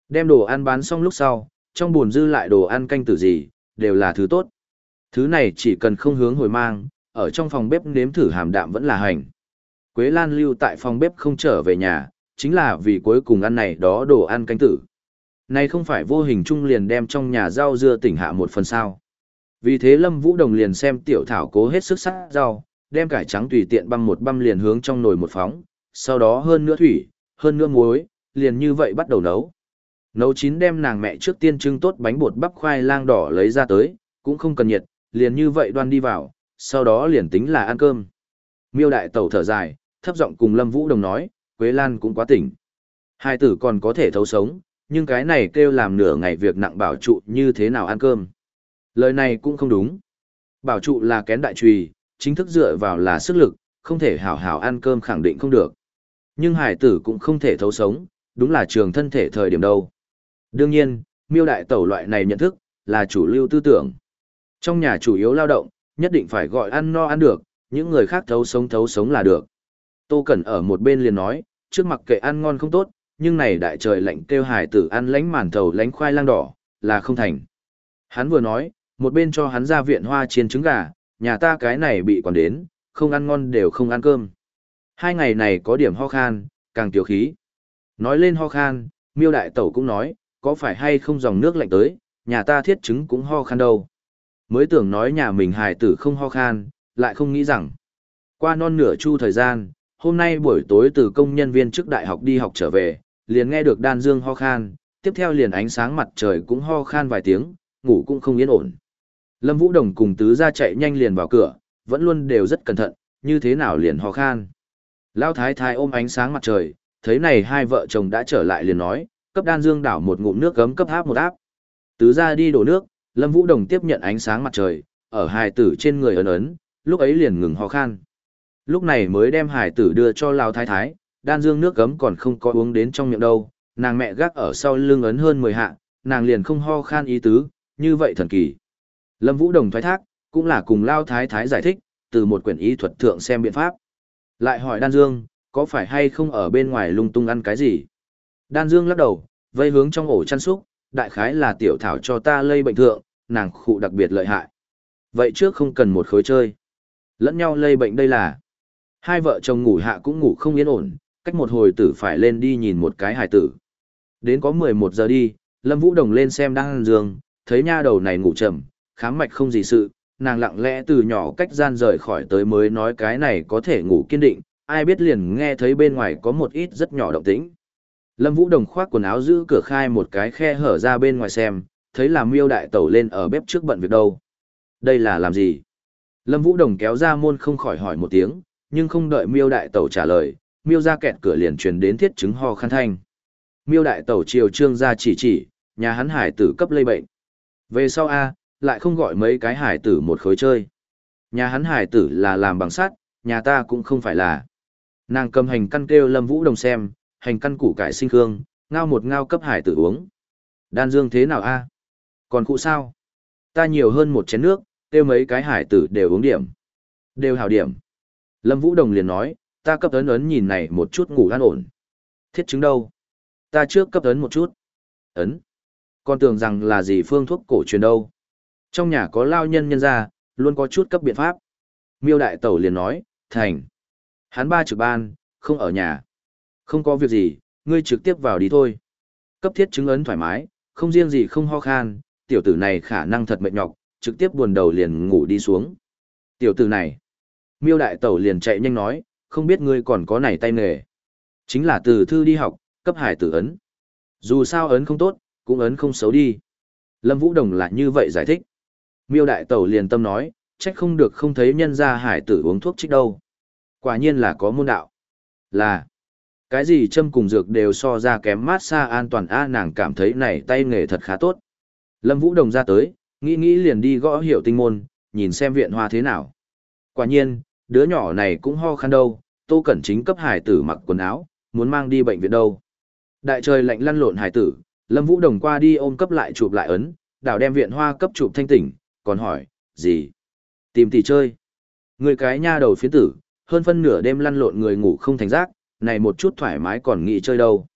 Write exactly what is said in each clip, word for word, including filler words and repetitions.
Đem đồ ăn bán xong lúc sau, trong buồn dư lại đồ ăn canh tử gì, đều là thứ tốt. Thứ này chỉ cần không hướng hồi mang, ở trong phòng bếp nếm thử hàm đạm vẫn là hành. Quế Lan lưu tại phòng bếp không trở về nhà, chính là vì cuối cùng ăn này đó đồ ăn canh tử. Này không phải vô hình chung liền đem trong nhà rau dưa tỉnh hạ một phần sao. Vì thế Lâm Vũ Đồng liền xem tiểu thảo cố hết sức sắc rau, đem cải trắng tùy tiện băm một băm liền hướng trong nồi một phóng, sau đó hơn nữa thủy, hơn nữa muối, liền như vậy bắt đầu nấu. Nấu chín đem nàng mẹ trước tiên trưng tốt bánh bột bắp khoai lang đỏ lấy ra tới, cũng không cần nhiệt, liền như vậy đoan đi vào, sau đó liền tính là ăn cơm. Miêu đại tẩu thở dài, thấp giọng cùng Lâm Vũ Đồng nói, Quế Lan cũng quá tỉnh. Hai tử còn có thể thấu sống, nhưng cái này kêu làm nửa ngày việc nặng bảo trụ như thế nào ăn cơm. Lời này cũng không đúng. Bảo trụ là kén đại trùy, chính thức dựa vào là sức lực, không thể hảo hảo ăn cơm khẳng định không được. Nhưng hải tử cũng không thể thấu sống, đúng là trường thân thể thời điểm đâu. Đương nhiên, miêu đại tẩu loại này nhận thức, là chủ lưu tư tưởng. Trong nhà chủ yếu lao động, nhất định phải gọi ăn no ăn được, những người khác thấu sống thấu sống là được. Tô Cẩn ở một bên liền nói, trước mặc kệ ăn ngon không tốt, nhưng này đại trời lạnh kêu hải tử ăn lánh màn thầu lánh khoai lang đỏ, là không thành. Hắn vừa nói, một bên cho hắn ra viện hoa chiên trứng gà, nhà ta cái này bị quản đến, không ăn ngon đều không ăn cơm. Hai ngày này có điểm ho khan, càng tiểu khí. Nói lên ho khan, miêu đại tẩu cũng nói, có phải hay không dòng nước lạnh tới, nhà ta thiết trứng cũng ho khan đâu. Mới tưởng nói nhà mình hài tử không ho khan, lại không nghĩ rằng. Qua non nửa chu thời gian, hôm nay buổi tối từ công nhân viên trước đại học đi học trở về, liền nghe được Đan Dương ho khan, tiếp theo liền ánh sáng mặt trời cũng ho khan vài tiếng, ngủ cũng không yên ổn. Lâm Vũ Đồng cùng tứ gia chạy nhanh liền vào cửa, vẫn luôn đều rất cẩn thận, như thế nào liền ho khan. Lão thái thái ôm ánh sáng mặt trời, thấy này hai vợ chồng đã trở lại liền nói, cấp Đan Dương đảo một ngụm nước gấm cấp áp một áp. Tứ gia đi đổ nước, Lâm Vũ Đồng tiếp nhận ánh sáng mặt trời, ở hài tử trên người ấn ấn, lúc ấy liền ngừng ho khan. Lúc này mới đem hài tử đưa cho Lão thái thái, Đan Dương nước gấm còn không có uống đến trong miệng đâu, nàng mẹ gác ở sau lưng ấn hơn mười hạ, nàng liền không ho khan ý tứ, như vậy thần kỳ. Lâm Vũ Đồng thoái thác, cũng là cùng Lão thái thái giải thích, từ một quyển y thuật thượng xem biện pháp. Lại hỏi Đan Dương, có phải hay không ở bên ngoài lung tung ăn cái gì? Đan Dương lắc đầu, vây hướng trong ổ chăn súc, đại khái là tiểu thảo cho ta lây bệnh thượng, nàng khụ đặc biệt lợi hại. Vậy trước không cần một khối chơi. Lẫn nhau lây bệnh đây là. Hai vợ chồng ngủ hạ cũng ngủ không yên ổn, cách một hồi tử phải lên đi nhìn một cái hài tử. Đến có mười một giờ đi, Lâm Vũ Đồng lên xem Đan Dương, thấy nha đầu này ngủ chậm, khám mạch không gì sự, nàng lặng lẽ từ nhỏ cách gian rời khỏi tới mới nói cái này có thể ngủ kiên định, ai biết liền nghe thấy bên ngoài có một ít rất nhỏ động tĩnh. Lâm Vũ Đồng khoác quần áo giữ cửa khai một cái khe hở ra bên ngoài xem, thấy là miêu đại tẩu lên ở bếp trước bận việc đâu. Đây là làm gì? Lâm Vũ Đồng kéo ra môn không khỏi hỏi một tiếng, nhưng không đợi miêu đại tẩu trả lời, miêu ra kẹt cửa liền truyền đến thiết chứng ho khăn thanh. Miêu đại tẩu chiều trương ra chỉ chỉ, nhà hắn hải tử cấp lây bệnh. Về sau A, lại không gọi mấy cái hải tử một khối chơi. Nhà hắn hải tử là làm bằng sắt, nhà ta cũng không phải là. Nàng cầm hành căn kêu Lâm Vũ Đồng xem, hành căn củ cải sinh khương, ngao một ngao cấp hải tử uống. Đan Dương thế nào A? Còn cụ sao? Ta nhiều hơn một chén nước, kêu mấy cái hải tử đều uống điểm. Đều hảo điểm. Lâm Vũ Đồng liền nói, ta cấp ấn ấn nhìn này một chút ngủ an ổn. Thiết chứng đâu? Ta trước cấp ấn một chút. Ấn. Con tưởng rằng là gì phương thuốc cổ truyền đâu. Trong nhà có lao nhân nhân ra, luôn có chút cấp biện pháp. Miêu đại tẩu liền nói, thành. Hắn ba trực ban, không ở nhà. Không có việc gì, ngươi trực tiếp vào đi thôi. Cấp thiết chứng ấn thoải mái, không riêng gì không ho khan, tiểu tử này khả năng thật mệt nhọc, trực tiếp buồn đầu liền ngủ đi xuống. Tiểu tử này. Miêu đại tẩu liền chạy nhanh nói, không biết ngươi còn có này tay nghề. Chính là từ thư đi học, cấp hải tử ấn. Dù sao ấn không tốt, cũng ấn không xấu đi. Lâm Vũ Đồng là như vậy giải thích. Miêu đại tẩu liền tâm nói, trách không được không thấy nhân gia hải tử uống thuốc trích đâu. Quả nhiên là có môn đạo. Là, cái gì châm cùng dược đều so ra kém mát xa an toàn a nàng cảm thấy này tay nghề thật khá tốt. Lâm Vũ Đồng ra tới, nghĩ nghĩ liền đi gõ hiệu tinh môn, nhìn xem viện hoa thế nào. Quả nhiên, đứa nhỏ này cũng ho khan đâu, Tô Cẩn Chính cấp hải tử mặc quần áo, muốn mang đi bệnh viện đâu. Đại trời lạnh lăn lộn hải tử, Lâm Vũ Đồng qua đi ôm cấp lại chụp lại ấn, đảo đem viện hoa cấp chụp thanh tỉnh, còn hỏi, gì? Tìm tỷ chơi. Người cái nha đầu phiến tử, hơn phân nửa đêm lăn lộn người ngủ không thành giấc, này một chút thoải mái còn nghĩ chơi đâu.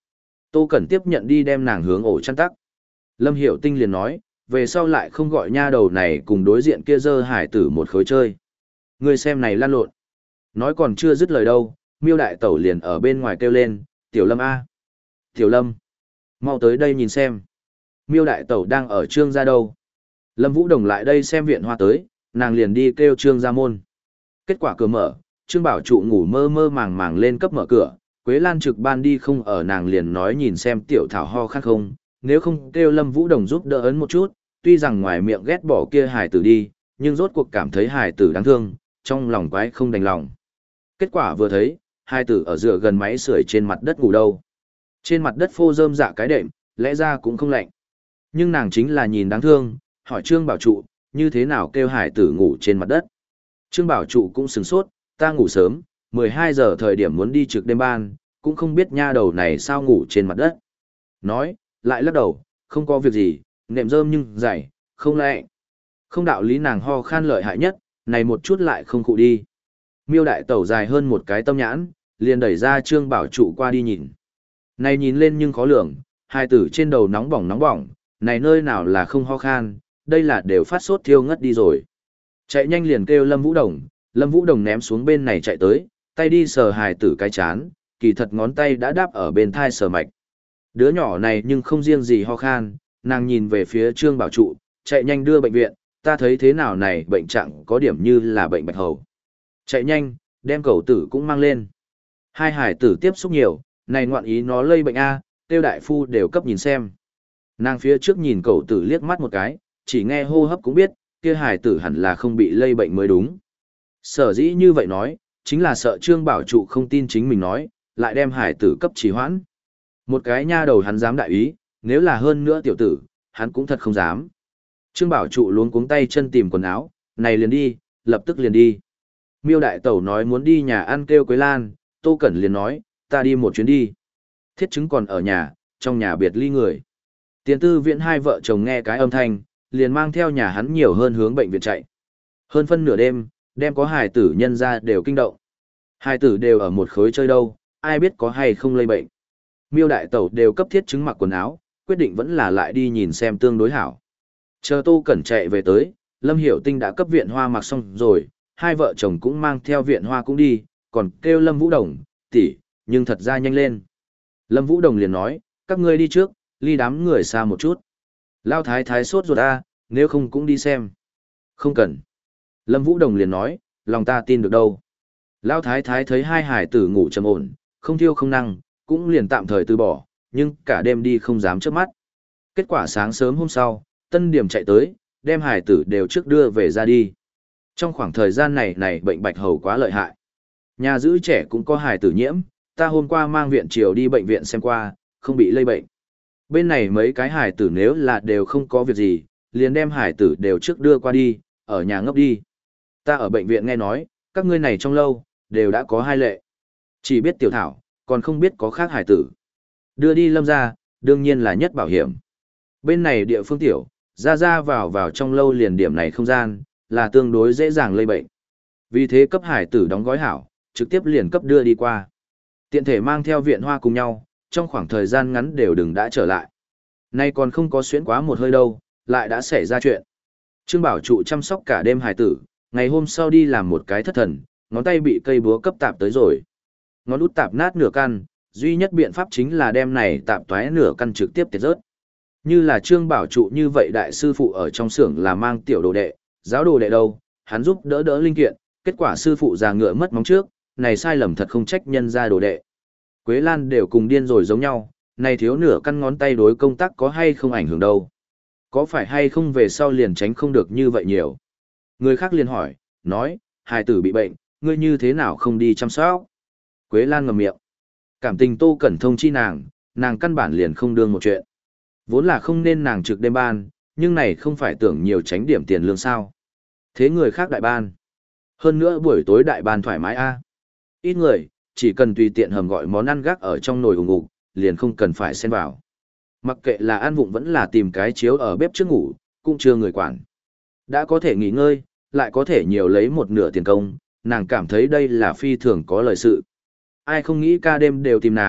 Tô Cẩn tiếp nhận đi đem nàng hướng ổ chăn tắc. Lâm Hiểu Tinh liền nói, về sau lại không gọi nha đầu này cùng đối diện kia dơ hải tử một khối chơi. Người xem này lan lộn. Nói còn chưa dứt lời đâu, Miêu đại tẩu liền ở bên ngoài kêu lên, Tiểu Lâm A. Tiểu Lâm. Mau tới đây nhìn xem. Miêu đại tẩu đang ở trương gia đâu. Lâm Vũ Đồng lại đây xem viện hoa tới, nàng liền đi kêu trương gia môn. Kết quả cửa mở, trương bảo trụ ngủ mơ mơ màng màng lên cấp mở cửa. Quế Lan trực ban đi không ở, nàng liền nói nhìn xem tiểu thảo ho khát không, nếu không kêu Lâm Vũ Đồng giúp đỡ ấn một chút, tuy rằng ngoài miệng ghét bỏ kia hài tử đi, nhưng rốt cuộc cảm thấy hài tử đáng thương, trong lòng quái không đành lòng. Kết quả vừa thấy, hài tử ở dựa gần máy sưởi trên mặt đất ngủ đâu. Trên mặt đất phô rơm dạ cái đệm, lẽ ra cũng không lạnh. Nhưng nàng chính là nhìn đáng thương, hỏi Trương Bảo Trụ, như thế nào kêu hài tử ngủ trên mặt đất. Trương Bảo Trụ cũng sửng sốt, ta ngủ sớm, mười hai giờ thời điểm muốn đi trực đêm ban, cũng không biết nha đầu này sao ngủ trên mặt đất. Nói, lại lắc đầu, không có việc gì, nệm rơm nhưng dày, không lẽ. Không đạo lý nàng ho khan lợi hại nhất, này một chút lại không cụ đi. Miêu đại tẩu dài hơn một cái tâm nhãn, liền đẩy ra Trương Bảo Trụ qua đi nhìn. Này nhìn lên nhưng khó lường, hai tử trên đầu nóng bỏng nóng bỏng, này nơi nào là không ho khan, đây là đều phát sốt thiêu ngất đi rồi. Chạy nhanh liền kêu Lâm Vũ Đồng, Lâm Vũ Đồng ném xuống bên này chạy tới, tay đi sờ hài tử cái chán, kỳ thật ngón tay đã đáp ở bên thai sờ mạch. Đứa nhỏ này nhưng không riêng gì ho khan, nàng nhìn về phía Trương Bảo Trụ, chạy nhanh đưa bệnh viện, ta thấy thế nào này bệnh trạng có điểm như là bệnh bạch hầu. Chạy nhanh, đem cẩu tử cũng mang lên. Hai hải tử tiếp xúc nhiều, này ngoạn ý nó lây bệnh A, tiêu đại phu đều cấp nhìn xem. Nàng phía trước nhìn cẩu tử liếc mắt một cái, chỉ nghe hô hấp cũng biết, kia hải tử hẳn là không bị lây bệnh mới đúng. Sở dĩ như vậy nói, chính là sợ Trương Bảo Trụ không tin chính mình nói, lại đem hải tử cấp trì hoãn. Một cái nha đầu hắn dám đại ý, nếu là hơn nữa tiểu tử, hắn cũng thật không dám. Trương Bảo Trụ luống cuống tay chân tìm quần áo, này liền đi, lập tức liền đi. Miêu đại tẩu nói muốn đi nhà ăn kêu Quế Lan, Tô Cẩn liền nói, ta đi một chuyến đi. Thiết chứng còn ở nhà, trong nhà biệt ly người. Tiền tư viện hai vợ chồng nghe cái âm thanh, liền mang theo nhà hắn nhiều hơn hướng bệnh viện chạy. Hơn phân nửa đêm, đem có hài tử nhân ra đều kinh động. Hài tử đều ở một khối chơi đâu, ai biết có hay không lây bệnh. Miêu đại tẩu đều cấp thiết chứng mặc quần áo, quyết định vẫn là lại đi nhìn xem tương đối hảo. Chờ Tô Cẩn chạy về tới, Lâm Hiểu Tinh đã cấp viện hoa mặc xong rồi, hai vợ chồng cũng mang theo viện hoa cũng đi, còn kêu Lâm Vũ Đồng, tỷ, nhưng thật ra nhanh lên. Lâm Vũ Đồng liền nói, các ngươi đi trước, ly đám người xa một chút. Lao thái thái sốt ruột a, nếu không cũng đi xem. Không cần. Lâm Vũ Đồng liền nói, lòng ta tin được đâu. Lao thái thái thấy hai hải tử ngủ trầm ổn, không thiêu không năng, cũng liền tạm thời từ bỏ, nhưng cả đêm đi không dám chớp mắt. Kết quả sáng sớm hôm sau, Tân Điểm chạy tới, đem hải tử đều trước đưa về ra đi. Trong khoảng thời gian này này bệnh bạch hầu quá lợi hại. Nhà giữ trẻ cũng có hải tử nhiễm, ta hôm qua mang viện chiều đi bệnh viện xem qua, không bị lây bệnh. Bên này mấy cái hải tử nếu là đều không có việc gì, liền đem hải tử đều trước đưa qua đi, ở nhà ngốc đi. Ta ở bệnh viện nghe nói, các ngươi này trong lâu, đều đã có hai lệ. Chỉ biết tiểu thảo, còn không biết có khác hải tử. Đưa đi Lâm ra, đương nhiên là nhất bảo hiểm. Bên này địa phương tiểu, ra ra vào vào trong lâu liền điểm này không gian, là tương đối dễ dàng lây bệnh. Vì thế cấp hải tử đóng gói hảo, trực tiếp liền cấp đưa đi qua. Tiện thể mang theo viện hoa cùng nhau, trong khoảng thời gian ngắn đều đừng đã trở lại. Nay còn không có xuyến quá một hơi đâu, lại đã xảy ra chuyện. Trương Bảo Trụ chăm sóc cả đêm hải tử, ngày hôm sau đi làm một cái thất thần, ngón tay bị cây búa cấp tạp tới rồi. Ngón út tạp nát nửa căn, duy nhất biện pháp chính là đem này tạp toái nửa căn trực tiếp tiệt rớt. Như là Trương Bảo Trụ như vậy đại sư phụ ở trong xưởng là mang tiểu đồ đệ, giáo đồ đệ đâu, hắn giúp đỡ đỡ linh kiện, kết quả sư phụ già ngựa mất móng trước, này sai lầm thật không trách nhân ra đồ đệ. Quế Lan đều cùng điên rồi giống nhau, này thiếu nửa căn ngón tay đối công tác có hay không ảnh hưởng đâu. Có phải hay không về sau liền tránh không được như vậy nhiều. Người khác liền hỏi, nói, hài tử bị bệnh, ngươi như thế nào không đi chăm sóc? Quế Lan ngậm miệng. Cảm tình Tô Cẩn thông chi nàng, nàng căn bản liền không đương một chuyện. Vốn là không nên nàng trực đêm ban, nhưng này không phải tưởng nhiều tránh điểm tiền lương sao. Thế người khác đại ban. Hơn nữa buổi tối đại ban thoải mái a. Ít người, chỉ cần tùy tiện hầm gọi món ăn gác ở trong nồi ủng ục, liền không cần phải xen vào. Mặc kệ là ăn vụng vẫn là tìm cái chiếu ở bếp trước ngủ, cũng chưa người quản. Đã có thể nghỉ ngơi, lại có thể nhiều lấy một nửa tiền công, nàng cảm thấy đây là phi thường có lợi sự. Ai không nghĩ ca đêm đều tìm nàng,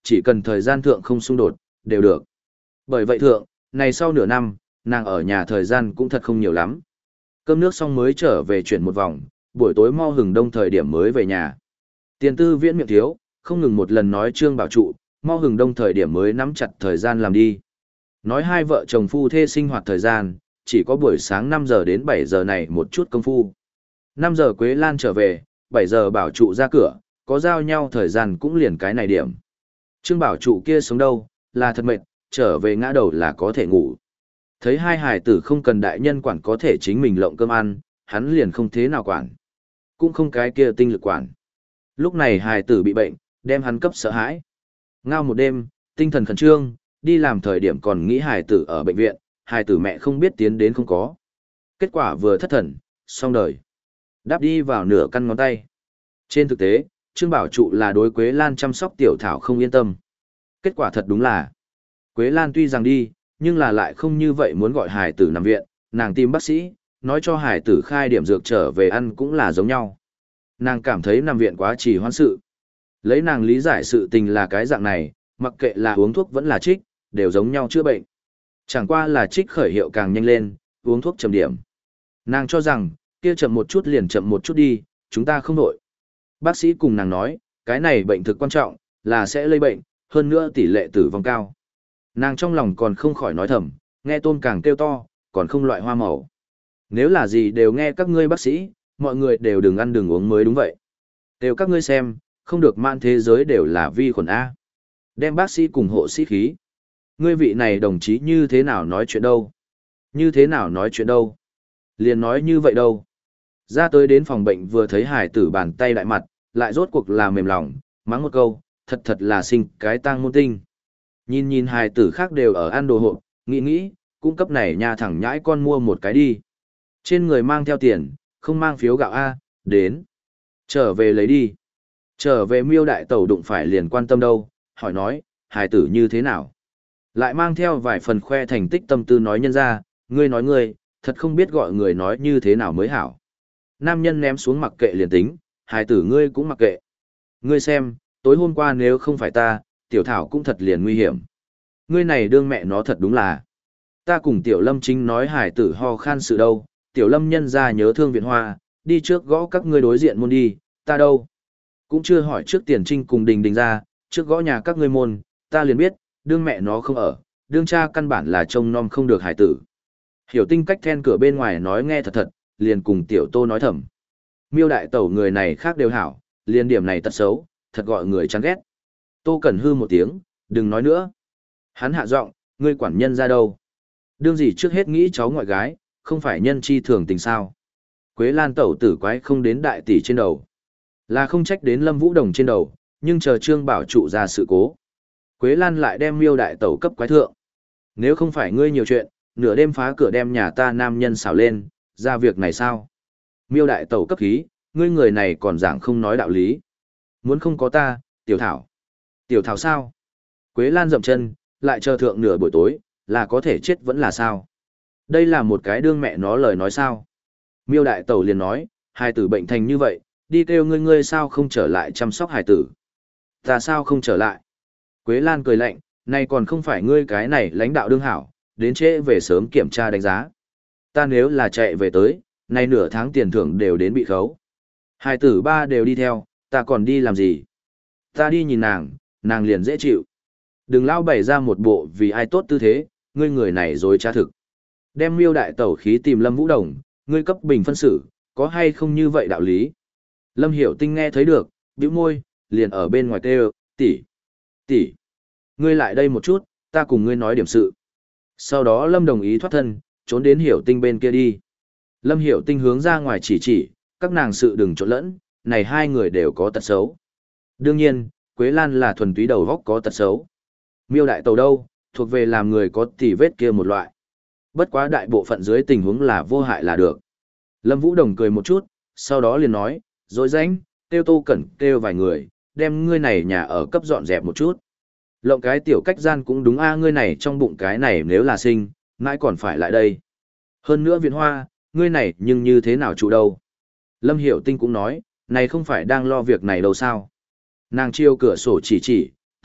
chỉ cần thời gian thượng không xung đột, đều được. Bởi vậy thượng, này sau nửa năm, nàng ở nhà thời gian cũng thật không nhiều lắm. Cơm nước xong mới trở về chuyển một vòng, buổi tối mo hừng đông thời điểm mới về nhà. Tiền tư viễn miệng thiếu, không ngừng một lần nói Trương Bảo Trụ, mo hừng đông thời điểm mới nắm chặt thời gian làm đi. Nói hai vợ chồng phu thê sinh hoạt thời gian, chỉ có buổi sáng năm giờ đến bảy giờ này một chút công phu. năm giờ Quế Lan trở về, bảy giờ Bảo Trụ ra cửa, có giao nhau thời gian cũng liền cái này điểm. Trương Bảo Trụ kia sống đâu, là thật mệt, trở về ngã đầu là có thể ngủ. Thấy hai hài tử không cần đại nhân quản có thể chính mình lộng cơm ăn, hắn liền không thế nào quản. Cũng không cái kia tinh lực quản. Lúc này hài tử bị bệnh, đem hắn cấp sợ hãi. Ngao một đêm, tinh thần khẩn trương, đi làm thời điểm còn nghĩ hài tử ở bệnh viện, hài tử mẹ không biết tiến đến không có. Kết quả vừa thất thần, xong đời. Đáp đi vào nửa căn ngón tay. Trên thực tế, Trương Bảo Trụ là đối Quế Lan chăm sóc tiểu thảo không yên tâm. Kết quả thật đúng là, Quế Lan tuy rằng đi, nhưng là lại không như vậy muốn gọi hài tử nằm viện, nàng tìm bác sĩ, nói cho hài tử khai điểm dược trở về ăn cũng là giống nhau. Nàng cảm thấy nằm viện quá trì hoãn sự. Lấy nàng lý giải sự tình là cái dạng này, mặc kệ là uống thuốc vẫn là trích, đều giống nhau chữa bệnh. Chẳng qua là trích khởi hiệu càng nhanh lên, uống thuốc chậm điểm. Nàng cho rằng, kia chậm một chút liền chậm một chút đi, chúng ta không nổi. Bác sĩ cùng nàng nói, cái này bệnh thực quan trọng, là sẽ lây bệnh, hơn nữa tỷ lệ tử vong cao. Nàng trong lòng còn không khỏi nói thầm, nghe tôm càng kêu to, còn không loại hoa màu. Nếu là gì đều nghe các ngươi bác sĩ, mọi người đều đừng ăn đừng uống mới đúng vậy. Đều các ngươi xem, không được man thế giới đều là vi khuẩn A. Đem bác sĩ cùng hộ sĩ khí. Ngươi vị này đồng chí như thế nào nói chuyện đâu? Như thế nào nói chuyện đâu? Liền nói như vậy đâu? Ra tới đến phòng bệnh vừa thấy hải tử bàn tay lại mặt, lại rốt cuộc là mềm lòng, mắng một câu, thật thật là sinh cái tang môn tinh. Nhìn nhìn hài tử khác đều ở ăn đồ hộp, nghĩ nghĩ, cung cấp này nhà thẳng nhãi con mua một cái đi. Trên người mang theo tiền, không mang phiếu gạo A, đến. Trở về lấy đi. Trở về miêu đại tẩu đụng phải liền quan tâm đâu, hỏi nói, hài tử như thế nào. Lại mang theo vài phần khoe thành tích tâm tư nói nhân ra, ngươi nói ngươi, thật không biết gọi người nói như thế nào mới hảo. Nam nhân ném xuống mặc kệ liền tính, hài tử ngươi cũng mặc kệ. Ngươi xem, tối hôm qua nếu không phải ta, tiểu thảo cũng thật liền nguy hiểm. Ngươi này đương mẹ nó thật đúng là. Ta cùng tiểu lâm chính nói hài tử ho khan sự đâu, tiểu lâm nhân ra nhớ thương viện hoa, đi trước gõ các ngươi đối diện môn đi, ta đâu. Cũng chưa hỏi trước tiền trinh cùng đình đình ra, trước gõ nhà các ngươi môn, ta liền biết, đương mẹ nó không ở, đương cha căn bản là trông nom không được hài tử. Hiểu tinh cách then cửa bên ngoài nói nghe thật thật, liền cùng tiểu tô nói thầm. Miêu đại tẩu người này khác đều hảo, liền điểm này tật xấu, thật gọi người chán ghét. Tô Cẩn hư một tiếng, đừng nói nữa. Hắn hạ giọng, ngươi quản nhân ra đâu? Đương gì trước hết nghĩ cháu ngoại gái, không phải nhân chi thường tình sao? Quế Lan tẩu tử quái không đến đại tỷ trên đầu. Là không trách đến Lâm Vũ Đồng trên đầu, nhưng chờ Trương Bảo Trụ ra sự cố. Quế Lan lại đem miêu đại tẩu cấp quái thượng. Nếu không phải ngươi nhiều chuyện, nửa đêm phá cửa đem nhà ta nam nhân xảo lên, ra việc này sao? Miêu đại tẩu cấp khí, ngươi người này còn giảng không nói đạo lý. Muốn không có ta, tiểu thảo. Tiểu thảo sao? Quế Lan dậm chân, lại chờ thượng nửa buổi tối, là có thể chết vẫn là sao? Đây là một cái đương mẹ nó lời nói sao? Miêu đại tẩu liền nói, hài tử bệnh thành như vậy, đi kêu ngươi ngươi sao không trở lại chăm sóc hài tử? Ta sao không trở lại? Quế Lan cười lạnh, này còn không phải ngươi cái này lãnh đạo đương hảo, đến trễ về sớm kiểm tra đánh giá. Ta nếu là chạy về tới, nay nửa tháng tiền thưởng đều đến bị khấu. Hài tử ba đều đi theo, ta còn đi làm gì? Ta đi nhìn nàng, nàng liền dễ chịu. Đừng lao bày ra một bộ vì ai tốt tư thế, ngươi người này rồi tra thực. Đem miêu đại tẩu khí tìm Lâm Vũ Đồng, ngươi cấp bình phân xử, có hay không như vậy đạo lý? Lâm Hiểu Tinh nghe thấy được, bĩu môi, liền ở bên ngoài kêu, tỷ, tỷ, ngươi lại đây một chút, ta cùng ngươi nói điểm sự. Sau đó Lâm đồng ý thoát thân, trốn đến Hiểu Tinh bên kia đi. Lâm Hiểu Tinh hướng ra ngoài chỉ chỉ, các nàng sự đừng trộn lẫn, này hai người đều có tật xấu. Đương nhiên, Quế Lan là thuần túy đầu góc có tật xấu. Miêu đại tàu đâu, thuộc về làm người có tỉ vết kia một loại. Bất quá đại bộ phận dưới tình huống là vô hại là được. Lâm Vũ Đồng cười một chút, sau đó liền nói, rồi danh, kêu Tô Cẩn kêu vài người, đem ngươi này nhà ở cấp dọn dẹp một chút. Lộng cái tiểu cách gian cũng đúng a ngươi này trong bụng cái này nếu là sinh, mãi còn phải lại đây. Hơn nữa viện hoa, ngươi này nhưng như thế nào trụ đâu. Lâm Hiểu Tinh cũng nói, này không phải đang lo việc này đâu sao. Nàng chiêu cửa sổ chỉ chỉ, tỷ,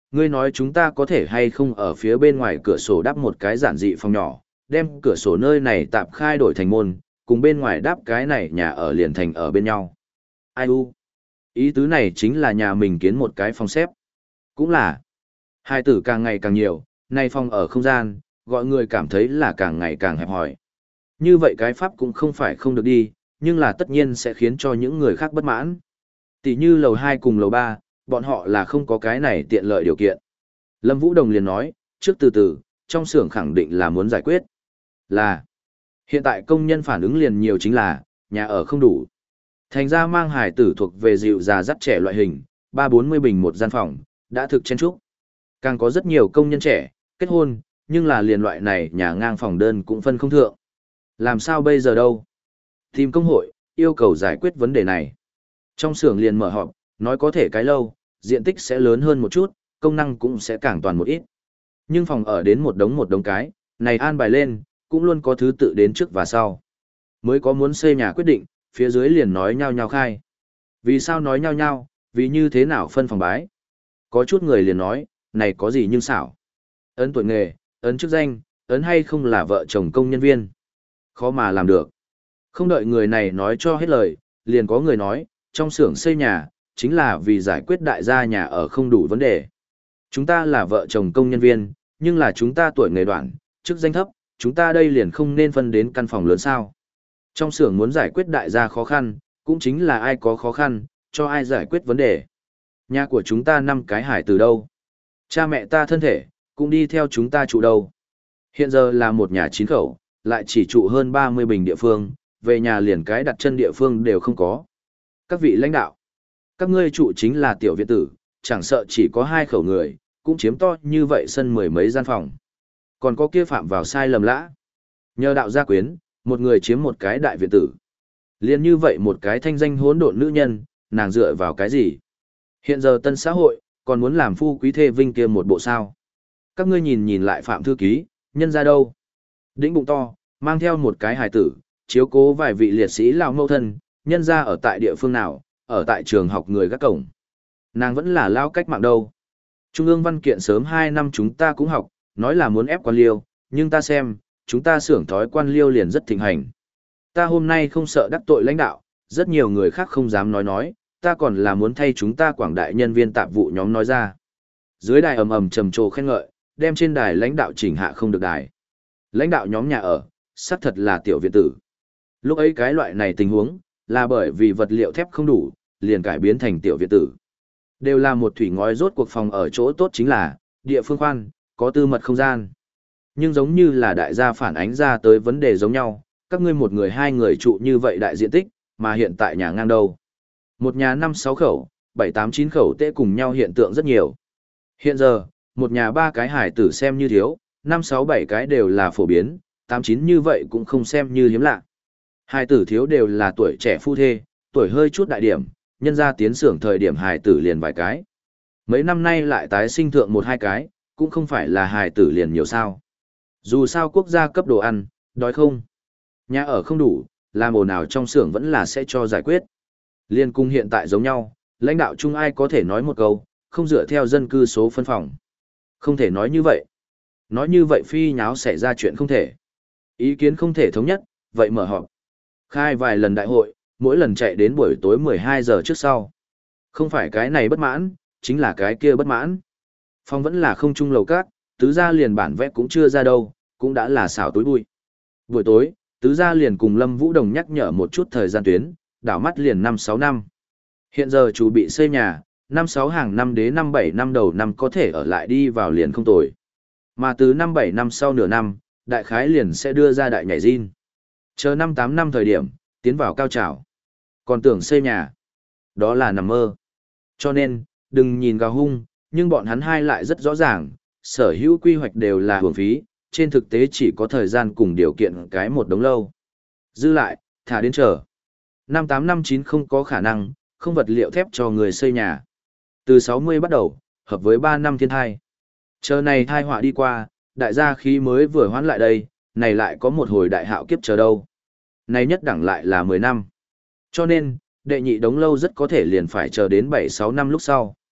ngươi nói chúng ta có thể hay không ở phía bên ngoài cửa sổ đắp một cái giản dị phòng nhỏ, đem cửa sổ nơi này tạm khai đổi thành môn, cùng bên ngoài đắp cái này nhà ở liền thành ở bên nhau. Ai u? Ý tứ này chính là nhà mình kiến một cái phòng xếp. Cũng là, hai tử càng ngày càng nhiều, nay phòng ở không gian, gọi người cảm thấy là càng ngày càng hẹp hòi. Như vậy cái pháp cũng không phải không được đi, nhưng là tất nhiên sẽ khiến cho những người khác bất mãn. Tỷ như lầu hai cùng lầu ba, bọn họ là không có cái này tiện lợi điều kiện. Lâm Vũ Đồng liền nói, trước từ từ, trong xưởng khẳng định là muốn giải quyết. Là, hiện tại công nhân phản ứng liền nhiều chính là, nhà ở không đủ. Thành ra mang hải tử thuộc về dịu già dắt trẻ loại hình, ba bốn mươi bình một gian phòng, đã thực chen chúc. Càng có rất nhiều công nhân trẻ, kết hôn, nhưng là liền loại này nhà ngang phòng đơn cũng phân không thượng. Làm sao bây giờ đâu? Tìm công hội, yêu cầu giải quyết vấn đề này. Trong xưởng liền mở họp, nói có thể cái lâu, diện tích sẽ lớn hơn một chút, công năng cũng sẽ càng toàn một ít. Nhưng phòng ở đến một đống một đống cái, này an bài lên, cũng luôn có thứ tự đến trước và sau. Mới có muốn xây nhà quyết định, phía dưới liền nói nhau nhau khai. Vì sao nói nhau nhau, vì như thế nào phân phòng bái. Có chút người liền nói, này có gì nhưng xảo. Ấn tuổi nghề, ấn chức danh, ấn hay không là vợ chồng công nhân viên. Khó mà làm được. Không đợi người này nói cho hết lời, liền có người nói, trong xưởng xây nhà, chính là vì giải quyết đại gia nhà ở không đủ vấn đề. Chúng ta là vợ chồng công nhân viên, nhưng là chúng ta tuổi nghề đoạn, chức danh thấp, chúng ta đây liền không nên phân đến căn phòng lớn sao. Trong xưởng muốn giải quyết đại gia khó khăn, cũng chính là ai có khó khăn, cho ai giải quyết vấn đề. Nhà của chúng ta năm cái hải từ đâu? Cha mẹ ta thân thể, cũng đi theo chúng ta trụ đâu. Hiện giờ là một nhà chín khẩu, lại chỉ trụ hơn ba mươi bình địa phương, về nhà liền cái đặt chân địa phương đều không có. Các vị lãnh đạo, các ngươi trụ chính là tiểu viện tử, chẳng sợ chỉ có hai khẩu người, cũng chiếm to như vậy sân mười mấy gian phòng. Còn có kia phạm vào sai lầm lã. Nhờ đạo gia quyến, một người chiếm một cái đại viện tử. Liên như vậy một cái thanh danh hỗn độn nữ nhân, nàng dựa vào cái gì? Hiện giờ tân xã hội, còn muốn làm phu quý thê vinh kia một bộ sao? Các ngươi nhìn nhìn lại phạm thư ký, nhân ra đâu? Đĩnh bụng to, mang theo một cái hài tử, chiếu cố vài vị liệt sĩ lão mâu thân, nhân ra ở tại địa phương nào, ở tại trường học người gác cổng. Nàng vẫn là lao cách mạng đâu. Trung ương văn kiện sớm hai năm chúng ta cũng học, nói là muốn ép quan liêu, nhưng ta xem, chúng ta xưởng thói quan liêu liền rất thịnh hành. Ta hôm nay không sợ đắc tội lãnh đạo, rất nhiều người khác không dám nói nói, ta còn là muốn thay chúng ta quảng đại nhân viên tạp vụ nhóm nói ra. Dưới đài ầm ầm trầm trồ khen ngợi, đem trên đài lãnh đạo chỉnh hạ không được đài. Lãnh đạo nhóm nhà ở, xác thật là tiểu viện tử. Lúc ấy cái loại này tình huống, là bởi vì vật liệu thép không đủ, liền cải biến thành tiểu viện tử. Đều là một thủy ngói rốt cuộc phòng ở chỗ tốt chính là, địa phương khoan, có tư mật không gian. Nhưng giống như là đại gia phản ánh ra tới vấn đề giống nhau, các ngươi một người hai người trụ như vậy đại diện tích, mà hiện tại nhà ngang đâu. Một nhà năm sáu khẩu, bảy tám chín khẩu tệ cùng nhau hiện tượng rất nhiều. Hiện giờ, một nhà ba cái hải tử xem như thiếu, năm sáu bảy cái đều là phổ biến, tám chín như vậy cũng không xem như hiếm lạ. Hải tử thiếu đều là tuổi trẻ phu thê, tuổi hơi chút đại điểm, nhân ra tiến xưởng thời điểm hải tử liền vài cái. Mấy năm nay lại tái sinh thượng một hai cái, cũng không phải là hải tử liền nhiều sao. Dù sao quốc gia cấp đồ ăn, đói không. Nhà ở không đủ, làm ồn ào trong xưởng vẫn là sẽ cho giải quyết. Liên cung hiện tại giống nhau, lãnh đạo chung ai có thể nói một câu, không dựa theo dân cư số phân phòng. Không thể nói như vậy. Nói như vậy phi nháo xảy ra chuyện không thể. Ý kiến không thể thống nhất, vậy mở họp. Khai vài lần đại hội, mỗi lần chạy đến buổi tối mười hai giờ trước sau. Không phải cái này bất mãn, chính là cái kia bất mãn. Phòng vẫn là không chung lầu các, tứ gia liền bản vẽ cũng chưa ra đâu, cũng đã là xảo túi bụi. Buổi tối, tứ gia liền cùng Lâm Vũ Đồng nhắc nhở một chút thời gian tuyến, đảo mắt liền năm sáu năm. Hiện giờ chủ bị xây nhà, năm sáu hàng năm đến năm bảy năm đầu năm có thể ở lại đi vào liền không tồi. Mà từ năm bảy năm sau nửa năm, đại khái liền sẽ đưa ra đại nhảy zin. Chờ năm tám năm thời điểm, tiến vào cao trào. Còn tưởng xây nhà, đó là nằm mơ. Cho nên, đừng nhìn gào hung, nhưng bọn hắn hai lại rất rõ ràng, sở hữu quy hoạch đều là hưởng phí, trên thực tế chỉ có thời gian cùng điều kiện cái một đống lâu. Dư lại, thả đến chờ. Năm tám năm chín không có khả năng, không vật liệu thép cho người xây nhà. Từ sáu mươi bắt đầu, hợp với ba năm thiên thai. Chờ này thai họa đi qua, đại gia khí mới vừa hoán lại đây, này lại có một hồi đại hạo kiếp chờ đâu. Này nhất đẳng lại là mười năm. Cho nên, đệ nhị đống lâu rất có thể liền phải chờ đến bảy sáu năm lúc sau.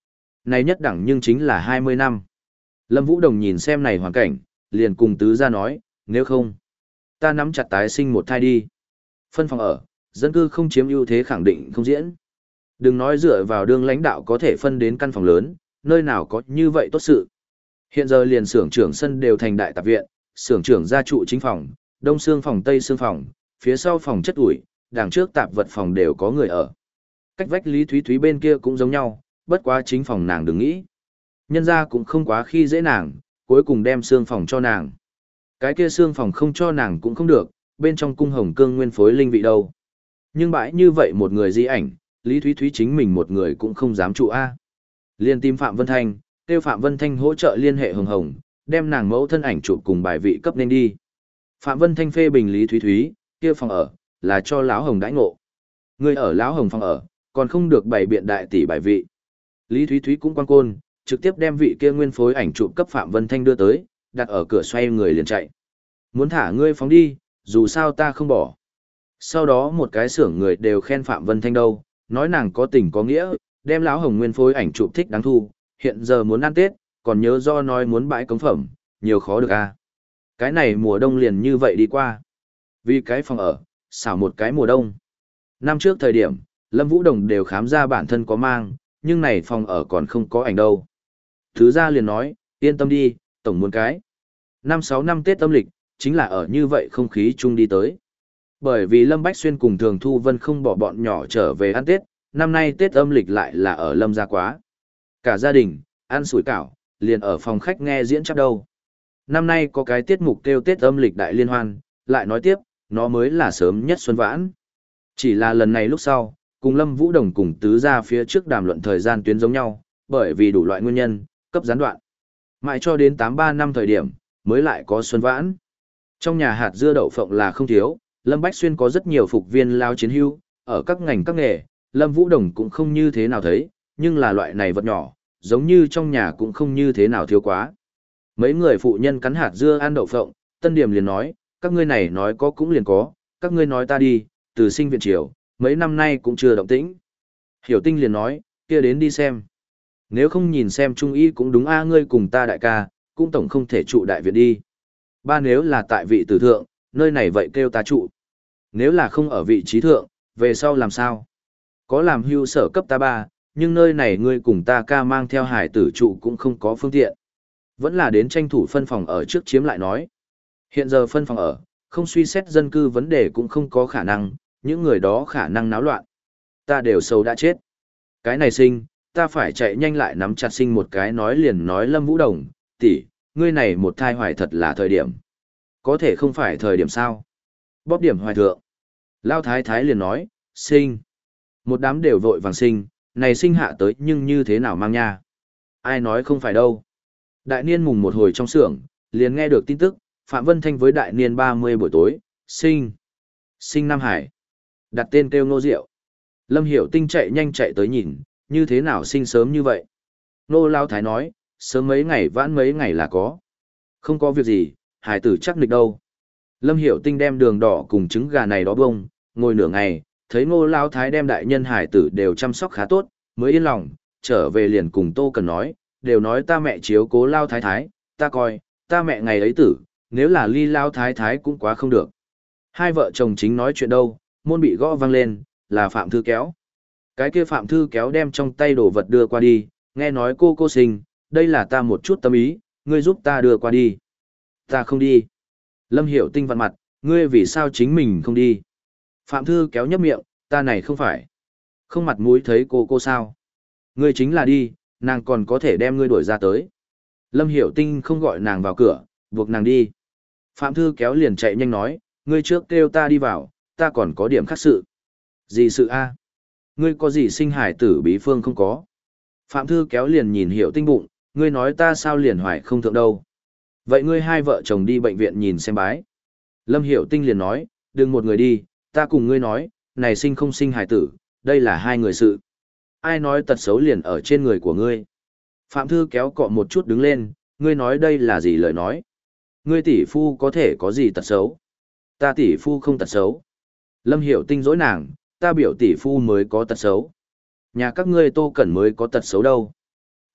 Này nhất đẳng nhưng chính là hai mươi năm. Lâm Vũ Đồng nhìn xem này hoàn cảnh, liền cùng tứ gia nói, nếu không, ta nắm chặt tái sinh một thai đi. Phân phòng ở, dân cư không chiếm ưu thế khẳng định không diễn. Đừng nói dựa vào đương lãnh đạo có thể phân đến căn phòng lớn, nơi nào có như vậy tốt sự. Hiện giờ liền xưởng trưởng sân đều thành đại tạp viện, xưởng trưởng gia trụ chính phòng, đông xương phòng tây xương phòng, phía sau phòng chất ủi, đằng trước tạp vật phòng đều có người ở. Cách vách Lý Thúy Thúy bên kia cũng giống nhau, bất quá chính phòng nàng đừng nghĩ. Nhân ra cũng không quá khi dễ nàng, cuối cùng đem xương phòng cho nàng. Cái kia xương phòng không cho nàng cũng không được, bên trong cung hồng cương nguyên phối linh vị đâu. Nhưng bãi như vậy một người di ảnh, Lý Thúy Thúy chính mình một người cũng không dám trụ A. Liên tìm Phạm Vân Thanh, kêu Phạm Vân Thanh hỗ trợ liên hệ hồng hồng, đem nàng mẫu thân ảnh chụp cùng bài vị cấp nên đi. Phạm Vân Thanh phê bình Lý Thúy Thúy, kia phòng ở, là cho lão hồng đãi ngộ. Người ở lão hồng phòng ở, còn không được bày biện đại tỷ bài vị. Lý Thúy Thúy cũng quan côn, trực tiếp đem vị kia nguyên phối ảnh chụp cấp Phạm Vân Thanh đưa tới, đặt ở cửa xoay người liền chạy. Muốn thả ngươi phóng đi, dù sao ta không bỏ. Sau đó một cái xưởng người đều khen Phạm Vân Thanh đâu, nói nàng có tình có nghĩa, đem lão hồng nguyên phối ảnh chụp thích đáng thu, hiện giờ muốn ăn Tết, còn nhớ do nói muốn bãi cống phẩm, nhiều khó được a. Cái này mùa đông liền như vậy đi qua. Vì cái phòng ở, xảo một cái mùa đông. Năm trước thời điểm, Lâm Vũ Đồng đều khám ra bản thân có mang, nhưng này phòng ở còn không có ảnh đâu. Thứ ra liền nói, yên tâm đi, tổng muốn cái. Năm sáu năm Tết âm lịch, chính là ở như vậy không khí chung đi tới. Bởi vì Lâm Bách Xuyên cùng Thường Thu Vân không bỏ bọn nhỏ trở về ăn Tết, năm nay Tết âm lịch lại là ở Lâm gia quá. Cả gia đình, ăn sủi cảo, liền ở phòng khách nghe diễn chắc đâu. Năm nay có cái tiết mục kêu Tết âm lịch đại liên hoan, lại nói tiếp, nó mới là sớm nhất xuân vãn. Chỉ là lần này lúc sau, cùng Lâm Vũ Đồng cùng tứ gia phía trước đàm luận thời gian tuyến giống nhau, bởi vì đủ loại nguyên nhân, cấp gián đoạn. Mãi cho đến tám ba năm thời điểm, mới lại có xuân vãn. Trong nhà hạt dưa đậu phộng là không thiếu, Lâm Bách Xuyên có rất nhiều phục viên lao chiến hưu, ở các ngành các nghề, Lâm Vũ Đồng cũng không như thế nào thấy, nhưng là loại này vật nhỏ, giống như trong nhà cũng không như thế nào thiếu quá. Mấy người phụ nhân cắn hạt dưa ăn đậu phộng, Tân Điểm liền nói, các ngươi này nói có cũng liền có, các ngươi nói ta đi, từ sinh viện triều, mấy năm nay cũng chưa động tĩnh. Hiểu Tinh liền nói, kia đến đi xem. Nếu không nhìn xem trung y cũng đúng a, ngươi cùng ta đại ca, cũng tổng không thể trụ đại viện đi. Ba nếu là tại vị tử thượng, nơi này vậy kêu ta trụ. Nếu là không ở vị trí thượng, về sau làm sao? Có làm hưu sở cấp ta ba, nhưng nơi này ngươi cùng ta ca mang theo hải tử trụ cũng không có phương tiện. Vẫn là đến tranh thủ phân phòng ở trước chiếm lại nói. Hiện giờ phân phòng ở, không suy xét dân cư vấn đề cũng không có khả năng, những người đó khả năng náo loạn. Ta đều sâu đã chết. Cái này sinh, ta phải chạy nhanh lại nắm chặt sinh một cái nói liền nói Lâm Vũ Đồng, tỷ, ngươi này một thai hoài thật là thời điểm. Có thể không phải thời điểm sao? Bóp điểm hoài thượng. Lao thái thái liền nói, sinh. Một đám đều vội vàng sinh, này sinh hạ tới nhưng như thế nào mang nha? Ai nói không phải đâu. Đại niên mùng một hồi trong xưởng, liền nghe được tin tức, Phạm Vân Thanh với đại niên ba mươi buổi tối, sinh. Sinh Nam Hải. Đặt tên kêu Nô Diệu. Lâm Hiểu Tinh chạy nhanh chạy tới nhìn, như thế nào sinh sớm như vậy? Nô Lao Thái nói, sớm mấy ngày vãn mấy ngày là có. Không có việc gì, hải tử chắc nịch đâu. Lâm Hiểu Tinh đem đường đỏ cùng trứng gà này đó bông, ngồi nửa ngày, thấy Ngô Lao Thái đem đại nhân hải tử đều chăm sóc khá tốt, mới yên lòng, trở về liền cùng Tô Cần nói, đều nói ta mẹ chiếu cố Lao Thái Thái, ta coi, ta mẹ ngày ấy tử, nếu là ly Lao Thái Thái cũng quá không được. Hai vợ chồng chính nói chuyện đâu, môn bị gõ vang lên, là Phạm Thư kéo. Cái kia Phạm Thư kéo đem trong tay đồ vật đưa qua đi, nghe nói cô cô sinh, đây là ta một chút tâm ý, ngươi giúp ta đưa qua đi. Ta không đi. Lâm Hiểu Tinh vặn mặt, ngươi vì sao chính mình không đi? Phạm Thư kéo nhấp miệng, ta này không phải. Không mặt mũi thấy cô cô sao? Ngươi chính là đi, nàng còn có thể đem ngươi đuổi ra tới. Lâm Hiểu Tinh không gọi nàng vào cửa, buộc nàng đi. Phạm Thư kéo liền chạy nhanh nói, ngươi trước kêu ta đi vào, ta còn có điểm khác sự. Gì sự a? Ngươi có gì sinh hải tử bí phương không có? Phạm Thư kéo liền nhìn Hiểu Tinh bụng, ngươi nói ta sao liền hoài không thượng đâu. Vậy ngươi hai vợ chồng đi bệnh viện nhìn xem bái. Lâm Hiểu Tinh liền nói, đừng một người đi, ta cùng ngươi nói, này sinh không sinh hải tử, đây là hai người sự. Ai nói tật xấu liền ở trên người của ngươi. Phạm Thư kéo cọ một chút đứng lên, ngươi nói đây là gì lời nói. Ngươi tỷ phu có thể có gì tật xấu. Ta tỷ phu không tật xấu. Lâm Hiểu Tinh dối nàng, ta biểu tỷ phu mới có tật xấu. Nhà các ngươi Tô Cẩn mới có tật xấu đâu.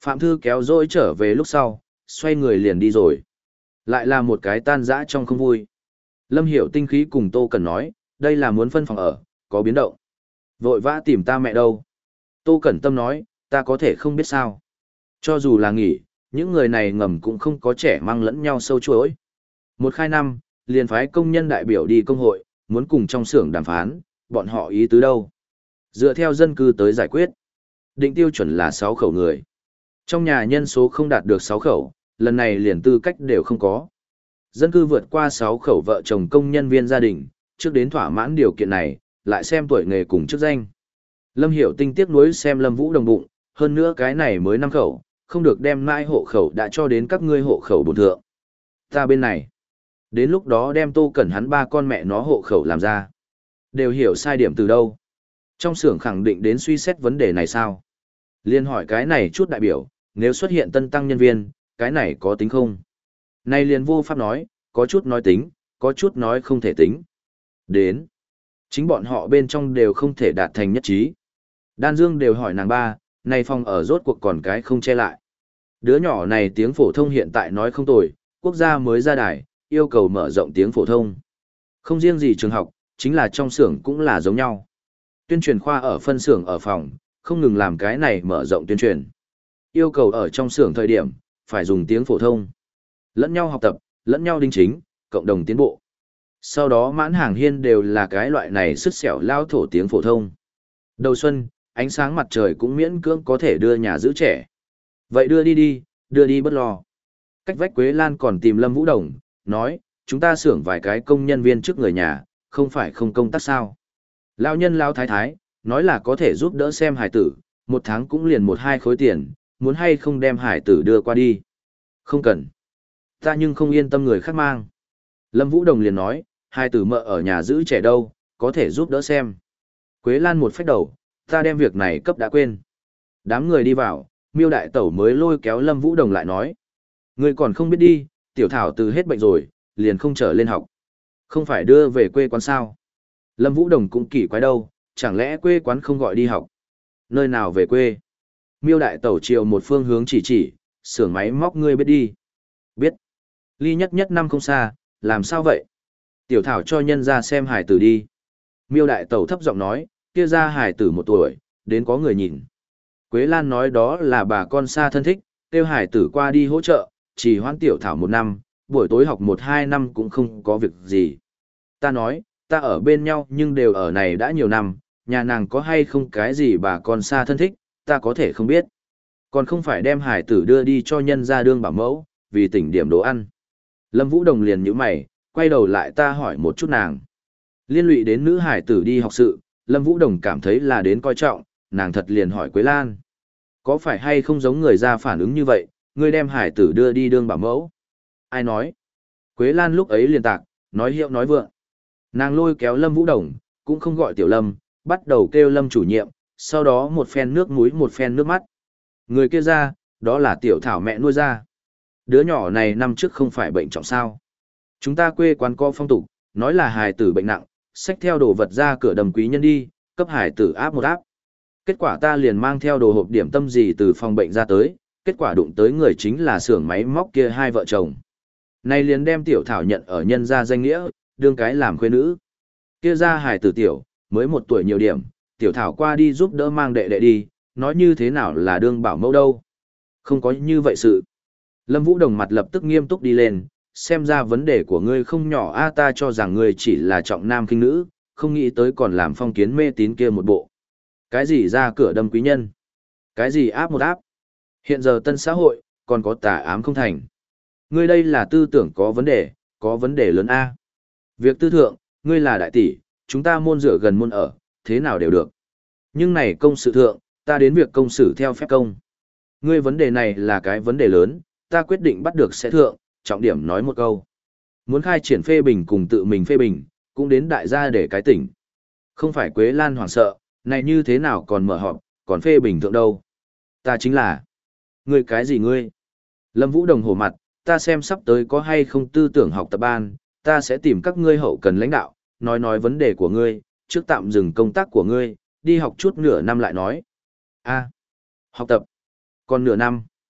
Phạm Thư kéo dỗi trở về lúc sau, xoay người liền đi rồi. Lại là một cái tan dã trong không vui. Lâm Hiểu Tinh khí cùng Tô Cẩn nói, đây là muốn phân phòng ở, có biến động. Vội vã tìm ta mẹ đâu. Tô Cẩn Tâm nói, ta có thể không biết sao. Cho dù là nghỉ, những người này ngầm cũng không có trẻ mang lẫn nhau sâu chuỗi. Một khai năm, liền phái công nhân đại biểu đi công hội, muốn cùng trong xưởng đàm phán, bọn họ ý tứ đâu. Dựa theo dân cư tới giải quyết. Định tiêu chuẩn là sáu khẩu người. Trong nhà nhân số không đạt được sáu khẩu, lần này liền tư cách đều không có. Dân cư vượt qua sáu khẩu vợ chồng công nhân viên gia đình, trước đến thỏa mãn điều kiện này, lại xem tuổi nghề cùng chức danh. Lâm Hiểu Tinh tiếc nuối xem Lâm Vũ đồng bụng, hơn nữa cái này mới năm khẩu, không được đem mãi hộ khẩu đã cho đến các ngươi hộ khẩu bổn thượng. Ta bên này, đến lúc đó đem Tô Cẩn hắn ba con mẹ nó hộ khẩu làm ra. Đều hiểu sai điểm từ đâu. Trong xưởng khẳng định đến suy xét vấn đề này sao? Liên hỏi cái này chút đại biểu, nếu xuất hiện tân tăng nhân viên, cái này có tính không? Nay liền vô pháp nói, có chút nói tính, có chút nói không thể tính. Đến, chính bọn họ bên trong đều không thể đạt thành nhất trí. Đan Dương đều hỏi nàng ba, này phòng ở rốt cuộc còn cái không che lại. Đứa nhỏ này tiếng phổ thông hiện tại nói không tồi, quốc gia mới ra đài, yêu cầu mở rộng tiếng phổ thông. Không riêng gì trường học, chính là trong xưởng cũng là giống nhau. Tuyên truyền khoa ở phân xưởng ở phòng, không ngừng làm cái này mở rộng tuyên truyền. Yêu cầu ở trong xưởng thời điểm, phải dùng tiếng phổ thông. Lẫn nhau học tập, lẫn nhau đính chính, cộng đồng tiến bộ. Sau đó mãn hàng hiên đều là cái loại này sứt sẻo lao thổ tiếng phổ thông. Đầu xuân, ánh sáng mặt trời cũng miễn cưỡng có thể đưa nhà giữ trẻ. Vậy đưa đi đi, đưa đi bất lo. Cách vách Quế Lan còn tìm Lâm Vũ Đồng, nói, chúng ta xưởng vài cái công nhân viên trước người nhà, không phải không công tác sao. Lão nhân lão thái thái, nói là có thể giúp đỡ xem hải tử, một tháng cũng liền một hai khối tiền, muốn hay không đem hải tử đưa qua đi. Không cần. Ta nhưng không yên tâm người khác mang. Lâm Vũ Đồng liền nói, hải tử mợ ở nhà giữ trẻ đâu, có thể giúp đỡ xem. Quế Lan một phách đầu, ta đem việc này cấp đã quên. Đám người đi vào, Miêu đại tẩu mới lôi kéo Lâm Vũ Đồng lại nói. Ngươi còn không biết đi, tiểu thảo từ hết bệnh rồi, liền không trở lên học. Không phải đưa về quê quán sao. Lâm Vũ Đồng cũng kỳ quái đâu, chẳng lẽ quê quán không gọi đi học. Nơi nào về quê? Miêu đại tẩu chiều một phương hướng chỉ chỉ, xưởng máy móc ngươi biết đi. Biết. Ly nhất nhất năm không xa, làm sao vậy? Tiểu thảo cho nhân ra xem hải tử đi. Miêu đại tẩu thấp giọng nói, kia ra hải tử một tuổi, đến có người nhìn. Quế Lan nói đó là bà con xa thân thích, kêu hải tử qua đi hỗ trợ, chỉ hoãn tiểu thảo một năm, buổi tối học một hai năm cũng không có việc gì. Ta nói, ta ở bên nhau nhưng đều ở này đã nhiều năm, nhà nàng có hay không cái gì bà con xa thân thích, ta có thể không biết. Còn không phải đem hải tử đưa đi cho nhân ra đương bảo mẫu, vì tỉnh điểm đồ ăn. Lâm Vũ Đồng liền nhíu mày, quay đầu lại ta hỏi một chút nàng. Liên lụy đến nữ hải tử đi học sự, Lâm Vũ Đồng cảm thấy là đến coi trọng, nàng thật liền hỏi Quế Lan. Có phải hay không giống người ra phản ứng như vậy, ngươi đem hải tử đưa đi đương bảo mẫu? Ai nói? Quế Lan lúc ấy liền tạc, nói hiệu nói vượng. Nàng lôi kéo Lâm Vũ Đồng, cũng không gọi Tiểu Lâm, bắt đầu kêu Lâm chủ nhiệm, sau đó một phen nước mũi một phen nước mắt. Người kia ra, đó là Tiểu Thảo mẹ nuôi ra. Đứa nhỏ này năm trước không phải bệnh trọng sao. Chúng ta quê quán có phong tục, nói là hài tử bệnh nặng, xách theo đồ vật ra cửa đầm quý nhân đi, cấp hài tử áp một áp. Kết quả ta liền mang theo đồ hộp điểm tâm gì từ phòng bệnh ra tới, kết quả đụng tới người chính là xưởng máy móc kia hai vợ chồng. Này liền đem Tiểu Thảo nhận ở nhân gia danh nghĩa, đương cái làm khuê nữ. Kia ra hài tử tiểu, mới một tuổi nhiều điểm, Tiểu Thảo qua đi giúp đỡ mang đệ đệ đi, nói như thế nào là đương bảo mẫu đâu. Không có như vậy sự. Lâm Vũ Đồng mặt lập tức nghiêm túc đi lên, xem ra vấn đề của ngươi không nhỏ a, ta cho rằng ngươi chỉ là trọng nam khinh nữ, không nghĩ tới còn làm phong kiến mê tín kia một bộ. Cái gì ra cửa đâm quý nhân? Cái gì áp một áp? Hiện giờ tân xã hội, còn có tà ám không thành. Ngươi đây là tư tưởng có vấn đề, có vấn đề lớn a. Việc tư thượng, ngươi là đại tỷ, chúng ta môn rửa gần môn ở, thế nào đều được. Nhưng này công sự thượng, ta đến việc công xử theo phép công. Ngươi vấn đề này là cái vấn đề lớn, ta quyết định bắt được sẽ thượng, trọng điểm nói một câu. Muốn khai triển phê bình cùng tự mình phê bình, cũng đến đại gia để cái tỉnh. Không phải Quế Lan hoảng sợ, này như thế nào còn mở họp, còn phê bình thượng đâu. Ta chính là, ngươi cái gì ngươi? Lâm Vũ Đồng hổ mặt, ta xem sắp tới có hay không tư tưởng học tập ban, ta sẽ tìm các ngươi hậu cần lãnh đạo, nói nói vấn đề của ngươi, trước tạm dừng công tác của ngươi, đi học chút nửa năm lại nói. A, học tập, còn nửa năm,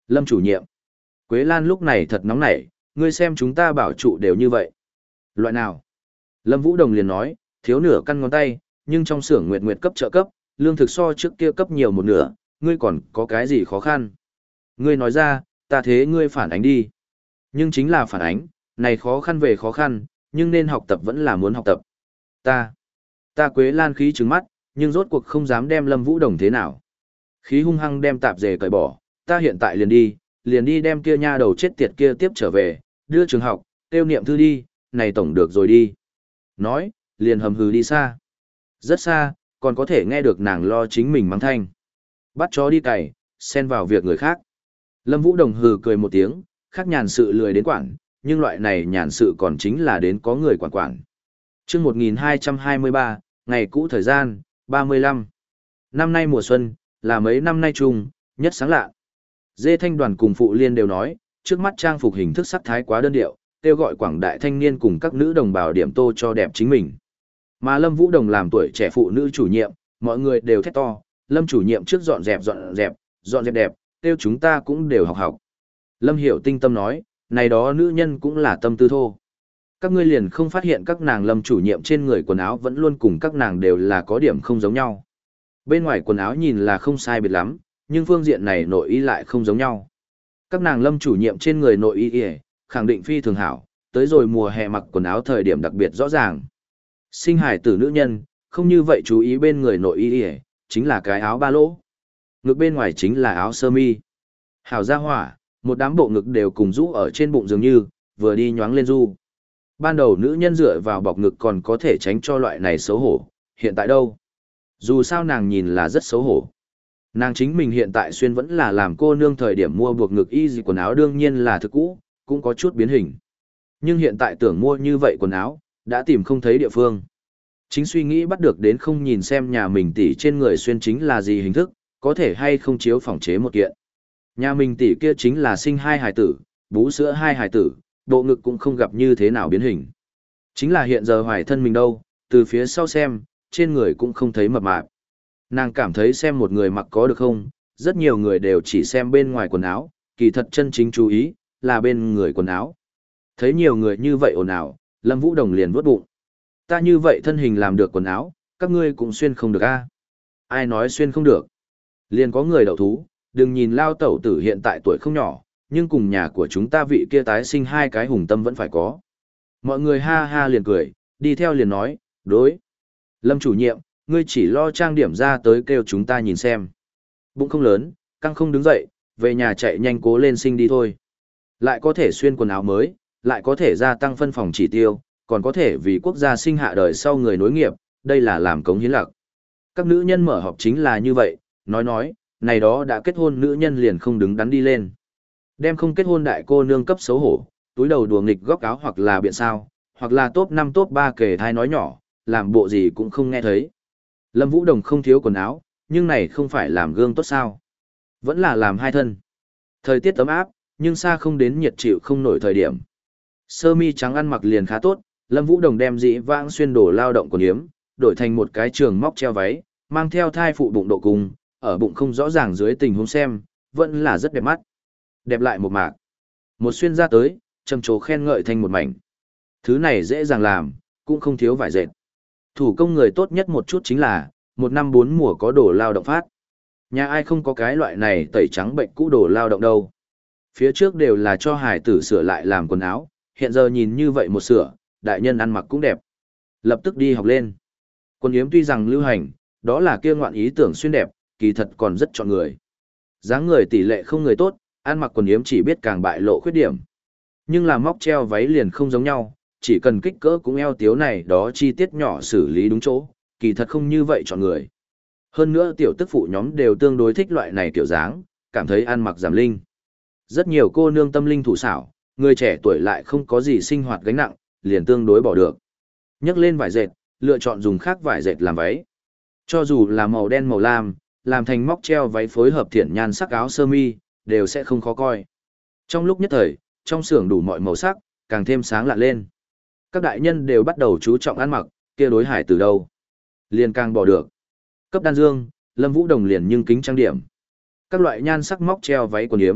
Lâm chủ nhiệm. Quế Lan lúc này thật nóng nảy, ngươi xem chúng ta bảo trụ đều như vậy. Loại nào? Lâm Vũ Đồng liền nói, thiếu nửa căn ngón tay, nhưng trong xưởng Nguyệt Nguyệt cấp trợ cấp, lương thực so trước kia cấp nhiều một nửa, ngươi còn có cái gì khó khăn? Ngươi nói ra, ta thế ngươi phản ánh đi. Nhưng chính là phản ánh, này khó khăn về khó khăn, nhưng nên học tập vẫn là muốn học tập. Ta, ta Quế Lan khí trừng mắt, nhưng rốt cuộc không dám đem Lâm Vũ Đồng thế nào. Khí hung hăng đem tạp dề cởi bỏ, ta hiện tại liền đi, liền đi đem kia nha đầu chết tiệt kia tiếp trở về, đưa trường học, tiêu niệm thư đi, này tổng được rồi đi. Nói, liền hầm hừ đi xa. Rất xa, còn có thể nghe được nàng lo chính mình mắng thanh. Bắt chó đi cày, xen vào việc người khác. Lâm Vũ Đồng hừ cười một tiếng, khác nhàn sự lười đến quản, nhưng loại này nhàn sự còn chính là đến có người quản quản. Chương một nghìn hai trăm hai mươi ba, ngày cũ thời gian, ba mươi lăm. Năm nay mùa xuân, là mấy năm nay chung, nhất sáng lạ. Dê Thanh Đoàn cùng Phụ Liên đều nói, trước mắt trang phục hình thức sắc thái quá đơn điệu, kêu gọi quảng đại thanh niên cùng các nữ đồng bào điểm tô cho đẹp chính mình. Mà Lâm Vũ Đồng làm tuổi trẻ phụ nữ chủ nhiệm, mọi người đều thét to, Lâm chủ nhiệm trước dọn dẹp dọn dẹp, dọn dẹp đẹp, kêu chúng ta cũng đều học học. Lâm Hiểu tinh tâm nói, này đó nữ nhân cũng là tâm tư thô. Các ngươi liền không phát hiện các nàng Lâm chủ nhiệm trên người quần áo vẫn luôn cùng các nàng đều là có điểm không giống nhau. Bên ngoài quần áo nhìn là không sai biệt lắm, nhưng phương diện này nội y lại không giống nhau. Các nàng Lâm chủ nhiệm trên người nội y khẳng định phi thường hảo, tới rồi mùa hè mặc quần áo thời điểm đặc biệt rõ ràng. Sinh hải tử nữ nhân, không như vậy chú ý bên người nội y chính là cái áo ba lỗ. Ngực bên ngoài chính là áo sơ mi. Hảo gia hỏa, một đám bộ ngực đều cùng rũ ở trên bụng dường như, vừa đi nhoáng lên du. Ban đầu nữ nhân dựa vào bọc ngực còn có thể tránh cho loại này xấu hổ, hiện tại đâu? Dù sao nàng nhìn là rất xấu hổ. Nàng chính mình hiện tại xuyên vẫn là làm cô nương thời điểm mua buộc ngực y gì quần áo đương nhiên là thực cũ, cũng có chút biến hình. Nhưng hiện tại tưởng mua như vậy quần áo, đã tìm không thấy địa phương. Chính suy nghĩ bắt được đến không nhìn xem nhà mình tỷ trên người xuyên chính là gì hình thức, có thể hay không chiếu phòng chế một kiện. Nhà mình tỷ kia chính là sinh hai hài tử, bú sữa hai hài tử, bộ ngực cũng không gặp như thế nào biến hình. Chính là hiện giờ hoài thân mình đâu, từ phía sau xem, trên người cũng không thấy mập mạp. Nàng cảm thấy xem một người mặc có được không, rất nhiều người đều chỉ xem bên ngoài quần áo, kỳ thật chân chính chú ý, là bên người quần áo. Thấy nhiều người như vậy ồn ào, Lâm Vũ Đồng liền vuốt bụng. Ta như vậy thân hình làm được quần áo, các ngươi cũng xuyên không được a? Ai nói xuyên không được? Liền có người đậu thú, đừng nhìn lao tẩu tử hiện tại tuổi không nhỏ, nhưng cùng nhà của chúng ta vị kia tái sinh hai cái hùng tâm vẫn phải có. Mọi người ha ha liền cười, đi theo liền nói, đối. Lâm chủ nhiệm, ngươi chỉ lo trang điểm ra tới kêu chúng ta nhìn xem. Bụng không lớn, căng không đứng dậy, về nhà chạy nhanh cố lên sinh đi thôi. Lại có thể xuyên quần áo mới, lại có thể gia tăng phân phòng chỉ tiêu, còn có thể vì quốc gia sinh hạ đời sau người nối nghiệp, đây là làm cống hiến lạc. Các nữ nhân mở họp chính là như vậy, nói nói, này đó đã kết hôn nữ nhân liền không đứng đắn đi lên. Đem không kết hôn đại cô nương cấp xấu hổ, túi đầu đùa nghịch góc áo hoặc là biện sao, hoặc là top năm top ba kề thai nói nhỏ, làm bộ gì cũng không nghe thấy. Lâm Vũ Đồng không thiếu quần áo, nhưng này không phải làm gương tốt sao. Vẫn là làm hai thân. Thời tiết ấm áp, nhưng xa không đến nhiệt chịu không nổi thời điểm. Sơ mi trắng ăn mặc liền khá tốt, Lâm Vũ Đồng đem dĩ vãng xuyên đồ lao động quần yếm, đổi thành một cái trường móc treo váy, mang theo thai phụ bụng độ cùng, ở bụng không rõ ràng dưới tình huống xem, vẫn là rất đẹp mắt. Đẹp lại một mạc. Một xuyên ra tới, trầm trồ khen ngợi thành một mảnh. Thứ này dễ dàng làm, cũng không thiếu vải dệt. Thủ công người tốt nhất một chút chính là, một năm bốn mùa có đồ lao động phát. Nhà ai không có cái loại này tẩy trắng bệnh cũ đồ lao động đâu. Phía trước đều là cho hải tử sửa lại làm quần áo, hiện giờ nhìn như vậy một sửa, đại nhân ăn mặc cũng đẹp. Lập tức đi học lên. Quần yếm tuy rằng lưu hành, đó là kia ngoạn ý tưởng xuyên đẹp, kỳ thật còn rất chọn người. Dáng người tỷ lệ không người tốt, ăn mặc quần yếm chỉ biết càng bại lộ khuyết điểm. Nhưng là móc treo váy liền không giống nhau, chỉ cần kích cỡ cũng eo tiếu này đó chi tiết nhỏ xử lý đúng chỗ, kỳ thật không như vậy chọn người. Hơn nữa tiểu tức phụ nhóm đều tương đối thích loại này kiểu dáng, cảm thấy ăn mặc giảm linh. Rất nhiều cô nương tâm linh thủ xảo, người trẻ tuổi lại không có gì sinh hoạt gánh nặng, liền tương đối bỏ được. Nhấc lên vải dệt, lựa chọn dùng khác vải dệt làm váy. Cho dù là màu đen màu lam, làm thành móc treo váy phối hợp thiển nhan sắc áo sơ mi, đều sẽ không khó coi. Trong lúc nhất thời, trong xưởng đủ mọi màu sắc, càng thêm sáng lạ lên. Các đại nhân đều bắt đầu chú trọng ăn mặc, kia đối hải từ đâu. Liền càng bỏ được. Cấp đan dương, Lâm Vũ Đồng liền nhưng kính trang điểm. Các loại nhan sắc móc treo váy quần yếm,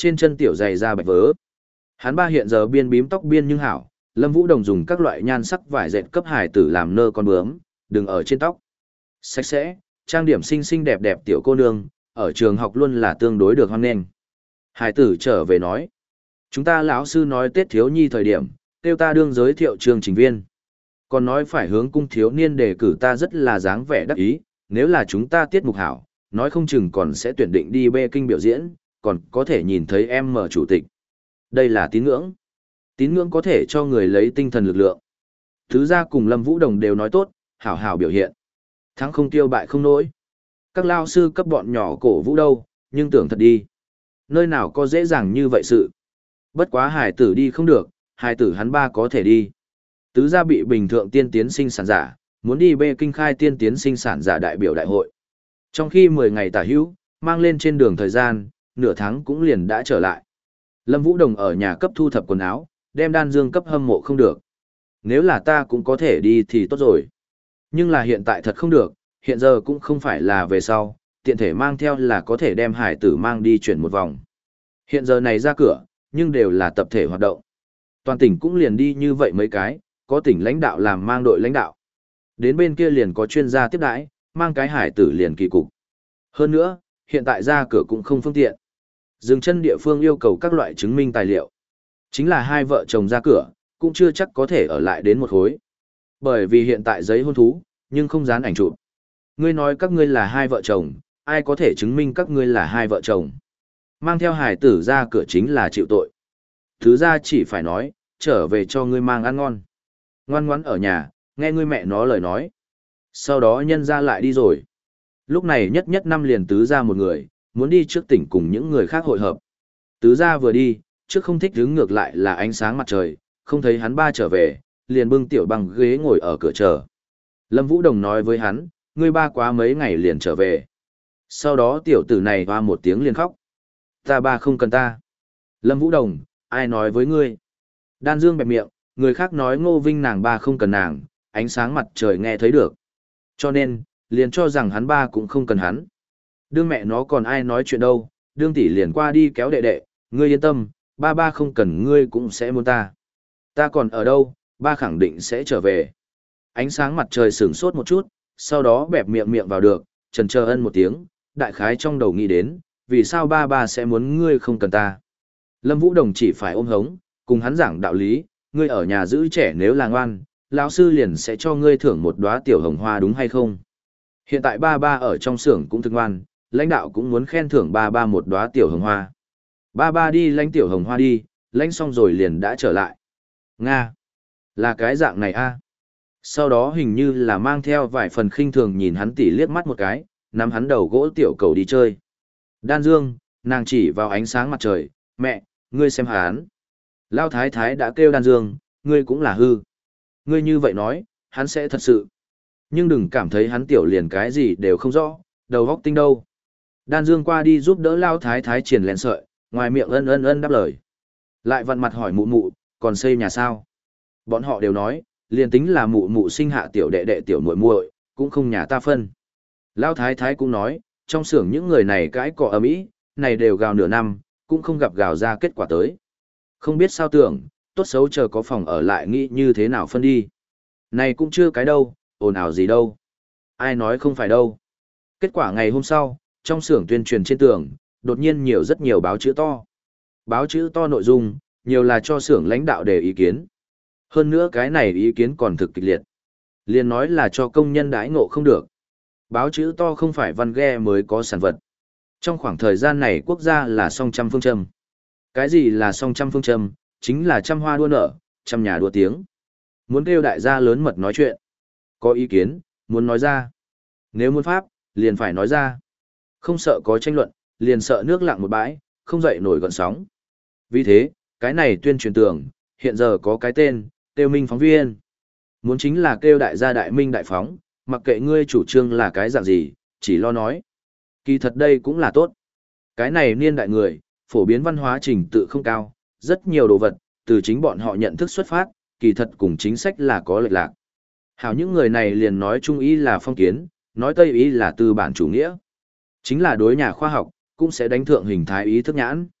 trên chân tiểu dày da bạch vớ. Hắn ba hiện giờ biên bím tóc biên nhưng hảo, Lâm Vũ Đồng dùng các loại nhan sắc vải dệt cấp hải tử làm nơ con bướm, đừng ở trên tóc. Sạch sẽ, trang điểm xinh xinh đẹp đẹp tiểu cô nương, ở trường học luôn là tương đối được hoan nghênh. Hải tử trở về nói, chúng ta lão sư nói Tết thiếu nhi thời điểm, kêu ta đương giới thiệu trường trình viên. Còn nói phải hướng cung thiếu niên đề cử ta rất là dáng vẻ đắc ý, nếu là chúng ta tiết mục hảo, nói không chừng còn sẽ tuyển định đi bê kinh biểu diễn, còn có thể nhìn thấy em mở chủ tịch. Đây là tín ngưỡng. Tín ngưỡng có thể cho người lấy tinh thần lực lượng. Thứ ra cùng Lâm Vũ Đồng đều nói tốt, hảo hảo biểu hiện. Thắng không tiêu bại không nỗi. Các lao sư cấp bọn nhỏ cổ vũ đâu, nhưng tưởng thật đi. Nơi nào có dễ dàng như vậy sự. Bất quá hải tử đi không được, hải tử hắn ba có thể đi. Tứ gia bị bình thượng tiên tiến sinh sản giả, muốn đi bê kinh khai tiên tiến sinh sản giả đại biểu đại hội. Trong khi mười ngày tả hữu, mang lên trên đường thời gian, nửa tháng cũng liền đã trở lại. Lâm Vũ Đồng ở nhà cấp thu thập quần áo, đem đan dương cấp hâm mộ không được. Nếu là ta cũng có thể đi thì tốt rồi. Nhưng là hiện tại thật không được, hiện giờ cũng không phải là về sau, tiện thể mang theo là có thể đem hải tử mang đi chuyển một vòng. Hiện giờ này ra cửa, nhưng đều là tập thể hoạt động. Toàn tỉnh cũng liền đi như vậy mấy cái, có tỉnh lãnh đạo làm mang đội lãnh đạo. Đến bên kia liền có chuyên gia tiếp đãi, mang cái hải tử liền kỳ cục. Hơn nữa, hiện tại ra cửa cũng không phương tiện. Dừng chân địa phương yêu cầu các loại chứng minh tài liệu. Chính là hai vợ chồng ra cửa, cũng chưa chắc có thể ở lại đến một khối. Bởi vì hiện tại giấy hôn thú, nhưng không dán ảnh chụp. Ngươi nói các ngươi là hai vợ chồng, ai có thể chứng minh các ngươi là hai vợ chồng. Mang theo hải tử ra cửa chính là chịu tội. Thứ ra chỉ phải nói, trở về cho ngươi mang ăn ngon. Ngoan ngoãn ở nhà, nghe ngươi mẹ nó lời nói. Sau đó nhân ra lại đi rồi. Lúc này nhất nhất năm liền tứ ra một người, muốn đi trước tỉnh cùng những người khác hội hợp. Tứ ra vừa đi, trước không thích đứng ngược lại là ánh sáng mặt trời, không thấy hắn ba trở về, liền bưng tiểu bằng ghế ngồi ở cửa chờ. Lâm Vũ Đồng nói với hắn, ngươi ba quá mấy ngày liền trở về. Sau đó tiểu tử này hoa một tiếng liền khóc. Ta ba không cần ta. Lâm Vũ Đồng, ai nói với ngươi? Đan Dương bẹp miệng, người khác nói Ngô Vinh nàng ba không cần nàng, ánh sáng mặt trời nghe thấy được. Cho nên, liền cho rằng hắn ba cũng không cần hắn. Đương mẹ nó còn ai nói chuyện đâu, đương tỷ liền qua đi kéo đệ đệ, ngươi yên tâm, ba ba không cần ngươi cũng sẽ muốn ta. Ta còn ở đâu, ba khẳng định sẽ trở về. Ánh sáng mặt trời sửng sốt một chút, sau đó bẹp miệng miệng vào được, trần chờ ân một tiếng, đại khái trong đầu nghĩ đến, vì sao ba ba sẽ muốn ngươi không cần ta. Lâm Vũ Đồng chỉ phải ôm hống, cùng hắn giảng đạo lý, ngươi ở nhà giữ trẻ nếu là ngoan, lão sư liền sẽ cho ngươi thưởng một đóa tiểu hồng hoa đúng hay không? Hiện tại ba ba ở trong xưởng cũng thực ngoan, lãnh đạo cũng muốn khen thưởng ba ba một đóa tiểu hồng hoa. Ba ba đi lãnh tiểu hồng hoa đi, lãnh xong rồi liền đã trở lại. Nga! Là cái dạng này a. Sau đó hình như là mang theo vài phần khinh thường nhìn hắn tỉ liếc mắt một cái, nắm hắn đầu gỗ tiểu cầu đi chơi. Đan Dương, nàng chỉ vào ánh sáng mặt trời, mẹ, ngươi xem hắn. Lao thái thái đã kêu Đan Dương, ngươi cũng là hư. Ngươi như vậy nói, hắn sẽ thật sự. Nhưng đừng cảm thấy hắn tiểu liền cái gì đều không rõ, đầu góc tinh đâu. Đan Dương qua đi giúp đỡ Lao thái thái triển lén sợi, ngoài miệng ân ân ân đáp lời. Lại vặn mặt hỏi mụ mụ, còn xây nhà sao? Bọn họ đều nói, liền tính là mụ mụ sinh hạ tiểu đệ đệ tiểu muội muội, cũng không nhà ta phân. Lao thái thái cũng nói, trong xưởng những người này cãi cọ ầm ĩ, này đều gào nửa năm, cũng không gặp gào ra kết quả tới. Không biết sao tưởng, tốt xấu chờ có phòng ở lại nghĩ như thế nào phân đi. Này cũng chưa cái đâu, ồn ào gì đâu. Ai nói không phải đâu. Kết quả ngày hôm sau, trong xưởng tuyên truyền trên tường, đột nhiên nhiều rất nhiều báo chữ to. Báo chữ to nội dung, nhiều là cho xưởng lãnh đạo đề ý kiến. Hơn nữa cái này ý kiến còn thực kịch liệt. Liên nói là cho công nhân đãi ngộ không được. Báo chữ to không phải văn ghe mới có sản vật. Trong khoảng thời gian này quốc gia là song trăm phương châm. Cái gì là song trăm phương châm? Chính là trăm hoa đua nở, trăm nhà đua tiếng. Muốn kêu đại gia lớn mật nói chuyện. Có ý kiến, muốn nói ra. Nếu muốn pháp, liền phải nói ra. Không sợ có tranh luận, liền sợ nước lặng một bãi, không dậy nổi gọn sóng. Vì thế, cái này tuyên truyền tường, hiện giờ có cái tên, kêu minh phóng viên. Muốn chính là kêu đại gia đại minh đại phóng, mặc kệ ngươi chủ trương là cái dạng gì, chỉ lo nói. Kỳ thật đây cũng là tốt. Cái này niên đại người, phổ biến văn hóa trình tự không cao, rất nhiều đồ vật, từ chính bọn họ nhận thức xuất phát, kỳ thật cùng chính sách là có lệch lạc. Hảo những người này liền nói Trung ý là phong kiến, nói Tây ý là tư bản chủ nghĩa. Chính là đối nhà khoa học, cũng sẽ đánh thượng hình thái ý thức nhãn.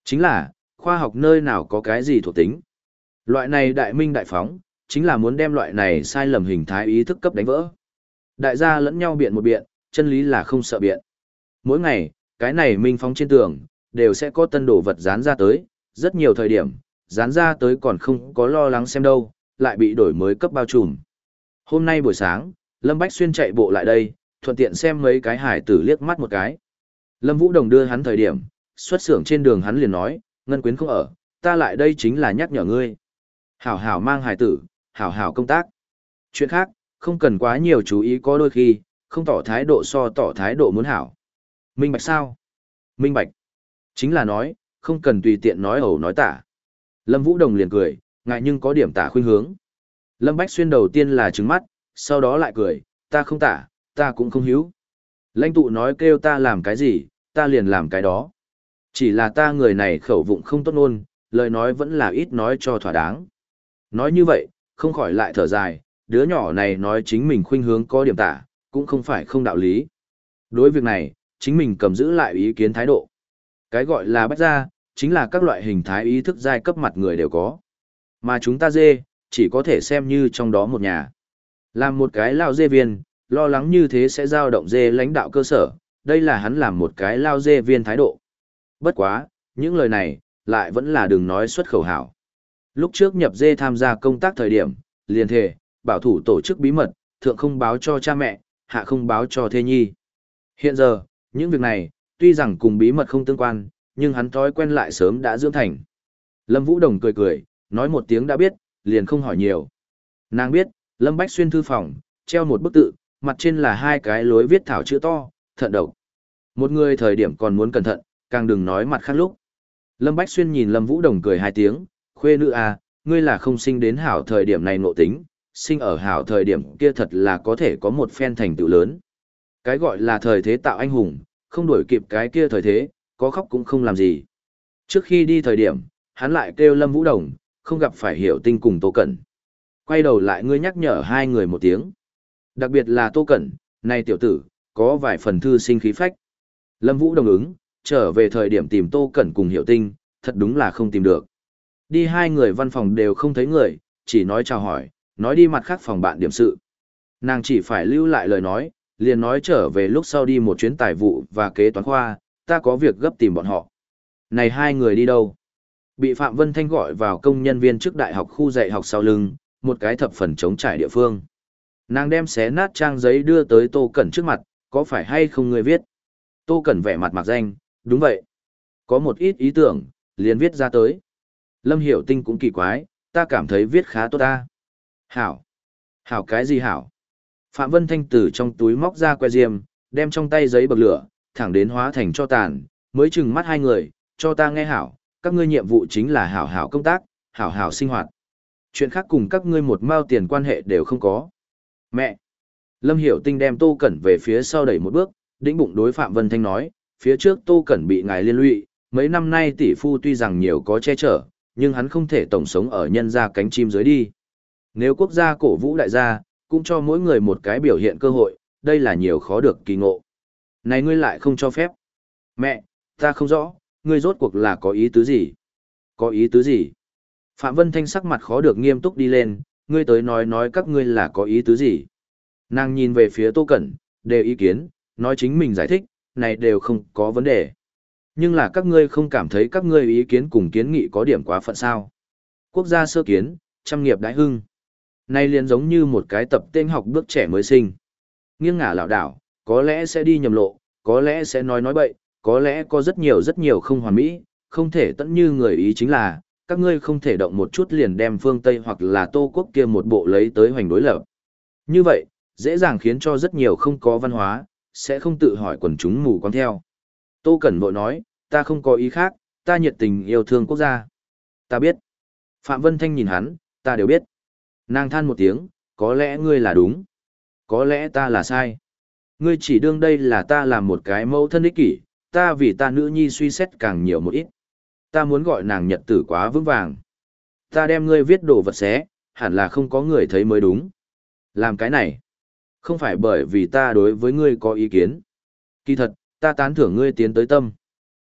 Chính là, khoa học nơi nào có cái gì thuộc tính. Loại này đại minh đại phóng, chính là muốn đem loại này sai lầm hình thái ý thức cấp đánh vỡ. Đại gia lẫn nhau biện một biện, chân lý là không sợ biện. Mỗi ngày, cái này minh phóng trên tường, đều sẽ có tân đồ vật dán ra tới, rất nhiều thời điểm, dán ra tới còn không có lo lắng xem đâu, lại bị đổi mới cấp bao trùm. Hôm nay buổi sáng, Lâm Bách Xuyên chạy bộ lại đây, thuận tiện xem mấy cái hải tử liếc mắt một cái. Lâm Vũ Đồng đưa hắn thời điểm, xuất xưởng trên đường hắn liền nói, Ngân Quyến không ở, ta lại đây chính là nhắc nhở ngươi. Hảo hảo mang hải tử, hảo hảo công tác. Chuyện khác, không cần quá nhiều chú ý, có đôi khi, không tỏ thái độ so tỏ thái độ muốn hảo. Minh bạch sao? Minh bạch. Chính là nói, không cần tùy tiện nói ẩu nói tả. Lâm Vũ Đồng liền cười, ngại nhưng có điểm tả khuynh hướng. Lâm Bách Xuyên đầu tiên là trừng mắt, sau đó lại cười, ta không tả, ta cũng không hiếu. Lãnh tụ nói kêu ta làm cái gì, ta liền làm cái đó. Chỉ là ta người này khẩu vụng không tốt ngôn, lời nói vẫn là ít nói cho thỏa đáng. Nói như vậy, không khỏi lại thở dài, đứa nhỏ này nói chính mình khuynh hướng có điểm tả, cũng không phải không đạo lý. Đối việc này, chính mình cầm giữ lại ý kiến thái độ. Cái gọi là bách gia, chính là các loại hình thái ý thức giai cấp mặt người đều có. Mà chúng ta dê, chỉ có thể xem như trong đó một nhà. Làm một cái lao dê viên, lo lắng như thế sẽ giao động dê lãnh đạo cơ sở, đây là hắn làm một cái lao dê viên thái độ. Bất quá, những lời này, lại vẫn là đừng nói xuất khẩu hảo. Lúc trước nhập dê tham gia công tác thời điểm, liền thề, bảo thủ tổ chức bí mật, thượng không báo cho cha mẹ, hạ không báo cho thê nhi. Hiện giờ, những việc này, tuy rằng cùng bí mật không tương quan, nhưng hắn thói quen lại sớm đã dưỡng thành. Lâm Vũ Đồng cười cười, nói một tiếng đã biết, liền không hỏi nhiều. Nàng biết, Lâm Bách Xuyên thư phòng, treo một bức tự, mặt trên là hai cái lối viết thảo chữ to, thận độc. Một người thời điểm còn muốn cẩn thận, càng đừng nói mặt khác lúc. Lâm Bách Xuyên nhìn Lâm Vũ Đồng cười hai tiếng, khuê nữ à, ngươi là không sinh đến hảo thời điểm này ngộ tính, sinh ở hảo thời điểm kia thật là có thể có một phen thành tựu lớn. Cái gọi là thời thế tạo anh hùng, không đuổi kịp cái kia thời thế, có khóc cũng không làm gì. Trước khi đi thời điểm, hắn lại kêu Lâm Vũ Đồng, không gặp phải Hiểu Tinh cùng Tô Cẩn. Quay đầu lại ngươi nhắc nhở hai người một tiếng. Đặc biệt là Tô Cẩn, này tiểu tử, có vài phần thư sinh khí phách. Lâm Vũ đồng ứng, trở về thời điểm tìm Tô Cẩn cùng Hiểu Tinh, thật đúng là không tìm được. Đi hai người văn phòng đều không thấy người, chỉ nói chào hỏi, nói đi mặt khác phòng bạn điểm sự. Nàng chỉ phải lưu lại lời nói, liền nói trở về lúc sau đi một chuyến tài vụ và kế toán khoa, ta có việc gấp tìm bọn họ. Này hai người đi đâu? Bị Phạm Vân Thanh gọi vào công nhân viên trước đại học khu dạy học sau lưng, một cái thập phần chống trải địa phương. Nàng đem xé nát trang giấy đưa tới Tô Cẩn trước mặt, có phải hay không người viết? Tô Cẩn vẻ mặt mặc danh, đúng vậy. Có một ít ý tưởng, liền viết ra tới. Lâm Hiểu Tinh cũng kỳ quái, ta cảm thấy viết khá tốt ta. Hảo. Hảo cái gì hảo? Phạm Vân Thanh từ trong túi móc ra que diêm, đem trong tay giấy bậc lửa, thẳng đến hóa thành cho tàn, mới chừng mắt hai người, cho ta nghe hảo, các ngươi nhiệm vụ chính là hảo hảo công tác, hảo hảo sinh hoạt. Chuyện khác cùng các ngươi một mao tiền quan hệ đều không có. Mẹ! Lâm Hiểu Tinh đem Tô Cẩn về phía sau đẩy một bước, đĩnh bụng đối Phạm Vân Thanh nói, phía trước Tô Cẩn bị ngài liên lụy, mấy năm nay tỷ phu tuy rằng nhiều có che chở, nhưng hắn không thể tổng sống ở nhân gia cánh chim dưới đi. Nếu quốc gia cổ vũ đại gia, cũng cho mỗi người một cái biểu hiện cơ hội, đây là nhiều khó được kỳ ngộ. Này ngươi lại không cho phép. Mẹ, ta không rõ, ngươi rốt cuộc là có ý tứ gì? Có ý tứ gì? Phạm Vân Thanh sắc mặt khó được nghiêm túc đi lên, ngươi tới nói nói các ngươi là có ý tứ gì? Nàng nhìn về phía Tô Cẩn, đề ý kiến, nói chính mình giải thích, này đều không có vấn đề. Nhưng là các ngươi không cảm thấy các ngươi ý kiến cùng kiến nghị có điểm quá phận sao? Quốc gia sơ kiến, trăm nghiệp đại hưng. Này liền giống như một cái tập tên học bước trẻ mới sinh. Nghiêng ngả lảo đảo, có lẽ sẽ đi nhầm lộ, có lẽ sẽ nói nói bậy, có lẽ có rất nhiều rất nhiều không hoàn mỹ, không thể tận như người ý chính là, các ngươi không thể động một chút liền đem phương Tây hoặc là Tô Quốc kia một bộ lấy tới hoành đối lập. Như vậy, dễ dàng khiến cho rất nhiều không có văn hóa, sẽ không tự hỏi quần chúng mù quáng theo. Tô Cẩn vội nói, ta không có ý khác, ta nhiệt tình yêu thương quốc gia. Ta biết. Phạm Vân Thanh nhìn hắn, ta đều biết. Nàng than một tiếng, có lẽ ngươi là đúng. Có lẽ ta là sai. Ngươi chỉ đương đây là ta làm một cái mẫu thân ích kỷ, ta vì ta nữ nhi suy xét càng nhiều một ít. Ta muốn gọi nàng nhật tử quá vững vàng. Ta đem ngươi viết đồ vật xé, hẳn là không có người thấy mới đúng. Làm cái này, không phải bởi vì ta đối với ngươi có ý kiến. Kỳ thật, ta tán thưởng ngươi tiến tới tâm.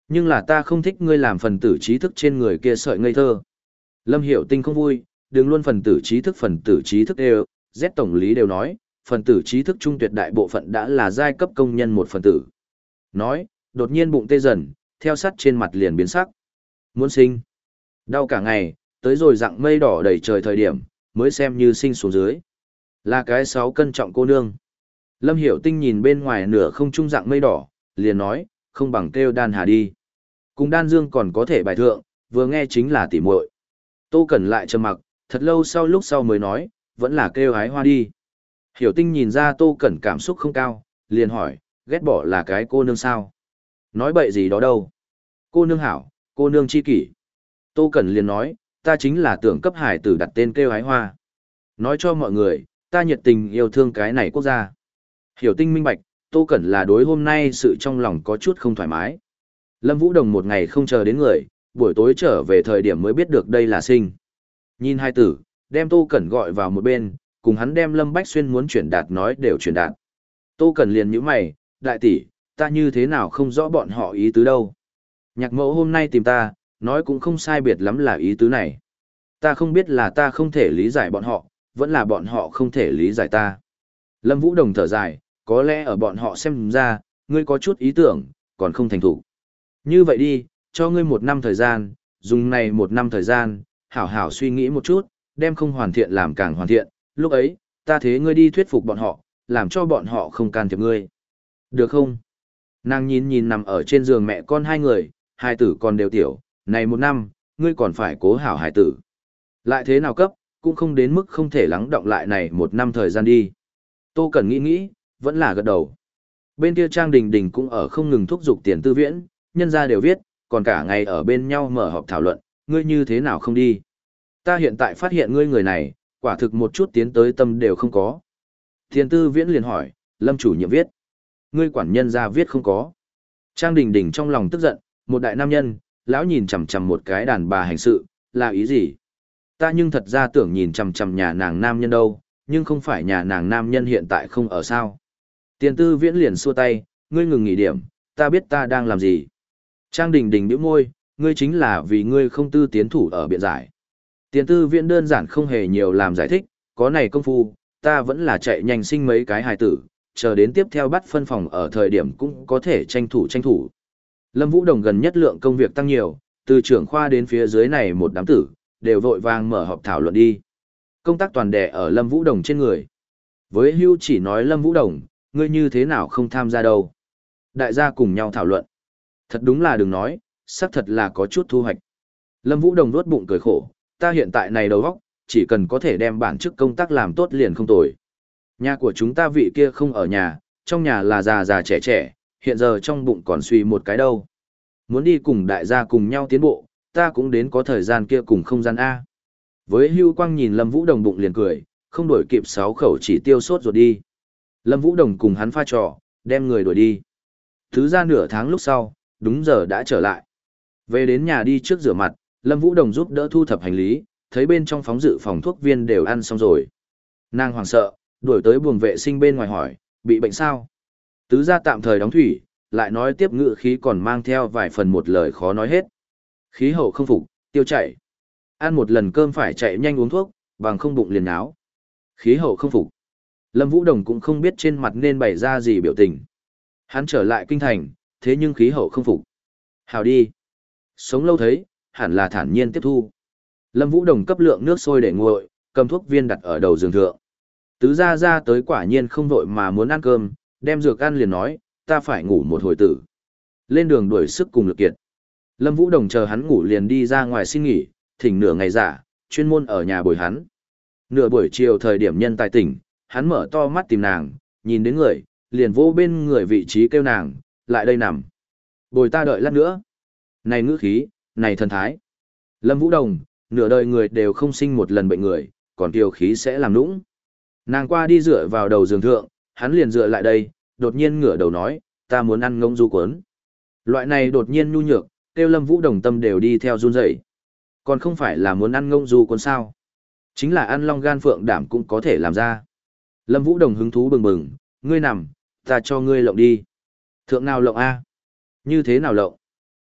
Nhưng là ta không thích ngươi làm phần tử trí thức trên người kia sợi ngây thơ. Lâm Hiểu Tinh không vui, đừng luôn phần tử trí thức phần tử trí thức đều, Z tổng lý đều nói, phần tử trí thức trung tuyệt đại bộ phận đã là giai cấp công nhân một phần tử. Nói, đột nhiên bụng tê dần, theo sắt trên mặt liền biến sắc. Muốn sinh. Đau cả ngày, tới rồi dặng mây đỏ đầy trời thời điểm, mới xem như sinh xuống dưới. Là cái sáu cân trọng cô nương. Lâm Hiểu Tinh nhìn bên ngoài nửa không trung dặng mây đỏ, liền nói, không bằng kêu đan hà đi. Cùng đan dương còn có thể bài thượng, vừa nghe chính là tỉ muội. Tô Cẩn lại trầm mặc, thật lâu sau lúc sau mới nói, vẫn là kêu hái hoa đi. Hiểu Tinh nhìn ra Tô Cẩn cảm xúc không cao, liền hỏi, ghét bỏ là cái cô nương sao? Nói bậy gì đó đâu? Cô nương hảo, cô nương chi kỷ. Tô Cẩn liền nói, ta chính là tưởng cấp hải tử đặt tên kêu hái hoa. Nói cho mọi người, ta nhiệt tình yêu thương cái này quốc gia. Hiểu Tinh minh bạch, Tô Cẩn là đối hôm nay sự trong lòng có chút không thoải mái. Lâm Vũ Đồng một ngày không chờ đến người, buổi tối trở về thời điểm mới biết được đây là sinh. Nhìn hai tử, đem Tô Cẩn gọi vào một bên, cùng hắn đem Lâm Bách Xuyên muốn chuyển đạt nói đều chuyển đạt. Tô Cẩn liền nhíu mày, đại tỷ, ta như thế nào không rõ bọn họ ý tứ đâu. Nhạc mẫu hôm nay tìm ta, nói cũng không sai biệt lắm là ý tứ này. Ta không biết là ta không thể lý giải bọn họ, vẫn là bọn họ không thể lý giải ta. Lâm Vũ Đồng thở dài, có lẽ ở bọn họ xem ra, ngươi có chút ý tưởng, còn không thành thủ. Như vậy đi, cho ngươi một năm thời gian, dùng này một năm thời gian, hảo hảo suy nghĩ một chút, đem không hoàn thiện làm càng hoàn thiện, lúc ấy, ta thế ngươi đi thuyết phục bọn họ, làm cho bọn họ không can thiệp ngươi. Được không? Nàng nhìn nhìn nằm ở trên giường mẹ con hai người, hai tử còn đều tiểu, này một năm, ngươi còn phải cố hảo hài tử. Lại thế nào cấp, cũng không đến mức không thể lắng động lại này một năm thời gian đi. Tô Cẩn nghĩ nghĩ, vẫn là gật đầu. Bên kia Trang Đình Đình cũng ở không ngừng thúc giục Tiền Tư Viễn, nhân ra đều viết, còn cả ngày ở bên nhau mở họp thảo luận, ngươi như thế nào không đi. Ta hiện tại phát hiện ngươi người này, quả thực một chút tiến tới tâm đều không có. Tiền Tư Viễn liền hỏi, Lâm chủ nhiệm viết. Ngươi quản nhân ra viết không có. Trang Đình Đình trong lòng tức giận, một đại nam nhân, lão nhìn chằm chằm một cái đàn bà hành sự, là ý gì? Ta nhưng thật ra tưởng nhìn chằm chằm nhà nàng nam nhân đâu, nhưng không phải nhà nàng nam nhân hiện tại không ở sao. Tiền Tư Viễn liền xua tay, ngươi ngừng nghỉ điểm, ta biết ta đang làm gì. Trang Đình Đình nhíu môi, ngươi chính là vì ngươi không tư tiến thủ ở biện giải. Tiền Tư Viễn đơn giản không hề nhiều làm giải thích, có này công phu, ta vẫn là chạy nhanh sinh mấy cái hài tử, chờ đến tiếp theo bắt phân phòng ở thời điểm cũng có thể tranh thủ tranh thủ. Lâm Vũ Đồng gần nhất lượng công việc tăng nhiều, từ trưởng khoa đến phía dưới này một đám tử, đều vội vàng mở họp thảo luận đi. Công tác toàn đè ở Lâm Vũ Đồng trên người. Với Hưu chỉ nói Lâm Vũ Đồng, ngươi như thế nào không tham gia đâu. Đại gia cùng nhau thảo luận. Thật đúng là đừng nói, xác thật là có chút thu hoạch. Lâm Vũ Đồng nuốt bụng cười khổ, ta hiện tại này đầu óc, chỉ cần có thể đem bản chức công tác làm tốt liền không tồi. Nhà của chúng ta vị kia không ở nhà, trong nhà là già già trẻ trẻ, hiện giờ trong bụng còn suy một cái đâu. Muốn đi cùng đại gia cùng nhau tiến bộ, ta cũng đến có thời gian kia cùng không gian A. Với Hưu Quang nhìn Lâm Vũ Đồng bụng liền cười, không đổi kịp sáu khẩu chỉ tiêu sốt ruột đi. Lâm Vũ Đồng cùng hắn pha trò, đem người đuổi đi. Thứ ra nửa tháng lúc sau, đúng giờ đã trở lại. Về đến nhà đi trước rửa mặt, Lâm Vũ Đồng giúp đỡ thu thập hành lý, thấy bên trong phóng dự phòng thuốc viên đều ăn xong rồi. Nàng hoảng sợ, đuổi tới buồng vệ sinh bên ngoài hỏi, bị bệnh sao? Tứ gia tạm thời đóng thủy, lại nói tiếp ngự khí còn mang theo vài phần một lời khó nói hết. Khí hậu không phục, tiêu chảy. Ăn một lần cơm phải chạy nhanh uống thuốc, bằng không bụng liền náo. Khí hậu không phục. Lâm Vũ Đồng cũng không biết trên mặt nên bày ra gì biểu tình. Hắn trở lại kinh thành, thế nhưng khí hậu không phục. Hào đi. Sống lâu thấy, hẳn là thản nhiên tiếp thu. Lâm Vũ Đồng cấp lượng nước sôi để nguội, cầm thuốc viên đặt ở đầu giường thượng. Tứ gia ra tới quả nhiên không vội mà muốn ăn cơm, đem dược ăn liền nói, ta phải ngủ một hồi tử. Lên đường đuổi sức cùng lực kiệt. Lâm Vũ Đồng chờ hắn ngủ liền đi ra ngoài xin nghỉ, thỉnh nửa ngày giả, chuyên môn ở nhà bồi hắn. Nửa buổi chiều thời điểm nhân tài tỉnh, hắn mở to mắt tìm nàng, nhìn đến người, liền vô bên người vị trí kêu nàng, lại đây nằm. Bồi ta đợi lát nữa. Này ngữ khí, này thần thái. Lâm Vũ Đồng, nửa đời người đều không sinh một lần bệnh người, còn kiều khí sẽ làm nũng. Nàng qua đi dựa vào đầu giường thượng, hắn liền dựa lại đây, đột nhiên ngửa đầu nói, ta muốn ăn ngông du cuốn. Loại này đột nhiên nhu nhược, kêu Lâm Vũ Đồng tâm đều đi theo run rẩy. Còn không phải là muốn ăn ngông du cuốn sao? Chính là ăn long gan phượng đảm cũng có thể làm ra. Lâm Vũ Đồng hứng thú bừng bừng, ngươi nằm, ta cho ngươi lộng đi. Thượng nào lộng a? Như thế nào lộng?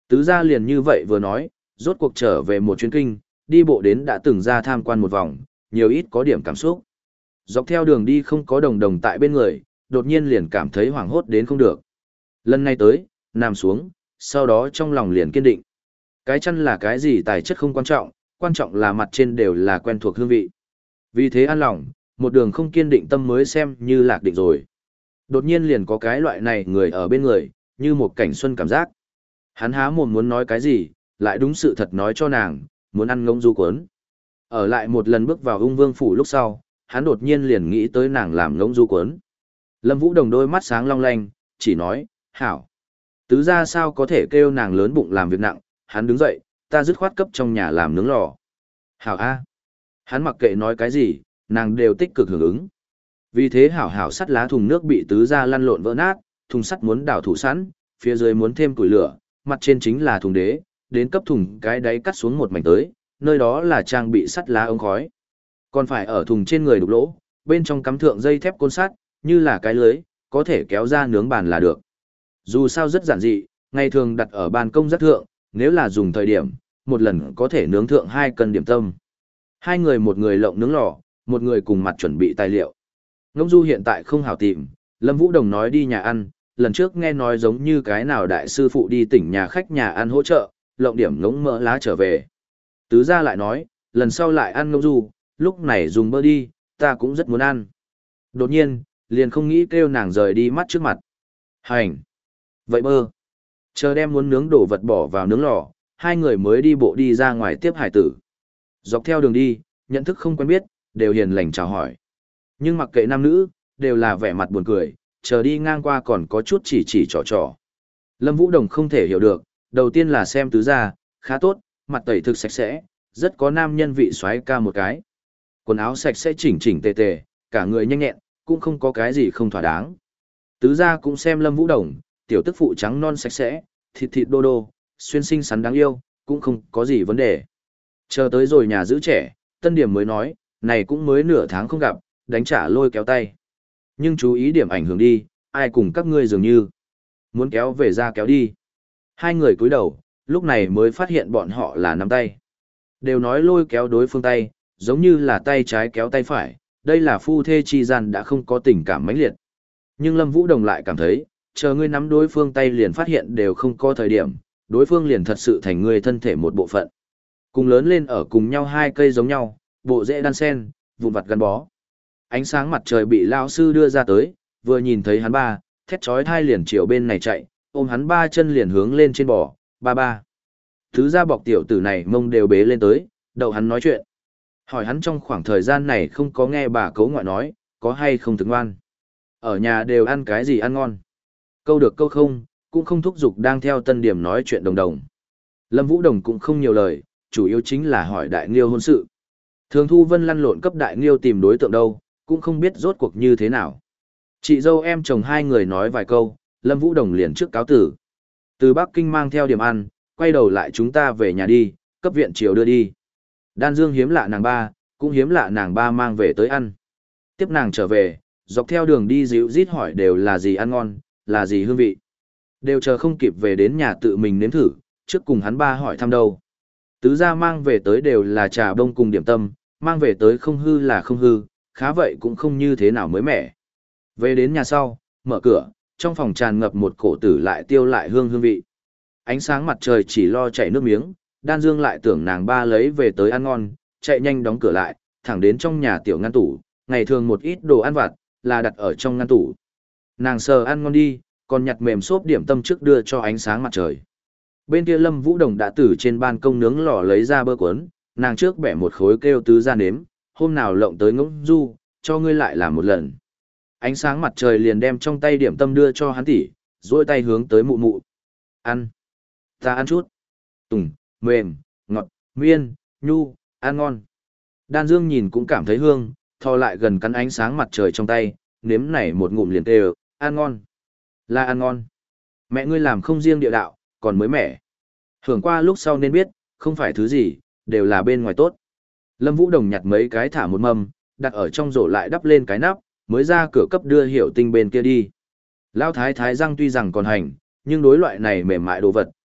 Tứ gia liền như vậy vừa nói, rốt cuộc trở về một chuyến kinh, đi bộ đến đã từng ra tham quan một vòng, nhiều ít có điểm cảm xúc. Dọc theo đường đi không có đồng đồng tại bên người, đột nhiên liền cảm thấy hoảng hốt đến không được. Lần này tới, nằm xuống, sau đó trong lòng liền kiên định. Cái chăn là cái gì tài chất không quan trọng, quan trọng là mặt trên đều là quen thuộc hương vị. Vì thế an lòng, một đường không kiên định tâm mới xem như lạc định rồi. Đột nhiên liền có cái loại này người ở bên người, như một cảnh xuân cảm giác. Hắn há mồm muốn nói cái gì, lại đúng sự thật nói cho nàng, muốn ăn ngỗng du cuốn. Ở lại một lần bước vào ung vương phủ lúc sau, hắn đột nhiên liền nghĩ tới nàng làm ngỗng du cuốn. Lâm Vũ Đồng đôi mắt sáng long lanh, chỉ nói, hảo. Tứ ra sao có thể kêu nàng lớn bụng làm việc nặng, hắn đứng dậy, ta dứt khoát cấp trong nhà làm nướng lò. Hảo A. Hắn mặc kệ nói cái gì, nàng đều tích cực hưởng ứng. Vì thế hảo hảo sắt lá thùng nước bị tứ ra lăn lộn vỡ nát, thùng sắt muốn đảo thủ sẵn, phía dưới muốn thêm củi lửa, mặt trên chính là thùng đế, đến cấp thùng cái đáy cắt xuống một mảnh tới, nơi đó là trang bị sắt lá ống khói. Còn phải ở thùng trên người đục lỗ, bên trong cắm thượng dây thép côn sắt, như là cái lưới, có thể kéo ra nướng bàn là được. Dù sao rất giản dị, ngày thường đặt ở ban công rất thượng, nếu là dùng thời điểm, một lần có thể nướng thượng hai cân điểm tâm. Hai người một người lộng nướng lò, một người cùng mặt chuẩn bị tài liệu. Ngỗng du hiện tại không hảo tìm, Lâm Vũ Đồng nói đi nhà ăn, lần trước nghe nói giống như cái nào đại sư phụ đi tỉnh nhà khách nhà ăn hỗ trợ, lộng điểm ngỗng mỡ lá trở về. Tứ gia lại nói, lần sau lại ăn ngỗng du, lúc này dùng bơ đi, ta cũng rất muốn ăn. Đột nhiên, liền không nghĩ kêu nàng rời đi mắt trước mặt. Hành! Vậy bơ! Chờ đem muốn nướng đổ vật bỏ vào nướng lò, hai người mới đi bộ đi ra ngoài tiếp hải tử. Dọc theo đường đi, nhận thức không quen biết, đều hiền lành chào hỏi. Nhưng mặc kệ nam nữ, đều là vẻ mặt buồn cười, chờ đi ngang qua còn có chút chỉ chỉ trò trò. Lâm Vũ Đồng không thể hiểu được, đầu tiên là xem tứ gia, khá tốt, mặt tẩy thực sạch sẽ, rất có nam nhân vị xoáy ca một cái. Quần áo sạch sẽ chỉnh chỉnh tề tề, cả người nhanh nhẹn, cũng không có cái gì không thỏa đáng. Tứ gia cũng xem Lâm Vũ Đồng, tiểu tức phụ trắng non sạch sẽ, thịt thịt đô đô, xuyên xinh xắn đáng yêu, cũng không có gì vấn đề. Chờ tới rồi nhà giữ trẻ, Tân Điểm mới nói, này cũng mới nửa tháng không gặp, đánh trả lôi kéo tay. Nhưng chú ý điểm ảnh hưởng đi, ai cùng các ngươi dường như muốn kéo về ra kéo đi. Hai người cúi đầu, lúc này mới phát hiện bọn họ là nắm tay. Đều nói lôi kéo đối phương tay, giống như là tay trái kéo tay phải, đây là phu thê chi gian đã không có tình cảm mãnh liệt. Nhưng Lâm Vũ Đồng lại cảm thấy, chờ ngươi nắm đối phương tay liền phát hiện đều không có thời điểm, đối phương liền thật sự thành ngươi thân thể một bộ phận. Cùng lớn lên ở cùng nhau hai cây giống nhau, bộ rễ đan sen, vụn vặt gắn bó. Ánh sáng mặt trời bị lão sư đưa ra tới, vừa nhìn thấy hắn ba, thét chói tai liền chiều bên này chạy, ôm hắn ba chân liền hướng lên trên bò, ba ba. Thứ ra bọc tiểu tử này mông đều bế lên tới, đậu hắn nói chuyện. Hỏi hắn trong khoảng thời gian này không có nghe bà cấu ngoại nói, có hay không thức ngoan. Ở nhà đều ăn cái gì ăn ngon. Câu được câu không, cũng không thúc giục đang theo Tân Điểm nói chuyện đồng đồng. Lâm Vũ Đồng cũng không nhiều lời, chủ yếu chính là hỏi Đại Nghiêu hôn sự. Thường Thu Vân lăn lộn cấp Đại Nghiêu tìm đối tượng đâu, cũng không biết rốt cuộc như thế nào. Chị dâu em chồng hai người nói vài câu, Lâm Vũ Đồng liền trước cáo tử. Từ Bắc Kinh mang theo điểm ăn, quay đầu lại chúng ta về nhà đi, cấp viện chiều đưa đi. Đan Dương hiếm lạ nàng ba, cũng hiếm lạ nàng ba mang về tới ăn. Tiếp nàng trở về, dọc theo đường đi dịu rít hỏi đều là gì ăn ngon, là gì hương vị. Đều chờ không kịp về đến nhà tự mình nếm thử, trước cùng hắn ba hỏi thăm đâu. Tứ gia mang về tới đều là trà bông cùng điểm tâm, mang về tới không hư là không hư, khá vậy cũng không như thế nào mới mẻ. Về đến nhà sau, mở cửa, trong phòng tràn ngập một cổ tử lại tiêu lại hương hương vị. Ánh sáng mặt trời chỉ lo chảy nước miếng, Đan Dương lại tưởng nàng ba lấy về tới ăn ngon, chạy nhanh đóng cửa lại, thẳng đến trong nhà tiểu ngăn tủ, ngày thường một ít đồ ăn vặt, là đặt ở trong ngăn tủ. Nàng sờ ăn ngon đi, còn nhặt mềm xốp điểm tâm trước đưa cho ánh sáng mặt trời. Bên kia Lâm Vũ Đồng đã từ trên ban công nướng lò lấy ra bơ cuốn, nàng trước bẻ một khối kêu tứ ra nếm, hôm nào lộng tới ngỗng du, cho ngươi lại làm một lần. Ánh sáng mặt trời liền đem trong tay điểm tâm đưa cho hắn tỉ, duỗi tay hướng tới mụ mụ. Ăn. Ta ăn chút. Tùng, mềm, ngọt, miên, nhu, ăn ngon. Đan Dương nhìn cũng cảm thấy hương, thò lại gần cắn ánh sáng mặt trời trong tay, nếm này một ngụm liền kêu, ăn ngon. Là ăn ngon. Mẹ ngươi làm không riêng địa đạo, còn mới mẻ. Hưởng qua lúc sau nên biết, không phải thứ gì, đều là bên ngoài tốt. Lâm Vũ Đồng nhặt mấy cái thả một mâm, đặt ở trong rổ lại đắp lên cái nắp, mới ra cửa cấp đưa Hiểu Tinh bên kia đi. Lão thái thái răng tuy rằng còn hành, nhưng đối loại này mềm mại đồ vật,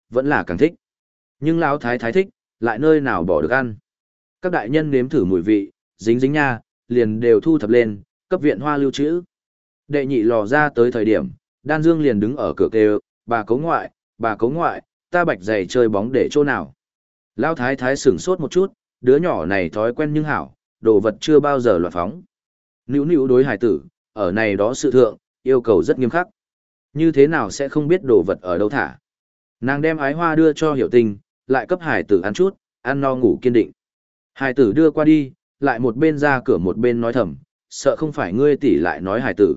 vẫn là càng thích. Nhưng lão thái thái thích, lại nơi nào bỏ được ăn. Các đại nhân nếm thử mùi vị, dính dính nha, liền đều thu thập lên, cấp viện hoa lưu trữ. Đệ nhị lò ra tới thời điểm, Đan Dương liền đứng ở cửa kêu, bà cấu ngoại, bà cấu ngoại, ta bạch giày chơi bóng để chỗ nào. Lão thái thái sửng sốt một chút, đứa nhỏ này thói quen nhưng hảo, đồ vật chưa bao giờ loạn phóng. Nữu nữu đối hải tử, ở này đó sự thượng, yêu cầu rất nghiêm khắc. Như thế nào sẽ không biết đồ vật ở đâu thả. Nàng đem ái hoa đưa cho Hiểu Tình, lại cấp hải tử ăn chút, ăn no ngủ kiên định. Hải tử đưa qua đi, lại một bên ra cửa một bên nói thầm, sợ không phải ngươi tỷ lại nói hải tử.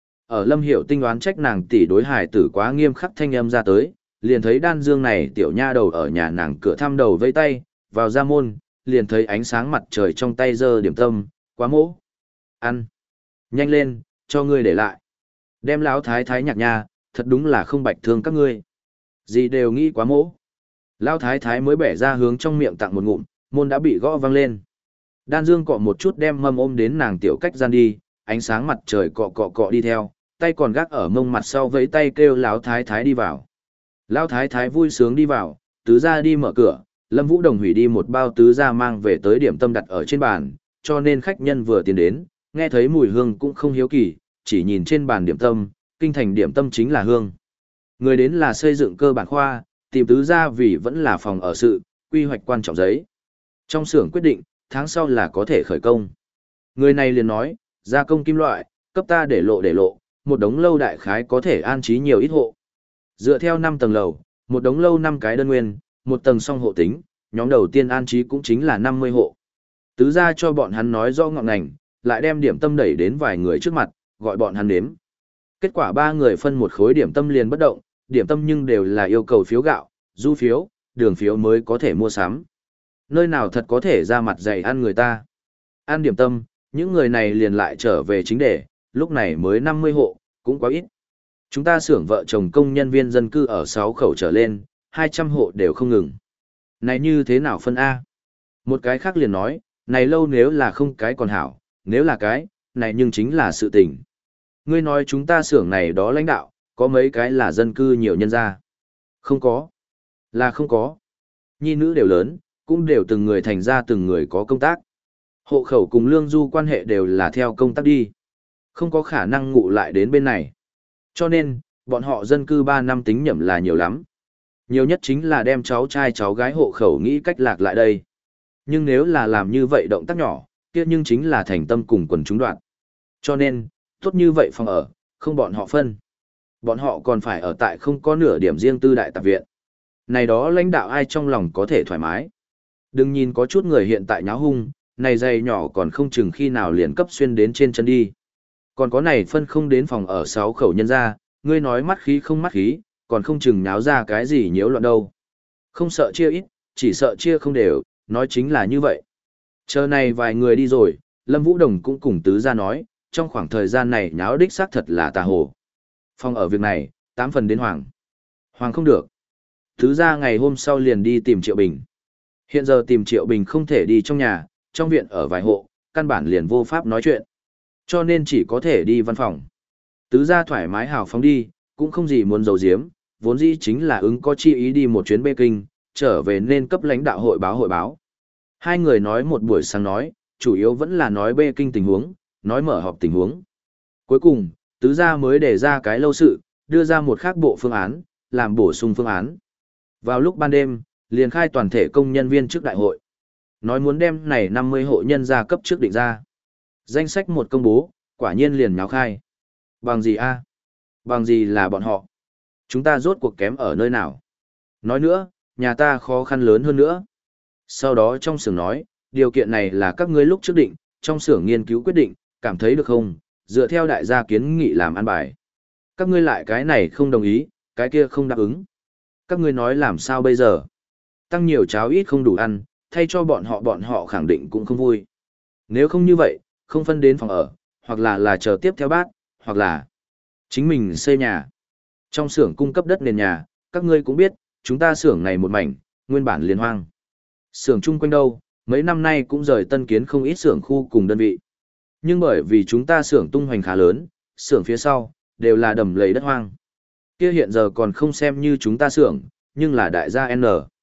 Ở Lâm Hiểu Tinh đoán trách nàng tỷ đối hải tử quá nghiêm khắc thanh âm ra tới, liền thấy Đan Dương này tiểu nha đầu ở nhà nàng cửa thăm đầu vây tay, vào ra môn, liền thấy ánh sáng mặt trời trong tay giơ điểm tâm, quá mỗ. Ăn. Nhanh lên, cho ngươi để lại. Đem lão thái thái nhạc nha, thật đúng là không bạch thương các ngươi. Gì đều nghĩ quá mỗ. Lão thái thái mới bẻ ra hướng trong miệng tặng một ngụm, môn đã bị gõ vang lên. Đan Dương cọ một chút đem mâm ôm đến nàng tiểu cách gian đi, ánh sáng mặt trời cọ cọ cọ đi theo, tay còn gác ở mông mặt sau vẫy tay kêu lão thái thái đi vào. Lão thái thái vui sướng đi vào, tứ gia đi mở cửa, Lâm Vũ Đồng hủy đi một bao tứ gia mang về tới điểm tâm đặt ở trên bàn, cho nên khách nhân vừa tiến đến, nghe thấy mùi hương cũng không hiếu kỳ, chỉ nhìn trên bàn điểm tâm, kinh thành điểm tâm chính là hương. Người đến là xây dựng cơ bản khoa, tìm tứ gia vì vẫn là phòng ở sự, quy hoạch quan trọng giấy. Trong xưởng quyết định, tháng sau là có thể khởi công. Người này liền nói, gia công kim loại, cấp ta để lộ để lộ, một đống lâu đại khái có thể an trí nhiều ít hộ. Dựa theo năm tầng lầu, một đống lâu năm cái đơn nguyên, một tầng song hộ tính, nhóm đầu tiên an trí cũng chính là năm mươi hộ. Tứ gia cho bọn hắn nói rõ ngọn ngành, lại đem điểm tâm đẩy đến vài người trước mặt, gọi bọn hắn đếm. Kết quả ba người phân một khối điểm tâm liền bất động, điểm tâm nhưng đều là yêu cầu phiếu gạo, du phiếu, đường phiếu mới có thể mua sắm. Nơi nào thật có thể ra mặt dày ăn người ta. Ăn điểm tâm, những người này liền lại trở về chính đề, lúc này mới năm mươi hộ, cũng quá ít. Chúng ta xưởng vợ chồng công nhân viên dân cư ở sáu khẩu trở lên, hai trăm hộ đều không ngừng. Này như thế nào phân A? Một cái khác liền nói, này lâu nếu là không cái còn hảo, nếu là cái, này nhưng chính là sự tình. Ngươi nói chúng ta xưởng này đó lãnh đạo, có mấy cái là dân cư nhiều nhân gia. Không có. Là không có. Nhi nữ đều lớn, cũng đều từng người thành ra từng người có công tác. Hộ khẩu cùng lương du quan hệ đều là theo công tác đi. Không có khả năng ngụ lại đến bên này. Cho nên, bọn họ dân cư ba năm tính nhẩm là nhiều lắm. Nhiều nhất chính là đem cháu trai cháu gái hộ khẩu nghĩ cách lạc lại đây. Nhưng nếu là làm như vậy động tác nhỏ, kia nhưng chính là thành tâm cùng quần chúng đoạn. Cho nên, tốt như vậy phòng ở, không bọn họ phân. Bọn họ còn phải ở tại không có nửa điểm riêng tư đại tạp viện. Này đó lãnh đạo ai trong lòng có thể thoải mái. Đừng nhìn có chút người hiện tại nháo hung, này giày nhỏ còn không chừng khi nào liền cấp xuyên đến trên chân đi. Còn có này phân không đến phòng ở sáu khẩu nhân ra, ngươi nói mắt khí không mắt khí, còn không chừng nháo ra cái gì nhiễu loạn đâu. Không sợ chia ít, chỉ sợ chia không đều, nói chính là như vậy. Chờ này vài người đi rồi, Lâm Vũ Đồng cũng cùng tứ gia nói, trong khoảng thời gian này nháo đích xác thật là tà hồ. Phòng ở việc này, tám phần đến Hoàng. Hoàng không được. Tứ gia ngày hôm sau liền đi tìm Triệu Bình. Hiện giờ tìm Triệu Bình không thể đi trong nhà, trong viện ở vài hộ, căn bản liền vô pháp nói chuyện. Cho nên chỉ có thể đi văn phòng. Tứ gia thoải mái hào phóng đi, cũng không gì muốn giấu giếm, vốn dĩ chính là ứng có chi ý đi một chuyến Bê Kinh, trở về nên cấp lãnh đạo hội báo hội báo. Hai người nói một buổi sáng nói, chủ yếu vẫn là nói Bê Kinh tình huống, nói mở họp tình huống. Cuối cùng, tứ gia mới đề ra cái lâu sự, đưa ra một khác bộ phương án, làm bổ sung phương án. Vào lúc ban đêm, liền khai toàn thể công nhân viên trước đại hội. Nói muốn đem này năm mươi hộ nhân gia cấp trước định ra. Danh sách một công bố, quả nhiên liền nháo khai. Bằng gì a? Bằng gì là bọn họ? Chúng ta rốt cuộc kém ở nơi nào? Nói nữa, nhà ta khó khăn lớn hơn nữa. Sau đó trong xưởng nói, điều kiện này là các ngươi lúc trước định, trong xưởng nghiên cứu quyết định, cảm thấy được không, dựa theo đại gia kiến nghị làm ăn bài. Các ngươi lại cái này không đồng ý, cái kia không đáp ứng. Các ngươi nói làm sao bây giờ? Tăng nhiều cháo ít không đủ ăn, thay cho bọn họ bọn họ khẳng định cũng không vui. Nếu không như vậy, không phân đến phòng ở, hoặc là là chờ tiếp theo bác, hoặc là chính mình xây nhà. Trong xưởng cung cấp đất nền nhà, các ngươi cũng biết, chúng ta xưởng này một mảnh, nguyên bản liên hoang. Xưởng chung quanh đâu, mấy năm nay cũng rời tân kiến không ít xưởng khu cùng đơn vị. Nhưng bởi vì chúng ta xưởng tung hoành khá lớn, xưởng phía sau, đều là đầm lầy đất hoang. Kia hiện giờ còn không xem như chúng ta xưởng, nhưng là đại gia N.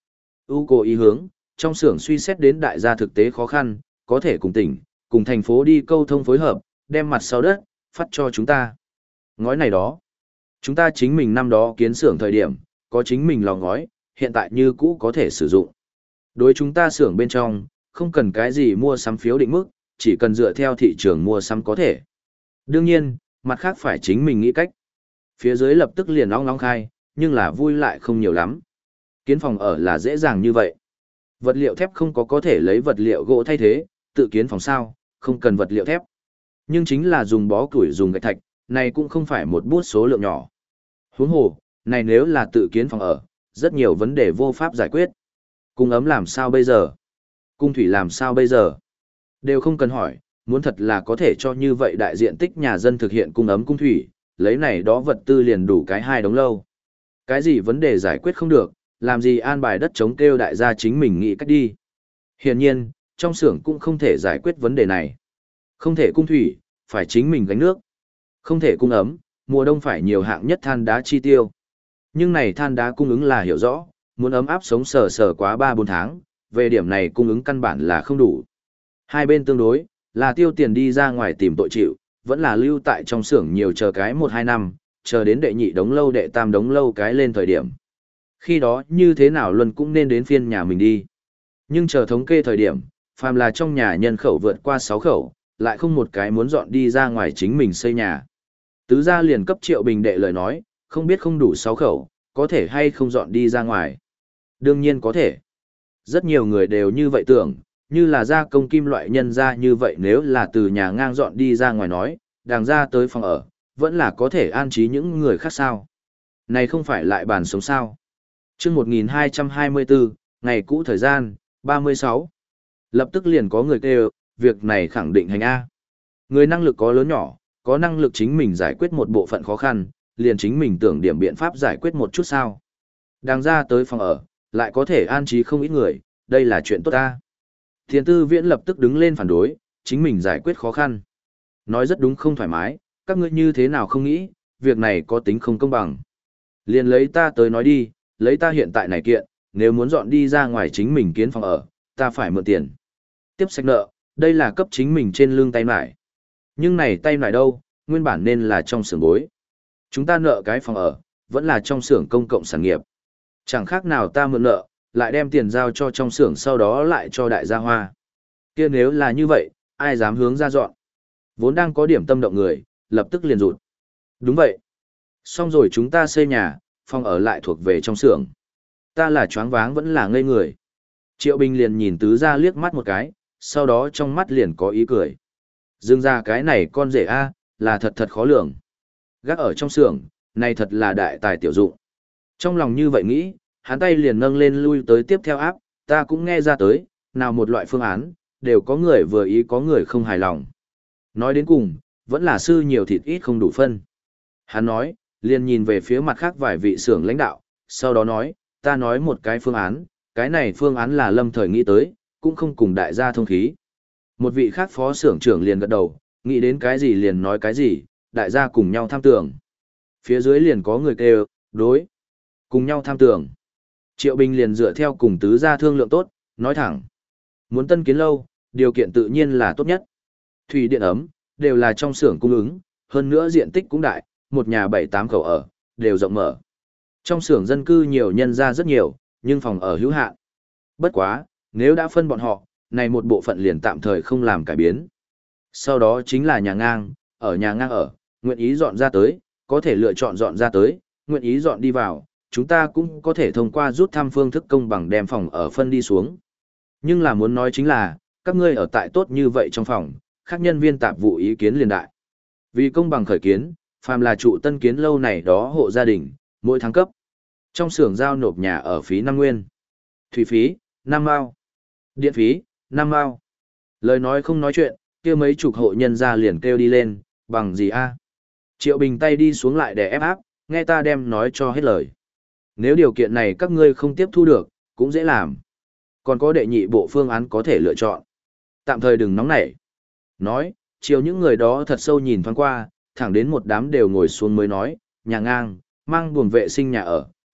U cố ý hướng, trong xưởng suy xét đến đại gia thực tế khó khăn, có thể cùng tỉnh, cùng thành phố đi câu thông phối hợp, đem mặt sau đất, phát cho chúng ta. Ngói này đó, chúng ta chính mình năm đó kiến xưởng thời điểm, có chính mình lò ngói, hiện tại như cũ có thể sử dụng. Đối chúng ta xưởng bên trong, không cần cái gì mua sắm phiếu định mức, chỉ cần dựa theo thị trường mua sắm có thể. Đương nhiên, mặt khác phải chính mình nghĩ cách. Phía dưới lập tức liền ong ong khai, nhưng là vui lại không nhiều lắm. Kiến phòng ở là dễ dàng như vậy. Vật liệu thép không có có thể lấy vật liệu gỗ thay thế, tự kiến phòng sao, không cần vật liệu thép. Nhưng chính là dùng bó củi dùng gạch thạch, này cũng không phải một bút số lượng nhỏ. Huống hồ, này nếu là tự kiến phòng ở, rất nhiều vấn đề vô pháp giải quyết. Cung ấm làm sao bây giờ? Cung thủy làm sao bây giờ? Đều không cần hỏi, muốn thật là có thể cho như vậy đại diện tích nhà dân thực hiện cung ấm cung thủy, lấy này đó vật tư liền đủ cái hai đống lâu. Cái gì vấn đề giải quyết không được, làm gì an bài đất chống kêu đại gia chính mình nghĩ cách đi. Hiển nhiên, trong xưởng cũng không thể giải quyết vấn đề này. Không thể cung thủy, phải chính mình gánh nước. Không thể cung ấm, mùa đông phải nhiều hạng nhất than đá chi tiêu. Nhưng này than đá cung ứng là hiểu rõ, muốn ấm áp sống sờ sờ quá ba bốn tháng, về điểm này cung ứng căn bản là không đủ. Hai bên tương đối, là tiêu tiền đi ra ngoài tìm tội chịu, vẫn là lưu tại trong xưởng nhiều chờ cái một hai năm, chờ đến đệ nhị đống lâu đệ tam đống lâu cái lên thời điểm. Khi đó như thế nào luôn cũng nên đến phiên nhà mình đi. Nhưng chờ thống kê thời điểm, phàm là trong nhà nhân khẩu vượt qua sáu khẩu, lại không một cái muốn dọn đi ra ngoài chính mình xây nhà. Tứ gia liền cấp Triệu Bình đệ lời nói, không biết không đủ sáu khẩu, có thể hay không dọn đi ra ngoài. Đương nhiên có thể. Rất nhiều người đều như vậy tưởng, như là gia công kim loại nhân ra như vậy nếu là từ nhà ngang dọn đi ra ngoài nói, đàng ra tới phòng ở, vẫn là có thể an trí những người khác sao. Này không phải lại bàn sống sao. chương một nghìn hai trăm hai mươi bốn, ngày cũ thời gian, ba mươi sáu. Lập tức liền có người kêu, việc này khẳng định hành A. Người năng lực có lớn nhỏ, có năng lực chính mình giải quyết một bộ phận khó khăn, liền chính mình tưởng điểm biện pháp giải quyết một chút sao. Đang ra tới phòng ở, lại có thể an trí không ít người, đây là chuyện tốt ta. Thiền tư viễn lập tức đứng lên phản đối, chính mình giải quyết khó khăn. Nói rất đúng không thoải mái, các ngươi như thế nào không nghĩ, việc này có tính không công bằng. Liền lấy ta tới nói đi, lấy ta hiện tại này kiện, nếu muốn dọn đi ra ngoài chính mình kiến phòng ở, ta phải mượn tiền. Tiếp sạch nợ, đây là cấp chính mình trên lưng tay nải. Nhưng này tay nải đâu, nguyên bản nên là trong xưởng bối. Chúng ta nợ cái phòng ở, vẫn là trong xưởng công cộng sản nghiệp. Chẳng khác nào ta mượn nợ, lại đem tiền giao cho trong xưởng sau đó lại cho đại gia hoa. Kia nếu là như vậy, ai dám hướng ra dọn. Vốn đang có điểm tâm động người, lập tức liền rụt. Đúng vậy. Xong rồi chúng ta xây nhà, phòng ở lại thuộc về trong xưởng. Ta là choáng váng vẫn là ngây người. Triệu Bình liền nhìn tứ ra liếc mắt một cái, sau đó trong mắt liền có ý cười. Dương ra cái này con rể A, là thật thật khó lường. Gác ở trong xưởng, này thật là đại tài tiểu dụng. Trong lòng như vậy nghĩ, hắn tay liền nâng lên lui tới tiếp theo áp, ta cũng nghe ra tới, nào một loại phương án, đều có người vừa ý có người không hài lòng. Nói đến cùng, vẫn là sư nhiều thịt ít không đủ phân. Hắn nói, liền nhìn về phía mặt khác vài vị xưởng lãnh đạo, sau đó nói, ta nói một cái phương án, cái này phương án là lâm thời nghĩ tới, cũng không cùng đại gia thông khí. Một vị khác phó xưởng trưởng liền gật đầu, nghĩ đến cái gì liền nói cái gì, đại gia cùng nhau tham tưởng. Phía dưới liền có người kêu, đối, cùng nhau tham tưởng. Triệu Bình liền dựa theo cùng tứ gia thương lượng tốt, nói thẳng. Muốn tân kiến lâu, điều kiện tự nhiên là tốt nhất. Thủy điện ấm, đều là trong xưởng cung ứng, hơn nữa diện tích cũng đại, một nhà bảy tám khẩu ở, đều rộng mở. Trong xưởng dân cư nhiều nhân ra rất nhiều, nhưng phòng ở hữu hạn. Bất quá, nếu đã phân bọn họ, này một bộ phận liền tạm thời không làm cải biến. Sau đó chính là nhà ngang, ở nhà ngang ở, nguyện ý dọn ra tới, có thể lựa chọn dọn ra tới, nguyện ý dọn đi vào, chúng ta cũng có thể thông qua rút thăm phương thức công bằng đem phòng ở phân đi xuống. Nhưng là muốn nói chính là, các ngươi ở tại tốt như vậy trong phòng, khác nhân viên tạp vụ ý kiến liền đại. Vì công bằng khởi kiến, phàm là trụ tân kiến lâu này đó hộ gia đình, mỗi tháng cấp. Trong xưởng giao nộp nhà ở phí năm nguyên. Thủy phí, năm mao. Điện phí, năm mao. Lời nói không nói chuyện, kia mấy chục hộ nhân ra liền kêu đi lên, bằng gì a? Triệu Bình tay đi xuống lại để ép áp, nghe ta đem nói cho hết lời. Nếu điều kiện này các ngươi không tiếp thu được, cũng dễ làm. Còn có đệ nhị bộ phương án có thể lựa chọn. Tạm thời đừng nóng nảy. Nói, chiều những người đó thật sâu nhìn thoáng qua, thẳng đến một đám đều ngồi xuống mới nói, nhà ngang, mang buồng vệ sinh nhà ở,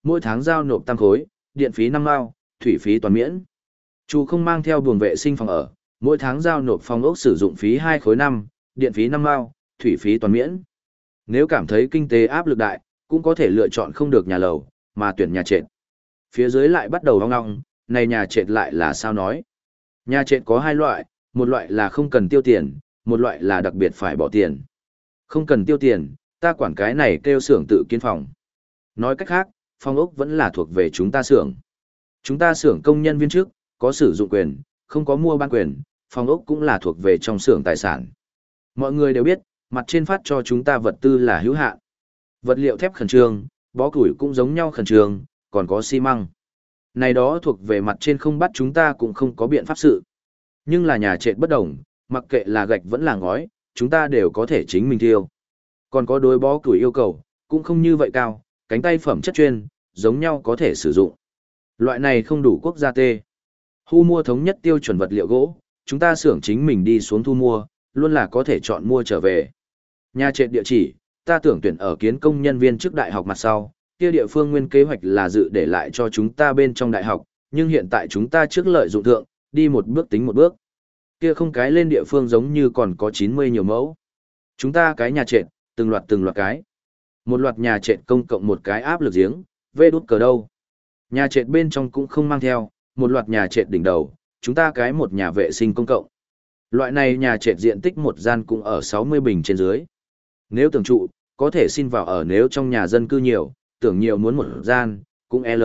mỗi tháng giao nộp tam khối, điện phí năm mao, thủy phí toàn miễn. Chủ không mang theo buồng vệ sinh phòng ở, mỗi tháng giao nộp phòng ốc sử dụng phí hai khối năm, điện phí năm mao, thủy phí toàn miễn. Nếu cảm thấy kinh tế áp lực đại, cũng có thể lựa chọn không được nhà lầu, mà tuyển nhà trệt. Phía dưới lại bắt đầu hoang ngọng, này nhà trệt lại là sao nói. Nhà trệt có hai loại, một loại là không cần tiêu tiền, một loại là đặc biệt phải bỏ tiền. Không cần tiêu tiền, ta quản cái này kêu xưởng tự kiến phòng. Nói cách khác, phòng ốc vẫn là thuộc về chúng ta xưởng. Chúng ta xưởng công nhân viên trước, có sử dụng quyền, không có mua bán quyền, phòng ốc cũng là thuộc về trong xưởng tài sản. Mọi người đều biết, mặt trên phát cho chúng ta vật tư là hữu hạn. Vật liệu thép khẩn trương, bó củi cũng giống nhau khẩn trương, còn có xi măng. Này đó thuộc về mặt trên không bắt chúng ta cũng không có biện pháp sự. Nhưng là nhà trệt bất đồng, mặc kệ là gạch vẫn là ngói, chúng ta đều có thể chính mình thiêu. Còn có đối bó củi yêu cầu, cũng không như vậy cao, cánh tay phẩm chất chuyên, giống nhau có thể sử dụng. Loại này không đủ quốc gia tê. Thu mua thống nhất tiêu chuẩn vật liệu gỗ, chúng ta xưởng chính mình đi xuống thu mua, luôn là có thể chọn mua trở về. Nhà trệt địa chỉ, ta tưởng tuyển ở kiến công nhân viên trước đại học mặt sau, kia địa phương nguyên kế hoạch là dự để lại cho chúng ta bên trong đại học, nhưng hiện tại chúng ta trước lợi dụng thượng, đi một bước tính một bước. Kia không cái lên địa phương giống như còn có chín mươi nhiều mẫu. Chúng ta cái nhà trệt, từng loạt từng loạt cái. Một loạt nhà trệt công cộng một cái áp lực giếng, vê đút cờ đâu. Nhà trệt bên trong cũng không mang theo, một loạt nhà trệt đỉnh đầu, chúng ta cái một nhà vệ sinh công cộng. Loại này nhà trệt diện tích một gian cũng ở sáu mươi bình trên dưới. Nếu tưởng trụ, có thể xin vào ở, nếu trong nhà dân cư nhiều, tưởng nhiều muốn một gian, cũng L.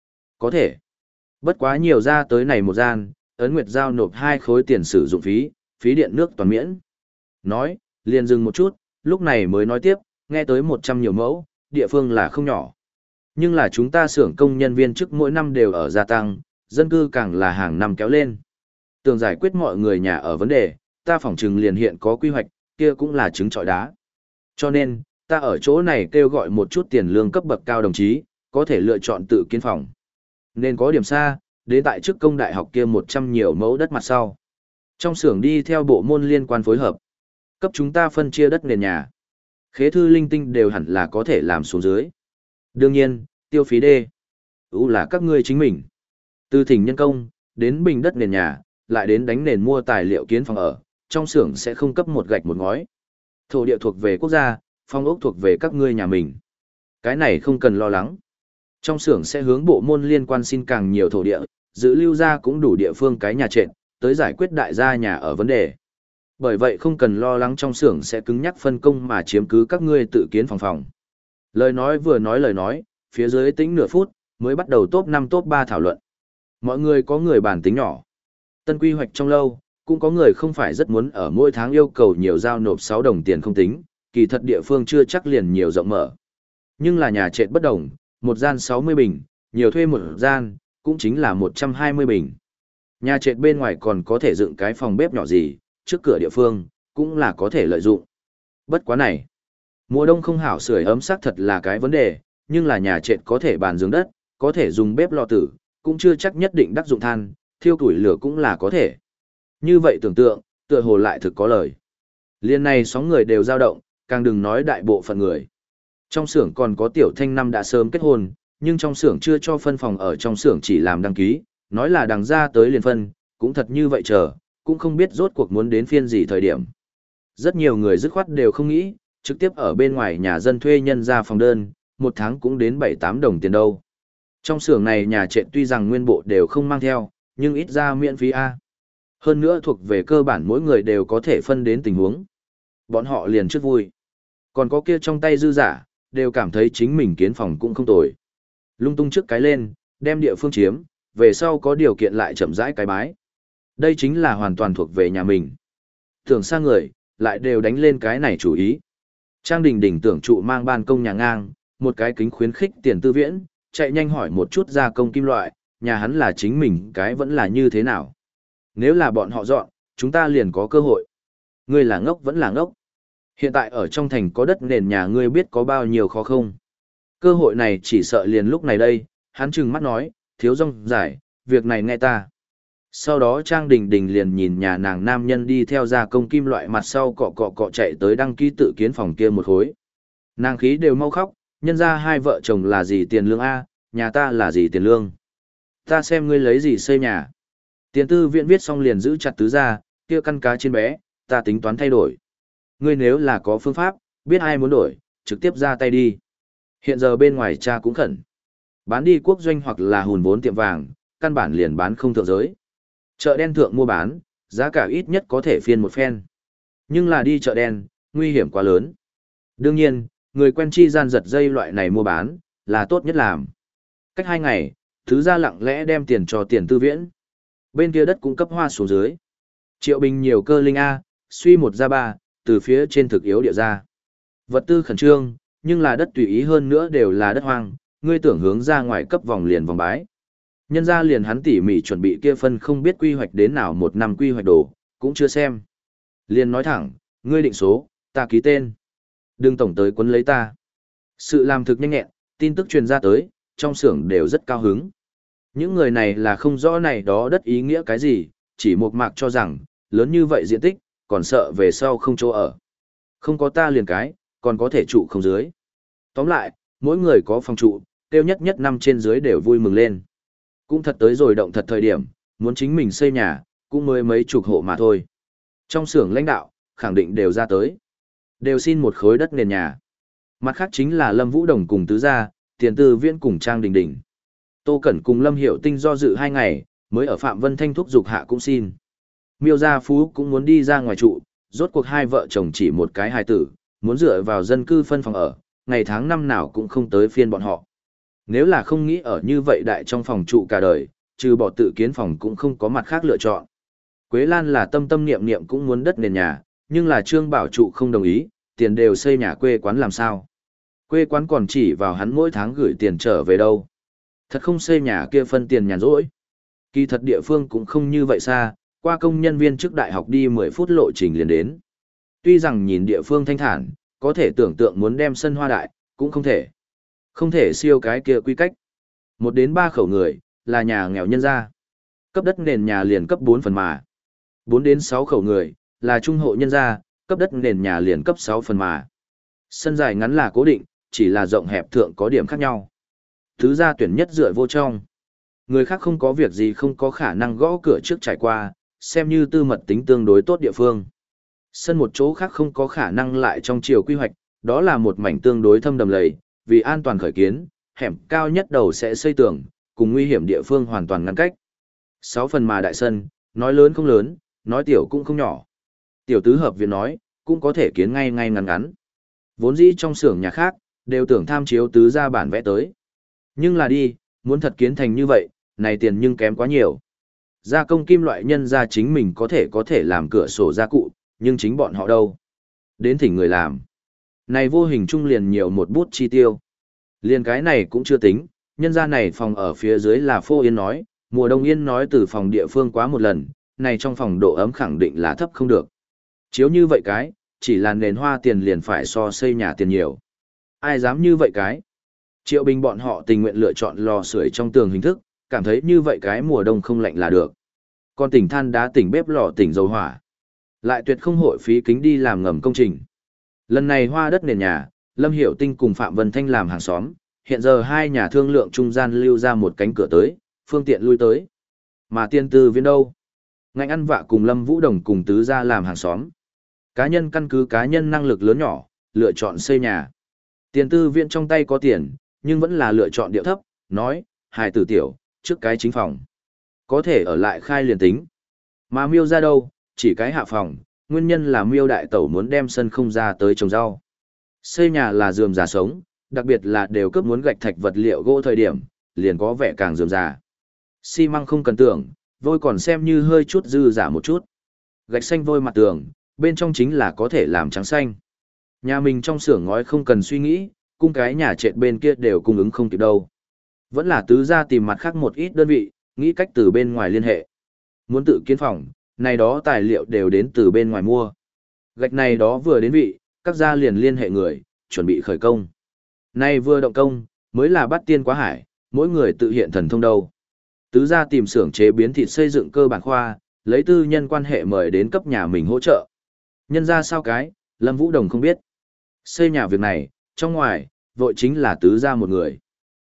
Có thể. Bất quá nhiều ra tới này một gian, Ấn Nguyệt giao nộp hai khối tiền sử dụng phí, phí điện nước toàn miễn. Nói, liền dừng một chút, lúc này mới nói tiếp, nghe tới một trăm nhiều mẫu, địa phương là không nhỏ. Nhưng là chúng ta xưởng công nhân viên chức mỗi năm đều ở gia tăng, dân cư càng là hàng năm kéo lên. Tưởng giải quyết mọi người nhà ở vấn đề, ta phỏng chừng liền hiện có quy hoạch, kia cũng là trứng trọi đá. Cho nên, ta ở chỗ này kêu gọi một chút tiền lương cấp bậc cao đồng chí, có thể lựa chọn tự kiến phòng. Nên có điểm xa, đến tại chức công đại học kia một trăm nhiều mẫu đất mặt sau. Trong xưởng đi theo bộ môn liên quan phối hợp, cấp chúng ta phân chia đất nền nhà. Khế thư linh tinh đều hẳn là có thể làm xuống dưới. Đương nhiên, tiêu phí đê. Ú là các ngươi chính mình. Từ thỉnh nhân công, đến bình đất nền nhà, lại đến đánh nền mua tài liệu kiến phòng ở, trong xưởng sẽ không cấp một gạch một ngói. Thổ địa thuộc về quốc gia, phong ốc thuộc về các ngươi nhà mình. Cái này không cần lo lắng. Trong xưởng sẽ hướng bộ môn liên quan xin càng nhiều thổ địa, giữ lưu ra cũng đủ địa phương cái nhà trệt, tới giải quyết đại gia nhà ở vấn đề. Bởi vậy không cần lo lắng trong xưởng sẽ cứng nhắc phân công mà chiếm cứ các ngươi tự kiến phòng phòng. Lời nói vừa nói lời nói, phía dưới tính nửa phút, mới bắt đầu top năm top ba thảo luận. Mọi người có người bàn tính nhỏ. Tân quy hoạch trong lâu, cũng có người không phải rất muốn ở mỗi tháng yêu cầu nhiều giao nộp sáu đồng tiền không tính, kỳ thật địa phương chưa chắc liền nhiều rộng mở. Nhưng là nhà trệt bất đồng, một gian sáu mươi bình, nhiều thuê một gian, cũng chính là một trăm hai mươi bình. Nhà trệt bên ngoài còn có thể dựng cái phòng bếp nhỏ gì, trước cửa địa phương, cũng là có thể lợi dụng. Bất quá này, mùa đông không hảo sưởi ấm xác thật là cái vấn đề, nhưng là nhà trệt có thể bàn giường đất, có thể dùng bếp lò tử, cũng chưa chắc nhất định đắc dụng than, thiêu củi lửa cũng là có thể. Như vậy tưởng tượng, tựa hồ lại thực có lời. Liên này sóng người đều dao động, càng đừng nói đại bộ phận người. Trong xưởng còn có tiểu thanh năm đã sớm kết hôn, nhưng trong xưởng chưa cho phân phòng ở, trong xưởng chỉ làm đăng ký, nói là đằng ra tới liền phân, cũng thật như vậy chờ, cũng không biết rốt cuộc muốn đến phiên gì thời điểm. Rất nhiều người dứt khoát đều không nghĩ, trực tiếp ở bên ngoài nhà dân thuê nhân ra phòng đơn, một tháng cũng đến bảy tám đồng tiền đâu. Trong xưởng này nhà trệt tuy rằng nguyên bộ đều không mang theo, nhưng ít ra miễn phí A. Hơn nữa thuộc về cơ bản mỗi người đều có thể phân đến tình huống. Bọn họ liền trước vui. Còn có kia trong tay dư giả, đều cảm thấy chính mình kiến phòng cũng không tồi. Lung tung trước cái lên, đem địa phương chiếm, về sau có điều kiện lại chậm rãi cái bái. Đây chính là hoàn toàn thuộc về nhà mình. Tưởng sang người, lại đều đánh lên cái này chủ ý. Trang Đình Đình tưởng trụ mang ban công nhà ngang, một cái kính khuyến khích tiền tư viễn, chạy nhanh hỏi một chút gia công kim loại, nhà hắn là chính mình cái vẫn là như thế nào. Nếu là bọn họ dọn, chúng ta liền có cơ hội. Ngươi là ngốc vẫn là ngốc. Hiện tại ở trong thành có đất nền nhà ngươi biết có bao nhiêu khó không. Cơ hội này chỉ sợ liền lúc này đây, hắn trừng mắt nói, thiếu rong giải, việc này nghe ta. Sau đó Trang Đình Đình liền nhìn nhà nàng nam nhân đi theo gia công kim loại mặt sau cọ cọ cọ chạy tới đăng ký tự kiến phòng kia một khối. Nàng khí đều mau khóc, nhân ra hai vợ chồng là gì tiền lương A, nhà ta là gì tiền lương? Ta xem ngươi lấy gì xây nhà. Tiền tư viện viết xong liền giữ chặt tứ gia, kia căn cá trên bé, ta tính toán thay đổi. Ngươi nếu là có phương pháp, biết ai muốn đổi, trực tiếp ra tay đi. Hiện giờ bên ngoài cha cũng khẩn. Bán đi quốc doanh hoặc là hùn vốn tiệm vàng, căn bản liền bán không thượng giới. Chợ đen thượng mua bán, giá cả ít nhất có thể phiên một phen. Nhưng là đi chợ đen, nguy hiểm quá lớn. Đương nhiên, người quen chi gian giật dây loại này mua bán, là tốt nhất làm. Cách hai ngày, thứ gia lặng lẽ đem tiền cho tiền tư viễn. Bên kia đất cũng cấp hoa xuống dưới. Triệu Bình nhiều cơ linh A, suy một ra ba, từ phía trên thực yếu địa ra. Vật tư khẩn trương, nhưng là đất tùy ý hơn nữa đều là đất hoang, ngươi tưởng hướng ra ngoài cấp vòng liền vòng bái. Nhân ra liền hắn tỉ mỉ chuẩn bị kia phân không biết quy hoạch đến nào một năm quy hoạch đồ, cũng chưa xem. Liền nói thẳng, ngươi định số, ta ký tên. Đừng tổng tới quấn lấy ta. Sự làm thực nhanh nhẹn, tin tức truyền ra tới, trong xưởng đều rất cao hứng. Những người này là không rõ này đó đất ý nghĩa cái gì, chỉ một mạc cho rằng, lớn như vậy diện tích, còn sợ về sau không chỗ ở. Không có ta liền cái, còn có thể trụ không dưới. Tóm lại, mỗi người có phòng trụ, tiêu nhất nhất năm trên dưới đều vui mừng lên. Cũng thật tới rồi động thật thời điểm, muốn chính mình xây nhà, cũng mới mấy chục hộ mà thôi. Trong xưởng lãnh đạo, khẳng định đều ra tới. Đều xin một khối đất nền nhà. Mặt khác chính là Lâm Vũ Đồng cùng tứ gia, tiền tư viễn cùng Trang Đình Đình. Tô Cẩn cùng Lâm Hiểu Tinh do dự hai ngày, mới ở Phạm Vân Thanh thúc dục hạ cũng xin. Miêu Gia Phú cũng muốn đi ra ngoài trụ, rốt cuộc hai vợ chồng chỉ một cái hài tử, muốn dựa vào dân cư phân phòng ở, ngày tháng năm nào cũng không tới phiên bọn họ. Nếu là không nghĩ ở như vậy đại trong phòng trụ cả đời, trừ bỏ tự kiến phòng cũng không có mặt khác lựa chọn. Quế Lan là tâm tâm niệm niệm cũng muốn đất nền nhà, nhưng là Trương Bảo trụ không đồng ý, tiền đều xây nhà quê quán làm sao. Quê quán còn chỉ vào hắn mỗi tháng gửi tiền trở về đâu. Thật không xây nhà kia phân tiền nhàn rỗi. Kỳ thật địa phương cũng không như vậy xa, qua công nhân viên trước đại học đi mười phút lộ trình liền đến. Tuy rằng nhìn địa phương thanh thản, có thể tưởng tượng muốn đem sân hoa đại, cũng không thể. Không thể siêu cái kia quy cách. Một đến ba khẩu người, là nhà nghèo nhân gia. Cấp đất nền nhà liền cấp bốn phần mà. Bốn đến sáu khẩu người, là trung hộ nhân gia, cấp đất nền nhà liền cấp sáu phần mà. Sân dài ngắn là cố định, chỉ là rộng hẹp thượng có điểm khác nhau. Thứ gia tuyển nhất dựa vô trong. Người khác không có việc gì không có khả năng gõ cửa trước trải qua, xem như tư mật tính tương đối tốt địa phương. Sân một chỗ khác không có khả năng lại trong chiều quy hoạch, đó là một mảnh tương đối thâm đầm lầy, vì an toàn khởi kiến, hẻm cao nhất đầu sẽ xây tường, cùng nguy hiểm địa phương hoàn toàn ngăn cách. Sáu phần mà đại sân, nói lớn không lớn, nói tiểu cũng không nhỏ. Tiểu tứ hợp viện nói, cũng có thể kiến ngay ngay ngắn ngắn. Vốn dĩ trong xưởng nhà khác, đều tưởng tham chiếu tứ ra bản vẽ tới. Nhưng là đi, muốn thật kiến thành như vậy, này tiền nhưng kém quá nhiều. Gia công kim loại nhân ra chính mình có thể có thể làm cửa sổ gia cụ, nhưng chính bọn họ đâu. Đến thỉnh người làm. Này vô hình trung liền nhiều một bút chi tiêu. Liền cái này cũng chưa tính, nhân ra này phòng ở phía dưới là phô yên nói, mùa đông yên nói từ phòng địa phương quá một lần, này trong phòng độ ấm khẳng định là thấp không được. Chiếu như vậy cái, chỉ là nền hoa tiền liền phải so xây nhà tiền nhiều. Ai dám như vậy cái? Triệu Bình bọn họ tình nguyện lựa chọn lò sưởi trong tường hình thức, cảm thấy như vậy cái mùa đông không lạnh là được. Còn tỉnh than đá tỉnh bếp lò tỉnh dầu hỏa. Lại tuyệt không hội phí kính đi làm ngầm công trình. Lần này hoa đất nền nhà, Lâm Hiểu Tinh cùng Phạm Vân Thanh làm hàng xóm, hiện giờ hai nhà thương lượng trung gian lưu ra một cánh cửa tới, phương tiện lui tới. Mà tiên tư viên đâu? Ngạnh ăn vạ cùng Lâm Vũ Đồng cùng tứ ra làm hàng xóm. Cá nhân căn cứ cá nhân năng lực lớn nhỏ, lựa chọn xây nhà. Tiền tư viện trong tay có tiền, nhưng vẫn là lựa chọn điệu thấp, nói, hài tử tiểu, trước cái chính phòng. Có thể ở lại khai liền tính. Mà miêu ra đâu, chỉ cái hạ phòng, nguyên nhân là miêu đại tẩu muốn đem sân không ra tới trồng rau. Xây nhà là rườm rà sống, đặc biệt là đều cấp muốn gạch thạch vật liệu gỗ thời điểm, liền có vẻ càng rườm rà. Xi măng không cần tưởng, vôi còn xem như hơi chút dư giả một chút. Gạch xanh vôi mặt tường, bên trong chính là có thể làm trắng xanh. Nhà mình trong xưởng ngói không cần suy nghĩ, cung cái nhà trệt bên kia đều cung ứng không kịp đâu. Vẫn là tứ ra tìm mặt khác một ít đơn vị, nghĩ cách từ bên ngoài liên hệ. Muốn tự kiến phòng, này đó tài liệu đều đến từ bên ngoài mua. Gạch này đó vừa đến vị, các gia liền liên hệ người, chuẩn bị khởi công. Nay vừa động công, mới là bắt tiên quá hải, mỗi người tự hiện thần thông đâu. Tứ gia tìm xưởng chế biến thịt xây dựng cơ bản khoa, lấy tư nhân quan hệ mời đến cấp nhà mình hỗ trợ. Nhân ra sao cái, Lâm Vũ Đồng không biết. Xây nhà việc này, trong ngoài, vội chính là tứ gia một người.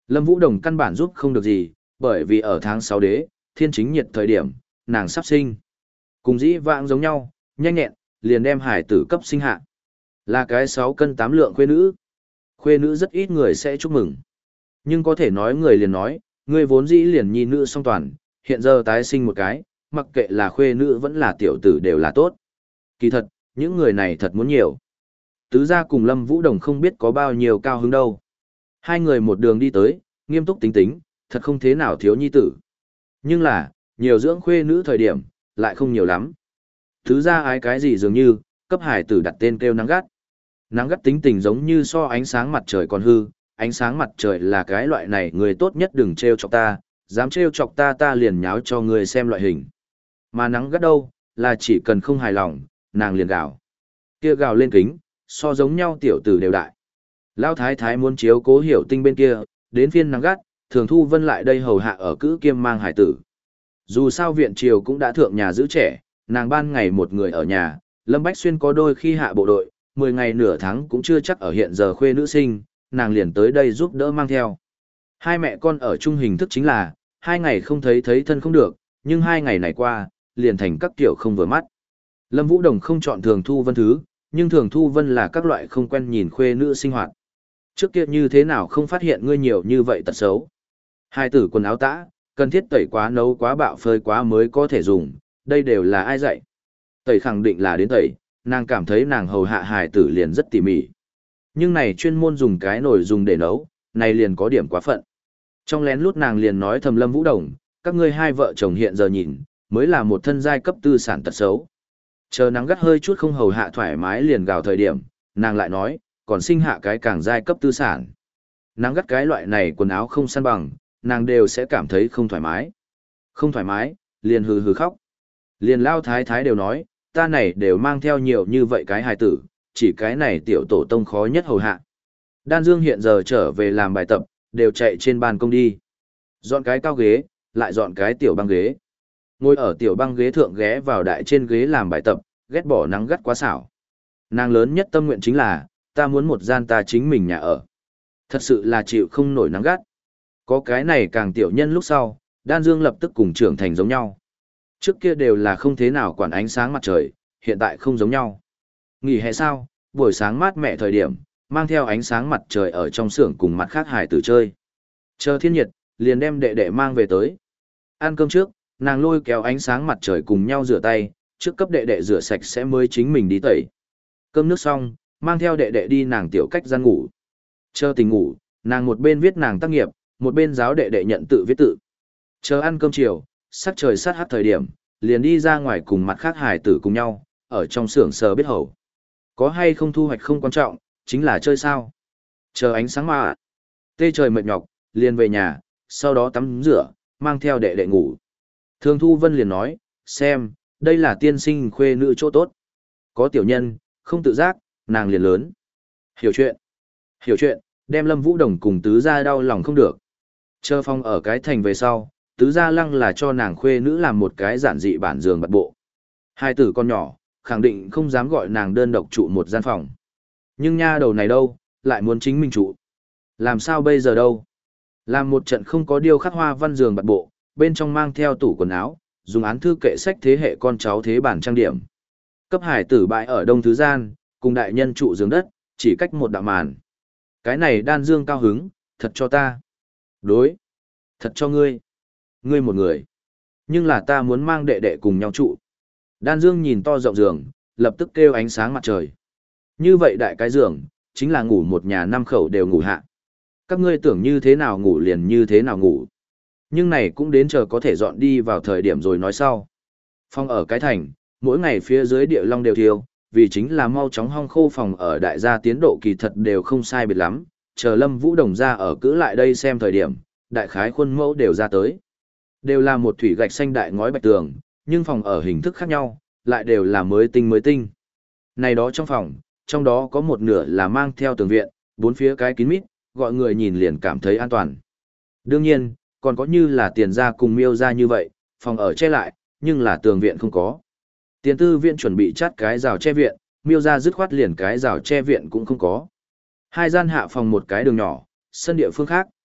Lâm Vũ Đồng căn bản giúp không được gì, bởi vì ở tháng sáu đế, thiên chính nhiệt thời điểm, nàng sắp sinh. Cùng dĩ vãng giống nhau, nhanh nhẹn, liền đem hải tử cấp sinh hạ. Là cái sáu cân tám lượng khuê nữ. Khuê nữ rất ít người sẽ chúc mừng. Nhưng có thể nói người liền nói, người vốn dĩ liền nhi nữ song toàn, hiện giờ tái sinh một cái, mặc kệ là khuê nữ vẫn là tiểu tử đều là tốt. Kỳ thật, những người này thật muốn nhiều. Tứ gia cùng Lâm Vũ Đồng không biết có bao nhiêu cao hứng đâu. Hai người một đường đi tới, nghiêm túc tính tính, thật không thế nào thiếu nhi tử. Nhưng là, nhiều dưỡng khuê nữ thời điểm, lại không nhiều lắm. Tứ gia ái cái gì dường như, cấp hải tử đặt tên kêu nắng gắt. Nắng gắt tính tình giống như so ánh sáng mặt trời còn hư, ánh sáng mặt trời là cái loại này người tốt nhất đừng trêu chọc ta, dám trêu chọc ta ta liền nháo cho người xem loại hình. Mà nắng gắt đâu, là chỉ cần không hài lòng, nàng liền gào. Kia gào lên kính, so giống nhau tiểu tử đều đại. Lão thái thái muốn chiếu cố hiểu tinh bên kia, đến phiên nắng gắt, thường thu vân lại đây hầu hạ ở cữ kiêm mang hải tử. Dù sao viện triều cũng đã thượng nhà giữ trẻ, nàng ban ngày một người ở nhà, Lâm Bách Xuyên có đôi khi hạ bộ đội, mười ngày nửa tháng cũng chưa chắc ở hiện giờ khuê nữ sinh, nàng liền tới đây giúp đỡ mang theo. Hai mẹ con ở chung hình thức chính là, hai ngày không thấy thấy thân không được, nhưng hai ngày này qua, liền thành các kiểu không vừa mắt. Lâm Vũ Đồng không chọn Thường Thu Vân thứ, nhưng Thường Thu Vân là các loại không quen nhìn khuê nữ sinh hoạt. Trước kia như thế nào không phát hiện ngươi nhiều như vậy tật xấu. Hai tử quần áo tã, cần thiết tẩy quá nấu quá bạo phơi quá mới có thể dùng, đây đều là ai dạy. Tẩy khẳng định là đến tẩy, nàng cảm thấy nàng hầu hạ hài tử liền rất tỉ mỉ. Nhưng này chuyên môn dùng cái nồi dùng để nấu, này liền có điểm quá phận. Trong lén lút nàng liền nói thầm Lâm Vũ Đồng, các ngươi hai vợ chồng hiện giờ nhìn, mới là một thân giai cấp tư sản tật xấu. Chờ nắng gắt hơi chút không hầu hạ thoải mái liền gào thời điểm, nàng lại nói, còn sinh hạ cái càng giai cấp tư sản. Nắng gắt cái loại này quần áo không săn bằng, nàng đều sẽ cảm thấy không thoải mái. Không thoải mái, liền hừ hừ khóc. Liền lao thái thái đều nói, ta này đều mang theo nhiều như vậy cái hài tử, chỉ cái này tiểu tổ tông khó nhất hầu hạ. Đan Dương hiện giờ trở về làm bài tập, đều chạy trên ban công đi. Dọn cái cao ghế, lại dọn cái tiểu băng ghế. Ngồi ở tiểu băng ghế thượng ghé vào đại trên ghế làm bài tập, ghét bỏ nắng gắt quá xảo. Nàng lớn nhất tâm nguyện chính là, ta muốn một gian ta chính mình nhà ở. Thật sự là chịu không nổi nắng gắt. Có cái này càng tiểu nhân lúc sau, Đan Dương lập tức cùng trưởng thành giống nhau. Trước kia đều là không thế nào quản ánh sáng mặt trời, hiện tại không giống nhau. Nghỉ hè sao, buổi sáng mát mẻ thời điểm, mang theo ánh sáng mặt trời ở trong xưởng cùng mặt khác hải tử chơi. Chờ thiên nhiệt, liền đem đệ đệ mang về tới. Ăn cơm trước, nàng lôi kéo ánh sáng mặt trời cùng nhau rửa tay, trước cấp đệ đệ rửa sạch sẽ mới chính mình đi tẩy. Cơm nước xong, mang theo đệ đệ đi nàng tiểu cách gian ngủ. Chờ tỉnh ngủ, nàng một bên viết nàng tác nghiệp, một bên giáo đệ đệ nhận tự viết tự. Chờ ăn cơm chiều, sắc trời sát hắt thời điểm, liền đi ra ngoài cùng mặt khác hải tử cùng nhau, ở trong xưởng sờ biết hầu. Có hay không thu hoạch không quan trọng, chính là chơi sao. Chờ ánh sáng mà tê trời mệt nhọc, liền về nhà, sau đó tắm rửa, mang theo đệ đệ ngủ. Thường Thu Vân liền nói, xem, đây là tiên sinh khuê nữ chỗ tốt. Có tiểu nhân, không tự giác, nàng liền lớn. Hiểu chuyện. Hiểu chuyện, đem Lâm Vũ Đồng cùng tứ gia đau lòng không được. Chờ phong ở cái thành về sau, tứ gia lăng là cho nàng khuê nữ làm một cái giản dị bản giường bật bộ. Hai tử con nhỏ, khẳng định không dám gọi nàng đơn độc trụ một gian phòng. Nhưng nha đầu này đâu, lại muốn chính mình trụ. Làm sao bây giờ đâu? Làm một trận không có điêu khắc hoa văn giường bật bộ, bên trong mang theo tủ quần áo, dùng án thư kệ sách thế hệ con cháu thế bản trang điểm. Cấp hải tử bại ở đông thứ gian, cùng đại nhân trụ giường đất, chỉ cách một đạo màn. Cái này Đan Dương cao hứng, thật cho ta. Đối. Thật cho ngươi. Ngươi một người. Nhưng là ta muốn mang đệ đệ cùng nhau trụ. Đan Dương nhìn to rộng giường, lập tức kêu ánh sáng mặt trời. Như vậy đại cái giường, chính là ngủ một nhà năm khẩu đều ngủ hạ. Các ngươi tưởng như thế nào ngủ liền như thế nào ngủ. Nhưng này cũng đến chờ có thể dọn đi vào thời điểm rồi nói sau. Phòng ở cái thành, mỗi ngày phía dưới địa long đều thiêu, vì chính là mau chóng hong khô phòng ở đại gia tiến độ kỳ thật đều không sai biệt lắm, chờ Lâm Vũ Đồng ra ở cữ lại đây xem thời điểm, đại khái khuôn mẫu đều ra tới. Đều là một thủy gạch xanh đại ngói bạch tường, nhưng phòng ở hình thức khác nhau, lại đều là mới tinh mới tinh. Này đó trong phòng, trong đó có một nửa là mang theo tường viện, bốn phía cái kín mít, gọi người nhìn liền cảm thấy an toàn. Đương nhiên, còn có như là tiền ra cùng miêu ra như vậy, phòng ở che lại, nhưng là tường viện không có. Tiền tư viện chuẩn bị chát cái rào che viện, miêu ra dứt khoát liền cái rào che viện cũng không có. Hai gian hạ phòng một cái đường nhỏ, sân địa phương khác,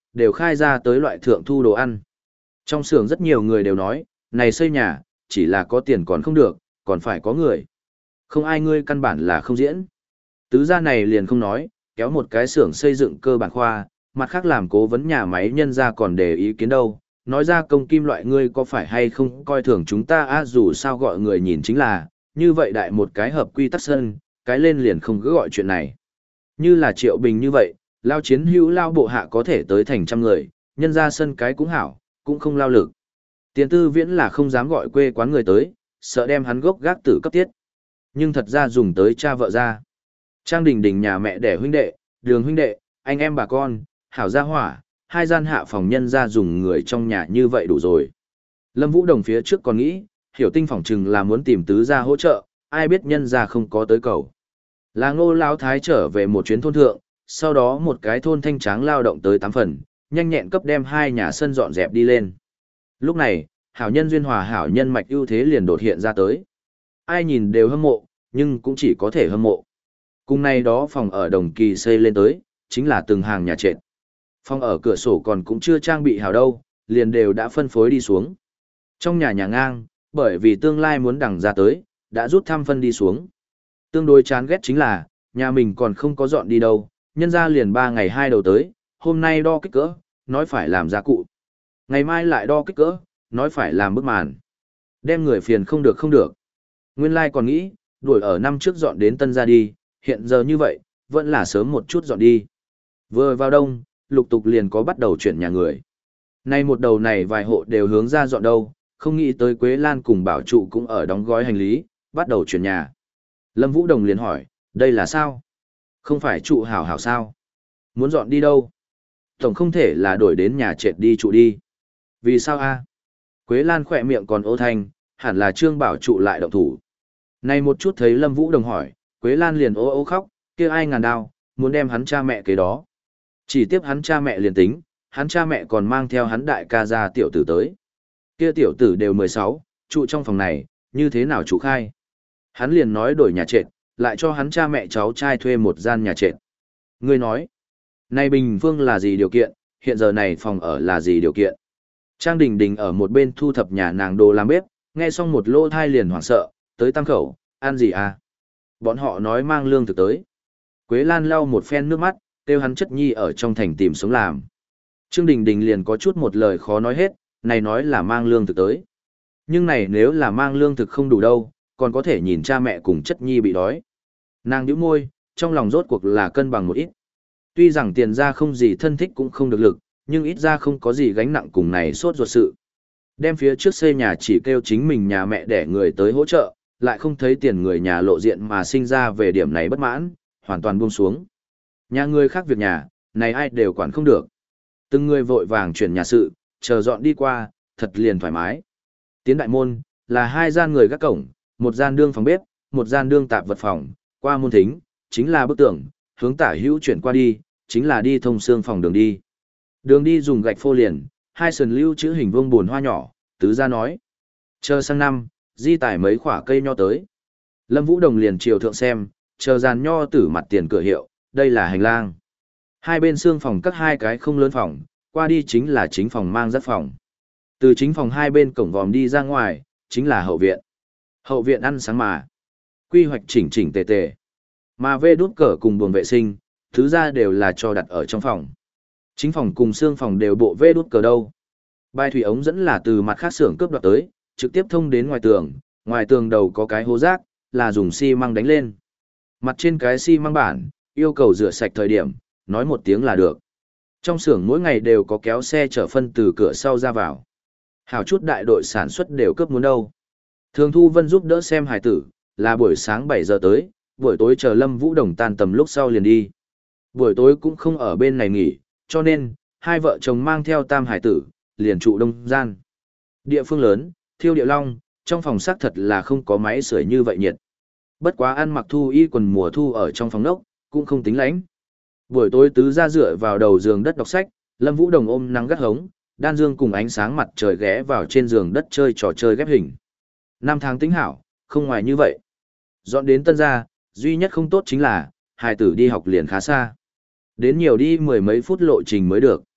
đều khai ra tới loại thượng thu đồ ăn. Trong xưởng rất nhiều người đều nói, này xây nhà, chỉ là có tiền còn không được, còn phải có người. Không ai ngươi căn bản là không diễn. Tứ gia này liền không nói, kéo một cái xưởng xây dựng cơ bản khoa, mặt khác làm cố vấn nhà máy nhân ra còn để ý kiến đâu. Nói ra công kim loại ngươi có phải hay không coi thường chúng ta á, dù sao gọi người nhìn chính là, như vậy đại một cái hợp quy tắc sân, cái lên liền không cứ gọi chuyện này. Như là Triệu Bình như vậy, lao chiến hữu lao bộ hạ có thể tới thành trăm người, nhân ra sân cái cũng hảo, cũng không lao lực. Tiền tư viễn là không dám gọi quê quán người tới, sợ đem hắn gốc gác tử cấp tiết. Nhưng thật ra dùng tới cha vợ ra. Trang Đình Đình nhà mẹ đẻ huynh đệ, Đường huynh đệ, anh em bà con, hảo gia hỏa, hai gian hạ phòng nhân ra dùng người trong nhà như vậy đủ rồi. Lâm Vũ Đồng phía trước còn nghĩ, Hiểu Tinh phỏng chừng là muốn tìm tứ gia hỗ trợ, ai biết nhân ra không có tới cầu. Là Ngô Lão Thái trở về một chuyến thôn thượng, sau đó một cái thôn thanh tráng lao động tới tám phần, nhanh nhẹn cấp đem hai nhà sân dọn dẹp đi lên. Lúc này, hảo nhân duyên hòa hảo nhân mạch ưu thế liền đột hiện ra tới. Ai nhìn đều hâm mộ, nhưng cũng chỉ có thể hâm mộ. Cùng này đó phòng ở Đồng Kỳ xây lên tới, chính là từng hàng nhà trệt. Phòng ở cửa sổ còn cũng chưa trang bị hảo đâu, liền đều đã phân phối đi xuống. Trong nhà nhà ngang, bởi vì tương lai muốn đằng ra tới, đã rút thăm phân đi xuống. Tương đối chán ghét chính là, nhà mình còn không có dọn đi đâu, nhân ra liền ba ngày hai đầu tới, hôm nay đo kích cỡ, nói phải làm gia cụ. Ngày mai lại đo kích cỡ, nói phải làm bức màn. Đem người phiền không được không được. Nguyên lai like còn nghĩ, đuổi ở năm trước dọn đến tân gia đi, hiện giờ như vậy, vẫn là sớm một chút dọn đi. Vừa vào đông, lục tục liền có bắt đầu chuyển nhà người. Nay một đầu này vài hộ đều hướng ra dọn đâu, không nghĩ tới Quế Lan cùng Bảo Trụ cũng ở đóng gói hành lý, bắt đầu chuyển nhà. Lâm Vũ Đồng liền hỏi, đây là sao? Không phải trụ hảo hảo sao? Muốn dọn đi đâu? Tổng không thể là đổi đến nhà trệt đi trụ đi. Vì sao a? Quế Lan khỏe miệng còn ô thanh, hẳn là Trương Bảo Trụ lại động thủ. Này một chút thấy Lâm Vũ Đồng hỏi, Quế Lan liền ô ô khóc, kia ai ngàn đao, muốn đem hắn cha mẹ cái đó. Chỉ tiếp hắn cha mẹ liền tính, hắn cha mẹ còn mang theo hắn đại ca ra tiểu tử tới. Kia tiểu tử đều mười sáu, trụ trong phòng này, như thế nào trụ khai? Hắn liền nói đổi nhà trệt, lại cho hắn cha mẹ cháu trai thuê một gian nhà trệt. Ngươi nói, này Bình Phương là gì điều kiện, hiện giờ này phòng ở là gì điều kiện? Trang Đình Đình ở một bên thu thập nhà nàng đồ làm bếp, nghe xong một lô thai liền hoảng sợ, tới tam khẩu, ăn gì à? Bọn họ nói mang lương thực tới. Quế Lan lau một phen nước mắt, kêu hắn chất nhi ở trong thành tìm sống làm. Trương Đình Đình liền có chút một lời khó nói hết, này nói là mang lương thực tới. Nhưng này nếu là mang lương thực không đủ đâu, còn có thể nhìn cha mẹ cùng chất nhi bị đói. Nàng nhíu môi, trong lòng rốt cuộc là cân bằng một ít. Tuy rằng tiền ra không gì thân thích cũng không được lực, nhưng ít ra không có gì gánh nặng cùng này sốt ruột sự. Đem phía trước xây nhà chỉ kêu chính mình nhà mẹ để người tới hỗ trợ, lại không thấy tiền người nhà lộ diện mà sinh ra về điểm này bất mãn, hoàn toàn buông xuống. Nhà người khác việc nhà, này ai đều quản không được. Từng người vội vàng chuyển nhà sự, chờ dọn đi qua, thật liền thoải mái. Tiến đại môn, là hai gian người gác cổng, một gian đương phòng bếp, một gian đương tạp vật phòng, qua môn thính, chính là bức tường, hướng tả hữu chuyển qua đi, chính là đi thông xương phòng đường đi. Đường đi dùng gạch phô liền, hai sườn lưu chữ hình vuông buồn hoa nhỏ, tứ gia nói. Chờ sang năm, di tải mấy khoả cây nho tới. Lâm Vũ Đồng liền chiều thượng xem, chờ dàn nho tử mặt tiền cửa hiệu, đây là hành lang. Hai bên xương phòng cắt hai cái không lớn phòng, qua đi chính là chính phòng mang rất phòng. Từ chính phòng hai bên cổng vòm đi ra ngoài, chính là hậu viện. Hậu viện ăn sáng mà. Quy hoạch chỉnh chỉnh tề tề. Mà vê đút cờ cùng buồng vệ sinh, thứ ra đều là cho đặt ở trong phòng. Chính phòng cùng xương phòng đều bộ vê đút cờ đâu. Bài thủy ống dẫn là từ mặt khác xưởng cướp đoạt tới, trực tiếp thông đến ngoài tường, ngoài tường đầu có cái hố rác, là dùng xi măng đánh lên. Mặt trên cái xi măng bản, yêu cầu rửa sạch thời điểm, nói một tiếng là được. Trong xưởng mỗi ngày đều có kéo xe chở phân từ cửa sau ra vào. Hảo chút đại đội sản xuất đều cướp muốn đâu. Thường Thu Vân giúp đỡ xem hài tử, là buổi sáng bảy giờ tới, buổi tối chờ Lâm Vũ Đồng tan tầm lúc sau liền đi. Buổi tối cũng không ở bên này nghỉ, cho nên, hai vợ chồng mang theo tam hài tử, liền trụ đông gian. Địa phương lớn, thiêu địa long, trong phòng xác thật là không có máy sưởi như vậy nhiệt. Bất quá ăn mặc thu y quần mùa thu ở trong phòng nốc, cũng không tính lạnh. Buổi tối tứ ra dựa vào đầu giường đất đọc sách, Lâm Vũ Đồng ôm nắng gắt hống, Đan Dương cùng ánh sáng mặt trời ghé vào trên giường đất chơi trò chơi ghép hình. Năm tháng tính hảo, không ngoài như vậy. Dọn đến tân gia, duy nhất không tốt chính là, hài tử đi học liền khá xa. Đến nhiều đi mười mấy phút lộ trình mới được.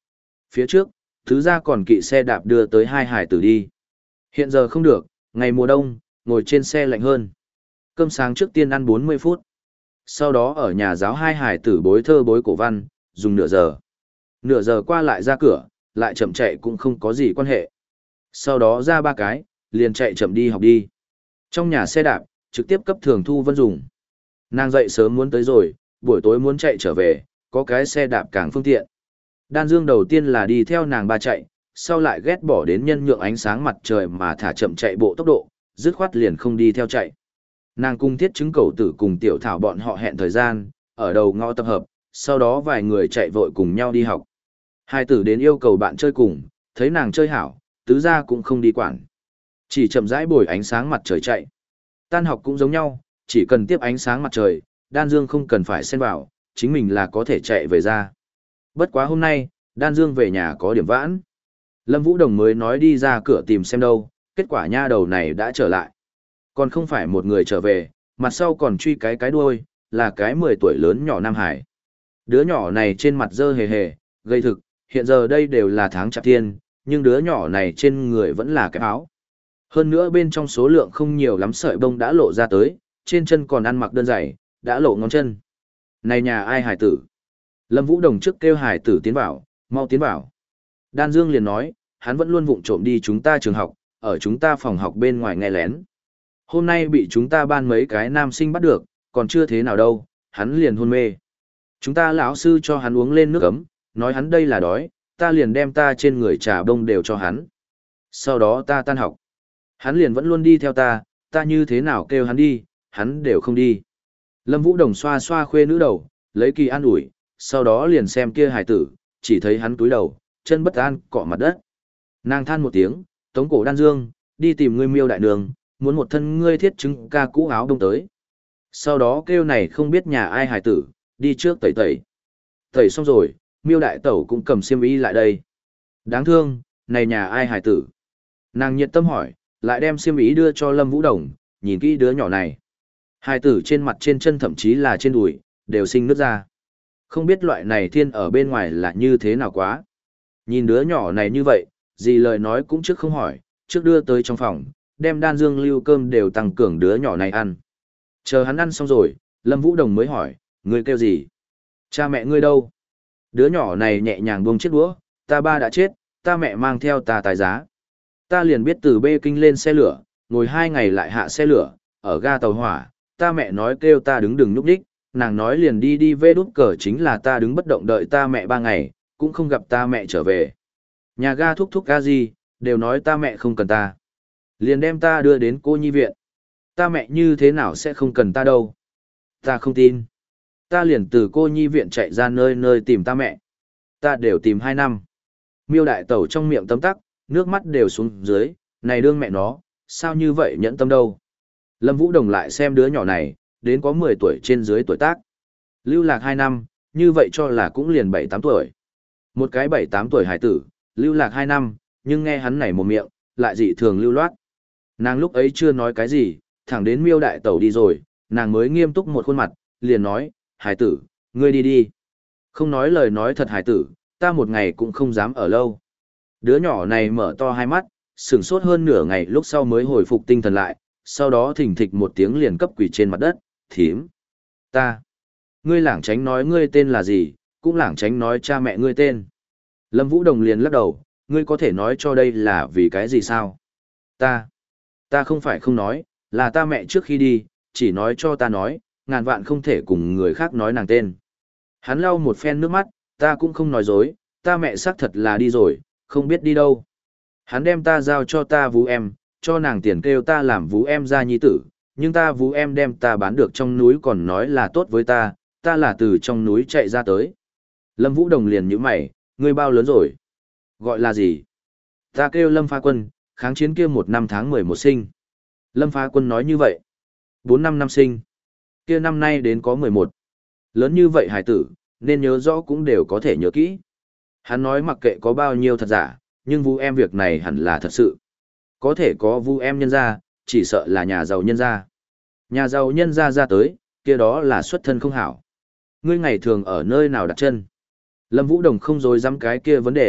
Phía trước, thứ ra còn kỵ xe đạp đưa tới hai hải tử đi. Hiện giờ không được, ngày mùa đông, ngồi trên xe lạnh hơn. Cơm sáng trước tiên ăn bốn mươi phút. Sau đó ở nhà giáo hai hải tử bối thơ bối cổ văn, dùng nửa giờ. Nửa giờ qua lại ra cửa, lại chậm chạy cũng không có gì quan hệ. Sau đó ra ba cái, liền chạy chậm đi học đi. Trong nhà xe đạp, trực tiếp cấp Thường Thu Vân dùng. Nàng dậy sớm muốn tới rồi, buổi tối muốn chạy trở về, có cái xe đạp càng phương tiện. Đan Dương đầu tiên là đi theo nàng ba chạy, sau lại ghét bỏ đến nhân nhượng ánh sáng mặt trời mà thả chậm chạy bộ tốc độ, dứt khoát liền không đi theo chạy. Nàng cung thiết chứng cầu tử cùng tiểu thảo bọn họ hẹn thời gian, ở đầu ngõ tập hợp, sau đó vài người chạy vội cùng nhau đi học. Hai tử đến yêu cầu bạn chơi cùng, thấy nàng chơi hảo, tứ gia cũng không đi quản. Chỉ chậm rãi bồi ánh sáng mặt trời chạy. Tan học cũng giống nhau, chỉ cần tiếp ánh sáng mặt trời, Đan Dương không cần phải xen vào, chính mình là có thể chạy về ra. Bất quá hôm nay, Đan Dương về nhà có điểm vãn. Lâm Vũ Đồng mới nói đi ra cửa tìm xem đâu, kết quả nha đầu này đã trở lại. Còn không phải một người trở về, mặt sau còn truy cái cái đuôi, là cái mười tuổi lớn nhỏ Nam Hải. Đứa nhỏ này trên mặt dơ hề hề, gây thực, hiện giờ đây đều là tháng chạp thiên, nhưng đứa nhỏ này trên người vẫn là cái áo. Hơn nữa bên trong số lượng không nhiều lắm sợi bông đã lộ ra tới, trên chân còn ăn mặc đơn giày, đã lộ ngón chân. Này nhà ai hải tử? Lâm Vũ Đồng trước kêu hải tử tiến vào, mau tiến vào. Đan Dương liền nói, hắn vẫn luôn vụng trộm đi chúng ta trường học, ở chúng ta phòng học bên ngoài nghe lén. Hôm nay bị chúng ta ban mấy cái nam sinh bắt được, còn chưa thế nào đâu, hắn liền hôn mê. Chúng ta lão sư cho hắn uống lên nước ấm, nói hắn đây là đói, ta liền đem ta trên người trà bông đều cho hắn. Sau đó ta tan học. Hắn liền vẫn luôn đi theo ta, ta như thế nào kêu hắn đi, hắn đều không đi. Lâm Vũ Đồng xoa xoa khuê nữ đầu, lấy kỳ an ủi, sau đó liền xem kia hải tử, chỉ thấy hắn túi đầu, chân bất an cọ mặt đất. Nàng than một tiếng, tống cổ Đan Dương, đi tìm ngươi Miêu đại nương, muốn một thân ngươi thiết chứng ca cũ áo đông tới. Sau đó kêu này không biết nhà ai hải tử, đi trước tẩy tẩy. Tẩy xong rồi, Miêu đại tẩu cũng cầm xiêm y lại đây. Đáng thương, này nhà ai hải tử. Nàng nhiệt tâm hỏi, lại đem xiêm y đưa cho Lâm Vũ Đồng, nhìn kỹ đứa nhỏ này. Hải tử trên mặt trên chân thậm chí là trên đùi, đều sinh nước ra. Không biết loại này thiên ở bên ngoài là như thế nào quá. Nhìn đứa nhỏ này như vậy, gì lời nói cũng trước không hỏi, trước đưa tới trong phòng, đem Đan Dương lưu cơm đều tăng cường đứa nhỏ này ăn. Chờ hắn ăn xong rồi, Lâm Vũ Đồng mới hỏi, ngươi kêu gì? Cha mẹ ngươi đâu? Đứa nhỏ này nhẹ nhàng buông chiếc đũa, ta ba đã chết, ta mẹ mang theo ta tài giá. Ta liền biết từ Bê Kinh lên xe lửa, ngồi hai ngày lại hạ xe lửa, ở ga tàu hỏa, ta mẹ nói kêu ta đứng đừng nhúc đích, nàng nói liền đi đi vê đút cờ chính là ta đứng bất động đợi ta mẹ ba ngày, cũng không gặp ta mẹ trở về. Nhà ga thúc thúc ga gì, đều nói ta mẹ không cần ta. Liền đem ta đưa đến cô nhi viện. Ta mẹ như thế nào sẽ không cần ta đâu. Ta không tin. Ta liền từ cô nhi viện chạy ra nơi nơi tìm ta mẹ. Ta đều tìm hai năm. Miêu đại tẩu trong miệng tấm tắc, nước mắt đều xuống dưới, này đương mẹ nó, sao như vậy nhẫn tâm đâu. Lâm Vũ Đồng lại xem đứa nhỏ này, đến có mười tuổi trên dưới tuổi tác. Lưu lạc hai năm, như vậy cho là cũng liền bảy tám tuổi. Một cái bảy tám tuổi hải tử, lưu lạc hai năm, nhưng nghe hắn này một miệng, lại dị thường lưu loát. Nàng lúc ấy chưa nói cái gì, thẳng đến Miêu đại tẩu đi rồi, nàng mới nghiêm túc một khuôn mặt, liền nói, hải tử, ngươi đi đi. Không nói lời nói thật hải tử, ta một ngày cũng không dám ở lâu. Đứa nhỏ này mở to hai mắt, sửng sốt hơn nửa ngày lúc sau mới hồi phục tinh thần lại, sau đó thình thịch một tiếng liền cấp quỳ trên mặt đất, thím. Ta. Ngươi lảng tránh nói ngươi tên là gì, cũng lảng tránh nói cha mẹ ngươi tên. Lâm Vũ Đồng liền lắc đầu, ngươi có thể nói cho đây là vì cái gì sao? Ta. Ta không phải không nói, là ta mẹ trước khi đi, chỉ nói cho ta nói, ngàn vạn không thể cùng người khác nói nàng tên. Hắn lau một phen nước mắt, ta cũng không nói dối, ta mẹ xác thật là đi rồi, không biết đi đâu. Hắn đem ta giao cho ta vú em, cho nàng tiền kêu ta làm vú em ra nhi tử, nhưng ta vú em đem ta bán được trong núi còn nói là tốt với ta, ta là từ trong núi chạy ra tới. Lâm Vũ Đồng liền nhíu mày, ngươi bao lớn rồi? Gọi là gì? Ta kêu Lâm Phá Quân, kháng chiến kia một năm tháng mười một sinh. Lâm Phá Quân nói như vậy. Bốn năm năm sinh. Kia năm nay đến có mười một. Lớn như vậy hải tử, nên nhớ rõ cũng đều có thể nhớ kỹ. Hắn nói mặc kệ có bao nhiêu thật giả, nhưng vu em việc này hẳn là thật sự. Có thể có vu em nhân gia, chỉ sợ là nhà giàu nhân gia. Nhà giàu nhân gia ra tới, kia đó là xuất thân không hảo. Ngươi ngày thường ở nơi nào đặt chân? Lâm Vũ Đồng không dối dám cái kia vấn đề,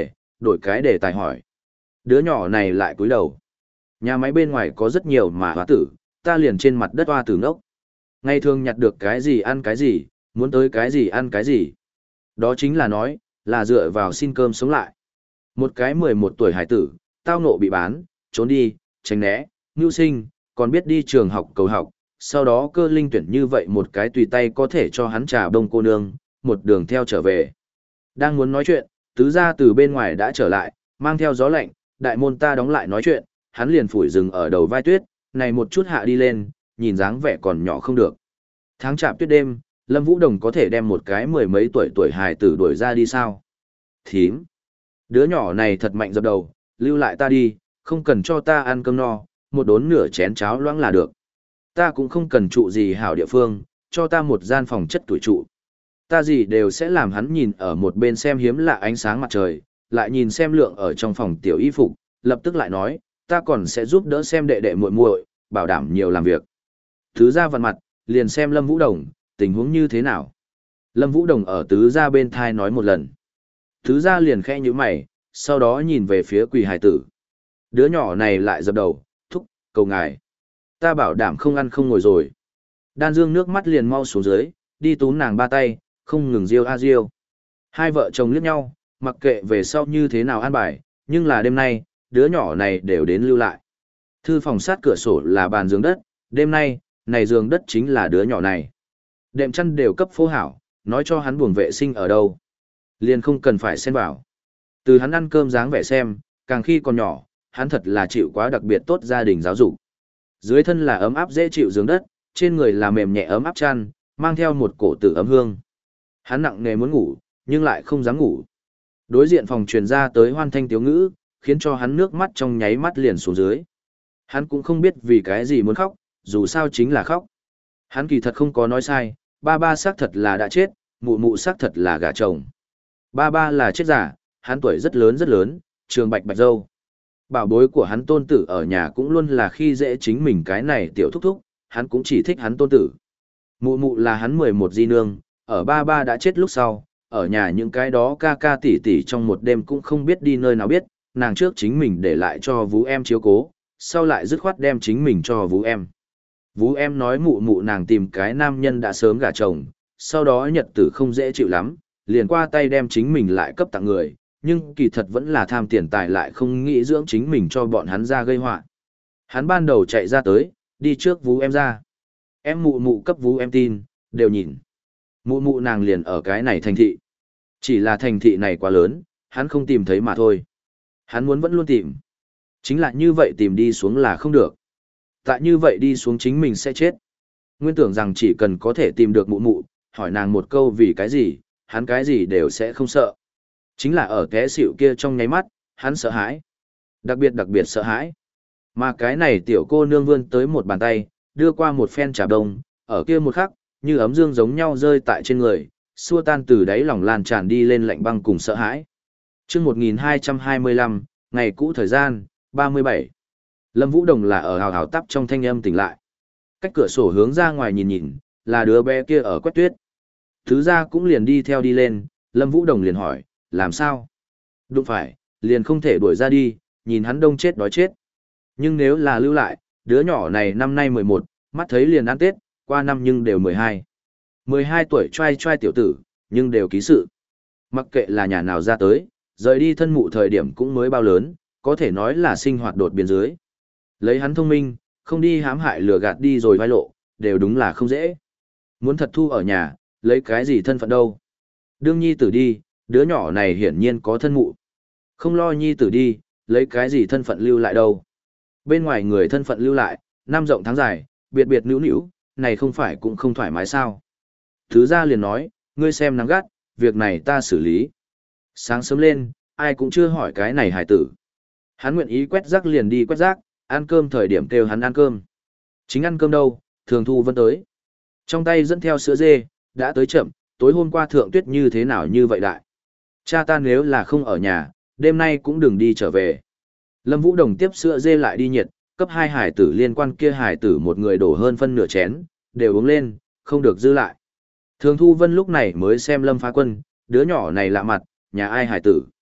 đổi cái đề tài hỏi. Đứa nhỏ này lại cúi đầu. Nhà máy bên ngoài có rất nhiều mà hoa tử, ta liền trên mặt đất hoa tử ngốc. Ngày thường nhặt được cái gì ăn cái gì, muốn tới cái gì ăn cái gì. Đó chính là nói, là dựa vào xin cơm sống lại. Một cái mười một tuổi hải tử, tao ngộ bị bán, trốn đi, tránh né, mưu sinh, còn biết đi trường học cầu học, sau đó cơ linh tuyển như vậy một cái tùy tay có thể cho hắn trà đông cô nương, một đường theo trở về. Đang muốn nói chuyện, tứ gia từ bên ngoài đã trở lại, mang theo gió lạnh, đại môn ta đóng lại nói chuyện, hắn liền phủi rừng ở đầu vai tuyết, này một chút hạ đi lên, nhìn dáng vẻ còn nhỏ không được. Tháng chạp tuyết đêm, Lâm Vũ Đồng có thể đem một cái mười mấy tuổi tuổi hài tử đuổi ra đi sao? Thím! Đứa nhỏ này thật mạnh dập đầu, lưu lại ta đi, không cần cho ta ăn cơm no, một đốn nửa chén cháo loãng là được. Ta cũng không cần trụ gì hảo địa phương, cho ta một gian phòng chất tuổi trụ. Ta gì đều sẽ làm hắn nhìn ở một bên xem hiếm lạ ánh sáng mặt trời, lại nhìn xem lượng ở trong phòng tiểu y phục, lập tức lại nói, ta còn sẽ giúp đỡ xem đệ đệ muội muội, bảo đảm nhiều làm việc. Tứ gia vặn mặt, liền xem Lâm Vũ Đồng, tình huống như thế nào. Lâm Vũ Đồng ở tứ gia bên thai nói một lần. Tứ gia liền khẽ nhíu mày, sau đó nhìn về phía quỳ hải tử. Đứa nhỏ này lại dập đầu, thúc, cầu ngài. Ta bảo đảm không ăn không ngồi rồi. Đan Dương nước mắt liền mau xuống dưới, đi túm nàng ba tay, không ngừng riêu a riêu. Hai vợ chồng liếc nhau, mặc kệ về sau như thế nào an bài, nhưng là đêm nay, đứa nhỏ này đều đến lưu lại. Thư phòng sát cửa sổ là bàn giường đất, đêm nay, này giường đất chính là đứa nhỏ này. Đệm chăn đều cấp phố hảo, nói cho hắn buồng vệ sinh ở đâu. Liền không cần phải xen vào. Từ hắn ăn cơm dáng vẻ xem, càng khi còn nhỏ, hắn thật là chịu quá đặc biệt tốt gia đình giáo dục. Dưới thân là ấm áp dễ chịu giường đất, trên người là mềm nhẹ ấm áp chăn, mang theo một cổ tử ấm hương. Hắn nặng nề muốn ngủ, nhưng lại không dám ngủ. Đối diện phòng truyền ra tới hoan thanh tiếu ngữ, khiến cho hắn nước mắt trong nháy mắt liền xuống dưới. Hắn cũng không biết vì cái gì muốn khóc, dù sao chính là khóc. Hắn kỳ thật không có nói sai, ba ba xác thật là đã chết, mụ mụ xác thật là gả chồng. Ba ba là chết giả, hắn tuổi rất lớn rất lớn, trường bạch bạch dâu. Bảo bối của hắn tôn tử ở nhà cũng luôn là khi dễ chính mình cái này tiểu thúc thúc, hắn cũng chỉ thích hắn tôn tử. Mụ mụ là hắn mười một di nương, ở ba ba đã chết lúc sau, ở nhà những cái đó ca ca tỷ tỷ trong một đêm cũng không biết đi nơi nào biết, nàng trước chính mình để lại cho Vũ em chiếu cố, sau lại dứt khoát đem chính mình cho Vũ em. Vũ em nói mụ mụ nàng tìm cái nam nhân đã sớm gả chồng, sau đó nhật tử không dễ chịu lắm, liền qua tay đem chính mình lại cấp tặng người, nhưng kỳ thật vẫn là tham tiền tài lại không nghĩ dưỡng chính mình cho bọn hắn ra gây họa. Hắn ban đầu chạy ra tới, đi trước Vũ em ra. Em mụ mụ cấp Vũ em tin, đều nhìn. Mụ mụ nàng liền ở cái này thành thị. Chỉ là thành thị này quá lớn, hắn không tìm thấy mà thôi. Hắn muốn vẫn luôn tìm. Chính là như vậy tìm đi xuống là không được. Tại như vậy đi xuống chính mình sẽ chết. Nguyên tưởng rằng chỉ cần có thể tìm được mụ mụ, hỏi nàng một câu vì cái gì, hắn cái gì đều sẽ không sợ. Chính là ở té xỉu kia trong nháy mắt, hắn sợ hãi. Đặc biệt đặc biệt sợ hãi. Mà cái này tiểu cô nương vươn tới một bàn tay, đưa qua một phen trà đông, ở kia một khắc, như ấm dương giống nhau rơi tại trên người, xua tan từ đáy lòng lan tràn đi lên lạnh băng cùng sợ hãi. Chương một nghìn hai trăm hai mươi lăm, ngày cũ thời gian, ba mươi bảy. Lâm Vũ Đồng là ở hào hào tắp trong thanh âm tỉnh lại. Cách cửa sổ hướng ra ngoài nhìn nhìn, là đứa bé kia ở quét tuyết. Thứ ra cũng liền đi theo đi lên, Lâm Vũ Đồng liền hỏi, làm sao? Đúng phải, liền không thể đuổi ra đi, nhìn hắn đông chết đói chết. Nhưng nếu là lưu lại, đứa nhỏ này năm nay mười một, mắt thấy liền ăn Tết, qua năm nhưng đều mười hai. mười hai tuổi trai trai tiểu tử, nhưng đều ký sự. Mặc kệ là nhà nào ra tới, rời đi thân mụ thời điểm cũng mới bao lớn, có thể nói là sinh hoạt đột biến dưới. Lấy hắn thông minh, không đi hãm hại lừa gạt đi rồi vai lộ, đều đúng là không dễ. Muốn thật thu ở nhà, lấy cái gì thân phận đâu. Đương nhi tử đi, đứa nhỏ này hiển nhiên có thân mụ. Không lo nhi tử đi, lấy cái gì thân phận lưu lại đâu. Bên ngoài người thân phận lưu lại, năm rộng tháng dài, biệt biệt nữu nữu, này không phải cũng không thoải mái sao. Thứ ra liền nói, ngươi xem nắng gắt, việc này ta xử lý. Sáng sớm lên, ai cũng chưa hỏi cái này hài tử. Hắn nguyện ý quét rác liền đi quét rác, ăn cơm thời điểm kêu hắn ăn cơm. Chính ăn cơm đâu, Thường Thu Vân tới. Trong tay dẫn theo sữa dê, đã tới chậm, tối hôm qua thượng tuyết như thế nào như vậy đại. Cha ta nếu là không ở nhà, đêm nay cũng đừng đi trở về. Lâm Vũ Đồng tiếp sữa dê lại đi nhiệt, cấp hai hải tử liên quan kia hải tử một người đổ hơn phân nửa chén, đều uống lên, không được dư lại. Thường Thu Vân lúc này mới xem Lâm Phá Quân, đứa nhỏ này lạ mặt, nhà ai hải tử.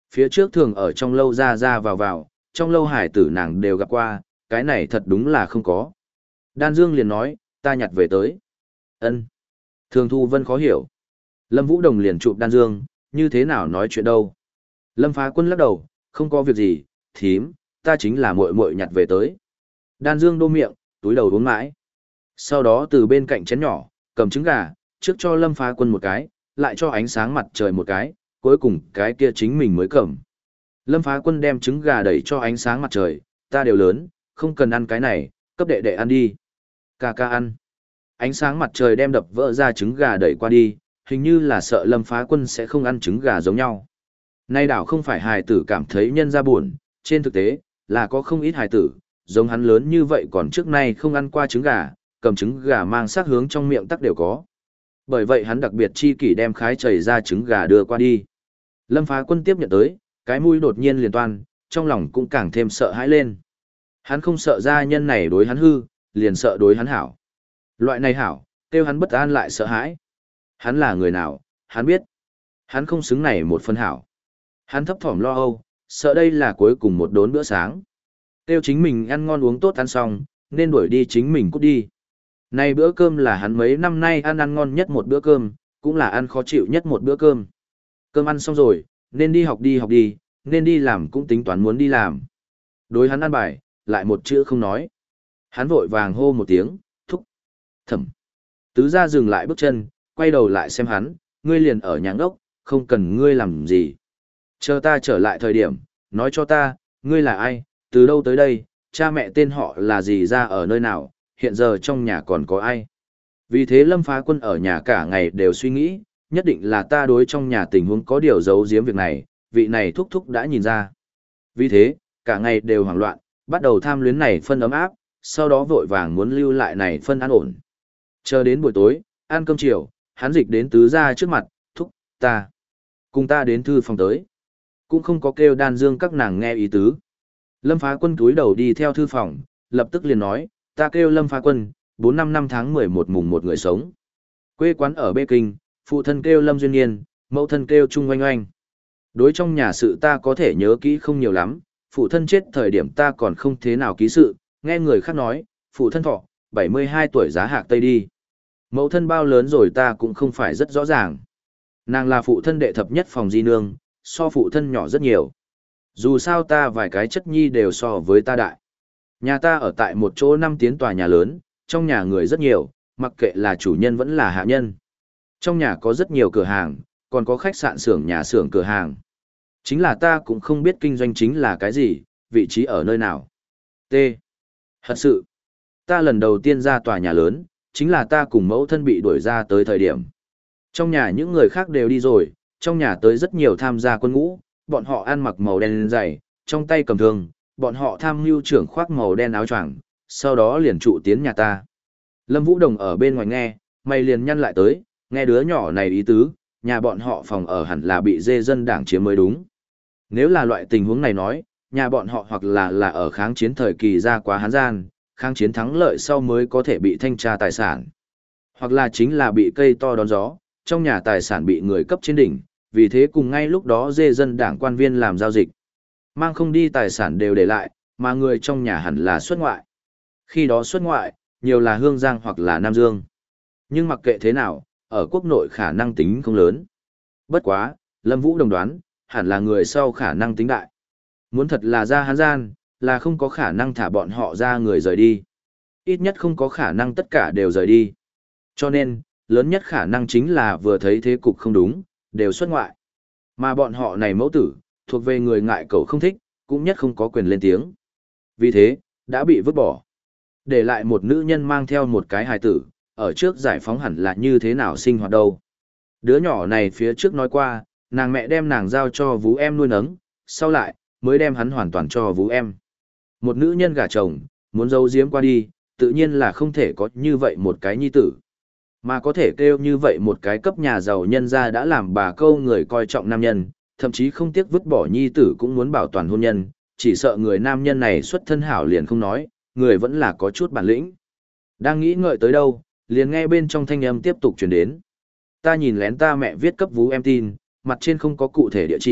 Phía trước thường ở trong lâu ra ra vào vào, trong lâu hải tử nàng đều gặp qua, cái này thật đúng là không có. Đan Dương liền nói, ta nhặt về tới. Ân. Thường Thu Vân khó hiểu. Lâm Vũ Đồng liền chụp Đan Dương, như thế nào nói chuyện đâu. Lâm Phá Quân lắc đầu, không có việc gì, thím, ta chính là muội muội nhặt về tới. Đan Dương đô miệng, túi đầu uống mãi. Sau đó từ bên cạnh chén nhỏ, cầm trứng gà, trước cho Lâm Phá Quân một cái, lại cho ánh sáng mặt trời một cái, cuối cùng cái kia chính mình mới cầm. Lâm Phá Quân đem trứng gà đẩy cho ánh sáng mặt trời, ta đều lớn, không cần ăn cái này, cấp đệ đệ ăn đi. Ca ca ăn. Ánh sáng mặt trời đem đập vỡ ra trứng gà đẩy qua đi, hình như là sợ Lâm Phá Quân sẽ không ăn trứng gà giống nhau. Nay đảo không phải hài tử cảm thấy nhân ra buồn, trên thực tế, là có không ít hài tử, giống hắn lớn như vậy còn trước nay không ăn qua trứng gà, cầm trứng gà mang sát hướng trong miệng tắc đều có. Bởi vậy hắn đặc biệt chi kỷ đem khái chảy ra trứng gà đưa qua đi. Lâm Phá Quân tiếp nhận tới, cái mũi đột nhiên liền toan, trong lòng cũng càng thêm sợ hãi lên. Hắn không sợ gia nhân này đối hắn hư, liền sợ đối hắn hảo. Loại này hảo, kêu hắn bất an lại sợ hãi. Hắn là người nào, hắn biết. Hắn không xứng này một phần hảo. Hắn thấp thỏm lo âu, sợ đây là cuối cùng một đốn bữa sáng. Kêu chính mình ăn ngon uống tốt ăn xong, nên đuổi đi chính mình cút đi. Này bữa cơm là hắn mấy năm nay ăn ăn ngon nhất một bữa cơm, cũng là ăn khó chịu nhất một bữa cơm. Cơm ăn xong rồi, nên đi học đi học đi, nên đi làm cũng tính toán muốn đi làm. Đối hắn ăn bài, lại một chữ không nói. Hắn vội vàng hô một tiếng, thúc, thẩm. Tứ gia dừng lại bước chân, quay đầu lại xem hắn, ngươi liền ở nhà ốc, không cần ngươi làm gì. Chờ ta trở lại thời điểm, nói cho ta, ngươi là ai, từ đâu tới đây, cha mẹ tên họ là gì ra ở nơi nào, hiện giờ trong nhà còn có ai. Vì thế Lâm Phá Quân ở nhà cả ngày đều suy nghĩ, nhất định là ta đối trong nhà tình huống có điều giấu giếm việc này, vị này thúc thúc đã nhìn ra. Vì thế, cả ngày đều hoảng loạn, bắt đầu tham luyến này phân ấm áp, sau đó vội vàng muốn lưu lại này phân an ổn. Chờ đến buổi tối, ăn cơm chiều, hắn dịch đến tứ gia trước mặt, thúc, ta, cùng ta đến thư phòng tới. Cũng không có kêu Đan Dương các nàng nghe ý tứ. Lâm Phá Quân túi đầu đi theo thư phòng, lập tức liền nói, ta kêu Lâm Phá Quân, bốn năm năm tháng mười một mùng một người sống. Quê quán ở Bê Kinh, phụ thân kêu Lâm Duyên Niên, mẫu thân kêu Trung Oanh Oanh. Đối trong nhà sự ta có thể nhớ kỹ không nhiều lắm, phụ thân chết thời điểm ta còn không thế nào ký sự, nghe người khác nói, phụ thân thọ, bảy mươi hai tuổi giá hạc Tây đi. Mẫu thân bao lớn rồi ta cũng không phải rất rõ ràng. Nàng là phụ thân đệ thập nhất phòng di nương, so phụ thân nhỏ rất nhiều. Dù sao ta vài cái chất nhi đều so với ta đại. Nhà ta ở tại một chỗ năm tiến tòa nhà lớn, trong nhà người rất nhiều, mặc kệ là chủ nhân vẫn là hạ nhân. Trong nhà có rất nhiều cửa hàng, còn có khách sạn xưởng nhà xưởng cửa hàng. Chính là ta cũng không biết kinh doanh chính là cái gì, vị trí ở nơi nào. T. Thật sự, ta lần đầu tiên ra tòa nhà lớn, chính là ta cùng mẫu thân bị đuổi ra tới thời điểm. Trong nhà những người khác đều đi rồi, trong nhà tới rất nhiều tham gia quân ngũ, bọn họ ăn mặc màu đen dày, trong tay cầm thương, bọn họ tham mưu trưởng khoác màu đen áo choàng, sau đó liền trụ tiến nhà ta. Lâm Vũ Đồng ở bên ngoài nghe, mày liền nhăn lại tới, nghe đứa nhỏ này ý tứ, nhà bọn họ phòng ở hẳn là bị dê dân đảng chiếm mới đúng. Nếu là loại tình huống này nói, nhà bọn họ hoặc là là ở kháng chiến thời kỳ ra quá hán gian, kháng chiến thắng lợi sau mới có thể bị thanh tra tài sản. Hoặc là chính là bị cây to đón gió, trong nhà tài sản bị người cấp trên đỉnh, vì thế cùng ngay lúc đó dê dân đảng quan viên làm giao dịch. Mang không đi tài sản đều để lại, mà người trong nhà hẳn là xuất ngoại. Khi đó xuất ngoại, nhiều là Hương Giang hoặc là Nam Dương. Nhưng mặc kệ thế nào, ở quốc nội khả năng tính không lớn. Bất quá, Lâm Vũ đồng đoán, hẳn là người sau khả năng tính đại. Muốn thật là ra hán gian, là không có khả năng thả bọn họ ra người rời đi. Ít nhất không có khả năng tất cả đều rời đi. Cho nên, lớn nhất khả năng chính là vừa thấy thế cục không đúng, đều xuất ngoại. Mà bọn họ này mẫu tử, thuộc về người ngại cậu không thích, cũng nhất không có quyền lên tiếng. Vì thế, đã bị vứt bỏ. Để lại một nữ nhân mang theo một cái hài tử, ở trước giải phóng hẳn là như thế nào sinh hoạt đâu. Đứa nhỏ này phía trước nói qua, nàng mẹ đem nàng giao cho vú em nuôi nấng, sau lại, mới đem hắn hoàn toàn cho vú em. Một nữ nhân gả chồng, muốn giấu giếm qua đi, tự nhiên là không thể có như vậy một cái nhi tử. Mà có thể kêu như vậy một cái cấp nhà giàu nhân ra đã làm bà câu người coi trọng nam nhân, thậm chí không tiếc vứt bỏ nhi tử cũng muốn bảo toàn hôn nhân, chỉ sợ người nam nhân này xuất thân hảo liền không nói, người vẫn là có chút bản lĩnh. Đang nghĩ ngợi tới đâu, liền nghe bên trong thanh âm tiếp tục truyền đến. Ta nhìn lén ta mẹ viết cấp vú em tin, mặt trên không có cụ thể địa chỉ,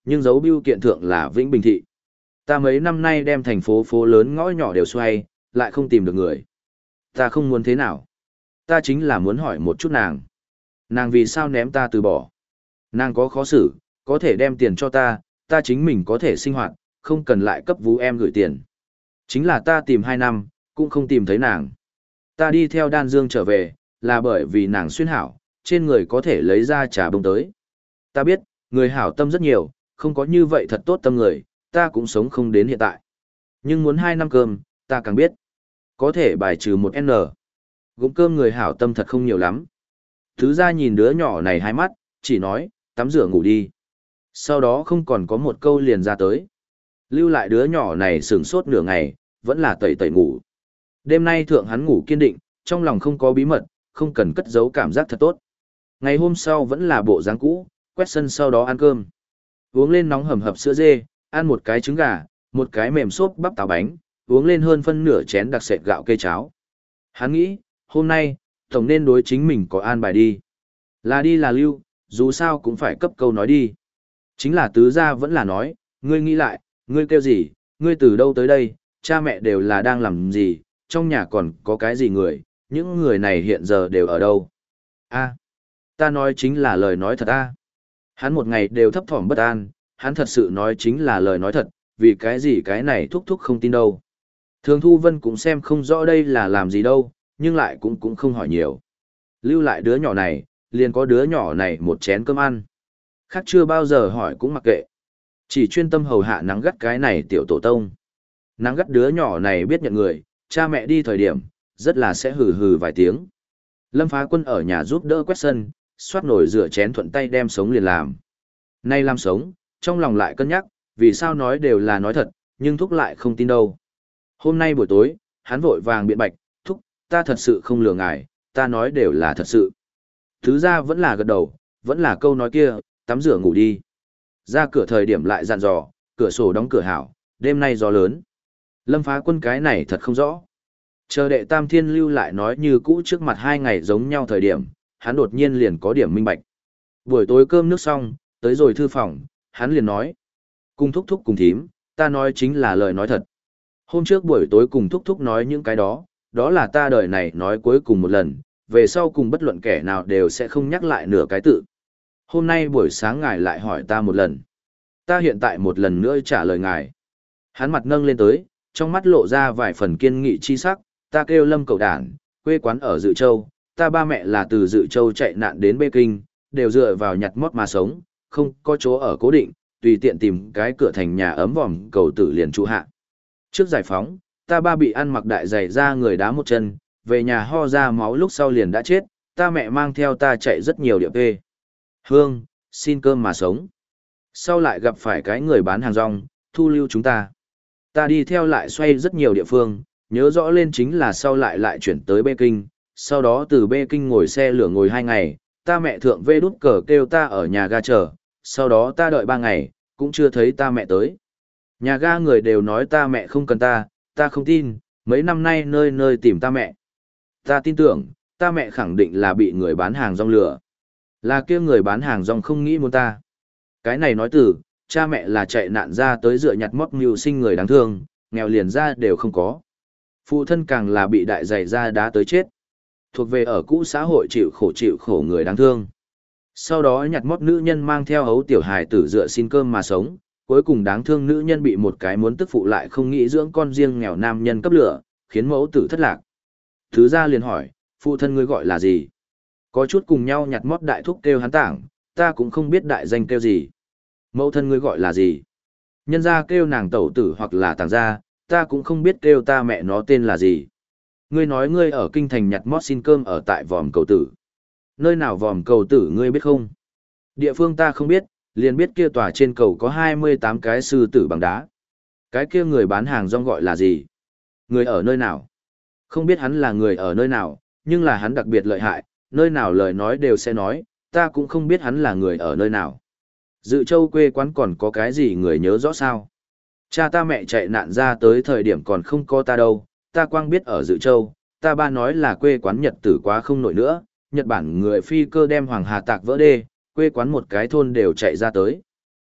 nhưng dấu bưu kiện thượng là Vĩnh Bình thị. Ta mấy năm nay đem thành phố phố lớn ngõ nhỏ đều xoay, lại không tìm được người. Ta không muốn thế nào. Ta chính là muốn hỏi một chút nàng. Nàng vì sao ném ta từ bỏ? Nàng có khó xử, có thể đem tiền cho ta, ta chính mình có thể sinh hoạt, không cần lại cấp vú em gửi tiền. Chính là ta tìm hai năm, cũng không tìm thấy nàng. Ta đi theo Đan Dương trở về, là bởi vì nàng xuyên hảo, trên người có thể lấy ra trà bông tới. Ta biết, người hảo tâm rất nhiều, không có như vậy thật tốt tâm người, ta cũng sống không đến hiện tại. Nhưng muốn hai năm cơm, ta càng biết. Có thể bài trừ một N. Gụm cơm người hảo tâm thật không nhiều lắm. Thứ ra nhìn đứa nhỏ này hai mắt, chỉ nói, tắm rửa ngủ đi. Sau đó không còn có một câu liền ra tới. Lưu lại đứa nhỏ này sửng sốt nửa ngày, vẫn là tẩy tẩy ngủ. Đêm nay thượng hắn ngủ kiên định, trong lòng không có bí mật, không cần cất giấu cảm giác thật tốt. Ngày hôm sau vẫn là bộ dáng cũ, quét sân sau đó ăn cơm. Uống lên nóng hầm hập sữa dê, ăn một cái trứng gà, một cái mềm xốp bắp táo bánh, uống lên hơn phân nửa chén đặc sệt gạo cây cháo. Hắn nghĩ, hôm nay, tổng nên đối chính mình có an bài đi. Là đi là lưu, dù sao cũng phải cấp câu nói đi. Chính là tứ gia vẫn là nói, ngươi nghĩ lại, ngươi kêu gì, ngươi từ đâu tới đây, cha mẹ đều là đang làm gì, trong nhà còn có cái gì người, những người này hiện giờ đều ở đâu. A, ta nói chính là lời nói thật a. Hắn một ngày đều thấp thỏm bất an, hắn thật sự nói chính là lời nói thật, vì cái gì cái này thúc thúc không tin đâu. Thường Thu Vân cũng xem không rõ đây là làm gì đâu, nhưng lại cũng cũng không hỏi nhiều. Lưu lại đứa nhỏ này, liền có đứa nhỏ này một chén cơm ăn. Khác chưa bao giờ hỏi cũng mặc kệ. Chỉ chuyên tâm hầu hạ nắng gắt cái này tiểu tổ tông. Nắng gắt đứa nhỏ này biết nhận người, cha mẹ đi thời điểm, rất là sẽ hừ hừ vài tiếng. Lâm Phá Quân ở nhà giúp đỡ quét sân, xoát nồi rửa chén thuận tay đem sống liền làm. Nay làm sống, trong lòng lại cân nhắc, vì sao nói đều là nói thật, nhưng thúc lại không tin đâu. Hôm nay buổi tối, hắn vội vàng biện bạch, thúc, ta thật sự không lừa ngài, ta nói đều là thật sự. Thứ ra vẫn là gật đầu, vẫn là câu nói kia, tắm rửa ngủ đi. Ra cửa thời điểm lại dặn dò, cửa sổ đóng cửa hảo, đêm nay gió lớn. Lâm Phá Quân cái này thật không rõ. Chờ đệ Tam Thiên lưu lại nói như cũ trước mặt hai ngày giống nhau thời điểm, hắn đột nhiên liền có điểm minh bạch. Buổi tối cơm nước xong, tới rồi thư phòng, hắn liền nói. Cùng thúc thúc cùng thím, ta nói chính là lời nói thật. Hôm trước buổi tối cùng thúc thúc nói những cái đó, đó là ta đời này nói cuối cùng một lần, về sau cùng bất luận kẻ nào đều sẽ không nhắc lại nửa cái tự. Hôm nay buổi sáng ngài lại hỏi ta một lần. Ta hiện tại một lần nữa trả lời ngài. Hắn mặt nâng lên tới, trong mắt lộ ra vài phần kiên nghị chi sắc, ta kêu Lâm Cẩu Đản, quê quán ở Dự Châu, ta ba mẹ là từ Dự Châu chạy nạn đến Bê Kinh, đều dựa vào nhặt mót mà sống, không có chỗ ở cố định, tùy tiện tìm cái cửa thành nhà ấm vòm cầu tử liền trụ hạ. Trước giải phóng, ta ba bị ăn mặc đại giày ra người đá một chân, về nhà ho ra máu lúc sau liền đã chết, ta mẹ mang theo ta chạy rất nhiều địa phê. Hương, xin cơm mà sống. Sau lại gặp phải cái người bán hàng rong, thu lưu chúng ta. Ta đi theo lại xoay rất nhiều địa phương, nhớ rõ lên chính là sau lại lại chuyển tới Bê Kinh, sau đó từ Bê Kinh ngồi xe lửa ngồi hai ngày, ta mẹ thượng vê đút cờ kêu ta ở nhà ga chờ, sau đó ta đợi ba ngày, cũng chưa thấy ta mẹ tới. Nhà ga người đều nói ta mẹ không cần ta, ta không tin, mấy năm nay nơi nơi tìm ta mẹ. Ta tin tưởng, ta mẹ khẳng định là bị người bán hàng rong lừa. Là kia người bán hàng rong không nghĩ muốn ta. Cái này nói từ, cha mẹ là chạy nạn ra tới dựa nhặt mót mưu sinh người đáng thương, nghèo liền ra đều không có. Phụ thân càng là bị đại giày ra đá tới chết. Thuộc về ở cũ xã hội chịu khổ chịu khổ người đáng thương. Sau đó nhặt mót nữ nhân mang theo hấu tiểu hài tử dựa xin cơm mà sống, cuối cùng đáng thương nữ nhân bị một cái muốn tức phụ lại không nghĩ dưỡng con riêng nghèo nam nhân cấp lửa, khiến mẫu tử thất lạc. Thứ ra liền hỏi, phụ thân ngươi gọi là gì? Có chút cùng nhau nhặt mót đại thúc kêu hắn tảng, ta cũng không biết đại danh kêu gì. Mẫu thân ngươi gọi là gì? Nhân gia kêu nàng tẩu tử hoặc là tàng gia, ta cũng không biết kêu ta mẹ nó tên là gì. Ngươi nói ngươi ở kinh thành nhặt mót xin cơm ở tại vòm cầu tử. Nơi nào vòm cầu tử ngươi biết không? Địa phương ta không biết, liền biết kia tòa trên cầu có hai mươi tám cái sư tử bằng đá. Cái kia người bán hàng rong gọi là gì? Người ở nơi nào? Không biết hắn là người ở nơi nào, nhưng là hắn đặc biệt lợi hại, nơi nào lời nói đều sẽ nói, ta cũng không biết hắn là người ở nơi nào. Dự Châu quê quán còn có cái gì người nhớ rõ sao? Cha ta mẹ chạy nạn ra tới thời điểm còn không có ta đâu, ta quang biết ở Dự Châu, ta ba nói là quê quán Nhật tử quá không nổi nữa, Nhật Bản người phi cơ đem Hoàng Hà tạc vỡ đê, quê quán một cái thôn đều chạy ra tới.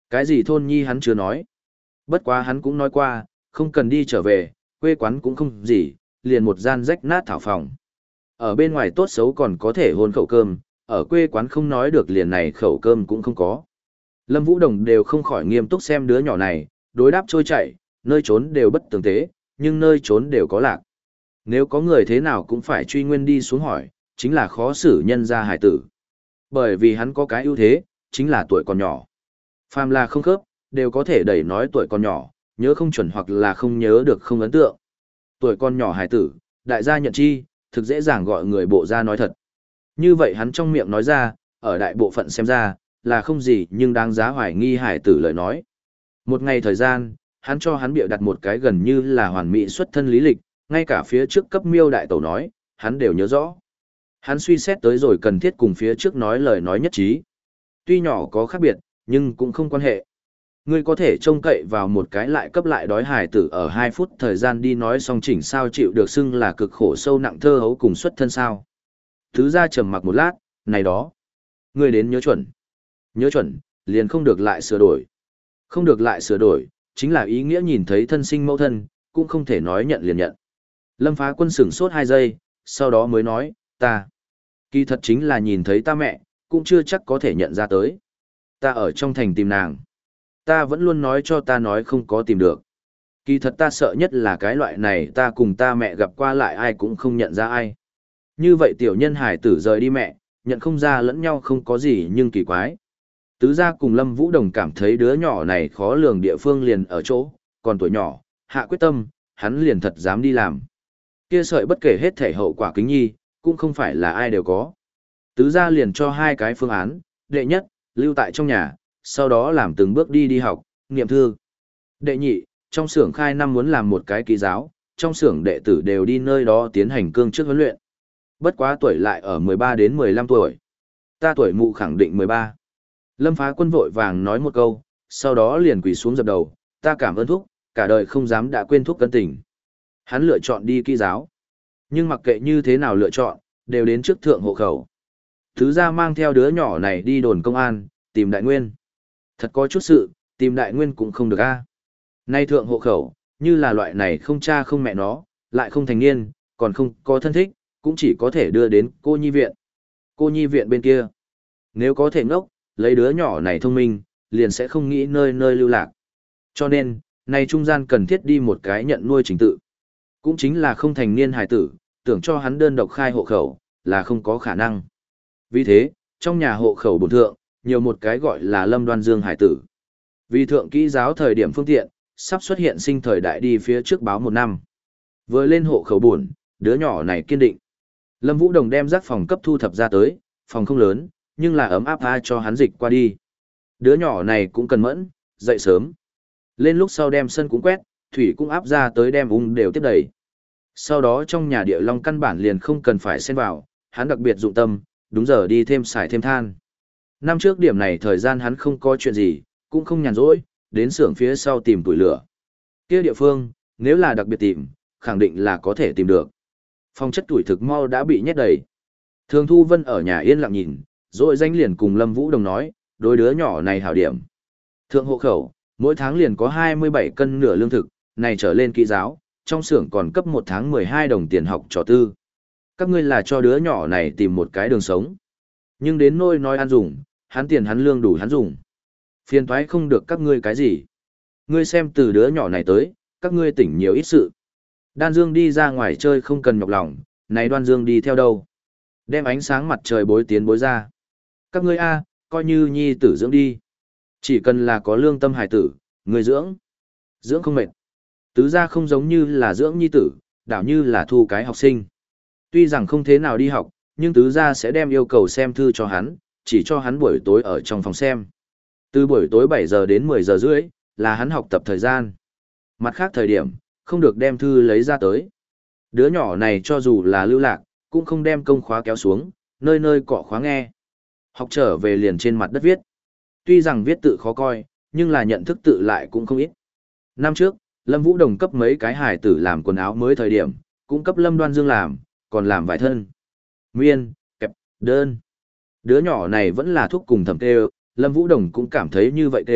Cái gì thôn nhi hắn chưa nói. Bất quá hắn cũng nói qua, không cần đi trở về, quê quán cũng không gì, liền một gian rách nát thảo phòng. Ở bên ngoài tốt xấu còn có thể hôn khẩu cơm, ở quê quán không nói được liền này khẩu cơm cũng không có. Lâm Vũ Đồng đều không khỏi nghiêm túc xem đứa nhỏ này, đối đáp trôi chảy, nơi trốn đều bất tường tế, nhưng nơi trốn đều có lạc. Nếu có người thế nào cũng phải truy nguyên đi xuống hỏi, chính là khó xử nhân ra hải tử. Bởi vì hắn có cái ưu thế, chính là tuổi còn nhỏ. Phàm là không khớp, đều có thể đẩy nói tuổi còn nhỏ, nhớ không chuẩn hoặc là không nhớ được không ấn tượng. Tuổi con nhỏ hải tử, đại gia nhận chi, thực dễ dàng gọi người bộ ra nói thật. Như vậy hắn trong miệng nói ra, ở đại bộ phận xem ra, là không gì nhưng đáng giá hoài nghi hải tử lời nói. Một ngày thời gian, hắn cho hắn bịa đặt một cái gần như là hoàn mỹ xuất thân lý lịch, ngay cả phía trước cấp miêu đại tẩu nói, hắn đều nhớ rõ. Hắn suy xét tới rồi cần thiết cùng phía trước nói lời nói nhất trí. Tuy nhỏ có khác biệt, nhưng cũng không quan hệ. Ngươi có thể trông cậy vào một cái lại cấp lại đói hài tử ở hai phút thời gian đi nói xong chỉnh sao chịu được xưng là cực khổ sâu nặng thơ hấu cùng xuất thân sao. Thứ ra trầm mặc một lát, này đó. Ngươi đến nhớ chuẩn. Nhớ chuẩn, liền không được lại sửa đổi. Không được lại sửa đổi, chính là ý nghĩa nhìn thấy thân sinh mẫu thân, cũng không thể nói nhận liền nhận. Lâm Phá Quân sửng sốt hai giây, sau đó mới nói, ta. Kỳ thật chính là nhìn thấy ta mẹ, cũng chưa chắc có thể nhận ra tới. Ta ở trong thành tìm nàng. Ta vẫn luôn nói cho ta nói không có tìm được. Kỳ thật ta sợ nhất là cái loại này ta cùng ta mẹ gặp qua lại ai cũng không nhận ra ai. Như vậy tiểu nhân hải tử rời đi mẹ, nhận không ra lẫn nhau không có gì nhưng kỳ quái. Tứ gia cùng Lâm Vũ Đồng cảm thấy đứa nhỏ này khó lường địa phương liền ở chỗ, còn tuổi nhỏ, hạ quyết tâm, hắn liền thật dám đi làm. Kia sợi bất kể hết thể hậu quả kính nhi, cũng không phải là ai đều có. Tứ gia liền cho hai cái phương án, đệ nhất, lưu tại trong nhà, sau đó làm từng bước đi đi học, niệm thư. Đệ nhị, trong xưởng khai năm muốn làm một cái ký giáo, trong xưởng đệ tử đều đi nơi đó tiến hành cương trước huấn luyện. Bất quá tuổi lại ở mười ba đến mười lăm tuổi. Ta tuổi mụ khẳng định mười ba. Lâm Phá Quân vội vàng nói một câu, sau đó liền quỳ xuống dập đầu, ta cảm ơn thúc, cả đời không dám đã quên thúc cân tình. Hắn lựa chọn đi ký giáo. Nhưng mặc kệ như thế nào lựa chọn, đều đến trước thượng hộ khẩu. Thứ ra mang theo đứa nhỏ này đi đồn công an, tìm đại nguyên. Thật có chút sự, tìm đại nguyên cũng không được a. Nay thượng hộ khẩu, như là loại này không cha không mẹ nó, lại không thành niên, còn không có thân thích, cũng chỉ có thể đưa đến cô nhi viện. Cô nhi viện bên kia, nếu có thể ngốc, lấy đứa nhỏ này thông minh, liền sẽ không nghĩ nơi nơi lưu lạc. Cho nên, này trung gian cần thiết đi một cái nhận nuôi chính tự. Cũng chính là không thành niên hài tử, tưởng cho hắn đơn độc khai hộ khẩu, là không có khả năng. Vì thế, trong nhà hộ khẩu bổn thượng, nhiều một cái gọi là Lâm Đoan Dương hải tử. Vì thượng kỹ giáo thời điểm phương tiện, sắp xuất hiện sinh thời đại đi phía trước báo một năm. Vừa lên hộ khẩu buồn, đứa nhỏ này kiên định. Lâm Vũ Đồng đem rác phòng cấp thu thập ra tới, phòng không lớn, nhưng là ấm áp tha cho hắn dịch qua đi. Đứa nhỏ này cũng cần mẫn, dậy sớm. Lên lúc sau đem sân cũng quét, thủy cũng áp ra tới đem ung đều tiếp đầy. Sau đó trong nhà địa long căn bản liền không cần phải xen vào, hắn đặc biệt dụng tâm, đúng giờ đi thêm xài thêm than. Năm trước điểm này thời gian hắn không có chuyện gì, cũng không nhàn rỗi, đến xưởng phía sau tìm tuổi lửa. Kia địa phương, nếu là đặc biệt tìm, khẳng định là có thể tìm được. Phòng chất tuổi thực mau đã bị nhét đầy. Thường Thu Vân ở nhà yên lặng nhìn, rồi danh liền cùng Lâm Vũ Đồng nói, đôi đứa nhỏ này hảo điểm. Thượng hộ khẩu, mỗi tháng liền có hai mươi bảy cân nửa lương thực, này trở lên kỹ giáo, trong xưởng còn cấp một tháng mười hai đồng tiền học trò tư. Các ngươi là cho đứa nhỏ này tìm một cái đường sống. Nhưng đến nôi nói ăn dùng, hắn tiền hắn lương đủ hắn dùng. Phiền thoái không được các ngươi cái gì. Ngươi xem từ đứa nhỏ này tới, các ngươi tỉnh nhiều ít sự. Đan Dương đi ra ngoài chơi không cần nhọc lòng, này Đoan Dương đi theo đâu. Đem ánh sáng mặt trời bối tiến bối ra. Các ngươi a, coi như nhi tử dưỡng đi. Chỉ cần là có lương tâm hài tử, người dưỡng. Dưỡng không mệt. Tứ gia không giống như là dưỡng nhi tử, đảo như là thu cái học sinh. Tuy rằng không thế nào đi học, nhưng tứ gia sẽ đem yêu cầu xem thư cho hắn, chỉ cho hắn buổi tối ở trong phòng xem. Từ buổi tối bảy giờ đến mười giờ rưỡi, là hắn học tập thời gian. Mặt khác thời điểm, không được đem thư lấy ra tới. Đứa nhỏ này cho dù là lưu lạc, cũng không đem công khóa kéo xuống, nơi nơi cọ khóa nghe. Học trở về liền trên mặt đất viết. Tuy rằng viết tự khó coi, nhưng là nhận thức tự lại cũng không ít. Năm trước, Lâm Vũ Đồng cấp mấy cái hài tử làm quần áo mới thời điểm, cũng cấp Lâm Đoan Dương làm, còn làm vài thân. Miên, kẹp, đơn. Đứa nhỏ này vẫn là thuốc cùng thầm tê, Lâm Vũ Đồng cũng cảm thấy như vậy tê,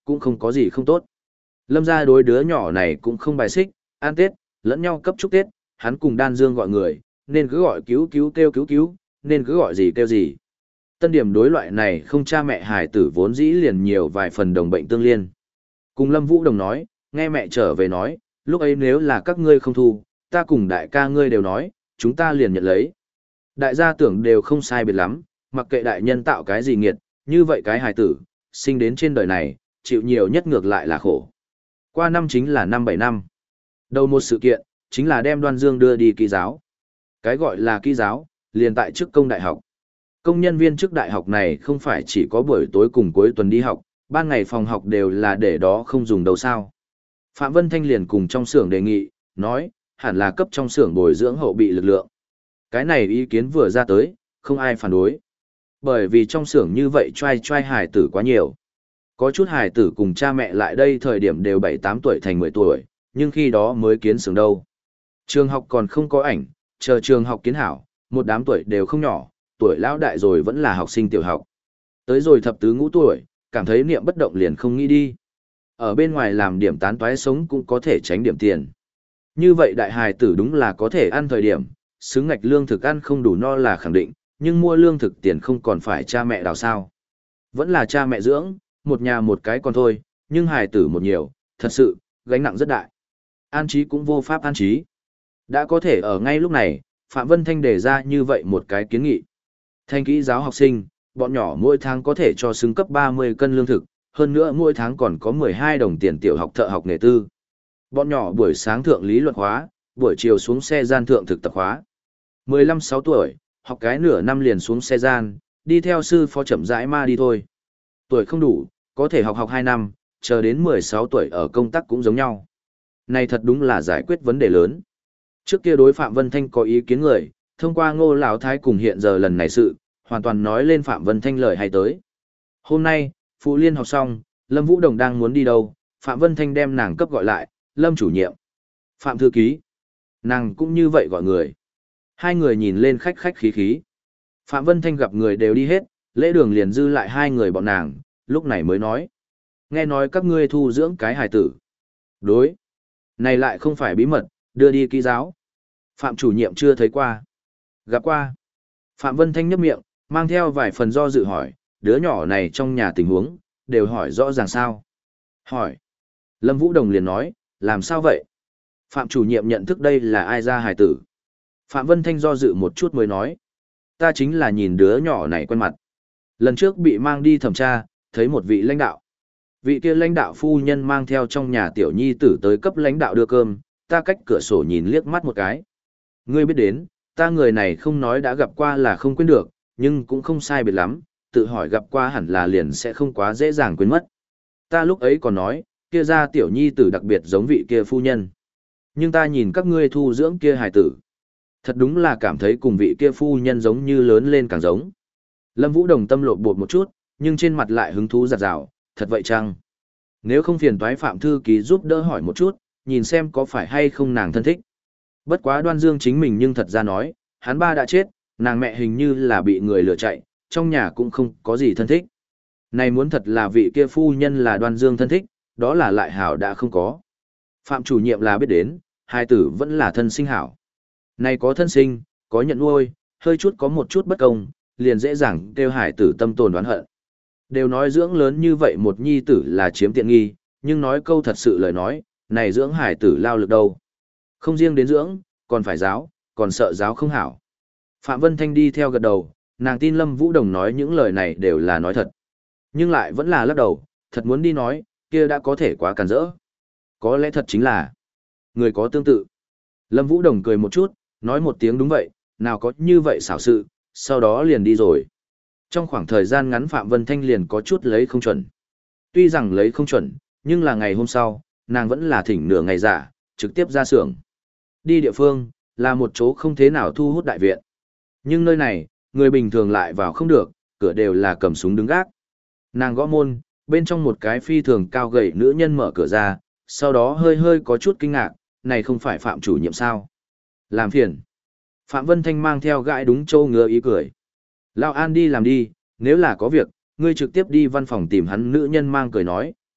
cũng không có gì không tốt. Lâm gia đối đứa nhỏ này cũng không bài xích, ăn Tết, lẫn nhau cấp chúc Tết, hắn cùng Đan Dương gọi người, nên cứ gọi cứu cứu kêu cứu cứu, nên cứ gọi gì kêu gì. Tân điểm đối loại này không cha mẹ hài tử vốn dĩ liền nhiều vài phần đồng bệnh tương liên. Cùng Lâm Vũ Đồng nói, nghe mẹ trở về nói, lúc ấy nếu là các ngươi không thu, ta cùng đại ca ngươi đều nói, chúng ta liền nhận lấy. Đại gia tưởng đều không sai biệt lắm, mặc kệ đại nhân tạo cái gì nghiệt, như vậy cái hài tử, sinh đến trên đời này, chịu nhiều nhất ngược lại là khổ. Qua năm chính là năm bảy năm. Đầu một sự kiện, chính là đem Đoan Dương đưa đi kỹ giáo. Cái gọi là kỹ giáo, liền tại chức công đại học. Công nhân viên chức đại học này không phải chỉ có buổi tối cùng cuối tuần đi học, ban ngày phòng học đều là để đó không dùng đâu sao. Phạm Vân Thanh liền cùng trong xưởng đề nghị, nói, hẳn là cấp trong xưởng bồi dưỡng hậu bị lực lượng. Cái này ý kiến vừa ra tới, không ai phản đối. Bởi vì trong xưởng như vậy trai trai hài tử quá nhiều. Có chút hài tử cùng cha mẹ lại đây thời điểm đều bảy tám tuổi thành mười tuổi, nhưng khi đó mới kiến xưởng đâu. Trường học còn không có ảnh, chờ trường học kiến hảo, một đám tuổi đều không nhỏ, tuổi lão đại rồi vẫn là học sinh tiểu học. Tới rồi thập tứ ngũ tuổi, cảm thấy niệm bất động liền không nghĩ đi. Ở bên ngoài làm điểm tán toái sống cũng có thể tránh điểm tiền. Như vậy đại hài tử đúng là có thể ăn thời điểm, xứng ngạch lương thực ăn không đủ no là khẳng định, nhưng mua lương thực tiền không còn phải cha mẹ đào sao. Vẫn là cha mẹ dưỡng, một nhà một cái còn thôi, nhưng hài tử một nhiều, thật sự, gánh nặng rất đại. An trí cũng vô pháp an trí. Đã có thể ở ngay lúc này, Phạm Vân Thanh đề ra như vậy một cái kiến nghị. Thanh kỹ giáo học sinh, bọn nhỏ mỗi tháng có thể cho xứng cấp ba mươi cân lương thực, hơn nữa mỗi tháng còn có mười hai đồng tiền tiểu học thợ học nghề tư. Bọn nhỏ buổi sáng thượng lý luận khóa, buổi chiều xuống xe gian thượng thực tập khóa. mười lăm sáu tuổi, học cái nửa năm liền xuống xe gian, đi theo sư phó chậm rãi ma đi thôi. Tuổi không đủ, có thể học học hai năm, chờ đến mười sáu tuổi ở công tác cũng giống nhau. Này thật đúng là giải quyết vấn đề lớn. Trước kia đối Phạm Vân Thanh có ý kiến người, thông qua Ngô Lão Thái cùng hiện giờ lần này sự, hoàn toàn nói lên Phạm Vân Thanh lời hay tới. Hôm nay, Phụ Liên học xong, Lâm Vũ Đồng đang muốn đi đâu, Phạm Vân Thanh đem nàng cấp gọi lại, Lâm chủ nhiệm, Phạm thư ký. Nàng cũng như vậy gọi người. Hai người nhìn lên khách khách khí khí. Phạm Vân Thanh gặp người đều đi hết, lễ đường liền dư lại hai người bọn nàng, lúc này mới nói. Nghe nói các ngươi thu dưỡng cái hài tử. Đối. Này lại không phải bí mật, đưa đi kỹ giáo. Phạm chủ nhiệm chưa thấy qua. Gặp qua. Phạm Vân Thanh nhấp miệng, mang theo vài phần do dự hỏi, đứa nhỏ này trong nhà tình huống, đều hỏi rõ ràng sao. Hỏi. Lâm Vũ Đồng liền nói, làm sao vậy? Phạm chủ nhiệm nhận thức đây là ai ra hài tử. Phạm Vân Thanh do dự một chút mới nói. Ta chính là nhìn đứa nhỏ này quen mặt. Lần trước bị mang đi thẩm tra, thấy một vị lãnh đạo. Vị kia lãnh đạo phu nhân mang theo trong nhà tiểu nhi tử tới cấp lãnh đạo đưa cơm, ta cách cửa sổ nhìn liếc mắt một cái. Ngươi biết đến, ta người này không nói đã gặp qua là không quên được, nhưng cũng không sai biệt lắm, tự hỏi gặp qua hẳn là liền sẽ không quá dễ dàng quên mất. Ta lúc ấy còn nói, kia ra tiểu nhi tử đặc biệt giống vị kia phu nhân. Nhưng ta nhìn các ngươi thu dưỡng kia hài tử. Thật đúng là cảm thấy cùng vị kia phu nhân giống như lớn lên càng giống. Lâm Vũ Đồng tâm lộn bột một chút, nhưng trên mặt lại hứng thú giặt rào, thật vậy chăng? Nếu không phiền toái Phạm thư ký giúp đỡ hỏi một chút, nhìn xem có phải hay không nàng thân thích. Bất quá Đoan Dương chính mình nhưng thật ra nói, hắn ba đã chết, nàng mẹ hình như là bị người lừa chạy, trong nhà cũng không có gì thân thích. Này muốn thật là vị kia phu nhân là Đoan Dương thân thích, đó là lại hảo đã không có. Phạm chủ nhiệm là biết đến, hai tử vẫn là thân sinh hảo. Này có thân sinh, có nhận nuôi, hơi chút có một chút bất công, liền dễ dàng kêu hải tử tâm tồn đoán hận. Đều nói dưỡng lớn như vậy một nhi tử là chiếm tiện nghi, nhưng nói câu thật sự lời nói, này dưỡng hải tử lao lực đâu. Không riêng đến dưỡng, còn phải giáo, còn sợ giáo không hảo. Phạm Vân Thanh đi theo gật đầu, nàng tin Lâm Vũ Đồng nói những lời này đều là nói thật. Nhưng lại vẫn là lắc đầu, thật muốn đi nói, kia đã có thể quá càn rỡ. Có lẽ thật chính là người có tương tự. Lâm Vũ Đồng cười một chút, nói một tiếng đúng vậy, nào có như vậy xảo sự, sau đó liền đi rồi. Trong khoảng thời gian ngắn Phạm Vân Thanh liền có chút lấy không chuẩn. Tuy rằng lấy không chuẩn, nhưng là ngày hôm sau, nàng vẫn là thỉnh nửa ngày giả, trực tiếp ra xưởng. Đi địa phương, là một chỗ không thế nào thu hút đại viện. Nhưng nơi này, người bình thường lại vào không được, cửa đều là cầm súng đứng gác. Nàng gõ môn, bên trong một cái phi thường cao gầy nữ nhân mở cửa ra, sau đó hơi hơi có chút kinh ngạc, này không phải Phạm chủ nhiệm sao? Làm phiền. Phạm Vân Thanh mang theo gãi đúng châu ngứa ý cười. Lao An đi làm đi, nếu là có việc, ngươi trực tiếp đi văn phòng tìm hắn. Nữ nhân mang cười nói,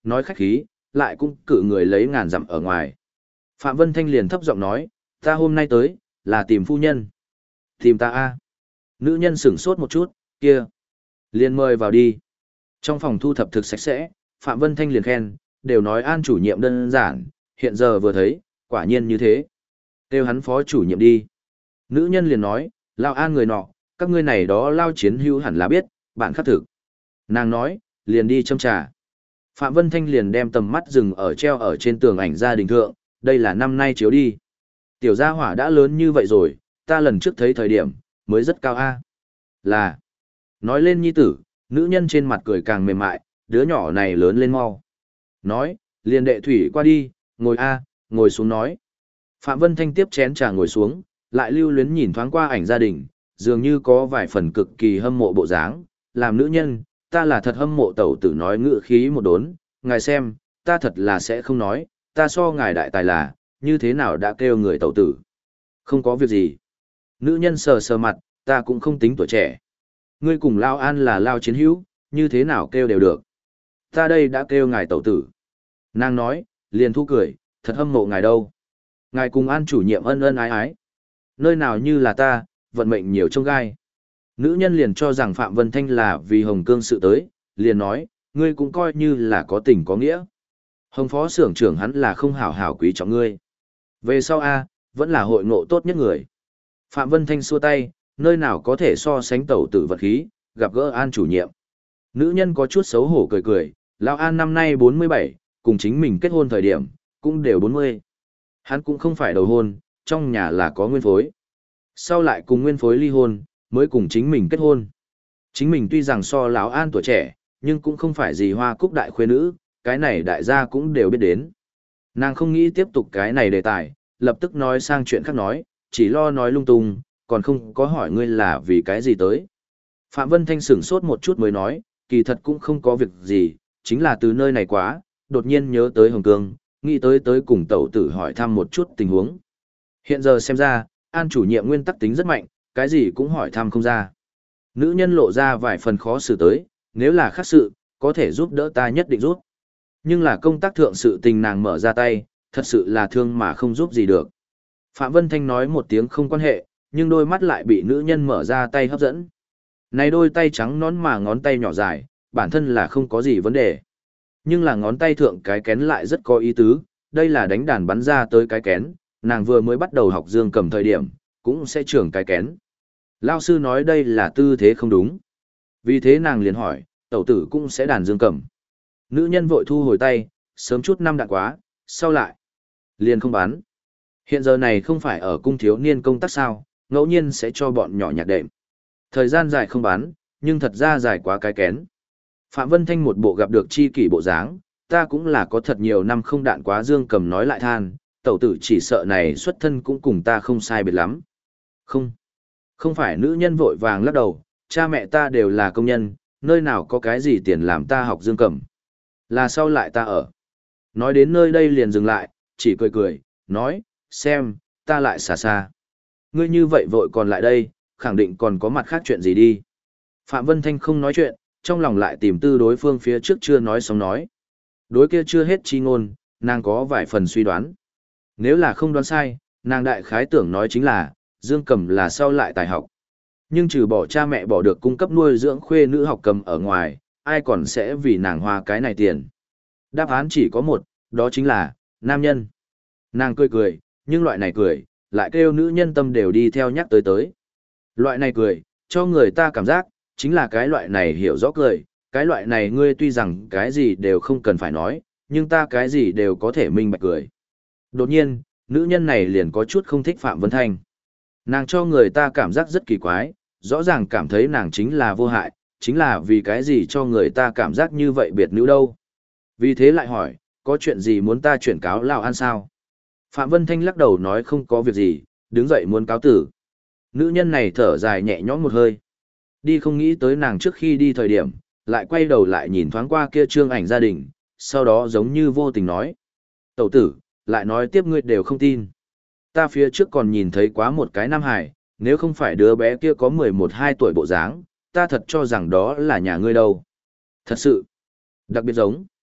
nói khách khí, lại cũng cự người lấy ngàn dặm ở ngoài. Phạm Vân Thanh liền thấp giọng nói, ta hôm nay tới, là tìm phu nhân. Tìm ta a? Nữ nhân sửng sốt một chút, kia. Liền mời vào đi. Trong phòng thu thập thực sạch sẽ, Phạm Vân Thanh liền khen, đều nói An chủ nhiệm đơn giản, hiện giờ vừa thấy, quả nhiên như thế. Kêu hắn phó chủ nhiệm đi. Nữ nhân liền nói, Lao An người nọ, các ngươi này đó Lao chiến hữu hẳn là biết, bạn khắc thực. Nàng nói, liền đi châm trà. Phạm Vân Thanh liền đem tầm mắt dừng ở treo ở trên tường ảnh gia đình thượng, đây là năm nay chiếu đi. Tiểu gia hỏa đã lớn như vậy rồi, ta lần trước thấy thời điểm, mới rất cao a. Là, nói lên nhi tử, nữ nhân trên mặt cười càng mềm mại, đứa nhỏ này lớn lên mau. Nói, liền đệ thủy qua đi, ngồi a, ngồi xuống nói. Phạm Vân Thanh tiếp chén trà ngồi xuống, lại lưu luyến nhìn thoáng qua ảnh gia đình, dường như có vài phần cực kỳ hâm mộ bộ dáng, làm nữ nhân, ta là thật hâm mộ tẩu tử nói ngự khí một đốn, ngài xem, ta thật là sẽ không nói, ta so ngài đại tài là, như thế nào đã kêu người tẩu tử. Không có việc gì. Nữ nhân sờ sờ mặt, ta cũng không tính tuổi trẻ. Ngươi cùng Lao An là Lao chiến hữu, như thế nào kêu đều được. Ta đây đã kêu ngài tẩu tử. Nàng nói, liền thu cười, thật hâm mộ ngài đâu. Ngài cùng An chủ nhiệm ân ân ái ái. Nơi nào như là ta, vận mệnh nhiều trông gai. Nữ nhân liền cho rằng Phạm Vân Thanh là vì Hồng Cương sự tới, liền nói, ngươi cũng coi như là có tình có nghĩa. Hồng phó xưởng trưởng hắn là không hảo hảo quý trọng ngươi. Về sau A, vẫn là hội ngộ tốt nhất người. Phạm Vân Thanh xua tay, nơi nào có thể so sánh tẩu tử vật khí, gặp gỡ An chủ nhiệm. Nữ nhân có chút xấu hổ cười cười, Lão An năm nay bốn mươi bảy, cùng chính mình kết hôn thời điểm, cũng đều bốn mươi. Hắn cũng không phải đầu hôn, trong nhà là có nguyên phối. Sau lại cùng nguyên phối ly hôn, mới cùng chính mình kết hôn. Chính mình tuy rằng so Lão An tuổi trẻ, nhưng cũng không phải gì hoa cúc đại khuê nữ, cái này đại gia cũng đều biết đến. Nàng không nghĩ tiếp tục cái này đề tài, lập tức nói sang chuyện khác nói, chỉ lo nói lung tung, còn không có hỏi ngươi là vì cái gì tới. Phạm Vân Thanh sửng sốt một chút mới nói, kỳ thật cũng không có việc gì, chính là từ nơi này quá, đột nhiên nhớ tới Hồng Cương, nghĩ tới tới cùng tẩu tử hỏi thăm một chút tình huống. Hiện giờ xem ra, An chủ nhiệm nguyên tắc tính rất mạnh, cái gì cũng hỏi thăm không ra. Nữ nhân lộ ra vài phần khó xử tới, nếu là khác sự, có thể giúp đỡ ta nhất định giúp. Nhưng là công tác thượng sự tình nàng mở ra tay, thật sự là thương mà không giúp gì được. Phạm Vân Thanh nói một tiếng không quan hệ, nhưng đôi mắt lại bị nữ nhân mở ra tay hấp dẫn. Này đôi tay trắng nón mà ngón tay nhỏ dài, bản thân là không có gì vấn đề. Nhưng là ngón tay thượng cái kén lại rất có ý tứ, đây là đánh đàn bắn ra tới cái kén, nàng vừa mới bắt đầu học dương cầm thời điểm, cũng sẽ trưởng cái kén. Lao sư nói đây là tư thế không đúng. Vì thế nàng liền hỏi, tẩu tử cũng sẽ đàn dương cầm. Nữ nhân vội thu hồi tay, sớm chút năm đạn quá, sau lại. Liền không bán. Hiện giờ này không phải ở cung thiếu niên công tác sao, ngẫu nhiên sẽ cho bọn nhỏ nhạc đệm. Thời gian dài không bán, nhưng thật ra dài quá cái kén. Phạm Vân Thanh một bộ gặp được chi kỷ bộ dáng, ta cũng là có thật nhiều năm không đạn quá dương cầm nói lại than, tẩu tử chỉ sợ này xuất thân cũng cùng ta không sai biệt lắm. Không, không phải nữ nhân vội vàng lắc đầu, cha mẹ ta đều là công nhân, nơi nào có cái gì tiền làm ta học dương cầm. Là sau lại ta ở. Nói đến nơi đây liền dừng lại, chỉ cười cười, nói, xem, ta lại xa xa. Ngươi như vậy vội còn lại đây, khẳng định còn có mặt khác chuyện gì đi. Phạm Vân Thanh không nói chuyện, trong lòng lại tìm tư đối phương phía trước chưa nói xong nói. Đối kia chưa hết chi ngôn, nàng có vài phần suy đoán. Nếu là không đoán sai, nàng đại khái tưởng nói chính là, Dương Cầm là sau lại tài học. Nhưng trừ bỏ cha mẹ bỏ được cung cấp nuôi dưỡng khuê nữ học cầm ở ngoài, ai còn sẽ vì nàng hoa cái này tiền. Đáp án chỉ có một, đó chính là, nam nhân. Nàng cười cười, nhưng loại này cười, lại kêu nữ nhân tâm đều đi theo nhắc tới tới. Loại này cười, cho người ta cảm giác, chính là cái loại này hiểu rõ cười, cái loại này ngươi tuy rằng cái gì đều không cần phải nói, nhưng ta cái gì đều có thể minh bạch cười. Đột nhiên, nữ nhân này liền có chút không thích Phạm Vân Thanh. Nàng cho người ta cảm giác rất kỳ quái, rõ ràng cảm thấy nàng chính là vô hại, chính là vì cái gì cho người ta cảm giác như vậy biệt nữ đâu. Vì thế lại hỏi, có chuyện gì muốn ta chuyển cáo Lào An sao? Phạm Vân Thanh lắc đầu nói không có việc gì, đứng dậy muốn cáo tử. Nữ nhân này thở dài nhẹ nhõm một hơi. Đi không nghĩ tới nàng trước khi đi thời điểm, lại quay đầu lại nhìn thoáng qua kia trương ảnh gia đình, sau đó giống như vô tình nói. Tẩu tử, lại nói tiếp ngươi đều không tin. Ta phía trước còn nhìn thấy quá một cái nam hải, nếu không phải đứa bé kia có mười một hai tuổi bộ dáng, ta thật cho rằng đó là nhà ngươi đâu. Thật sự, đặc biệt giống.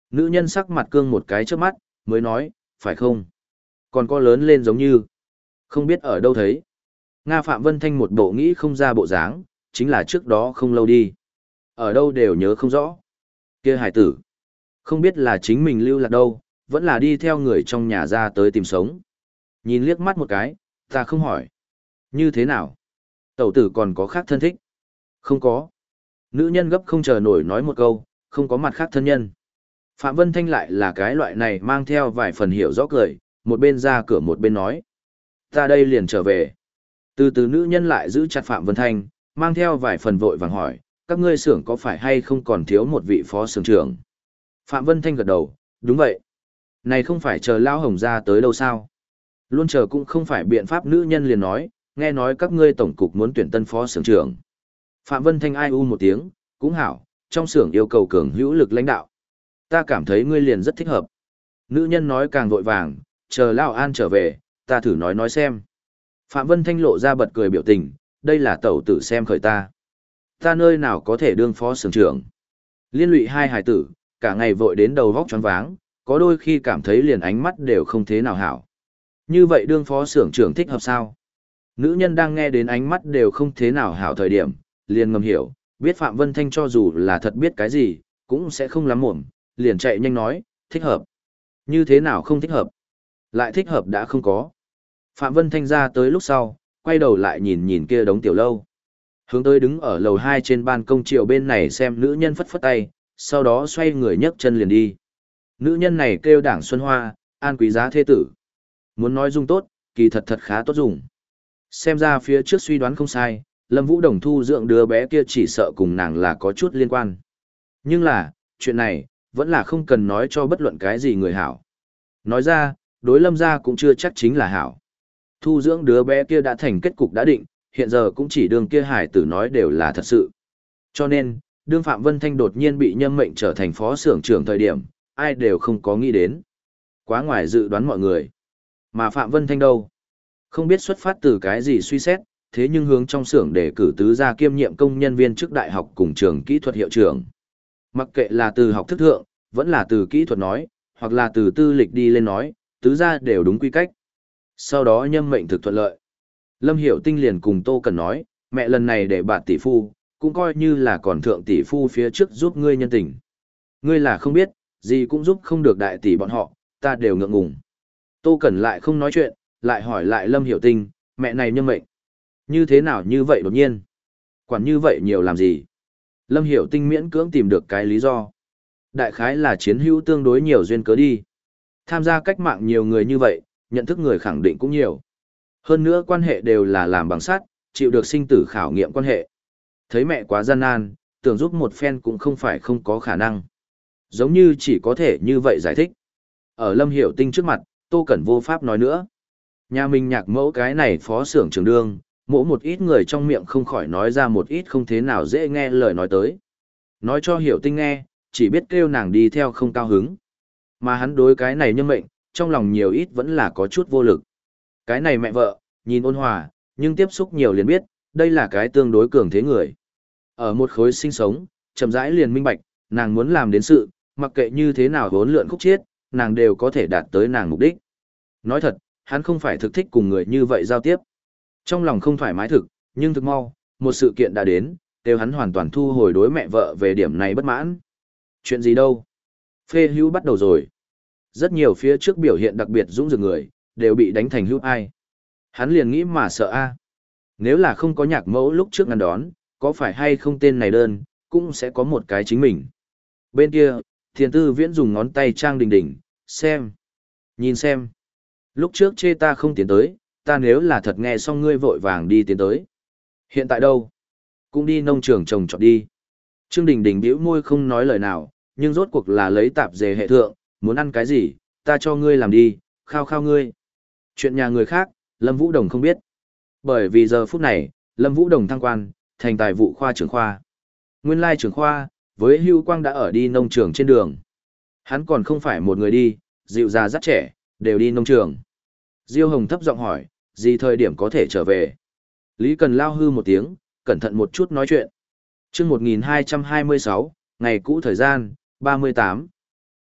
Nữ nhân sắc mặt cương một cái trước mắt, mới nói, phải không? Còn có lớn lên giống như, không biết ở đâu thấy. Nga Phạm Vân Thanh một bộ nghĩ không ra bộ dáng, chính là trước đó không lâu đi. Ở đâu đều nhớ không rõ. Kia hải tử, không biết là chính mình lưu lạc đâu, vẫn là đi theo người trong nhà ra tới tìm sống. Nhìn liếc mắt một cái, ta không hỏi. Như thế nào? Tẩu tử còn có khác thân thích? Không có. Nữ nhân gấp không chờ nổi nói một câu, không có mặt khác thân nhân. Phạm Vân Thanh lại là cái loại này mang theo vài phần hiểu rõ cười, một bên ra cửa một bên nói. Ta đây liền trở về. Từ từ nữ nhân lại giữ chặt Phạm Vân Thanh, mang theo vài phần vội vàng hỏi, các ngươi xưởng có phải hay không còn thiếu một vị phó xưởng trưởng? Phạm Vân Thanh gật đầu, đúng vậy. Này không phải chờ Lao Hồng ra tới đâu sao? Luôn chờ cũng không phải biện pháp, nữ nhân liền nói, nghe nói các ngươi tổng cục muốn tuyển tân phó xưởng trưởng. Phạm Vân Thanh ai u một tiếng, cũng hảo, trong xưởng yêu cầu cường hữu lực lãnh đạo. Ta cảm thấy ngươi liền rất thích hợp. Nữ nhân nói càng vội vàng, chờ Lao An trở về, ta thử nói nói xem. Phạm Vân Thanh lộ ra bật cười biểu tình, đây là tẩu tử xem khởi ta. Ta nơi nào có thể đương phó xưởng trưởng. Liên lụy hai hài tử, cả ngày vội đến đầu vóc choáng váng, có đôi khi cảm thấy liền ánh mắt đều không thế nào hảo. Như vậy đương phó xưởng trưởng thích hợp sao? Nữ nhân đang nghe đến ánh mắt đều không thế nào hảo thời điểm, liền ngầm hiểu, biết Phạm Vân Thanh cho dù là thật biết cái gì, cũng sẽ không lắm mồm, liền chạy nhanh nói, thích hợp. Như thế nào không thích hợp? Lại thích hợp đã không có. Phạm Vân Thanh ra tới lúc sau, quay đầu lại nhìn nhìn kia đống tiểu lâu. Hướng tới đứng ở lầu hai trên ban công chiều bên này xem nữ nhân phất phất tay, sau đó xoay người nhấc chân liền đi. Nữ nhân này kêu Đảng Xuân Hoa, an quý giá thế tử. Muốn nói dung tốt, kỳ thật thật khá tốt dùng. Xem ra phía trước suy đoán không sai, Lâm Vũ Đồng thu dưỡng đứa bé kia chỉ sợ cùng nàng là có chút liên quan. Nhưng là, chuyện này, vẫn là không cần nói cho bất luận cái gì người hảo. Nói ra, đối Lâm gia cũng chưa chắc chính là hảo. Thu dưỡng đứa bé kia đã thành kết cục đã định, hiện giờ cũng chỉ đường kia hải tử nói đều là thật sự. Cho nên, đương Phạm Vân Thanh đột nhiên bị nhâm mệnh trở thành phó xưởng trưởng thời điểm, ai đều không có nghĩ đến. Quá ngoài dự đoán mọi người. Mà Phạm Vân Thanh đâu? Không biết xuất phát từ cái gì suy xét, thế nhưng hướng trong xưởng để cử tứ gia kiêm nhiệm công nhân viên chức đại học cùng trường kỹ thuật hiệu trưởng. Mặc kệ là từ học thức thượng, vẫn là từ kỹ thuật nói, hoặc là từ tư lịch đi lên nói, tứ gia đều đúng quy cách. Sau đó nhâm mệnh thực thuận lợi. Lâm Hiểu Tinh liền cùng Tô Cần nói, mẹ lần này để bạn tỷ phu, cũng coi như là còn thượng tỷ phu phía trước giúp ngươi nhân tình. Ngươi là không biết, gì cũng giúp không được đại tỷ bọn họ, ta đều ngượng ngùng. Tô Cẩn lại không nói chuyện, lại hỏi lại Lâm Hiểu Tinh, mẹ này nhâm mệnh. Như thế nào như vậy đột nhiên? Quản như vậy nhiều làm gì? Lâm Hiểu Tinh miễn cưỡng tìm được cái lý do. Đại khái là chiến hữu tương đối nhiều duyên cớ đi. Tham gia cách mạng nhiều người như vậy, nhận thức người khẳng định cũng nhiều. Hơn nữa quan hệ đều là làm bằng sắt, chịu được sinh tử khảo nghiệm quan hệ. Thấy mẹ quá gian nan, tưởng giúp một phen cũng không phải không có khả năng. Giống như chỉ có thể như vậy giải thích. Ở Lâm Hiểu Tinh trước mặt, Tô Cẩn vô pháp nói nữa. Nhà mình nhạc mẫu cái này phó xưởng trưởng đương, mỗi một ít người trong miệng không khỏi nói ra một ít không thế nào dễ nghe lời nói tới. Nói cho Hiểu Tinh nghe, chỉ biết kêu nàng đi theo không cao hứng. Mà hắn đối cái này nhân mệnh, trong lòng nhiều ít vẫn là có chút vô lực. Cái này mẹ vợ, nhìn ôn hòa, nhưng tiếp xúc nhiều liền biết, đây là cái tương đối cường thế người. Ở một khối sinh sống, chậm rãi liền minh bạch, nàng muốn làm đến sự, mặc kệ như thế nào vốn lượn khúc chiết, nàng đều có thể đạt tới nàng mục đích. Nói thật, hắn không phải thực thích cùng người như vậy giao tiếp. Trong lòng không thoải mái thực, nhưng thực mau, một sự kiện đã đến, đều hắn hoàn toàn thu hồi đối mẹ vợ về điểm này bất mãn. Chuyện gì đâu? Phê hữu bắt đầu rồi. Rất nhiều phía trước biểu hiện đặc biệt dũng dừng người, đều bị đánh thành hữu ai. Hắn liền nghĩ mà sợ a. Nếu là không có nhạc mẫu lúc trước ngăn đón, có phải hay không tên này đơn, cũng sẽ có một cái chính mình. Bên kia, Thiền Tư Viễn dùng ngón tay trang đình đình, xem. Nhìn xem. Lúc trước chê ta không tiến tới, ta nếu là thật nghe xong ngươi vội vàng đi tiến tới. Hiện tại đâu? Cũng đi nông trường trồng trọt đi. Trương Đình Đình bĩu môi không nói lời nào, nhưng rốt cuộc là lấy tạp dề hệ thượng, muốn ăn cái gì, ta cho ngươi làm đi, khao khao ngươi. Chuyện nhà người khác, Lâm Vũ Đồng không biết. Bởi vì giờ phút này, Lâm Vũ Đồng thăng quan, thành tài vụ khoa trưởng khoa. Nguyên lai trưởng khoa, với Hưu Quang đã ở đi nông trường trên đường. Hắn còn không phải một người đi, dịu già rất trẻ, đều đi nông trường. Diêu Hồng thấp giọng hỏi, gì thời điểm có thể trở về? Lý Cần lao hư một tiếng, cẩn thận một chút nói chuyện. Chương một nghìn hai trăm hai mươi sáu, ngày cũ thời gian, ba mươi tám.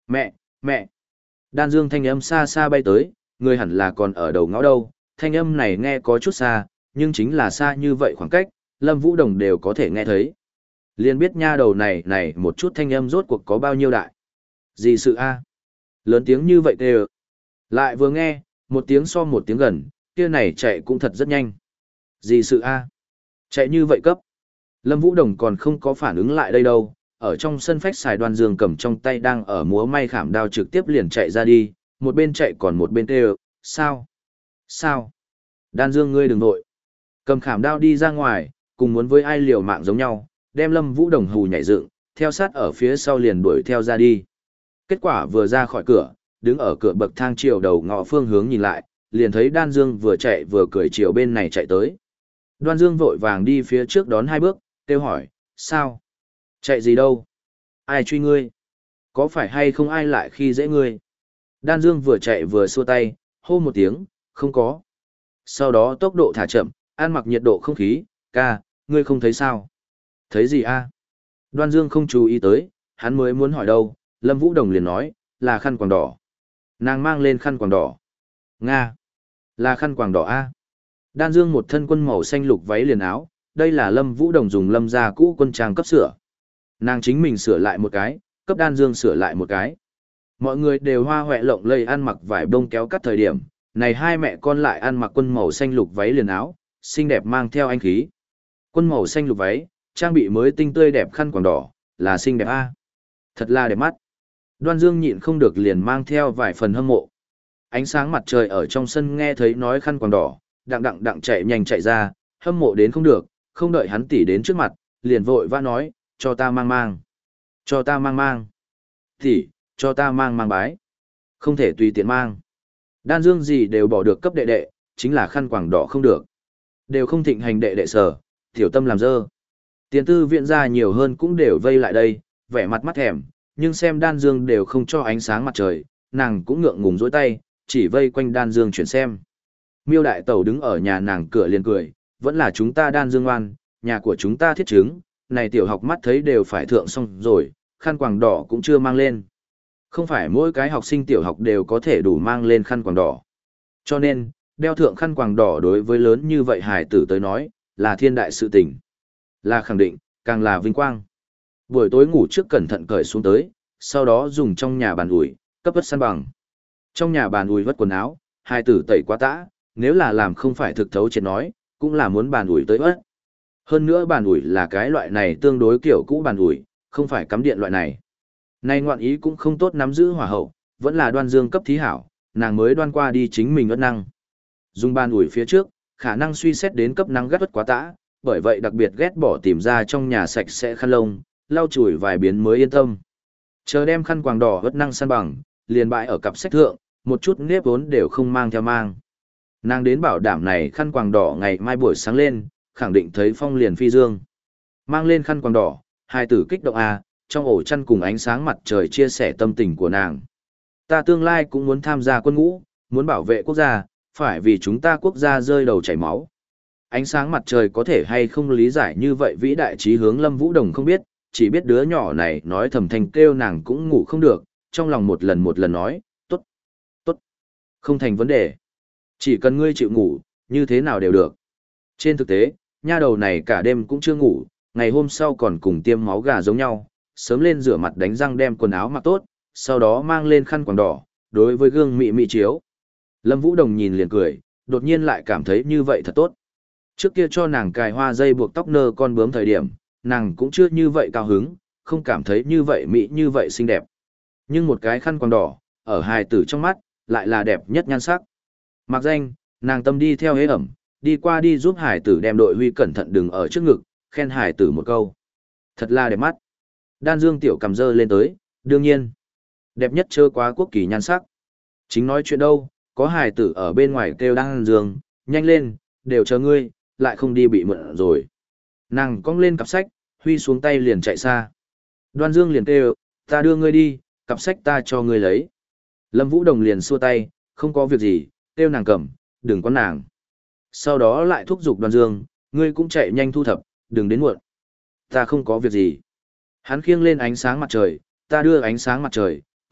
Mẹ, mẹ. Đan Dương thanh âm xa xa bay tới, người hẳn là còn ở đầu ngõ đâu, thanh âm này nghe có chút xa, nhưng chính là xa như vậy khoảng cách, Lâm Vũ Đồng đều có thể nghe thấy. Liên biết nha đầu này này một chút thanh âm rốt cuộc có bao nhiêu đại. Gì sự a? Lớn tiếng như vậy kêu. Lại vừa nghe, một tiếng so một tiếng gần, kia này chạy cũng thật rất nhanh. Gì sự a? Chạy như vậy cấp. Lâm Vũ Đồng còn không có phản ứng lại đây đâu, ở trong sân phách xài Đoan Dương cầm trong tay đang ở múa may khảm đao trực tiếp liền chạy ra đi, một bên chạy còn một bên kêu, sao? Sao? Đan Dương ngươi đừng nội. Cầm khảm đao đi ra ngoài, cùng muốn với ai liều mạng giống nhau, đem Lâm Vũ Đồng hù nhảy dựng, theo sát ở phía sau liền đuổi theo ra đi. Kết quả vừa ra khỏi cửa, đứng ở cửa bậc thang chiều đầu ngõ phương hướng nhìn lại, liền thấy Đan Dương vừa chạy vừa cười chiều bên này chạy tới. Đoan Dương vội vàng đi phía trước đón hai bước, kêu hỏi, sao? Chạy gì đâu? Ai truy ngươi? Có phải hay không ai lại khi dễ ngươi? Đan Dương vừa chạy vừa xua tay, hô một tiếng, không có. Sau đó tốc độ thả chậm, ăn mặc nhiệt độ không khí, ca, ngươi không thấy sao? Thấy gì a? Đoan Dương không chú ý tới, hắn mới muốn hỏi đâu, Lâm Vũ Đồng liền nói, là khăn quàng đỏ. Nàng mang lên khăn quàng đỏ. Nga, là khăn quàng đỏ a. Đan Dương một thân quân màu xanh lục váy liền áo, đây là Lâm Vũ Đồng dùng Lâm gia cũ quân trang cấp sửa. Nàng chính mình sửa lại một cái, cấp Đan Dương sửa lại một cái. Mọi người đều hoa hoẹ lộng lây ăn mặc vải bông kéo cắt thời điểm, này hai mẹ con lại ăn mặc quân màu xanh lục váy liền áo, xinh đẹp mang theo anh khí. Quân màu xanh lục váy, trang bị mới tinh tươi đẹp khăn quàng đỏ, là xinh đẹp a. Thật là đẹp mắt. Đoan Dương nhịn không được liền mang theo vài phần hâm mộ. Ánh sáng mặt trời ở trong sân nghe thấy nói khăn quàng đỏ, đặng đặng đặng chạy nhanh chạy ra, hâm mộ đến không được, không đợi hắn tỉ đến trước mặt, liền vội vã nói, cho ta mang mang. Cho ta mang mang. Tỉ, cho ta mang mang bái. Không thể tùy tiện mang. Đan Dương gì đều bỏ được cấp đệ đệ, chính là khăn quàng đỏ không được. Đều không thịnh hành đệ đệ sở, tiểu tâm làm dơ. Tiền tư viện ra nhiều hơn cũng đều vây lại đây, vẻ mặt mắt thèm, nhưng xem Đan Dương đều không cho ánh sáng mặt trời, nàng cũng ngượng ngùng dối tay, chỉ vây quanh Đan Dương chuyển xem. Miêu đại tẩu đứng ở nhà nàng cửa liền cười, vẫn là chúng ta Đan Dương ngoan, nhà của chúng ta thiết chứng, này tiểu học mắt thấy đều phải thượng xong rồi, khăn quàng đỏ cũng chưa mang lên. Không phải mỗi cái học sinh tiểu học đều có thể đủ mang lên khăn quàng đỏ. Cho nên, đeo thượng khăn quàng đỏ đối với lớn như vậy hài tử tới nói, là thiên đại sự tình. Là khẳng định, càng là vinh quang. Buổi tối ngủ trước cẩn thận cởi xuống tới, sau đó dùng trong nhà bàn ủi, cấp vất săn bằng. Trong nhà bàn ủi vất quần áo, hài tử tẩy quá tã, nếu là làm không phải thực thấu chết nói, cũng là muốn bàn ủi tới vất. Hơn nữa bàn ủi là cái loại này tương đối kiểu cũ bàn ủi, không phải cắm điện loại này. Này ngoạn ý cũng không tốt nắm giữ hỏa hậu, vẫn là Đoan Dương cấp thí hảo, nàng mới đoan qua đi chính mình ớt năng. Dùng bàn ủi phía trước, khả năng suy xét đến cấp năng gắt vất quá tã, bởi vậy đặc biệt ghét bỏ tìm ra trong nhà sạch sẽ khăn lông, lau chùi vài biến mới yên tâm. Chờ đem khăn quàng đỏ ớt năng săn bằng, liền bại ở cặp sách thượng, một chút nếp vốn đều không mang theo mang. Nàng đến bảo đảm này khăn quàng đỏ ngày mai buổi sáng lên, khẳng định thấy phong liền phi dương. Mang lên khăn quàng đỏ, hai tử kích động à, trong ổ chăn cùng ánh sáng mặt trời chia sẻ tâm tình của nàng. Ta tương lai cũng muốn tham gia quân ngũ, muốn bảo vệ quốc gia, phải vì chúng ta quốc gia rơi đầu chảy máu. Ánh sáng mặt trời có thể hay không lý giải như vậy vĩ đại chí hướng Lâm Vũ Đồng không biết, chỉ biết đứa nhỏ này nói thầm thành kêu nàng cũng ngủ không được, trong lòng một lần một lần nói, tốt, tốt, không thành vấn đề. Chỉ cần ngươi chịu ngủ, như thế nào đều được. Trên thực tế, nha đầu này cả đêm cũng chưa ngủ, ngày hôm sau còn cùng tiêm máu gà giống nhau, sớm lên rửa mặt đánh răng đem quần áo mặc tốt, sau đó mang lên khăn quàng đỏ, đối với gương mị mị chiếu. Lâm Vũ Đồng nhìn liền cười, đột nhiên lại cảm thấy như vậy thật tốt. Trước kia cho nàng cài hoa dây buộc tóc nơ con bướm thời điểm, nàng cũng chưa như vậy cao hứng, không cảm thấy như vậy mỹ như vậy xinh đẹp. Nhưng một cái khăn quàng đỏ, ở hài tử trong mắt, lại là đẹp nhất nhan sắc. Mặc danh, nàng tâm đi theo hế ẩm, đi qua đi giúp hải tử đem đội huy cẩn thận đừng ở trước ngực, khen hải tử một câu. Thật là đẹp mắt. Đan Dương tiểu cầm dơ lên tới, đương nhiên. Đẹp nhất chơ quá quốc kỳ nhan sắc. Chính nói chuyện đâu, có hải tử ở bên ngoài kêu Đan Dương, nhanh lên, đều chờ ngươi, lại không đi bị mượn rồi. Nàng cong lên cặp sách, huy xuống tay liền chạy xa. Đoan Dương liền kêu, ta đưa ngươi đi, cặp sách ta cho ngươi lấy. Lâm Vũ Đồng liền xua tay, không có việc gì, kêu nàng cầm, đừng có nàng. Sau đó lại thúc giục Đoan Dương, ngươi cũng chạy nhanh thu thập, đừng đến muộn. Ta không có việc gì. Hắn khiêng lên ánh sáng mặt trời, ta đưa ánh sáng mặt trời,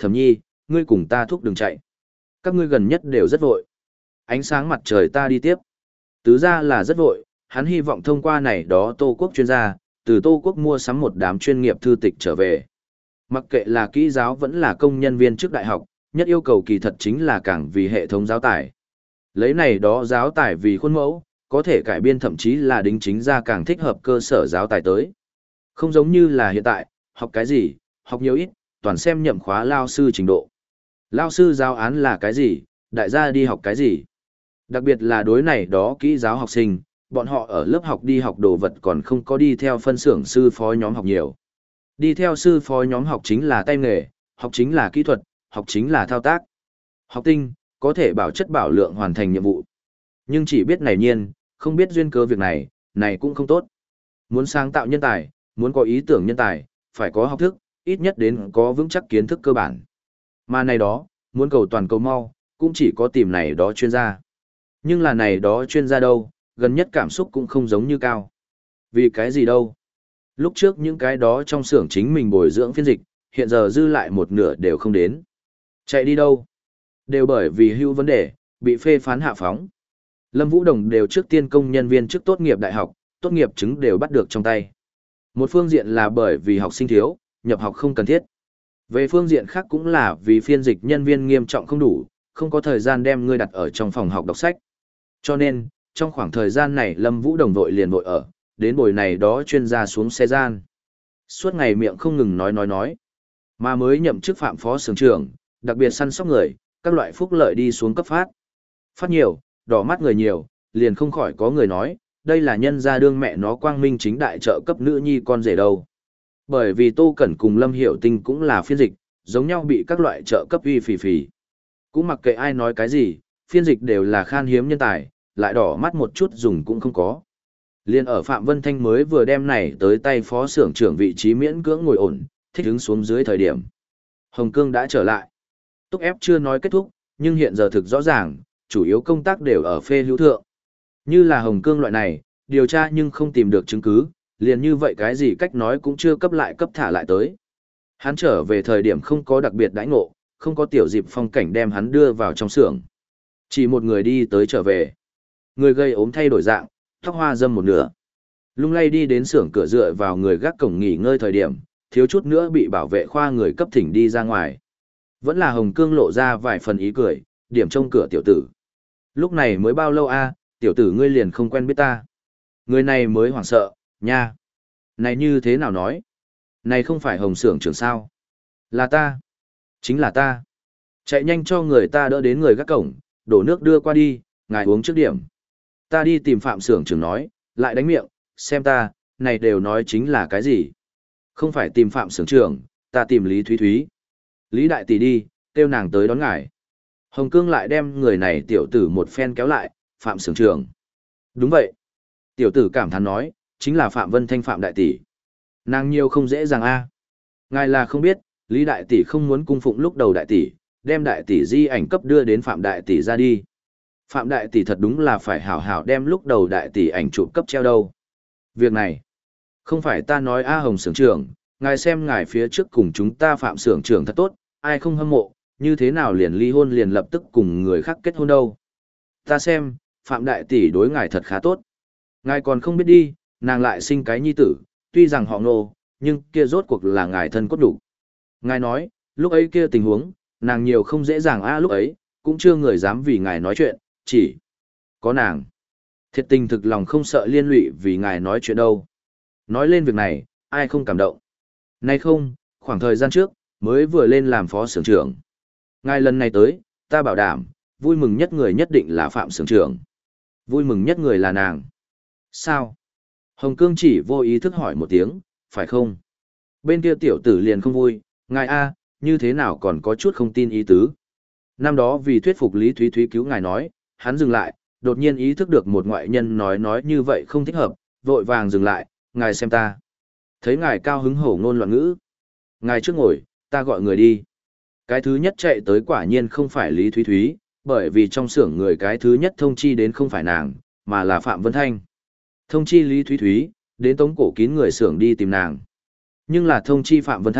Thẩm nhi, ngươi cùng ta thúc đừng chạy. Các ngươi gần nhất đều rất vội. Ánh sáng mặt trời ta đi tiếp. Tứ ra là rất vội, hắn hy vọng thông qua này đó Tô Quốc chuyên gia, từ Tô Quốc mua sắm một đám chuyên nghiệp thư tịch trở về. Mặc kệ là kỹ giáo vẫn là công nhân viên trước đại học, nhất yêu cầu kỳ thật chính là càng vì hệ thống giáo tài. Lấy này đó giáo tài vì khuôn mẫu, có thể cải biên thậm chí là đính chính ra càng thích hợp cơ sở giáo tài tới. Không giống như là hiện tại, học cái gì, học nhiều ít, toàn xem nhậm khóa lao sư trình độ. Lao sư giáo án là cái gì, đại gia đi học cái gì. Đặc biệt là đối này đó kỹ giáo học sinh, bọn họ ở lớp học đi học đồ vật còn không có đi theo phân xưởng sư phó nhóm học nhiều. Đi theo sư phó nhóm học chính là tay nghề, học chính là kỹ thuật, học chính là thao tác. Học tinh, có thể bảo chất bảo lượng hoàn thành nhiệm vụ. Nhưng chỉ biết này nhiên, không biết duyên cớ việc này, này cũng không tốt. Muốn sáng tạo nhân tài, muốn có ý tưởng nhân tài, phải có học thức, ít nhất đến có vững chắc kiến thức cơ bản. Mà này đó, muốn cầu toàn cầu mau, cũng chỉ có tìm này đó chuyên gia. Nhưng là này đó chuyên gia đâu, gần nhất cảm xúc cũng không giống như cao. Vì cái gì đâu? Lúc trước những cái đó trong xưởng chính mình bồi dưỡng phiên dịch, hiện giờ dư lại một nửa đều không đến. Chạy đi đâu? Đều bởi vì hưu vấn đề, bị phê phán hạ phóng. Lâm Vũ Đồng đều trước tiên công nhân viên trước tốt nghiệp đại học, tốt nghiệp chứng đều bắt được trong tay. Một phương diện là bởi vì học sinh thiếu, nhập học không cần thiết. Về phương diện khác cũng là vì phiên dịch nhân viên nghiêm trọng không đủ, không có thời gian đem ngươi đặt ở trong phòng học đọc sách. Cho nên, trong khoảng thời gian này Lâm Vũ Đồng vội liền vội ở, đến buổi này đó chuyên gia xuống xe gian. Suốt ngày miệng không ngừng nói nói nói. Mà mới nhậm chức phạm phó xưởng trưởng, đặc biệt săn sóc người, các loại phúc lợi đi xuống cấp phát. Phát nhiều, đỏ mắt người nhiều, liền không khỏi có người nói, đây là nhân gia đương mẹ nó quang minh chính đại trợ cấp nữ nhi con rể đâu. Bởi vì Tô Cẩn cùng Lâm Hiểu Tinh cũng là phiên dịch, giống nhau bị các loại trợ cấp uy phì phì. Cũng mặc kệ ai nói cái gì, phiên dịch đều là khan hiếm nhân tài, lại đỏ mắt một chút dùng cũng không có. Liên ở Phạm Vân Thanh mới vừa đem này tới tay phó xưởng trưởng vị trí miễn cưỡng ngồi ổn, thích ứng xuống dưới thời điểm. Hồng Cương đã trở lại. Túc ép chưa nói kết thúc, nhưng hiện giờ thực rõ ràng, chủ yếu công tác đều ở phê hữu thượng. Như là Hồng Cương loại này, điều tra nhưng không tìm được chứng cứ, liền như vậy cái gì cách nói cũng chưa cấp lại cấp thả lại tới. Hắn trở về thời điểm không có đặc biệt đãi ngộ, không có tiểu dịp phong cảnh đem hắn đưa vào trong xưởng. Chỉ một người đi tới trở về. Người gây ốm thay đổi dạng, tóc hoa dâm một nửa. Lung lay đi đến xưởng cửa dựa vào người gác cổng nghỉ ngơi thời điểm, thiếu chút nữa bị bảo vệ khoa người cấp thỉnh đi ra ngoài. Vẫn là Hồng Cương lộ ra vài phần ý cười, điểm trông cửa tiểu tử. Lúc này mới bao lâu a, tiểu tử ngươi liền không quen biết ta. Người này mới hoảng sợ, nha. Này như thế nào nói? Này không phải Hồng xưởng trưởng sao? Là ta. Chính là ta. Chạy nhanh cho người ta đỡ đến người gác cổng, đổ nước đưa qua đi, ngài uống trước điểm. Ta đi tìm Phạm xưởng trưởng nói, lại đánh miệng, xem ta, này đều nói chính là cái gì? Không phải tìm Phạm xưởng trưởng, ta tìm Lý Thúy Thúy. Lý đại tỷ đi, kêu nàng tới đón ngài. Hồng Cương lại đem người này tiểu tử một phen kéo lại, Phạm xưởng trưởng. Đúng vậy. Tiểu tử cảm thán nói, chính là Phạm Vân Thanh Phạm đại tỷ. Nàng nhiều không dễ dàng a. Ngài là không biết, Lý đại tỷ không muốn cung phụng lúc đầu đại tỷ, đem đại tỷ di ảnh cấp đưa đến Phạm đại tỷ ra đi. Phạm đại tỷ thật đúng là phải hảo hảo đem lúc đầu đại tỷ ảnh chụp cấp treo đâu. Việc này, không phải ta nói a Hồng xưởng trưởng, ngài xem ngài phía trước cùng chúng ta Phạm xưởng trưởng thật tốt, ai không hâm mộ, như thế nào liền ly hôn liền lập tức cùng người khác kết hôn đâu. Ta xem, Phạm đại tỷ đối ngài thật khá tốt. Ngài còn không biết đi, nàng lại sinh cái nhi tử, tuy rằng họ Ngô, nhưng kia rốt cuộc là ngài thân cốt đủ. Ngài nói, lúc ấy kia tình huống, nàng nhiều không dễ dàng a lúc ấy, cũng chưa người dám vì ngài nói chuyện, chỉ có nàng. Thiệt tình thực lòng không sợ liên lụy vì ngài nói chuyện đâu. Nói lên việc này, ai không cảm động. Nay không, khoảng thời gian trước, mới vừa lên làm phó xưởng trưởng. Ngài lần này tới, ta bảo đảm, vui mừng nhất người nhất định là Phạm xưởng trưởng. Vui mừng nhất người là nàng. Sao? Hồng Cương chỉ vô ý thức hỏi một tiếng, phải không? Bên kia tiểu tử liền không vui, ngài a, như thế nào còn có chút không tin ý tứ. Năm đó vì thuyết phục Lý Thúy Thúy cứu ngài nói, hắn dừng lại, đột nhiên ý thức được một ngoại nhân nói nói như vậy không thích hợp, vội vàng dừng lại, ngài xem ta. Thấy ngài cao hứng hổ ngôn loạn ngữ. Ngài trước ngồi, ta gọi người đi. Cái thứ nhất chạy tới quả nhiên không phải Lý Thúy Thúy, bởi vì trong xưởng người cái thứ nhất thông chi đến không phải nàng, mà là Phạm Vân Thanh. Thông chi Lý Thúy Thúy, đến tống cổ kín người xưởng đi tìm nàng. Nhưng là thông chi Phạm Vân Thanh,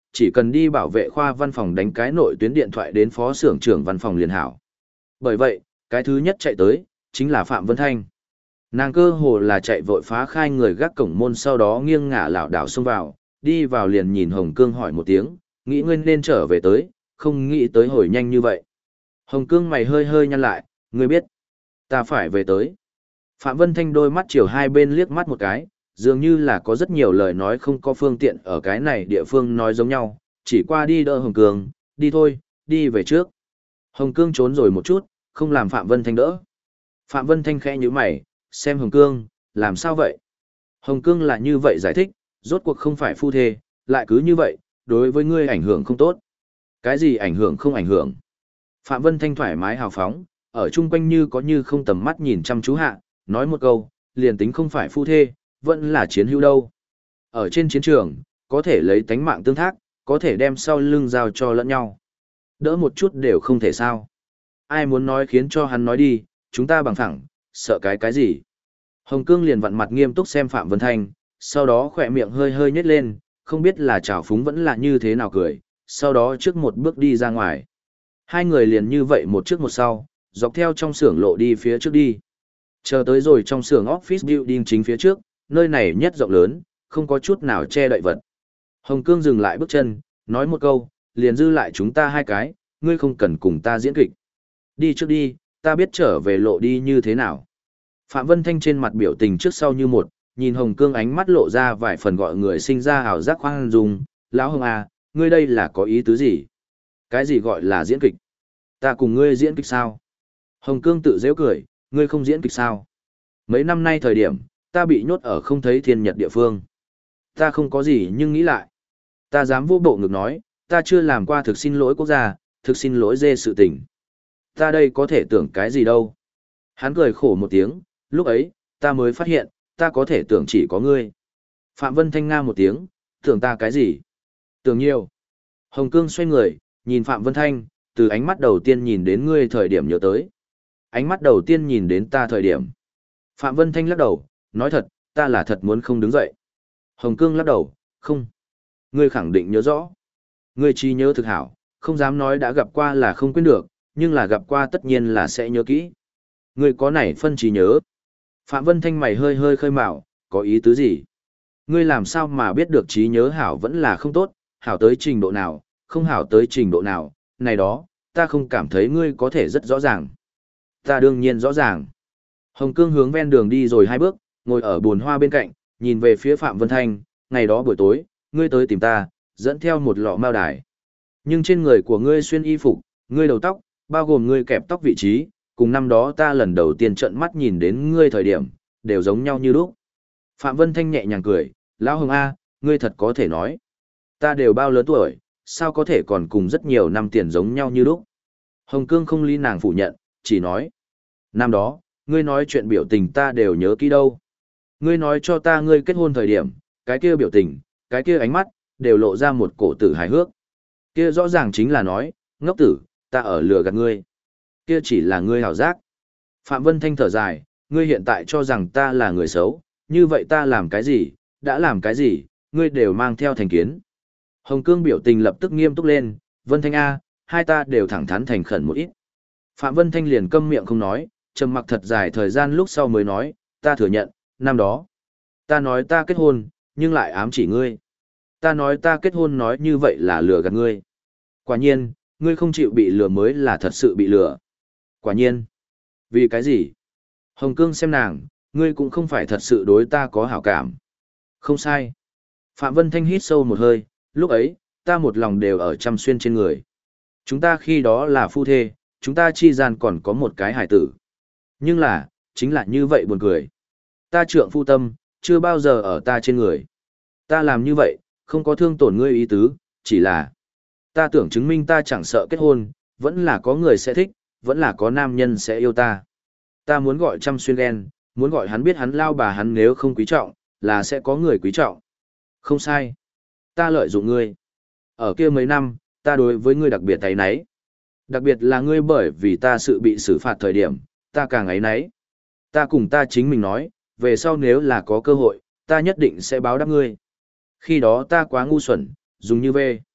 chỉ cần đi bảo vệ khoa văn phòng đánh cái nội tuyến điện thoại đến phó xưởng trưởng văn phòng liền hảo. Bởi vậy, cái thứ nhất chạy tới, chính là Phạm Vân Thanh. Nàng cơ hồ là chạy vội phá khai người gác cổng môn sau đó nghiêng ngả lảo đảo xông vào, đi vào liền nhìn Hồng Cương hỏi một tiếng, nghĩ ngươi nên trở về tới, không nghĩ tới hồi nhanh như vậy. Hồng Cương mày hơi hơi nhăn lại, ngươi biết, ta phải về tới. Phạm Vân Thanh đôi mắt chiều hai bên liếc mắt một cái, dường như là có rất nhiều lời nói không có phương tiện ở cái này địa phương nói giống nhau, chỉ qua đi đỡ Hồng Cương, đi thôi, đi về trước. Hồng Cương trốn rồi một chút, không làm Phạm Vân Thanh đỡ. Phạm Vân Thanh khẽ nhíu mày, xem Hồng Cương, làm sao vậy? Hồng Cương là như vậy giải thích, rốt cuộc không phải phu thê, lại cứ như vậy, đối với ngươi ảnh hưởng không tốt. Cái gì ảnh hưởng không ảnh hưởng? Phạm Vân Thanh thoải mái hào phóng, ở chung quanh như có như không tầm mắt nhìn chăm chú hạ, nói một câu, liền tính không phải phu thê, vẫn là chiến hữu đâu. Ở trên chiến trường, có thể lấy tánh mạng tương thác, có thể đem sau lưng giao cho lẫn nhau. Đỡ một chút đều không thể sao. Ai muốn nói khiến cho hắn nói đi, chúng ta bằng phẳng, sợ cái cái gì. Hồng Cương liền vặn mặt nghiêm túc xem Phạm Vân Thanh, sau đó khỏe miệng hơi hơi nhếch lên, không biết là trào phúng vẫn là như thế nào cười, sau đó trước một bước đi ra ngoài. Hai người liền như vậy một trước một sau, dọc theo trong xưởng lộ đi phía trước đi. Chờ tới rồi trong xưởng office building chính phía trước, nơi này nhất rộng lớn, không có chút nào che đậy vật. Hồng Cương dừng lại bước chân, nói một câu, liền dư lại chúng ta hai cái, ngươi không cần cùng ta diễn kịch. Đi trước đi, ta biết trở về lộ đi như thế nào. Phạm Vân Thanh trên mặt biểu tình trước sau như một, nhìn Hồng Cương ánh mắt lộ ra vài phần gọi người sinh ra ảo giác khoan dung. Lão Hồng à, ngươi đây là có ý tứ gì? Cái gì gọi là diễn kịch? Ta cùng ngươi diễn kịch sao? Hồng Cương tự dễ cười, ngươi không diễn kịch sao? Mấy năm nay thời điểm, ta bị nhốt ở không thấy thiên nhật địa phương. Ta không có gì nhưng nghĩ lại. Ta dám vô bộ ngực nói, ta chưa làm qua thực xin lỗi quốc gia, thực xin lỗi dê sự tình. Ta đây có thể tưởng cái gì đâu. Hắn cười khổ một tiếng, lúc ấy, ta mới phát hiện, ta có thể tưởng chỉ có ngươi. Phạm Vân Thanh nga một tiếng, tưởng ta cái gì? Tưởng nhiều. Hồng Cương xoay người, nhìn Phạm Vân Thanh, từ ánh mắt đầu tiên nhìn đến ngươi thời điểm nhớ tới. Ánh mắt đầu tiên nhìn đến ta thời điểm. Phạm Vân Thanh lắc đầu, nói thật, ta là thật muốn không đứng dậy. Hồng Cương lắc đầu, không. Ngươi khẳng định nhớ rõ. Ngươi trí nhớ thực hảo, không dám nói đã gặp qua là không quên được, nhưng là gặp qua tất nhiên là sẽ nhớ kỹ. Ngươi có này phân trí nhớ. Phạm Vân Thanh mày hơi hơi khơi mào, có ý tứ gì? Ngươi làm sao mà biết được trí nhớ hảo vẫn là không tốt, hảo tới trình độ nào, không hảo tới trình độ nào, này đó, ta không cảm thấy ngươi có thể rất rõ ràng. Ta đương nhiên rõ ràng. Hồng Cương hướng ven đường đi rồi hai bước, ngồi ở bồn hoa bên cạnh, nhìn về phía Phạm Vân Thanh, ngày đó buổi tối, ngươi tới tìm ta, dẫn theo một lọ mao đài. Nhưng trên người của ngươi xuyên y phục, ngươi đầu tóc, bao gồm ngươi kẹp tóc vị trí, cùng năm đó ta lần đầu tiên trợn mắt nhìn đến ngươi thời điểm, đều giống nhau như lúc. Phạm Vân Thanh nhẹ nhàng cười, Lão Hồng A, ngươi thật có thể nói. Ta đều bao lớn tuổi, sao có thể còn cùng rất nhiều năm tiền giống nhau như lúc. Hồng Cương không lý nàng phủ nhận, chỉ nói. Năm đó, ngươi nói chuyện biểu tình ta đều nhớ kỹ đâu. Ngươi nói cho ta ngươi kết hôn thời điểm, cái kia biểu tình, cái kia ánh mắt, đều lộ ra một cổ tử hài hước. Kia rõ ràng chính là nói, ngốc tử, ta ở lừa gạt ngươi. Kia chỉ là ngươi hảo giác. Phạm Vân Thanh thở dài, ngươi hiện tại cho rằng ta là người xấu, như vậy ta làm cái gì, đã làm cái gì, ngươi đều mang theo thành kiến. Hồng Cương biểu tình lập tức nghiêm túc lên, Vân Thanh A, hai ta đều thẳng thắn thành khẩn một ít. Phạm Vân Thanh liền câm miệng không nói, trầm mặc thật dài thời gian lúc sau mới nói, ta thừa nhận, năm đó. Ta nói ta kết hôn, nhưng lại ám chỉ ngươi. Ta nói ta kết hôn nói như vậy là lừa gạt ngươi. Quả nhiên, ngươi không chịu bị lừa mới là thật sự bị lừa. Quả nhiên. Vì cái gì? Hồng Cương xem nàng, ngươi cũng không phải thật sự đối ta có hảo cảm. Không sai. Phạm Vân Thanh hít sâu một hơi, lúc ấy, ta một lòng đều ở chăm xuyên trên người. Chúng ta khi đó là phu thê, chúng ta chi gian còn có một cái hải tử. Nhưng là, chính là như vậy buồn cười. Ta trượng phu tâm, chưa bao giờ ở ta trên người. Ta làm như vậy, không có thương tổn ngươi ý tứ, chỉ là ta tưởng chứng minh ta chẳng sợ kết hôn, vẫn là có người sẽ thích, vẫn là có nam nhân sẽ yêu ta. Ta muốn gọi chăm xuyên ghen, muốn gọi hắn biết hắn lao bà hắn nếu không quý trọng, là sẽ có người quý trọng. Không sai. Ta lợi dụng ngươi. Ở kia mấy năm, ta đối với ngươi đặc biệt thấy nấy. Đặc biệt là ngươi bởi vì ta sự bị xử phạt thời điểm, ta càng ấy nấy. Ta cùng ta chính mình nói, về sau nếu là có cơ hội, ta nhất định sẽ báo đáp ngươi. Khi đó ta quá ngu xuẩn, dùng như về.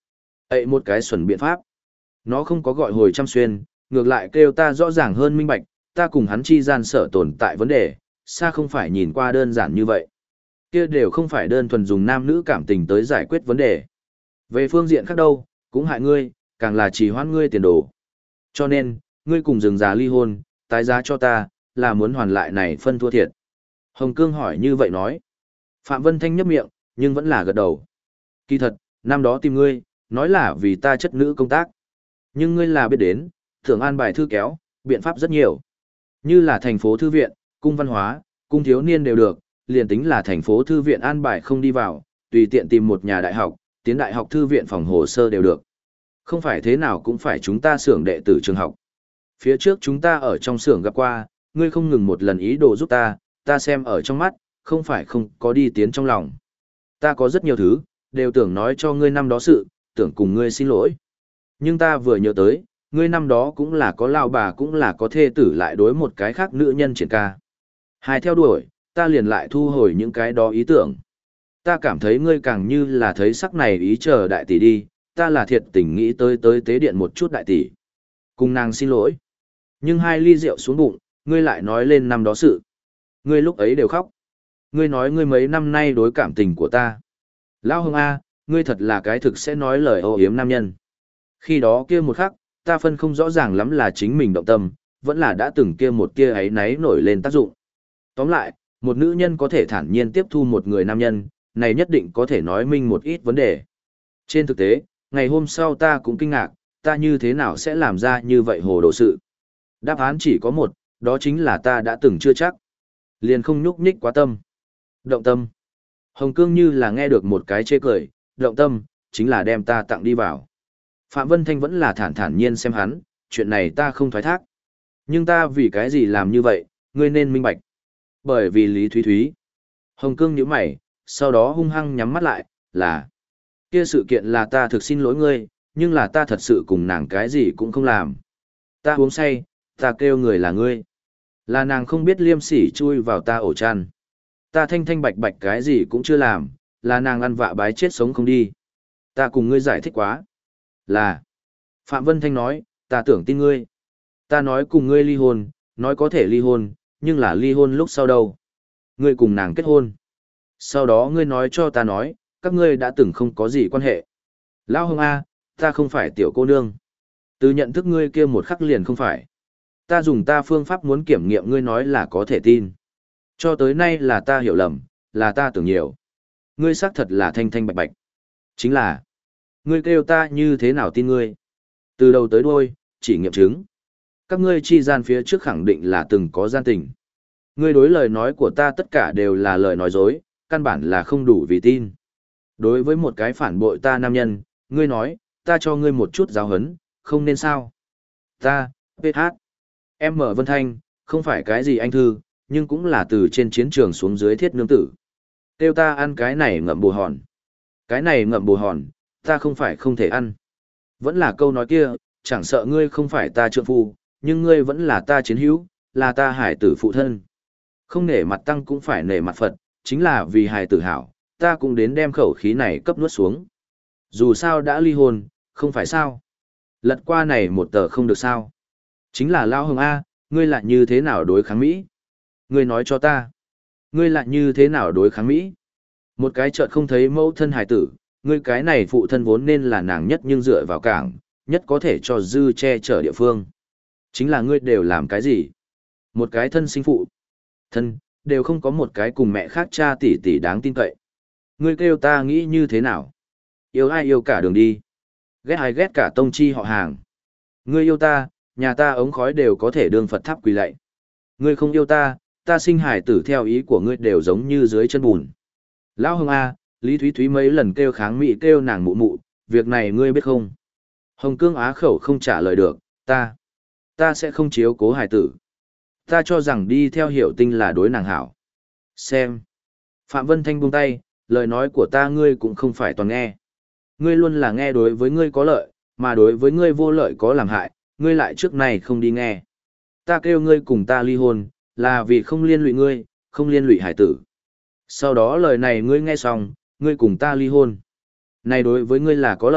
Ấy một cái xuẩn biện pháp. Nó không có gọi hồi trăm xuyên, ngược lại kêu ta rõ ràng hơn minh bạch, ta cùng hắn chi gian sở tồn tại vấn đề, xa không phải nhìn qua đơn giản như vậy. Kia đều không phải đơn thuần dùng nam nữ cảm tình tới giải quyết vấn đề. Về phương diện khác đâu, cũng hại ngươi, càng là trì hoãn ngươi tiền đồ. Cho nên, ngươi cùng rừng già ly hôn, tái giá cho ta, là muốn hoàn lại này phân thua thiệt. Hồng Cương hỏi như vậy nói. Phạm Vân Thanh nhấp miệng, nhưng vẫn là gật đầu. Kỳ thật, năm đó tìm ngươi, nói là vì ta chất nữ công tác. Nhưng ngươi là biết đến, thường an bài thư kéo, biện pháp rất nhiều. Như là thành phố thư viện, cung văn hóa, cung thiếu niên đều được, liền tính là thành phố thư viện an bài không đi vào, tùy tiện tìm một nhà đại học, tiến đại học thư viện phòng hồ sơ đều được. Không phải thế nào cũng phải chúng ta xưởng đệ tử trường học. Phía trước chúng ta ở trong xưởng gặp qua, ngươi không ngừng một lần ý đồ giúp ta, ta xem ở trong mắt, không phải không có đi tiến trong lòng. Ta có rất nhiều thứ, đều tưởng nói cho ngươi năm đó sự, tưởng cùng ngươi xin lỗi. Nhưng ta vừa nhớ tới, ngươi năm đó cũng là có lao bà cũng là có thê tử lại đối một cái khác nữ nhân triển ca. Hai theo đuổi, ta liền lại thu hồi những cái đó ý tưởng. Ta cảm thấy ngươi càng như là thấy sắc này ý chờ đại tỷ đi, ta là thiệt tình nghĩ tới tới tế điện một chút đại tỷ. Cùng nàng xin lỗi. Nhưng hai ly rượu xuống bụng, ngươi lại nói lên năm đó sự. Ngươi lúc ấy đều khóc. Ngươi nói ngươi mấy năm nay đối cảm tình của ta. Lao Hồng A, ngươi thật là cái thực sẽ nói lời ô yếm nam nhân. Khi đó kia một khắc, ta phân không rõ ràng lắm là chính mình động tâm, vẫn là đã từng kia một kia ấy náy nổi lên tác dụng. Tóm lại, một nữ nhân có thể thản nhiên tiếp thu một người nam nhân, này nhất định có thể nói minh một ít vấn đề. Trên thực tế, ngày hôm sau ta cũng kinh ngạc, ta như thế nào sẽ làm ra như vậy hồ đồ sự. Đáp án chỉ có một, đó chính là ta đã từng chưa chắc. Liền không nhúc nhích quá tâm. Động tâm. Hồng Cương như là nghe được một cái chê cười, động tâm, chính là đem ta tặng đi vào. Phạm Vân Thanh vẫn là thản thản nhiên xem hắn, chuyện này ta không thoái thác. Nhưng ta vì cái gì làm như vậy, ngươi nên minh bạch. Bởi vì Lý Thúy Thúy. Hồng Cương nhíu mày, sau đó hung hăng nhắm mắt lại, là kia sự kiện là ta thực xin lỗi ngươi, nhưng là ta thật sự cùng nàng cái gì cũng không làm. Ta uống say, ta kêu người là ngươi. Là nàng không biết liêm sỉ chui vào ta ổ chăn. Ta thanh thanh bạch bạch cái gì cũng chưa làm, là nàng ăn vạ bái chết sống không đi. Ta cùng ngươi giải thích quá. Là. Phạm Vân Thanh nói, ta tưởng tin ngươi. Ta nói cùng ngươi ly hôn, nói có thể ly hôn, nhưng là ly hôn lúc sau đâu. Ngươi cùng nàng kết hôn. Sau đó ngươi nói cho ta nói, các ngươi đã từng không có gì quan hệ. Lão Hồng A, ta không phải tiểu cô nương. Từ nhận thức ngươi kia một khắc liền không phải. Ta dùng ta phương pháp muốn kiểm nghiệm ngươi nói là có thể tin. Cho tới nay là ta hiểu lầm, là ta tưởng nhiều. Ngươi xác thật là thanh thanh bạch bạch. Chính là, ngươi kêu ta như thế nào tin ngươi. Từ đầu tới đuôi, chỉ nghiệm chứng. Các ngươi chi gian phía trước khẳng định là từng có gian tình. Ngươi đối lời nói của ta tất cả đều là lời nói dối, căn bản là không đủ vì tin. Đối với một cái phản bội ta nam nhân, ngươi nói, ta cho ngươi một chút giáo hấn, không nên sao. Ta, pê hát, em mở Vân Thanh, không phải cái gì anh thư, nhưng cũng là từ trên chiến trường xuống dưới thiết nương tử. Tiêu ta ăn cái này ngậm bù hòn. Cái này ngậm bù hòn, ta không phải không thể ăn. Vẫn là câu nói kia, chẳng sợ ngươi không phải ta trượng phu, nhưng ngươi vẫn là ta chiến hữu, là ta hải tử phụ thân. Không nể mặt tăng cũng phải nể mặt Phật, chính là vì hải tử hảo, ta cũng đến đem khẩu khí này cấp nuốt xuống. Dù sao đã ly hôn, không phải sao. Lật qua này một tờ không được sao. Chính là Lao Hồng A, ngươi lại như thế nào đối kháng Mỹ? Ngươi nói cho ta. Ngươi lại như thế nào đối kháng Mỹ? Một cái chợt không thấy mẫu thân hải tử, ngươi cái này phụ thân vốn nên là nàng nhất nhưng dựa vào cảng, nhất có thể cho dư che chở địa phương. Chính là ngươi đều làm cái gì? Một cái thân sinh phụ. Thân, đều không có một cái cùng mẹ khác cha tỷ tỷ đáng tin cậy. Ngươi kêu ta nghĩ như thế nào? Yêu ai yêu cả đường đi. Ghét ai ghét cả tông chi họ hàng. Ngươi yêu ta, nhà ta ống khói đều có thể đương Phật tháp quỳ lạy. Ngươi không yêu ta, ta sinh hải tử theo ý của ngươi đều giống như dưới chân bùn. Lão Hồng A, Lý Thúy Thúy mấy lần kêu kháng mị kêu nàng mụ mụ, việc này ngươi biết không? Hồng Cương á khẩu không trả lời được, ta, ta sẽ không chiếu cố hải tử. Ta cho rằng đi theo hiểu tinh là đối nàng hảo. Xem. Phạm Vân Thanh buông tay, lời nói của ta ngươi cũng không phải toàn nghe. Ngươi luôn là nghe đối với ngươi có lợi, mà đối với ngươi vô lợi có làm hại, ngươi lại trước này không đi nghe. Ta kêu ngươi cùng ta ly hôn, là vì không liên lụy ngươi, không liên lụy hải tử. Sau đó lời này ngươi nghe xong, ngươi cùng ta ly hôn. Này đối với ngươi là có lợi,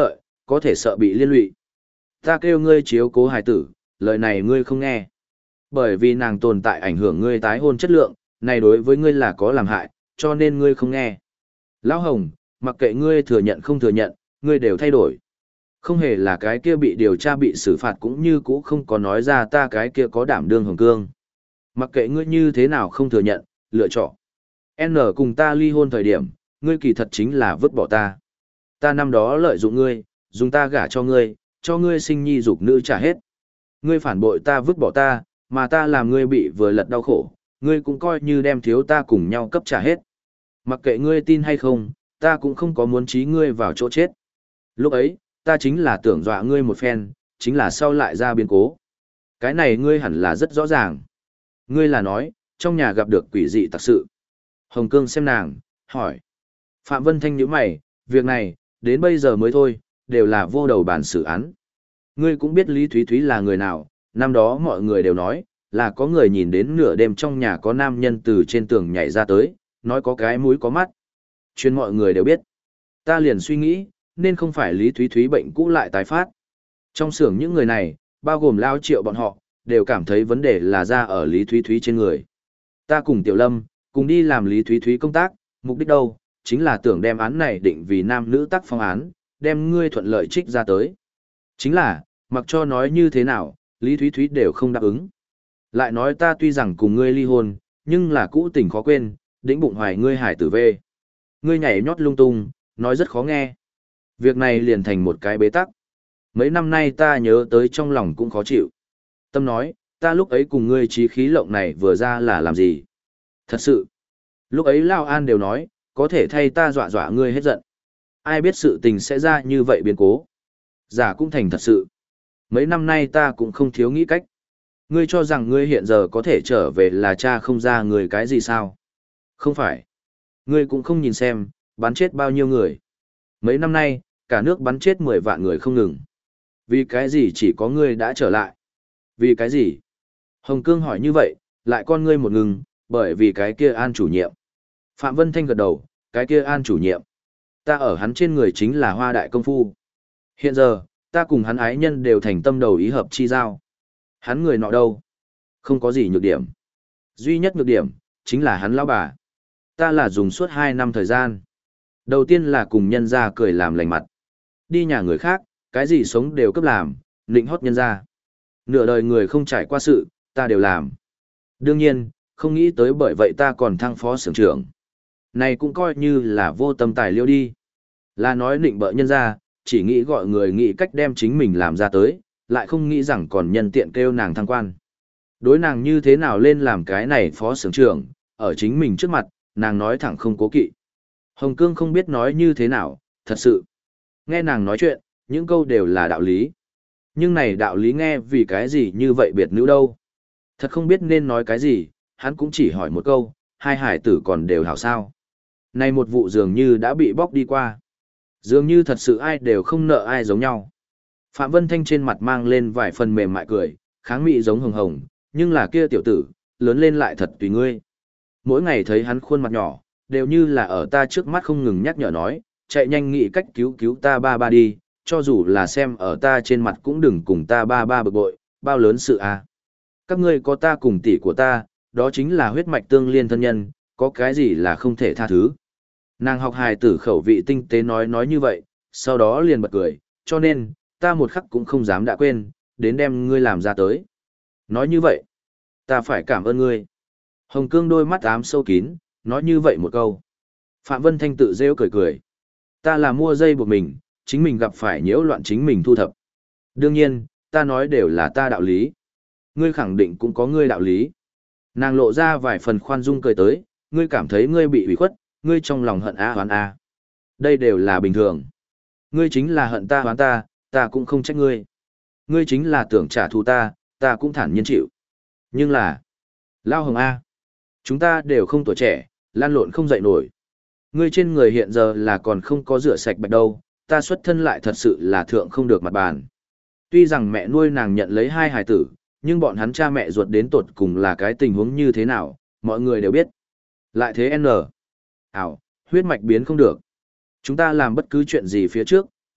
có thể sợ bị liên lụy. Ta kêu ngươi chiếu cố hài tử, lời này ngươi không nghe. Bởi vì nàng tồn tại ảnh hưởng ngươi tái hôn chất lượng, này đối với ngươi là có làm hại, cho nên ngươi không nghe. Lão Hồng, mặc kệ ngươi thừa nhận không thừa nhận, ngươi đều thay đổi. Không hề là cái kia bị điều tra bị xử phạt cũng như cũ không có nói ra ta cái kia có đảm đương Hồng Cương. Mặc kệ ngươi như thế nào không thừa nhận, lựa chọn. N cùng ta ly hôn thời điểm, ngươi kỳ thật chính là vứt bỏ ta. Ta năm đó lợi dụng ngươi, dùng ta gả cho ngươi, cho ngươi sinh nhi dục nữ trả hết. Ngươi phản bội ta vứt bỏ ta, mà ta làm ngươi bị vừa lật đau khổ, ngươi cũng coi như đem thiếu ta cùng nhau cấp trả hết. Mặc kệ ngươi tin hay không, ta cũng không có muốn trí ngươi vào chỗ chết. Lúc ấy, ta chính là tưởng dọa ngươi một phen, chính là sau lại ra biến cố. Cái này ngươi hẳn là rất rõ ràng. Ngươi là nói, trong nhà gặp được quỷ dị tặc sự. Hồng Cương xem nàng, hỏi. Phạm Vân Thanh nhíu mày, việc này, đến bây giờ mới thôi, đều là vô đầu bản xử án. Ngươi cũng biết Lý Thúy Thúy là người nào, năm đó mọi người đều nói, là có người nhìn đến nửa đêm trong nhà có nam nhân từ trên tường nhảy ra tới, nói có cái mũi có mắt. Chuyên mọi người đều biết. Ta liền suy nghĩ, nên không phải Lý Thúy Thúy bệnh cũ lại tái phát. Trong xưởng những người này, bao gồm Lao Triệu bọn họ, đều cảm thấy vấn đề là ra ở Lý Thúy Thúy trên người. Ta cùng Tiểu Lâm, cùng đi làm Lý Thúy Thúy công tác, mục đích đâu, chính là tưởng đem án này định vì nam nữ tác phong án, đem ngươi thuận lợi trích ra tới. Chính là, mặc cho nói như thế nào, Lý Thúy Thúy đều không đáp ứng. Lại nói ta tuy rằng cùng ngươi ly hôn, nhưng là cũ tình khó quên, đĩnh bụng hoài ngươi hải tử về. Ngươi nhảy nhót lung tung, nói rất khó nghe. Việc này liền thành một cái bế tắc. Mấy năm nay ta nhớ tới trong lòng cũng khó chịu. Tâm nói, ta lúc ấy cùng ngươi trí khí lộng này vừa ra là làm gì? Thật sự. Lúc ấy Lao An đều nói, có thể thay ta dọa dọa ngươi hết giận. Ai biết sự tình sẽ ra như vậy biến cố. Giả cũng thành thật sự. Mấy năm nay ta cũng không thiếu nghĩ cách. Ngươi cho rằng ngươi hiện giờ có thể trở về là cha không ra người cái gì sao? Không phải. Ngươi cũng không nhìn xem, bắn chết bao nhiêu người. Mấy năm nay, cả nước bắn chết mười vạn người không ngừng. Vì cái gì chỉ có ngươi đã trở lại? Vì cái gì? Hồng Cương hỏi như vậy, lại con ngươi một ngừng, bởi vì cái kia An chủ nhiệm. Phạm Vân Thanh gật đầu, cái kia An chủ nhiệm. Ta ở hắn trên người chính là hoa đại công phu. Hiện giờ, ta cùng hắn ái nhân đều thành tâm đầu ý hợp chi giao. Hắn người nọ đâu? Không có gì nhược điểm. Duy nhất nhược điểm, chính là hắn lão bà. Ta là dùng suốt hai năm thời gian. Đầu tiên là cùng nhân gia cười làm lành mặt. Đi nhà người khác, cái gì sống đều cấp làm, nịnh hót nhân gia. Nửa đời người không trải qua sự, ta đều làm. Đương nhiên, không nghĩ tới bởi vậy ta còn thăng phó xưởng trưởng. Này cũng coi như là vô tâm tài liêu đi. Là nói nịnh bợ nhân gia, chỉ nghĩ gọi người nghĩ cách đem chính mình làm ra tới, lại không nghĩ rằng còn nhân tiện kêu nàng thăng quan. Đối nàng như thế nào lên làm cái này phó xưởng trưởng, ở chính mình trước mặt, nàng nói thẳng không cố kỵ. Hồng Cương không biết nói như thế nào, thật sự. Nghe nàng nói chuyện, những câu đều là đạo lý. Nhưng này đạo lý nghe vì cái gì như vậy biệt nữ đâu. Thật không biết nên nói cái gì, hắn cũng chỉ hỏi một câu, hai hải tử còn đều hảo sao. Này một vụ dường như đã bị bóc đi qua. Dường như thật sự ai đều không nợ ai giống nhau. Phạm Vân Thanh trên mặt mang lên vài phần mềm mại cười, kháng mị giống hồng hồng, nhưng là kia tiểu tử, lớn lên lại thật tùy ngươi. Mỗi ngày thấy hắn khuôn mặt nhỏ, đều như là ở ta trước mắt không ngừng nhắc nhở nói, chạy nhanh nghĩ cách cứu cứu ta ba ba đi, cho dù là xem ở ta trên mặt cũng đừng cùng ta ba ba bực bội, bao lớn sự à. Các ngươi có ta cùng tỷ của ta, đó chính là huyết mạch tương liên thân nhân, có cái gì là không thể tha thứ. Nàng học hài tử khẩu vị tinh tế nói nói như vậy, sau đó liền bật cười, cho nên, ta một khắc cũng không dám đã quên, đến đem ngươi làm ra tới. Nói như vậy, ta phải cảm ơn ngươi. Hồng Cương đôi mắt ám sâu kín, nói như vậy một câu. Phạm Vân Thanh tự rêu cười cười. Ta là mua dây buộc mình, chính mình gặp phải nhiễu loạn chính mình thu thập. Đương nhiên, ta nói đều là ta đạo lý. Ngươi khẳng định cũng có ngươi đạo lý. Nàng lộ ra vài phần khoan dung cười tới, ngươi cảm thấy ngươi bị ủy khuất, ngươi trong lòng hận a hoán a. Đây đều là bình thường. Ngươi chính là hận ta hoán ta, ta cũng không trách ngươi. Ngươi chính là tưởng trả thù ta, ta cũng thản nhiên chịu. Nhưng là, Lao Hồng A, chúng ta đều không tuổi trẻ, lan lộn không dậy nổi. Ngươi trên người hiện giờ là còn không có rửa sạch bạch đâu, ta xuất thân lại thật sự là thượng không được mặt bàn. Tuy rằng mẹ nuôi nàng nhận lấy hai hài tử, nhưng bọn hắn cha mẹ ruột đến tột cùng là cái tình huống như thế nào, mọi người đều biết. Lại thế N. Ảo, huyết mạch biến không được. Chúng ta làm bất cứ chuyện gì phía trước,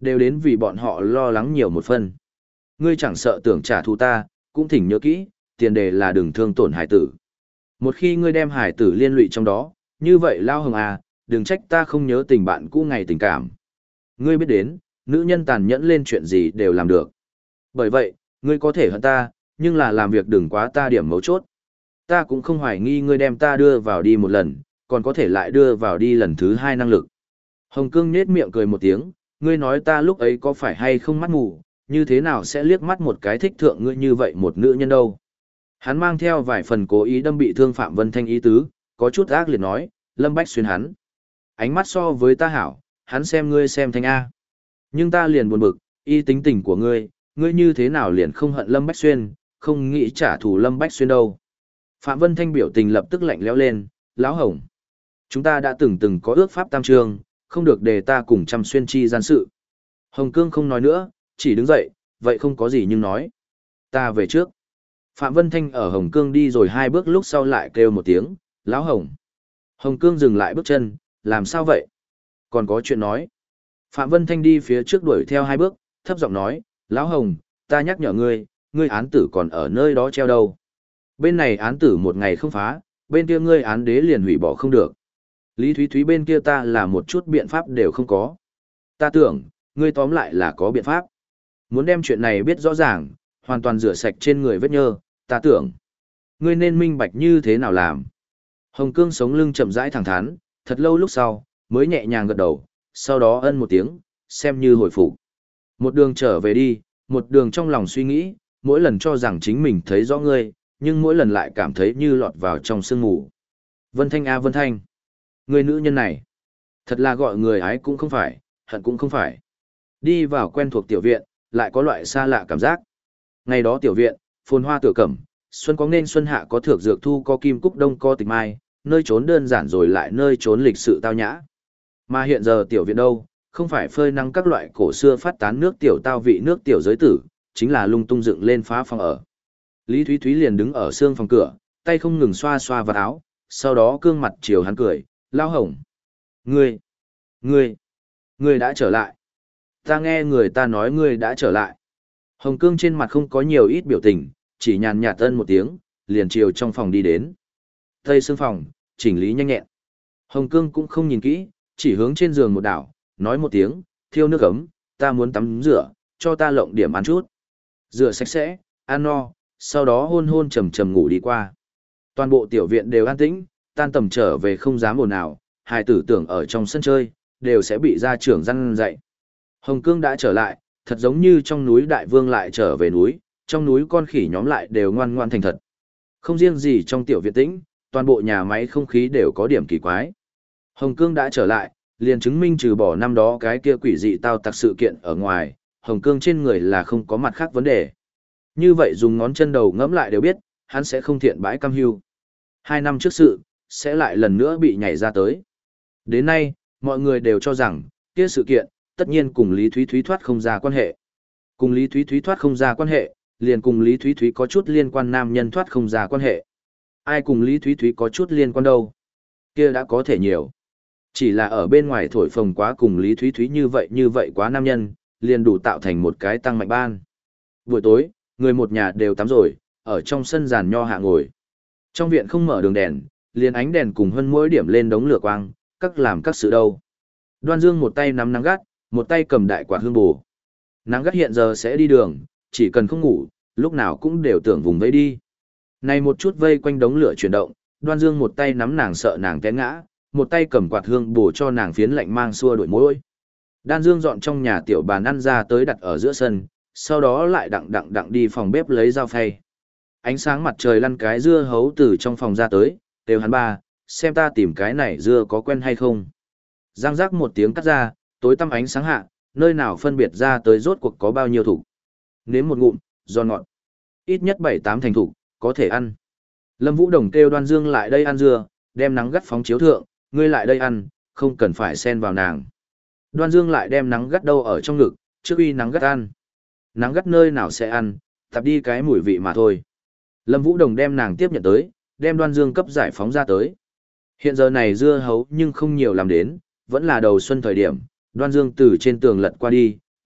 đều đến vì bọn họ lo lắng nhiều một phần. Ngươi chẳng sợ tưởng trả thù ta, cũng thỉnh nhớ kỹ, tiền đề là đừng thương tổn hải tử. Một khi ngươi đem hải tử liên lụy trong đó, như vậy Lao Hồng à, đừng trách ta không nhớ tình bạn cũ ngày tình cảm. Ngươi biết đến, nữ nhân tàn nhẫn lên chuyện gì đều làm được. Bởi vậy, ngươi có thể hận ta, nhưng là làm việc đừng quá ta điểm mấu chốt. Ta cũng không hoài nghi ngươi đem ta đưa vào đi một lần, còn có thể lại đưa vào đi lần thứ hai năng lực. Hồng Cương nhếch miệng cười một tiếng, ngươi nói ta lúc ấy có phải hay không mắt mù, như thế nào sẽ liếc mắt một cái thích thượng ngươi như vậy một nữ nhân đâu. Hắn mang theo vài phần cố ý đâm bị thương Phạm Vân Thanh ý tứ, có chút ác liệt nói, Lâm Bách Xuyên hắn. Ánh mắt so với ta hảo, hắn xem ngươi xem Thanh A. Nhưng ta liền buồn bực, y tính tình của ngươi, ngươi như thế nào liền không hận Lâm Bách Xuyên, không nghĩ trả thù Lâm Bách Xuyên đâu. Phạm Vân Thanh biểu tình lập tức lạnh lẽo lên, lão Hồng. Chúng ta đã từng từng có ước pháp tam trường, không được để ta cùng chăm xuyên chi gian sự. Hồng Cương không nói nữa, chỉ đứng dậy, vậy không có gì nhưng nói. Ta về trước. Phạm Vân Thanh ở Hồng Cương đi rồi hai bước lúc sau lại kêu một tiếng, lão Hồng. Hồng Cương dừng lại bước chân, làm sao vậy? Còn có chuyện nói. Phạm Vân Thanh đi phía trước đuổi theo hai bước, thấp giọng nói, lão Hồng, ta nhắc nhở ngươi, ngươi án tử còn ở nơi đó treo đâu. Bên này án tử một ngày không phá, bên kia ngươi án đế liền hủy bỏ không được. Lý Thúy Thúy bên kia ta là một chút biện pháp đều không có. Ta tưởng, ngươi tóm lại là có biện pháp. Muốn đem chuyện này biết rõ ràng, hoàn toàn rửa sạch trên người vết nhơ, ta tưởng. Ngươi nên minh bạch như thế nào làm. Hồng Cương sống lưng chậm rãi thẳng thắn, thật lâu lúc sau, mới nhẹ nhàng gật đầu, sau đó ân một tiếng, xem như hồi phục. Một đường trở về đi, một đường trong lòng suy nghĩ, mỗi lần cho rằng chính mình thấy rõ ngươi, nhưng mỗi lần lại cảm thấy như lọt vào trong sương mù. Vân Thanh a Vân Thanh, người nữ nhân này, thật là gọi người ái cũng không phải, hận cũng không phải. Đi vào quen thuộc tiểu viện, lại có loại xa lạ cảm giác. Ngày đó tiểu viện, phồn hoa tựa cẩm, xuân có nên xuân hạ có thược dược thu có kim cúc đông có tịch mai, nơi trốn đơn giản rồi lại nơi trốn lịch sự tao nhã. Mà hiện giờ tiểu viện đâu, không phải phơi nắng các loại cổ xưa phát tán nước tiểu tao vị nước tiểu giới tử, chính là lung tung dựng lên phá phòng ở. Lý Thúy Thúy liền đứng ở xương phòng cửa, tay không ngừng xoa xoa vào áo, sau đó cương mặt chiều hắn cười, lao Hồng. Ngươi, ngươi, ngươi đã trở lại. Ta nghe người ta nói ngươi đã trở lại. Hồng Cương trên mặt không có nhiều ít biểu tình, chỉ nhàn nhạt ân một tiếng, liền chiều trong phòng đi đến. Tây xương phòng, chỉnh lý nhanh nhẹn. Hồng Cương cũng không nhìn kỹ, chỉ hướng trên giường một đảo, nói một tiếng, thiêu nước ấm, ta muốn tắm rửa, cho ta lộng điểm ăn chút. Rửa sạch sẽ, ăn no, sau đó hôn hôn trầm trầm ngủ đi qua. Toàn bộ tiểu viện đều an tĩnh, tan tầm trở về không dám ồn ào, hài tử tưởng ở trong sân chơi, đều sẽ bị gia trưởng răn dạy. Hồng Cương đã trở lại, thật giống như trong núi đại vương lại trở về núi, trong núi con khỉ nhóm lại đều ngoan ngoan thành thật. Không riêng gì trong tiểu viện tĩnh, toàn bộ nhà máy không khí đều có điểm kỳ quái. Hồng Cương đã trở lại, liền chứng minh trừ bỏ năm đó cái kia quỷ dị tao tặc sự kiện ở ngoài, Hồng Cương trên người là không có mặt khác vấn đề. Như vậy dùng ngón chân đầu ngẫm lại đều biết, hắn sẽ không thiện bãi cam hưu. Hai năm trước sự, sẽ lại lần nữa bị nhảy ra tới. Đến nay, mọi người đều cho rằng, kia sự kiện, tất nhiên cùng Lý Thúy Thúy thoát không ra quan hệ. Cùng Lý Thúy Thúy thoát không ra quan hệ, liền cùng Lý Thúy Thúy có chút liên quan nam nhân thoát không ra quan hệ. Ai cùng Lý Thúy Thúy có chút liên quan đâu? Kia đã có thể nhiều. Chỉ là ở bên ngoài thổi phồng quá cùng Lý Thúy Thúy như vậy như vậy quá nam nhân, liền đủ tạo thành một cái tăng mạnh ban. Buổi tối, người một nhà đều tắm rồi, ở trong sân giàn nho hạ ngồi. Trong viện không mở đường đèn, liền ánh đèn cùng hân mỗi điểm lên đống lửa quang, các làm các sự đâu. Đoan Dương một tay nắm nắng gắt, một tay cầm đại quả hương bù. Nắng gắt hiện giờ sẽ đi đường, chỉ cần không ngủ, lúc nào cũng đều tưởng vùng vây đi. Này một chút vây quanh đống lửa chuyển động, Đoan Dương một tay nắm nàng sợ nàng té ngã, một tay cầm quạt hương bù cho nàng phiến lạnh mang xua đuổi mối. Đan Dương dọn trong nhà tiểu bàn ăn ra tới đặt ở giữa sân, sau đó lại đặng đặng đặng đi phòng bếp lấy dao phay. Ánh sáng mặt trời lăn cái dưa hấu từ trong phòng ra tới, đều hắn ba, xem ta tìm cái này dưa có quen hay không. Giang giác một tiếng cắt ra, tối tăm ánh sáng hạ, nơi nào phân biệt ra tới rốt cuộc có bao nhiêu thủ. Nếm một ngụm, giòn ngọt. Ít nhất bảy tám thành thủ, có thể ăn. Lâm Vũ Đồng kêu Đoan Dương lại đây ăn dưa, đem nắng gắt phóng chiếu thượng, ngươi lại đây ăn, không cần phải xen vào nàng. Đoan Dương lại đem nắng gắt đâu ở trong ngực, trước uy nắng gắt ăn. Nắng gắt nơi nào sẽ ăn, tập đi cái mùi vị mà thôi. Lâm Vũ Đồng đem nàng tiếp nhận tới, đem Đoan Dương cấp giải phóng ra tới. Hiện giờ này dưa hấu nhưng không nhiều làm đến, vẫn là đầu xuân thời điểm, Đoan Dương từ trên tường lật qua đi,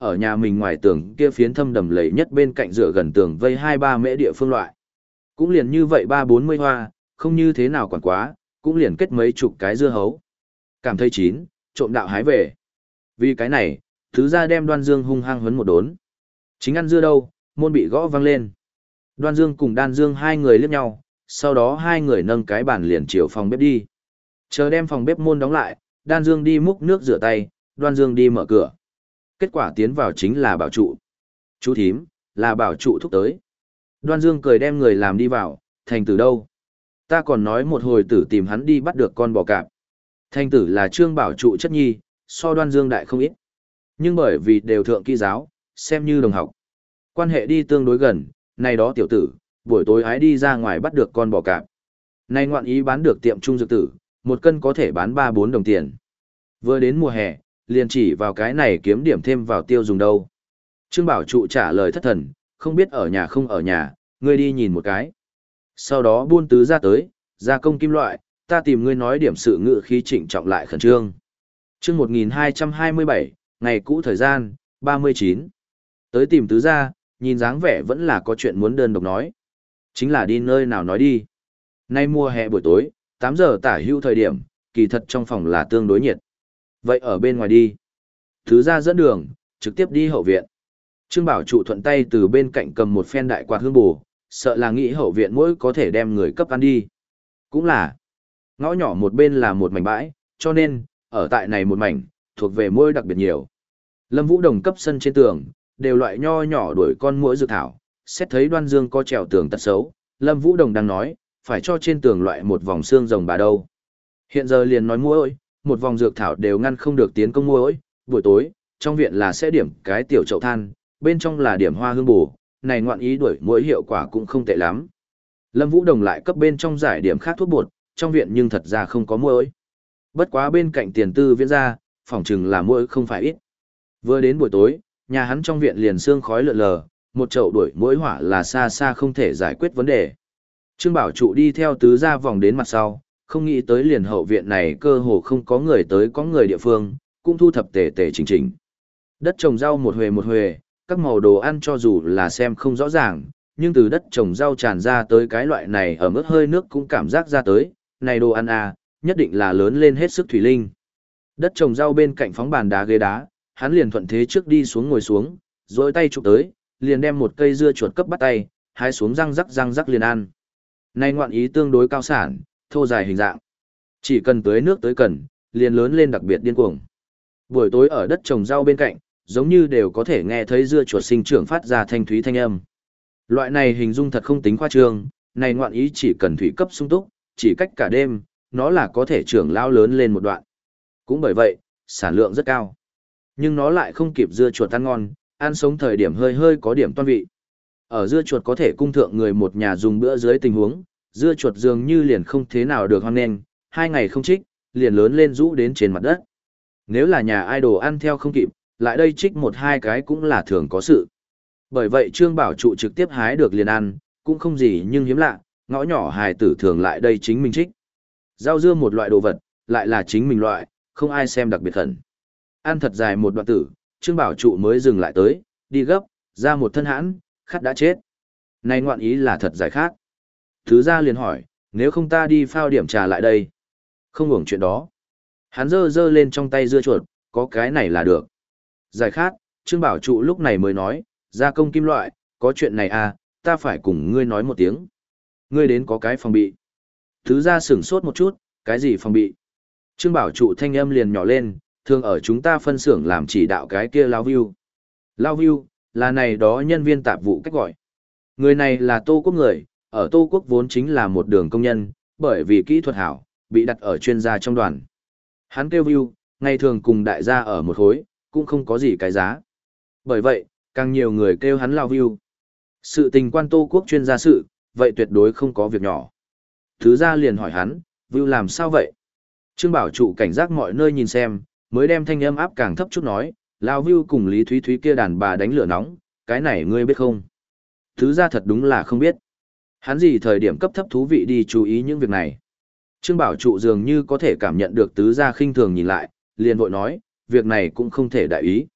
ở nhà mình ngoài tường kia phiến thâm đầm lầy nhất bên cạnh rửa gần tường vây hai ba mễ địa phương loại. Cũng liền như vậy ba bốn mươi hoa, không như thế nào quản quá, cũng liền kết mấy chục cái dưa hấu. Cảm thấy chín, trộm đạo hái về. Vì cái này, thứ ra đem Đoan Dương hung hăng huấn một đốn. Chính ăn dưa đâu, môn bị gõ vang lên. Đoan Dương cùng Đan Dương hai người liếc nhau, sau đó hai người nâng cái bàn liền chiều phòng bếp đi. Chờ đem phòng bếp môn đóng lại, Đan Dương đi múc nước rửa tay, Đoan Dương đi mở cửa. Kết quả tiến vào chính là bảo trụ. Chú thím, là bảo trụ thúc tới. Đoan Dương cười đem người làm đi vào, thành tử đâu? Ta còn nói một hồi tử tìm hắn đi bắt được con bò cạp. Thành tử là Trương Bảo trụ chất nhi, so Đoan Dương đại không ít. Nhưng bởi vì đều thượng kỹ giáo, xem như đồng học. Quan hệ đi tương đối gần, này đó tiểu tử, buổi tối ái đi ra ngoài bắt được con bò cạp. Này ngoạn ý bán được tiệm trung dược tử, một cân có thể bán ba bốn đồng tiền. Vừa đến mùa hè, liền chỉ vào cái này kiếm điểm thêm vào tiêu dùng đâu. Trương Bảo trụ trả lời thất thần, không biết ở nhà không ở nhà, ngươi đi nhìn một cái. Sau đó buôn tứ ra tới, gia công kim loại, ta tìm ngươi nói điểm sự ngự khí trịnh trọng lại khẩn trương. Chương một nghìn hai trăm hai mươi bảy, ngày cũ thời gian, ba mươi chín. Tới tìm tứ ra, nhìn dáng vẻ vẫn là có chuyện muốn đơn độc nói. Chính là đi nơi nào nói đi. Nay mùa hè buổi tối, tám giờ tả hưu thời điểm, kỳ thật trong phòng là tương đối nhiệt. Vậy ở bên ngoài đi. Tứ ra dẫn đường, trực tiếp đi hậu viện. Trương Bảo trụ thuận tay từ bên cạnh cầm một phen đại quạt hương bù, sợ là nghĩ hậu viện mỗi có thể đem người cấp ăn đi. Cũng là, ngõ nhỏ một bên là một mảnh bãi, cho nên, ở tại này một mảnh, thuộc về mỗi đặc biệt nhiều. Lâm Vũ Đồng cấp sân trên tường, đều loại nho nhỏ đuổi con muỗi dược thảo, xét thấy Đoan Dương có trèo tường tật xấu, Lâm Vũ Đồng đang nói, phải cho trên tường loại một vòng xương rồng bà đâu. Hiện giờ liền nói muỗi, một vòng dược thảo đều ngăn không được tiến công muỗi, buổi tối, trong viện là sẽ điểm cái tiểu chậu than, bên trong là điểm hoa hương bù, này ngoạn ý đuổi muỗi hiệu quả cũng không tệ lắm. Lâm Vũ Đồng lại cấp bên trong giải điểm khác thuốc bột, trong viện nhưng thật ra không có muỗi. Bất quá bên cạnh tiền tư viễn ra, phòng trừng là muỗi không phải ít. Vừa đến buổi tối, nhà hắn trong viện liền sương khói lượn lờ, một chậu đuổi muỗi hỏa là xa xa không thể giải quyết vấn đề. Trương Bảo trụ đi theo tứ gia vòng đến mặt sau, không nghĩ tới liền hậu viện này cơ hồ không có người tới có người địa phương, cũng thu thập tề tề chỉnh chỉnh. Đất trồng rau một huề một huề, các màu đồ ăn cho dù là xem không rõ ràng, nhưng từ đất trồng rau tràn ra tới cái loại này ở mức hơi nước cũng cảm giác ra tới, này đồ ăn à, nhất định là lớn lên hết sức thủy linh. Đất trồng rau bên cạnh phóng bàn đá ghế đá, hắn liền thuận thế trước đi xuống ngồi xuống, rồi tay chụp tới, liền đem một cây dưa chuột cấp bắt tay, hái xuống răng rắc răng rắc liền ăn. Này ngoạn ý tương đối cao sản, thô dài hình dạng. Chỉ cần tưới nước tới cần, liền lớn lên đặc biệt điên cuồng. Buổi tối ở đất trồng rau bên cạnh, giống như đều có thể nghe thấy dưa chuột sinh trưởng phát ra thanh thúy thanh âm. Loại này hình dung thật không tính khoa trương, này ngoạn ý chỉ cần thủy cấp sung túc, chỉ cách cả đêm, nó là có thể trưởng lao lớn lên một đoạn. Cũng bởi vậy, sản lượng rất cao. Nhưng nó lại không kịp dưa chuột ăn ngon, ăn sống thời điểm hơi hơi có điểm toan vị. Ở dưa chuột có thể cung thượng người một nhà dùng bữa dưới tình huống, dưa chuột dường như liền không thế nào được hoang nên, hai ngày không trích, liền lớn lên rũ đến trên mặt đất. Nếu là nhà idol ăn theo không kịp, lại đây trích một hai cái cũng là thường có sự. Bởi vậy Trương Bảo trụ trực tiếp hái được liền ăn, cũng không gì nhưng hiếm lạ, ngõ nhỏ hài tử thường lại đây chính mình trích. Rau dưa một loại đồ vật, lại là chính mình loại, không ai xem đặc biệt khẩn. Ăn thật dài một đoạn tử, Trương Bảo trụ mới dừng lại tới, đi gấp, ra một thân hãn, khát đã chết. Này ngoạn ý là thật dài khác. Thứ ra liền hỏi, nếu không ta đi phao điểm trà lại đây. Không hưởng chuyện đó. Hắn giơ giơ lên trong tay dưa chuột, có cái này là được. Giải khát, Trương Bảo trụ lúc này mới nói, gia công kim loại, có chuyện này à, ta phải cùng ngươi nói một tiếng. Ngươi đến có cái phòng bị. Thứ ra sửng sốt một chút, cái gì phòng bị? Trương Bảo trụ thanh âm liền nhỏ lên, thường ở chúng ta phân xưởng làm chỉ đạo cái kia Lao View. Lao View, là này đó nhân viên tạp vụ cách gọi. Người này là Tô Quốc người, ở Tô Quốc vốn chính là một đường công nhân, bởi vì kỹ thuật hảo, bị đặt ở chuyên gia trong đoàn. Hắn kêu View, ngày thường cùng đại gia ở một khối, cũng không có gì cái giá. Bởi vậy, càng nhiều người kêu hắn Lao View. Sự tình quan Tô Quốc chuyên gia sự, vậy tuyệt đối không có việc nhỏ. Thứ gia liền hỏi hắn, View làm sao vậy? Trương Bảo trụ cảnh giác mọi nơi nhìn xem, mới đem thanh âm áp càng thấp chút nói, Lao View cùng Lý Thúy Thúy kia đàn bà đánh lửa nóng, cái này ngươi biết không? Thứ gia thật đúng là không biết. Hắn gì thời điểm cấp thấp thú vị đi chú ý những việc này. Trương Bảo trụ dường như có thể cảm nhận được tứ gia khinh thường nhìn lại, liền vội nói, việc này cũng không thể đại ý.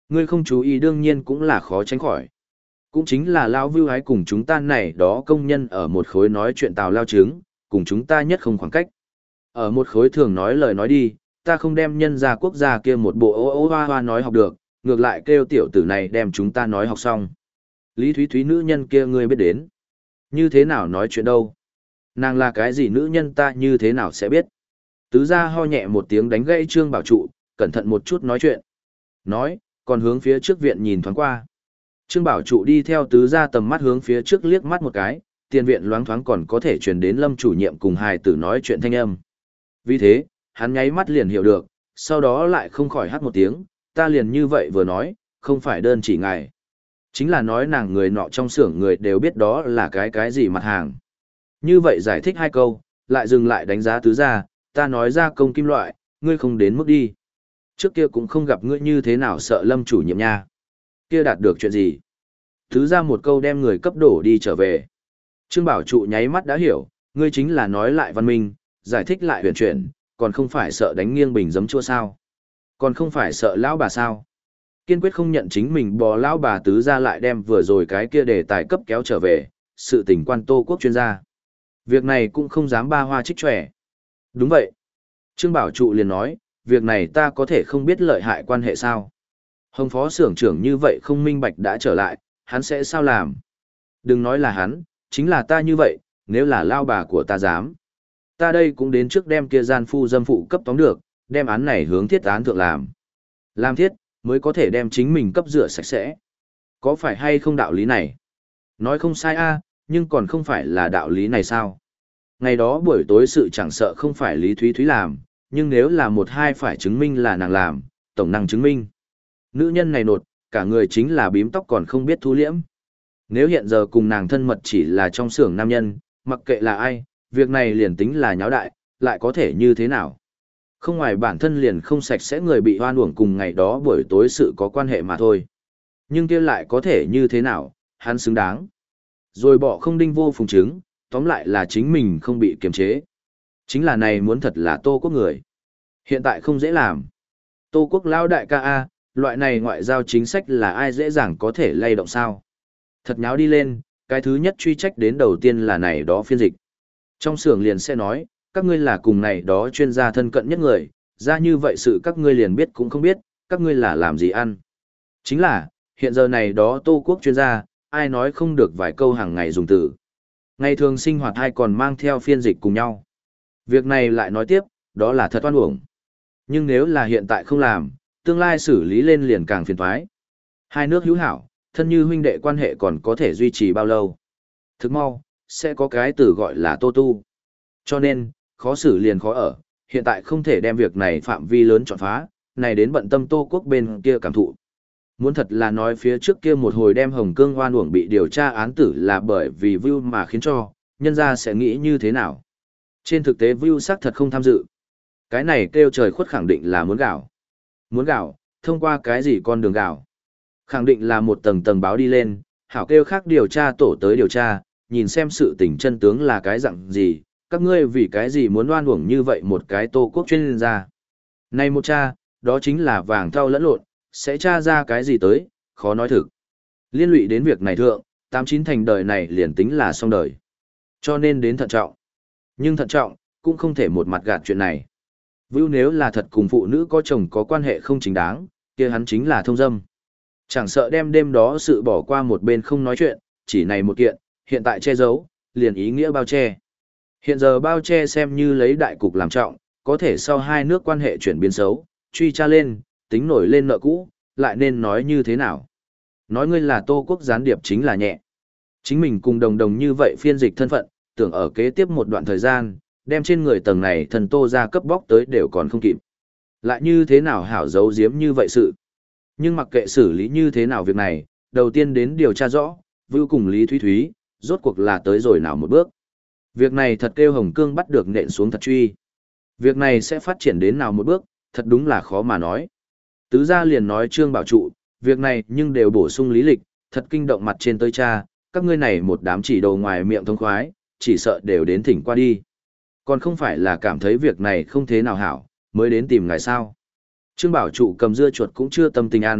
Ngươi không chú ý đương nhiên cũng là khó tránh khỏi. Cũng chính là lão Vưu Ái cùng chúng ta này đó công nhân ở một khối nói chuyện tào lao trứng, cùng chúng ta nhất không khoảng cách. Ở một khối thường nói lời nói đi, ta không đem nhân gia quốc gia kia một bộ ô ô hoa hoa nói học được, ngược lại kêu tiểu tử này đem chúng ta nói học xong. Lý Thúy Thúy nữ nhân kia ngươi biết đến. Như thế nào nói chuyện đâu? Nàng là cái gì nữ nhân ta như thế nào sẽ biết? Tứ gia ho nhẹ một tiếng đánh gãy Trương Bảo Trụ, cẩn thận một chút nói chuyện. Nói, còn hướng phía trước viện nhìn thoáng qua. Trương Bảo Trụ đi theo tứ gia tầm mắt hướng phía trước liếc mắt một cái, tiền viện loáng thoáng còn có thể truyền đến Lâm chủ nhiệm cùng hài tử nói chuyện thanh âm. Vì thế, hắn nháy mắt liền hiểu được, sau đó lại không khỏi hát một tiếng, ta liền như vậy vừa nói, không phải đơn chỉ ngài. Chính là nói nàng người nọ trong xưởng người đều biết đó là cái cái gì mặt hàng. Như vậy giải thích hai câu, lại dừng lại đánh giá tứ gia, ta nói ra công kim loại, ngươi không đến mức đi. Trước kia cũng không gặp ngươi như thế nào sợ Lâm chủ nhiệm nha. Kia đạt được chuyện gì? Tứ gia một câu đem người cấp đổ đi trở về. Trương Bảo Trụ nháy mắt đã hiểu, ngươi chính là nói lại văn minh, giải thích lại huyền chuyển, còn không phải sợ đánh nghiêng bình giấm chua sao? Còn không phải sợ lão bà sao? Kiên quyết không nhận chính mình bò lão bà tứ gia lại đem vừa rồi cái kia để tài cấp kéo trở về, sự tình quan Tô Quốc chuyên gia. Việc này cũng không dám ba hoa trích trẻ. Đúng vậy. Trương Bảo Trụ liền nói, việc này ta có thể không biết lợi hại quan hệ sao? Hồng phó xưởng trưởng như vậy không minh bạch đã trở lại, hắn sẽ sao làm? Đừng nói là hắn, chính là ta như vậy, nếu là lao bà của ta dám. Ta đây cũng đến trước đem kia gian phu dâm phụ cấp tóm được, đem án này hướng thiết án thượng làm. Làm thiết, mới có thể đem chính mình cấp rửa sạch sẽ. Có phải hay không đạo lý này? Nói không sai a, nhưng còn không phải là đạo lý này sao? Ngày đó buổi tối sự chẳng sợ không phải Lý Thúy Thúy làm, nhưng nếu là một hai phải chứng minh là nàng làm, tổng năng chứng minh. Nữ nhân này nột, cả người chính là bím tóc còn không biết thu liễm. Nếu hiện giờ cùng nàng thân mật chỉ là trong xưởng nam nhân, mặc kệ là ai, việc này liền tính là nháo đại, lại có thể như thế nào? Không ngoài bản thân liền không sạch sẽ người bị hoan uổng cùng ngày đó buổi tối sự có quan hệ mà thôi. Nhưng kia lại có thể như thế nào, hắn xứng đáng. Rồi bỏ không đinh vô phùng chứng, tóm lại là chính mình không bị kiềm chế. Chính là này muốn thật là Tô Quốc người. Hiện tại không dễ làm. Tô Quốc lao đại ca A, loại này ngoại giao chính sách là ai dễ dàng có thể lay động sao. Thật nháo đi lên, cái thứ nhất truy trách đến đầu tiên là này đó phiên dịch. Trong xưởng liền sẽ nói, các ngươi là cùng này đó chuyên gia thân cận nhất người, ra như vậy sự các ngươi liền biết cũng không biết, các ngươi là làm gì ăn. Chính là, hiện giờ này đó Tô Quốc chuyên gia, ai nói không được vài câu hàng ngày dùng từ. Ngày thường sinh hoạt hay còn mang theo phiên dịch cùng nhau. Việc này lại nói tiếp, đó là thật oan uổng. Nhưng nếu là hiện tại không làm, tương lai xử lý lên liền càng phiền toái. Hai nước hữu hảo, thân như huynh đệ quan hệ còn có thể duy trì bao lâu. Thức mau, sẽ có cái từ gọi là tô tu. Cho nên, khó xử liền khó ở, hiện tại không thể đem việc này phạm vi lớn chọn phá, này đến bận tâm Tô Quốc bên kia cảm thụ. Muốn thật là nói phía trước kia một hồi đem Hồng Cương oan uổng bị điều tra án tử là bởi vì View mà khiến cho, nhân ra sẽ nghĩ như thế nào. Trên thực tế View xác thật không tham dự. Cái này kêu trời khuất khẳng định là muốn gạo. Muốn gạo, thông qua cái gì con đường gạo. Khẳng định là một tầng tầng báo đi lên, hảo kêu khác điều tra tổ tới điều tra, nhìn xem sự tình chân tướng là cái dạng gì, các ngươi vì cái gì muốn oan uổng như vậy một cái Tô Quốc chuyên gia. Này một cha, đó chính là vàng thau lẫn lộn, sẽ tra ra cái gì tới, khó nói thực. Liên lụy đến việc này thượng, tám chín thành đời này liền tính là xong đời. Cho nên đến thận trọng. Nhưng thận trọng, cũng không thể một mặt gạt chuyện này. Vưu nếu là thật cùng phụ nữ có chồng có quan hệ không chính đáng, kia hắn chính là thông dâm. Chẳng sợ đem đêm đó sự bỏ qua một bên không nói chuyện, chỉ này một kiện, hiện tại che giấu, liền ý nghĩa bao che. Hiện giờ bao che xem như lấy đại cục làm trọng, có thể sau hai nước quan hệ chuyển biến xấu, truy tra lên, tính nổi lên nợ cũ, lại nên nói như thế nào. Nói ngươi là Tô Quốc gián điệp chính là nhẹ. Chính mình cùng đồng đồng như vậy phiên dịch thân phận, tưởng ở kế tiếp một đoạn thời gian, đem trên người tầng này thần Tô ra cấp bóc tới đều còn không kịp. Lại như thế nào hảo giấu giếm như vậy sự. Nhưng mặc kệ xử lý như thế nào việc này, đầu tiên đến điều tra rõ, Vưu cùng Lý Thúy Thúy, rốt cuộc là tới rồi nào một bước. Việc này thật kêu Hồng Cương bắt được nện xuống thật truy. Việc này sẽ phát triển đến nào một bước, thật đúng là khó mà nói. Tứ gia liền nói Trương Bảo Trụ, việc này nhưng đều bổ sung lý lịch, thật kinh động mặt trên tới cha, các ngươi này một đám chỉ đầu ngoài miệng thông khoái, chỉ sợ đều đến thỉnh qua đi. Còn không phải là cảm thấy việc này không thế nào hảo, mới đến tìm ngài sao. Trương Bảo Trụ cầm dưa chuột cũng chưa tâm tình ăn,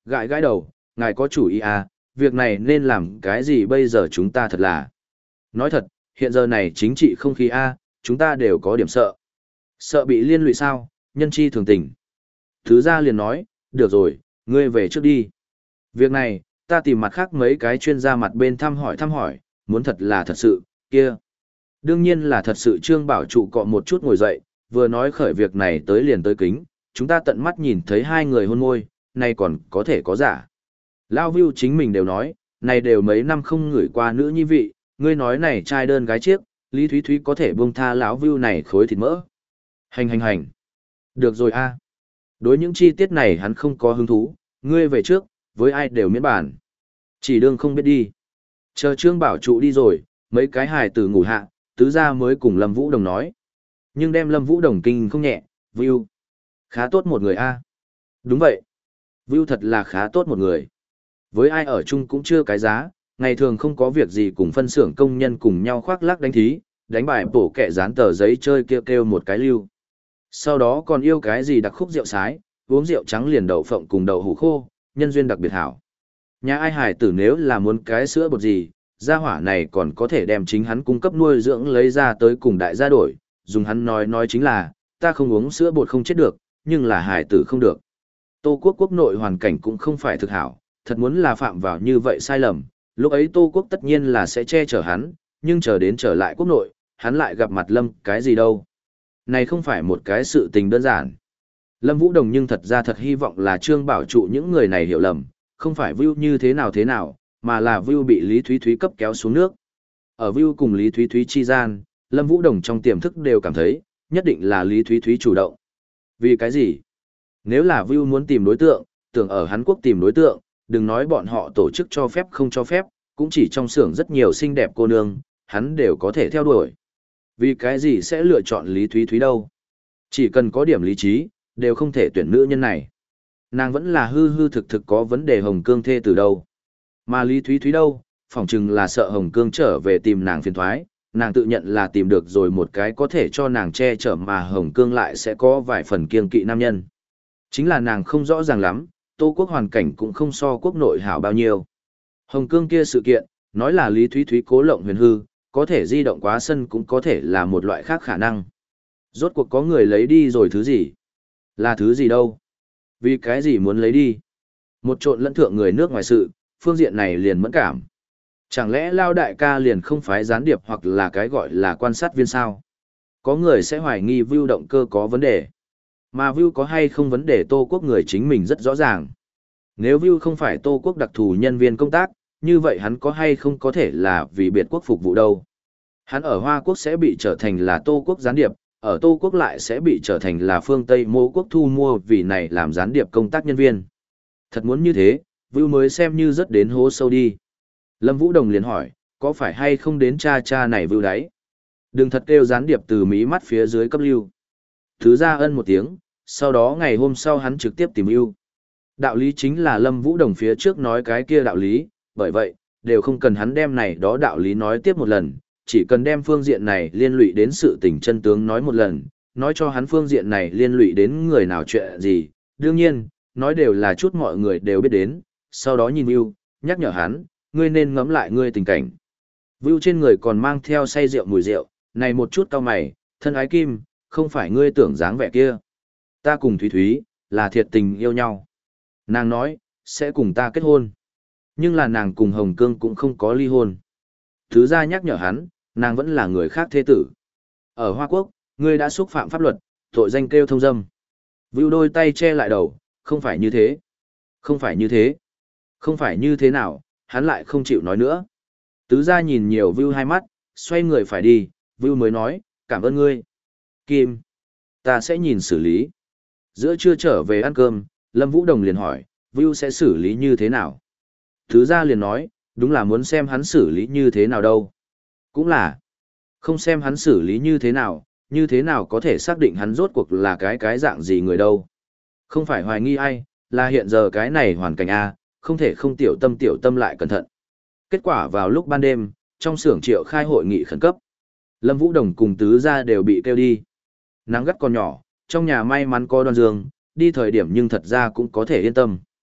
Gãi gãi đầu, ngài có chủ ý à, việc này nên làm cái gì bây giờ chúng ta thật là. Nói thật, hiện giờ này chính trị không khí a, chúng ta đều có điểm sợ. Sợ bị liên lụy sao, nhân chi thường tình. Thứ gia liền nói, được rồi, ngươi về trước đi. Việc này, ta tìm mặt khác mấy cái chuyên gia mặt bên thăm hỏi thăm hỏi, muốn thật là thật sự, kia. Đương nhiên là thật sự Trương Bảo Trụ cọ một chút ngồi dậy, vừa nói khởi việc này tới liền tới kính, chúng ta tận mắt nhìn thấy hai người hôn môi, này còn có thể có giả. Lao View chính mình đều nói, này đều mấy năm không ngửi qua nữ nhi vị, ngươi nói này trai đơn gái chiếc, Lý Thúy Thúy có thể buông tha lão View này khối thịt mỡ. Hành hành hành. Được rồi a. Đối những chi tiết này hắn không có hứng thú, ngươi về trước, với ai đều miễn bản. Chỉ đương không biết đi. Chờ Trương Bảo Trụ đi rồi, mấy cái hài tử ngủ hạ, tứ gia mới cùng Lâm Vũ Đồng nói. Nhưng đem Lâm Vũ Đồng kinh không nhẹ, View. Khá tốt một người a. Đúng vậy. View thật là khá tốt một người. Với ai ở chung cũng chưa cái giá, ngày thường không có việc gì cùng phân xưởng công nhân cùng nhau khoác lác đánh thí, đánh bài bổ kẹ dán tờ giấy chơi kêu kêu một cái lưu. Sau đó còn yêu cái gì đặc khúc rượu sái, uống rượu trắng liền đậu phộng cùng đậu hủ khô, nhân duyên đặc biệt hảo. Nhà ai hải tử nếu là muốn cái sữa bột gì, gia hỏa này còn có thể đem chính hắn cung cấp nuôi dưỡng lấy ra tới cùng đại gia đổi, dùng hắn nói nói chính là, ta không uống sữa bột không chết được, nhưng là hải tử không được. Tô Quốc quốc nội hoàn cảnh cũng không phải thực hảo, thật muốn là phạm vào như vậy sai lầm, lúc ấy Tô Quốc tất nhiên là sẽ che chở hắn, nhưng chờ đến trở lại quốc nội, hắn lại gặp mặt Lâm cái gì đâu. Này không phải một cái sự tình đơn giản. Lâm Vũ Đồng nhưng thật ra thật hy vọng là Trương Bảo Trụ những người này hiểu lầm, không phải View như thế nào thế nào, mà là View bị Lý Thúy Thúy cấp kéo xuống nước. Ở View cùng Lý Thúy Thúy chi gian, Lâm Vũ Đồng trong tiềm thức đều cảm thấy, nhất định là Lý Thúy Thúy chủ động. Vì cái gì? Nếu là View muốn tìm đối tượng, tưởng ở Hàn Quốc tìm đối tượng, đừng nói bọn họ tổ chức cho phép không cho phép, cũng chỉ trong xưởng rất nhiều xinh đẹp cô nương, hắn đều có thể theo đuổi. Vì cái gì sẽ lựa chọn Lý Thúy Thúy đâu? Chỉ cần có điểm lý trí, đều không thể tuyển nữ nhân này. Nàng vẫn là hư hư thực thực có vấn đề Hồng Cương thê từ đâu. Mà Lý Thúy Thúy đâu, phỏng chừng là sợ Hồng Cương trở về tìm nàng phiền thoái, nàng tự nhận là tìm được rồi một cái có thể cho nàng che chở mà Hồng Cương lại sẽ có vài phần kiêng kỵ nam nhân. Chính là nàng không rõ ràng lắm, Tô Quốc hoàn cảnh cũng không so quốc nội hảo bao nhiêu. Hồng Cương kia sự kiện, nói là Lý Thúy Thúy cố lộng huyền hư, có thể di động quá sân cũng có thể là một loại khác khả năng. Rốt cuộc có người lấy đi rồi thứ gì? Là thứ gì đâu? Vì cái gì muốn lấy đi? Một trộn lẫn thượng người nước ngoài sự, phương diện này liền mẫn cảm. Chẳng lẽ Lao đại ca liền không phái gián điệp hoặc là cái gọi là quan sát viên sao? Có người sẽ hoài nghi View động cơ có vấn đề. Mà View có hay không vấn đề Tô Quốc người chính mình rất rõ ràng. Nếu View không phải Tô Quốc đặc thù nhân viên công tác, như vậy hắn có hay không có thể là vì biệt quốc phục vụ đâu. Hắn ở Hoa Quốc sẽ bị trở thành là Tô Quốc gián điệp, ở Tô Quốc lại sẽ bị trở thành là phương Tây mô quốc thu mua vì này làm gián điệp công tác nhân viên. Thật muốn như thế, View mới xem như rất đến hố sâu đi. Lâm Vũ Đồng liền hỏi, có phải hay không đến cha cha này View đấy? Đừng thật kêu gián điệp từ mí mắt phía dưới cấp lưu. Thứ ra ân một tiếng, sau đó ngày hôm sau hắn trực tiếp tìm View. Đạo lý chính là Lâm Vũ Đồng phía trước nói cái kia đạo lý, bởi vậy, đều không cần hắn đem này đó đạo lý nói tiếp một lần, chỉ cần đem phương diện này liên lụy đến sự tình chân tướng nói một lần, nói cho hắn phương diện này liên lụy đến người nào chuyện gì, đương nhiên, nói đều là chút mọi người đều biết đến, sau đó nhìn View, nhắc nhở hắn, ngươi nên ngẫm lại ngươi tình cảnh. View trên người còn mang theo say rượu mùi rượu, này một chút cao mày, thân ái kim, không phải ngươi tưởng dáng vẻ kia. Ta cùng Thúy Thúy, là thiệt tình yêu nhau. Nàng nói, sẽ cùng ta kết hôn. Nhưng là nàng cùng Hồng Cương cũng không có ly hôn. Thứ ra nhắc nhở hắn, nàng vẫn là người khác thế tử. Ở Hoa Quốc, ngươi đã xúc phạm pháp luật, tội danh kêu thông dâm. View đôi tay che lại đầu, không phải như thế. Không phải như thế. Không phải như thế nào, hắn lại không chịu nói nữa. Tứ ra nhìn nhiều View hai mắt, xoay người phải đi, View mới nói, cảm ơn ngươi. Kim, ta sẽ nhìn xử lý. Giữa trưa trở về ăn cơm, Lâm Vũ Đồng liền hỏi, View sẽ xử lý như thế nào? Thứ ra liền nói, đúng là muốn xem hắn xử lý như thế nào đâu. Cũng là, không xem hắn xử lý như thế nào, như thế nào có thể xác định hắn rốt cuộc là cái cái dạng gì người đâu. Không phải hoài nghi ai, là hiện giờ cái này hoàn cảnh A, không thể không tiểu tâm tiểu tâm lại cẩn thận. Kết quả vào lúc ban đêm, trong xưởng triệu khai hội nghị khẩn cấp. Lâm Vũ Đồng cùng tứ gia đều bị kêu đi. Nắng gắt còn nhỏ, trong nhà may mắn có Đoan Dương, đi thời điểm nhưng thật ra cũng có thể yên tâm.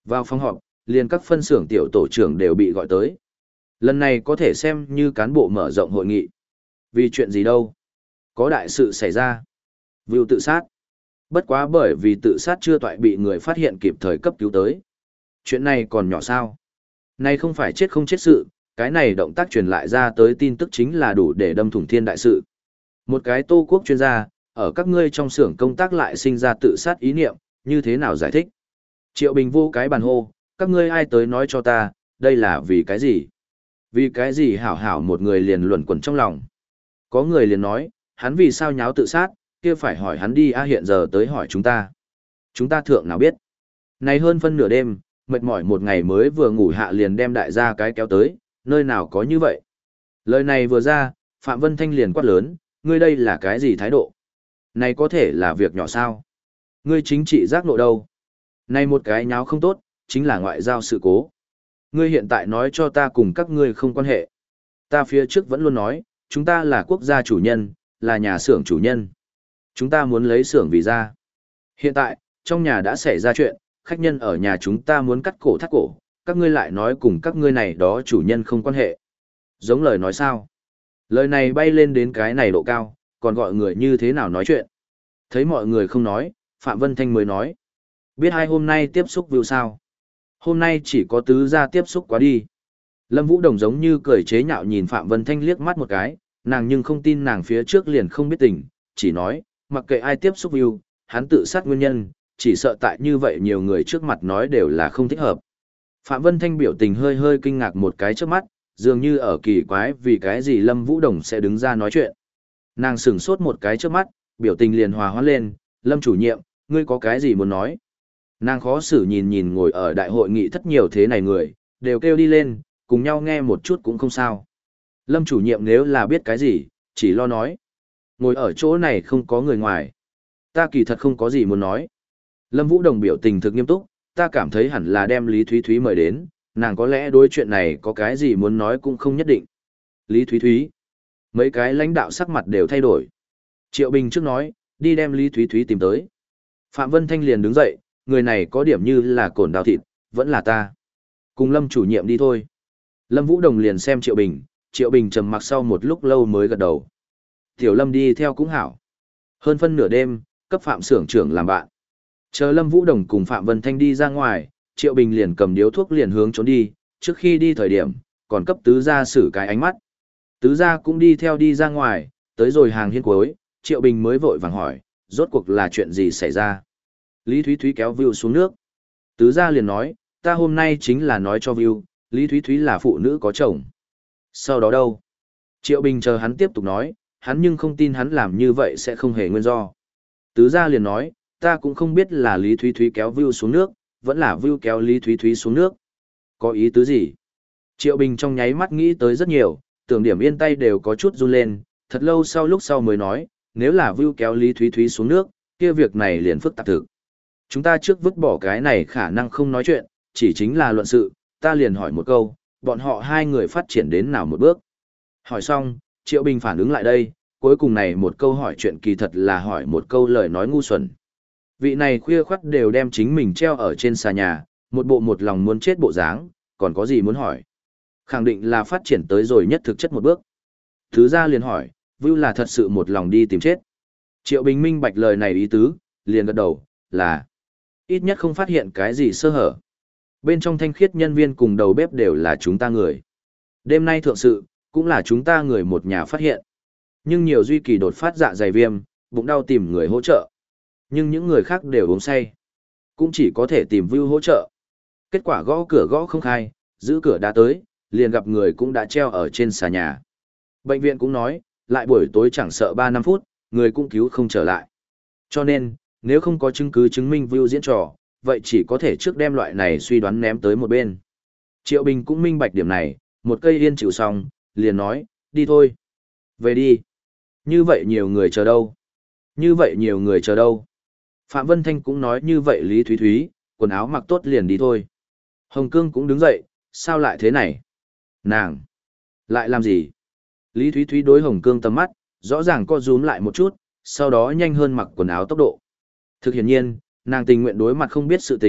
Vào phòng họp, liền các phân xưởng tiểu tổ trưởng đều bị gọi tới. Lần này có thể xem như cán bộ mở rộng hội nghị. Vì chuyện gì đâu? Có đại sự xảy ra. Vưu tự sát. Bất quá bởi vì tự sát chưa toại bị người phát hiện kịp thời cấp cứu tới. Chuyện này còn nhỏ sao? Này không phải chết không chết sự, cái này động tác truyền lại ra tới tin tức chính là đủ để đâm thủng thiên đại sự. Một cái Tô Quốc chuyên gia, ở các ngươi trong xưởng công tác lại sinh ra tự sát ý niệm, như thế nào giải thích? Triệu Bình vô cái bàn hô, các ngươi ai tới nói cho ta, đây là vì cái gì? Vì cái gì hảo hảo một người liền luẩn quẩn trong lòng? Có người liền nói, hắn vì sao nháo tự sát, kia phải hỏi hắn đi a hiện giờ tới hỏi chúng ta. Chúng ta thượng nào biết. Này hơn phân nửa đêm, mệt mỏi một ngày mới vừa ngủ hạ liền đem đại gia cái kéo tới, nơi nào có như vậy. Lời này vừa ra, Phạm Vân Thanh liền quát lớn, ngươi đây là cái gì thái độ? Này có thể là việc nhỏ sao? Ngươi chính trị giác nộ đâu? Này một cái nháo không tốt, chính là ngoại giao sự cố. Ngươi hiện tại nói cho ta cùng các ngươi không quan hệ. Ta phía trước vẫn luôn nói, chúng ta là quốc gia chủ nhân, là nhà xưởng chủ nhân. Chúng ta muốn lấy xưởng vì ra. Hiện tại, trong nhà đã xảy ra chuyện, khách nhân ở nhà chúng ta muốn cắt cổ thắt cổ, các ngươi lại nói cùng các ngươi này đó chủ nhân không quan hệ. Giống lời nói sao? Lời này bay lên đến cái này độ cao, còn gọi người như thế nào nói chuyện. Thấy mọi người không nói, Phạm Vân Thanh mới nói. Biết hai hôm nay tiếp xúc view sao? Hôm nay chỉ có tứ gia tiếp xúc quá đi. Lâm Vũ Đồng giống như cười chế nhạo nhìn Phạm Vân Thanh liếc mắt một cái, nàng nhưng không tin nàng phía trước liền không biết tình, chỉ nói, mặc kệ ai tiếp xúc view, hắn tự sát nguyên nhân, chỉ sợ tại như vậy nhiều người trước mặt nói đều là không thích hợp. Phạm Vân Thanh biểu tình hơi hơi kinh ngạc một cái trước mắt, dường như ở kỳ quái vì cái gì Lâm Vũ Đồng sẽ đứng ra nói chuyện. Nàng sửng sốt một cái trước mắt, biểu tình liền hòa hoãn lên, Lâm chủ nhiệm, ngươi có cái gì muốn nói? Nàng khó xử nhìn nhìn ngồi ở đại hội nghị thất nhiều thế này người, đều kêu đi lên, cùng nhau nghe một chút cũng không sao. Lâm chủ nhiệm nếu là biết cái gì, chỉ lo nói. Ngồi ở chỗ này không có người ngoài. Ta kỳ thật không có gì muốn nói. Lâm Vũ Đồng biểu tình thực nghiêm túc, ta cảm thấy hẳn là đem Lý Thúy Thúy mời đến, nàng có lẽ đối chuyện này có cái gì muốn nói cũng không nhất định. Lý Thúy Thúy. Mấy cái lãnh đạo sắc mặt đều thay đổi. Triệu Bình trước nói, đi đem Lý Thúy Thúy tìm tới. Phạm Vân Thanh liền đứng dậy, người này có điểm như là cồn đào thịt, vẫn là ta. Cùng Lâm chủ nhiệm đi thôi. Lâm Vũ Đồng liền xem Triệu Bình, Triệu Bình trầm mặc sau một lúc lâu mới gật đầu. Tiểu Lâm đi theo cũng hảo. Hơn phân nửa đêm, cấp Phạm xưởng trưởng làm bạn. Chờ Lâm Vũ Đồng cùng Phạm Vân Thanh đi ra ngoài, Triệu Bình liền cầm điếu thuốc liền hướng trốn đi, trước khi đi thời điểm, còn cấp tứ gia xử cái ánh mắt. Tứ gia cũng đi theo đi ra ngoài, tới rồi hàng hiên cuối, Triệu Bình mới vội vàng hỏi, rốt cuộc là chuyện gì xảy ra. Lý Thúy Thúy kéo Vưu xuống nước. Tứ gia liền nói, ta hôm nay chính là nói cho Vưu, Lý Thúy Thúy là phụ nữ có chồng. Sau đó đâu? Triệu Bình chờ hắn tiếp tục nói, hắn nhưng không tin hắn làm như vậy sẽ không hề nguyên do. Tứ gia liền nói, ta cũng không biết là Lý Thúy Thúy kéo Vưu xuống nước, vẫn là Vưu kéo Lý Thúy Thúy xuống nước. Có ý tứ gì? Triệu Bình trong nháy mắt nghĩ tới rất nhiều, tưởng điểm yên tay đều có chút run lên, thật lâu sau lúc sau mới nói, nếu là Vưu kéo Lý Thúy Thúy xuống nước, kia việc này liền phức tạp thực. Chúng ta trước vứt bỏ cái này khả năng không nói chuyện, chỉ chính là luận sự, ta liền hỏi một câu, bọn họ hai người phát triển đến nào một bước. Hỏi xong, Triệu Bình phản ứng lại đây, cuối cùng này một câu hỏi chuyện kỳ thật là hỏi một câu lời nói ngu xuẩn. Vị này khuya khoắt đều đem chính mình treo ở trên xà nhà, một bộ một lòng muốn chết bộ dáng, còn có gì muốn hỏi. Khẳng định là phát triển tới rồi nhất thực chất một bước. Thứ ra liền hỏi, Vưu là thật sự một lòng đi tìm chết. Triệu Bình minh bạch lời này ý tứ, liền gật đầu, là ít nhất không phát hiện cái gì sơ hở. Bên trong thanh khiết nhân viên cùng đầu bếp đều là chúng ta người. Đêm nay thượng sự, cũng là chúng ta người một nhà phát hiện. Nhưng nhiều duy kỳ đột phát dạ dày viêm, bụng đau tìm người hỗ trợ. Nhưng những người khác đều uống say. Cũng chỉ có thể tìm Vưu hỗ trợ. Kết quả gõ cửa gõ không khai, giữ cửa đã tới, liền gặp người cũng đã treo ở trên xà nhà. Bệnh viện cũng nói, lại buổi tối chẳng sợ ba năm phút, người cũng cứu không trở lại. Cho nên, nếu không có chứng cứ chứng minh Vưu diễn trò, vậy chỉ có thể trước đem loại này suy đoán ném tới một bên. Triệu Bình cũng minh bạch điểm này, một cây yên chịu xong, liền nói, đi thôi. Về đi. Như vậy nhiều người chờ đâu? Như vậy nhiều người chờ đâu? Phạm Vân Thanh cũng nói như vậy Lý Thúy Thúy, quần áo mặc tốt liền đi thôi. Hồng Cương cũng đứng dậy, sao lại thế này? Nàng! Lại làm gì? Lý Thúy Thúy đối Hồng Cương tầm mắt, rõ ràng co rúm lại một chút, sau đó nhanh hơn mặc quần áo tốc độ. Thực hiện nhiên, nàng tình nguyện đối mặt không biết sự tình,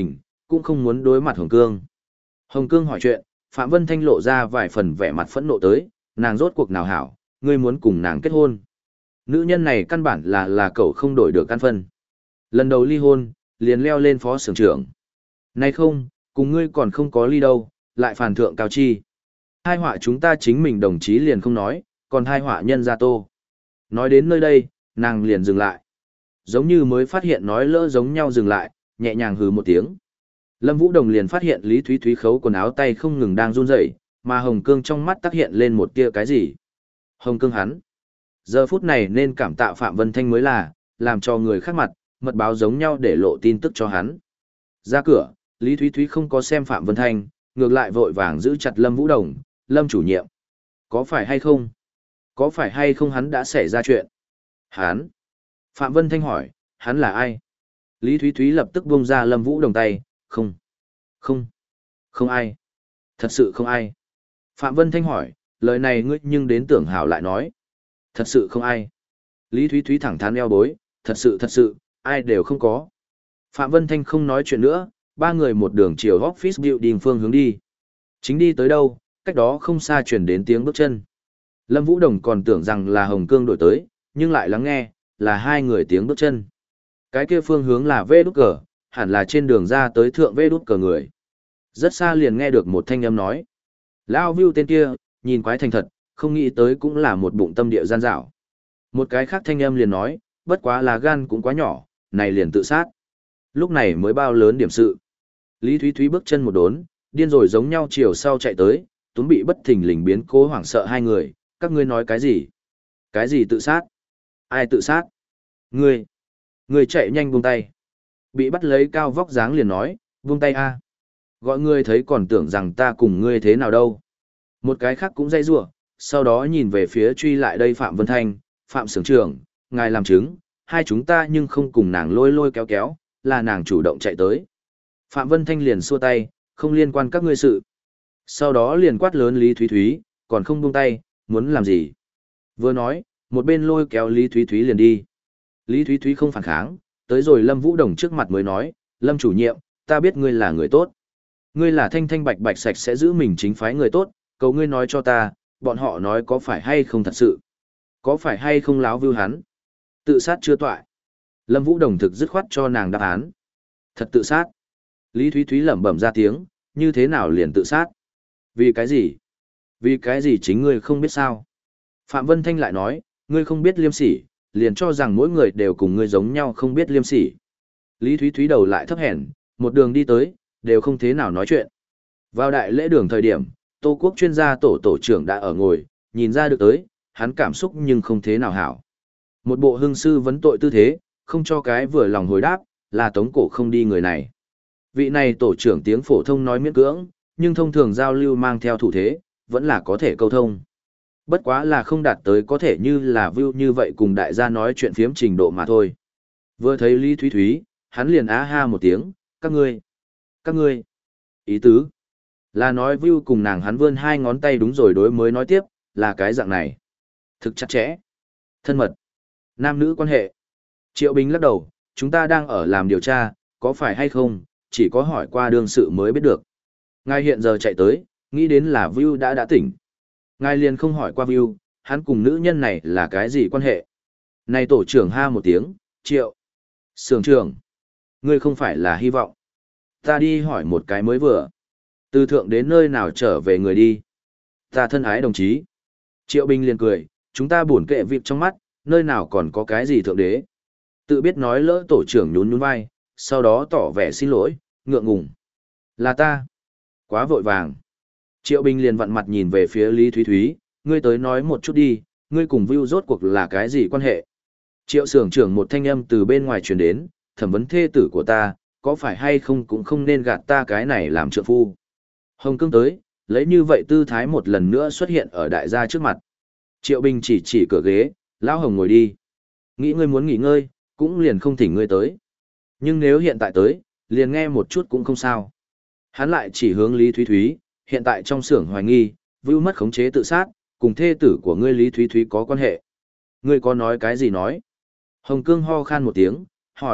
cũng không muốn đối mặt Hồng Cương. Hồng Cương hỏi chuyện, Phạm Vân Thanh lộ ra vài phần vẻ mặt phẫn nộ tới, nàng rốt cuộc nào hảo, ngươi muốn cùng nàng kết hôn. Nữ nhân này căn bản là là cậu không đổi được căn phân. Lần đầu ly hôn, liền leo lên phó xưởng trưởng. Nay không, cùng ngươi còn không có ly đâu, lại phản thượng cao chi. Hai họa chúng ta chính mình đồng chí liền không nói, còn hai họa nhân gia tô. Nói đến nơi đây, nàng liền dừng lại. Giống như mới phát hiện nói lỡ giống nhau dừng lại, nhẹ nhàng hừ một tiếng. Lâm Vũ Đồng liền phát hiện Lý Thúy Thúy khấu quần áo tay không ngừng đang run rẩy, mà Hồng Cương trong mắt tác hiện lên một tia cái gì. Hồng Cương hắn. Giờ phút này nên cảm tạ Phạm Vân Thanh mới là, làm cho người khác mặt, mật báo giống nhau để lộ tin tức cho hắn. Ra cửa, Lý Thúy Thúy không có xem Phạm Vân Thanh, ngược lại vội vàng giữ chặt Lâm Vũ Đồng, Lâm chủ nhiệm. Có phải hay không? Có phải hay không hắn đã xảy ra chuyện? Hắn? Phạm Vân Thanh hỏi, hắn là ai? Lý Thúy Thúy lập tức buông ra Lâm Vũ Đồng tay, không, không, không ai. Thật sự không ai. Phạm Vân Thanh hỏi, lời này ngươi nhưng đến tưởng hảo lại nói. Thật sự không ai. Lý Thúy Thúy thẳng thắn eo bối, thật sự thật sự, ai đều không có. Phạm Vân Thanh không nói chuyện nữa, ba người một đường chiều office building phương hướng đi. Chính đi tới đâu, cách đó không xa truyền đến tiếng bước chân. Lâm Vũ Đồng còn tưởng rằng là Hồng Cương đổi tới, nhưng lại lắng nghe, là hai người tiếng bước chân. Cái kia phương hướng là vê đút cờ, hẳn là trên đường ra tới thượng vê đút cờ người. Rất xa liền nghe được một thanh âm nói. Lao View tên kia, nhìn quái thành thật, không nghĩ tới cũng là một bụng tâm địa gian dảo. Một cái khác thanh âm liền nói, bất quá là gan cũng quá nhỏ, này liền tự sát. Lúc này mới bao lớn điểm sự. Lý Thúy Thúy bước chân một đốn, điên rồi giống nhau chiều sau chạy tới, túm bị bất thình lình biến cố hoảng sợ hai người, các ngươi nói cái gì? Cái gì tự sát? Ai tự sát? Ngươi! Ngươi chạy nhanh buông tay. Bị bắt lấy cao vóc dáng liền nói, buông tay a. Gọi ngươi thấy còn tưởng rằng ta cùng ngươi thế nào đâu. Một cái khác cũng dây rủa, sau đó nhìn về phía truy lại đây Phạm Vân Thanh, Phạm Sưởng trưởng, ngài làm chứng, hai chúng ta nhưng không cùng nàng lôi lôi kéo kéo, là nàng chủ động chạy tới. Phạm Vân Thanh liền xua tay, không liên quan các ngươi sự. Sau đó liền quát lớn Lý Thúy Thúy, còn không buông tay, muốn làm gì? Vừa nói, một bên lôi kéo Lý Thúy Thúy liền đi. Lý Thúy Thúy không phản kháng, tới rồi Lâm Vũ Đồng trước mặt mới nói, Lâm chủ nhiệm, ta biết ngươi là người tốt. Ngươi là thanh thanh bạch bạch sạch sẽ giữ mình chính phái người tốt, cầu ngươi nói cho ta, bọn họ nói có phải hay không thật sự? Có phải hay không láo vưu hắn? Tự sát chưa toại. Lâm Vũ Đồng thực dứt khoát cho nàng đáp án. Thật tự sát. Lý Thúy Thúy lẩm bẩm ra tiếng, như thế nào liền tự sát? Vì cái gì? Vì cái gì chính ngươi không biết sao? Phạm Vân Thanh lại nói, ngươi không biết liêm sỉ, liền cho rằng mỗi người đều cùng ngươi giống nhau không biết liêm sỉ. Lý Thúy Thúy đầu lại thấp hèn, một đường đi tới, đều không thế nào nói chuyện. Vào đại lễ đường thời điểm, Tô Quốc chuyên gia tổ tổ trưởng đã ở ngồi, nhìn ra được tới, hắn cảm xúc nhưng không thế nào hảo. Một bộ hưng sư vấn tội tư thế, không cho cái vừa lòng hồi đáp, là tống cổ không đi người này. Vị này tổ trưởng tiếng phổ thông nói miễn cưỡng, nhưng thông thường giao lưu mang theo thủ thế, vẫn là có thể câu thông. Bất quá là không đạt tới có thể như là view như vậy cùng đại gia nói chuyện phiếm trình độ mà thôi. Vừa thấy Lý Thúy Thúy, hắn liền á ha một tiếng, các ngươi, các ngươi, ý tứ, là nói view cùng nàng hắn vươn hai ngón tay đúng rồi đối mới nói tiếp, là cái dạng này. Thực chặt chẽ, thân mật, nam nữ quan hệ. Triệu Bình lắc đầu, chúng ta đang ở làm điều tra, có phải hay không, chỉ có hỏi qua đương sự mới biết được. Ngài hiện giờ chạy tới, nghĩ đến là view đã đã tỉnh. Ngài liền không hỏi qua view, hắn cùng nữ nhân này là cái gì quan hệ. Này tổ trưởng ha một tiếng, Triệu. Sưởng trưởng, ngươi không phải là hy vọng. Ta đi hỏi một cái mới vừa. Từ thượng đến nơi nào trở về người đi. Ta thân ái đồng chí. Triệu Bình liền cười, chúng ta buồn kệ việc trong mắt, nơi nào còn có cái gì thượng đế. Tự biết nói lỡ tổ trưởng nhún nhún vai, sau đó tỏ vẻ xin lỗi, ngượng ngùng. Là ta. Quá vội vàng. Triệu Bình liền vặn mặt nhìn về phía Lý Thúy Thúy, ngươi tới nói một chút đi, ngươi cùng Vưu rốt cuộc là cái gì quan hệ. Triệu Sưởng trưởng một thanh âm từ bên ngoài truyền đến, thẩm vấn thê tử của ta, có phải hay không cũng không nên gạt ta cái này làm trượng phu. Hồng Cương tới, lấy như vậy tư thái một lần nữa xuất hiện ở đại gia trước mặt. Triệu Bình chỉ chỉ cửa ghế, lão Hồng ngồi đi. Nghĩ ngươi muốn nghỉ ngơi, cũng liền không thỉnh ngươi tới. Nhưng nếu hiện tại tới, liền nghe một chút cũng không sao. Hắn lại chỉ hướng Lý Thúy Thúy, hiện tại trong xưởng hoài nghi, Vưu mất khống chế tự sát, cùng thê tử của ngươi Lý Thúy Thúy có quan hệ. Ngươi có nói cái gì nói? Hồng Cương ho khan một tiếng, hỏi,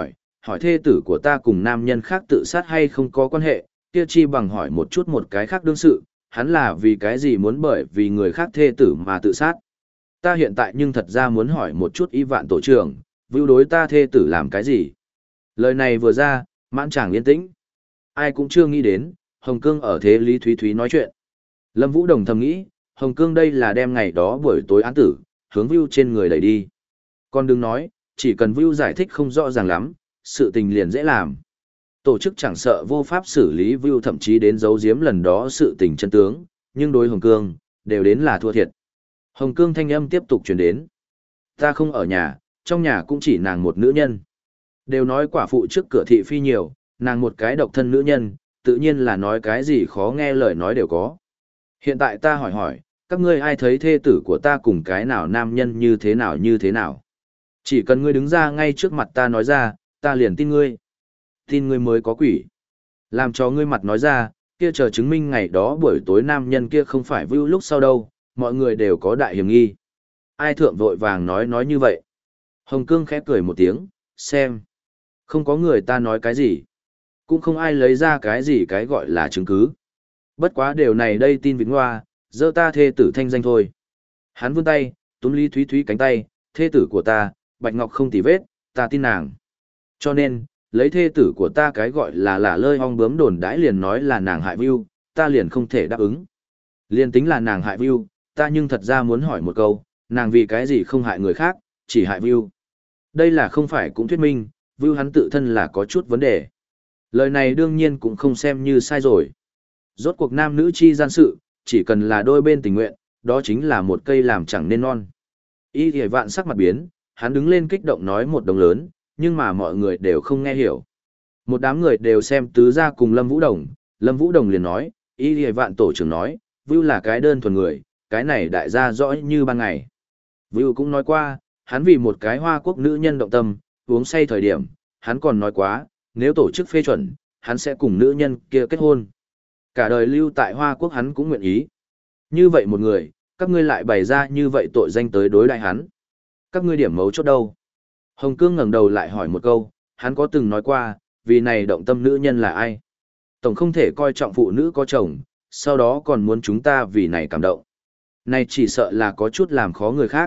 hỏi thê tử của ta cùng nam nhân khác tự sát hay không có quan hệ, kia chi bằng hỏi một chút một cái khác đương sự, hắn là vì cái gì muốn bởi vì người khác thê tử mà tự sát. Ta hiện tại nhưng thật ra muốn hỏi một chút y vạn tổ trưởng, vưu đối ta thê tử làm cái gì. Lời này vừa ra, mãn tràng yên tĩnh. Ai cũng chưa nghĩ đến, Hồng Cương ở thế Lý Thúy Thúy nói chuyện. Lâm Vũ Đồng thầm nghĩ, Hồng Cương đây là đem ngày đó buổi tối án tử, hướng view trên người đẩy đi. Còn đừng nói, chỉ cần view giải thích không rõ ràng lắm, sự tình liền dễ làm. Tổ chức chẳng sợ vô pháp xử lý view thậm chí đến giấu giếm lần đó sự tình chân tướng, nhưng đối Hồng Cương, đều đến là thua thiệt. Hồng Cương thanh âm tiếp tục truyền đến. Ta không ở nhà, trong nhà cũng chỉ nàng một nữ nhân. Đều nói quả phụ trước cửa thị phi nhiều, nàng một cái độc thân nữ nhân, tự nhiên là nói cái gì khó nghe lời nói đều có. Hiện tại ta hỏi hỏi, các ngươi ai thấy thê tử của ta cùng cái nào nam nhân như thế nào như thế nào? Chỉ cần ngươi đứng ra ngay trước mặt ta nói ra, ta liền tin ngươi. Tin ngươi mới có quỷ. Làm cho ngươi mặt nói ra, kia chờ chứng minh ngày đó buổi tối nam nhân kia không phải view lúc sau đâu, mọi người đều có đại hiểm nghi. Ai thượng vội vàng nói nói như vậy? Hồng Cương khẽ cười một tiếng, xem. Không có người ta nói cái gì. Cũng không ai lấy ra cái gì cái gọi là chứng cứ. Bất quá điều này đây tin vịnh hoa, dơ ta thê tử thanh danh thôi. Hắn vươn tay, túm Lý Thúy Thúy cánh tay, thê tử của ta, Bạch Ngọc không tì vết, ta tin nàng. Cho nên, lấy thê tử của ta cái gọi là là lơi ong bướm đồn đãi liền nói là nàng hại view, ta liền không thể đáp ứng. Liền tính là nàng hại view, ta nhưng thật ra muốn hỏi một câu, nàng vì cái gì không hại người khác, chỉ hại view. Đây là không phải cũng thuyết minh, view hắn tự thân là có chút vấn đề. Lời này đương nhiên cũng không xem như sai rồi. Rốt cuộc nam nữ chi gian sự, chỉ cần là đôi bên tình nguyện, đó chính là một cây làm chẳng nên non. Y thì vạn sắc mặt biến, hắn đứng lên kích động nói một đồng lớn, nhưng mà mọi người đều không nghe hiểu. Một đám người đều xem tứ gia cùng Lâm Vũ Đồng, Lâm Vũ Đồng liền nói, Y thì vạn tổ trưởng nói, Vưu là cái đơn thuần người, cái này đại gia rõ như ban ngày. Vưu cũng nói qua, hắn vì một cái Hoa Quốc nữ nhân động tâm, uống say thời điểm, hắn còn nói quá, nếu tổ chức phê chuẩn, hắn sẽ cùng nữ nhân kia kết hôn. Cả đời lưu tại Hoa Quốc hắn cũng nguyện ý. Như vậy một người, các ngươi lại bày ra như vậy tội danh tới đối đại hắn. Các ngươi điểm mấu chốt đâu? Hồng Cương ngẩng đầu lại hỏi một câu, hắn có từng nói qua, vì này động tâm nữ nhân là ai? Tổng không thể coi trọng phụ nữ có chồng, sau đó còn muốn chúng ta vì này cảm động. Này chỉ sợ là có chút làm khó người khác.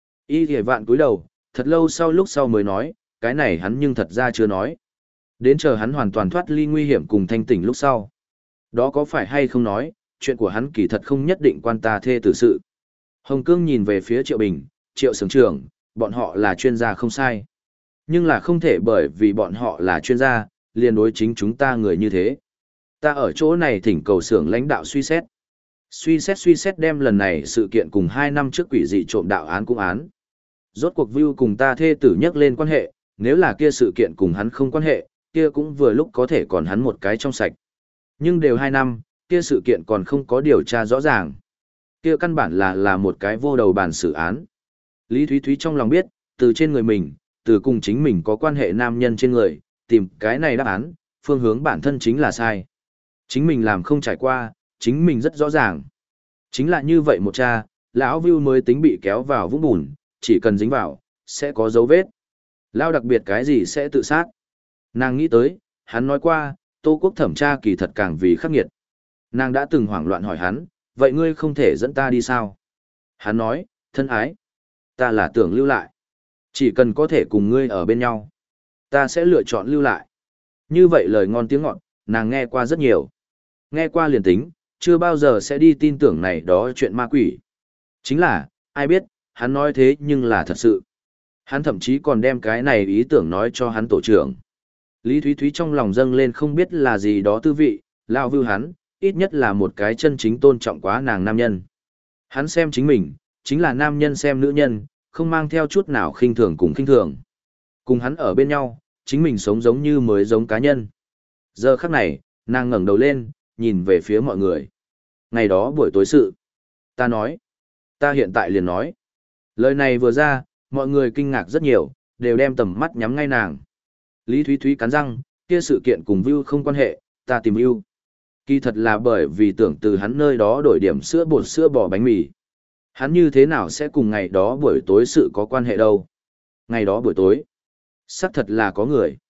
Y thì vạn cúi đầu, thật lâu sau lúc sau mới nói, cái này hắn nhưng thật ra chưa nói. Đến chờ hắn hoàn toàn thoát ly nguy hiểm cùng thanh tỉnh lúc sau. Đó có phải hay không nói, chuyện của hắn kỳ thật không nhất định quan ta thê tử sự. Hồng Cương nhìn về phía Triệu Bình, Triệu Sướng Trường, bọn họ là chuyên gia không sai. Nhưng là không thể bởi vì bọn họ là chuyên gia, liền đối chính chúng ta người như thế. Ta ở chỗ này thỉnh cầu xưởng lãnh đạo suy xét. Suy xét suy xét đem lần này sự kiện cùng hai năm trước quỷ dị trộm đạo án cũng án. Rốt cuộc view cùng ta thê tử nhắc lên quan hệ, nếu là kia sự kiện cùng hắn không quan hệ, kia cũng vừa lúc có thể còn hắn một cái trong sạch. Nhưng đều hai năm, kia sự kiện còn không có điều tra rõ ràng. Kia căn bản là là một cái vô đầu bàn xử án. Lý Thúy Thúy trong lòng biết, từ trên người mình, từ cùng chính mình có quan hệ nam nhân trên người, tìm cái này đáp án, phương hướng bản thân chính là sai. Chính mình làm không trải qua, chính mình rất rõ ràng. Chính là như vậy một cha, lão Vưu mới tính bị kéo vào vũng bùn, chỉ cần dính vào, sẽ có dấu vết. Lão đặc biệt cái gì sẽ tự sát. Nàng nghĩ tới, hắn nói qua, Tô Quốc thẩm tra kỳ thật càng vì khắc nghiệt. Nàng đã từng hoảng loạn hỏi hắn, vậy ngươi không thể dẫn ta đi sao? Hắn nói, thân ái, ta là tưởng lưu lại. Chỉ cần có thể cùng ngươi ở bên nhau, ta sẽ lựa chọn lưu lại. Như vậy lời ngon tiếng ngọt, nàng nghe qua rất nhiều. Nghe qua liền tính, chưa bao giờ sẽ đi tin tưởng này đó chuyện ma quỷ. Chính là, ai biết, hắn nói thế nhưng là thật sự. Hắn thậm chí còn đem cái này ý tưởng nói cho hắn tổ trưởng. Lý Thúy Thúy trong lòng dâng lên không biết là gì đó tư vị, lao vưu hắn, ít nhất là một cái chân chính tôn trọng quá nàng nam nhân. Hắn xem chính mình, chính là nam nhân xem nữ nhân, không mang theo chút nào khinh thường cùng khinh thường. Cùng hắn ở bên nhau, chính mình sống giống như mới giống cá nhân. Giờ khắc này, nàng ngẩng đầu lên, nhìn về phía mọi người. Ngày đó buổi tối sự. Ta nói. Ta hiện tại liền nói. Lời này vừa ra, mọi người kinh ngạc rất nhiều, đều đem tầm mắt nhắm ngay nàng. Lý Thúy Thúy cắn răng, kia sự kiện cùng Vưu không quan hệ, ta tìm Vưu. Kỳ thật là bởi vì tưởng từ hắn nơi đó đổi điểm sữa bột sữa bò bánh mì. Hắn như thế nào sẽ cùng ngày đó buổi tối sự có quan hệ đâu. Ngày đó buổi tối, xác thật là có người.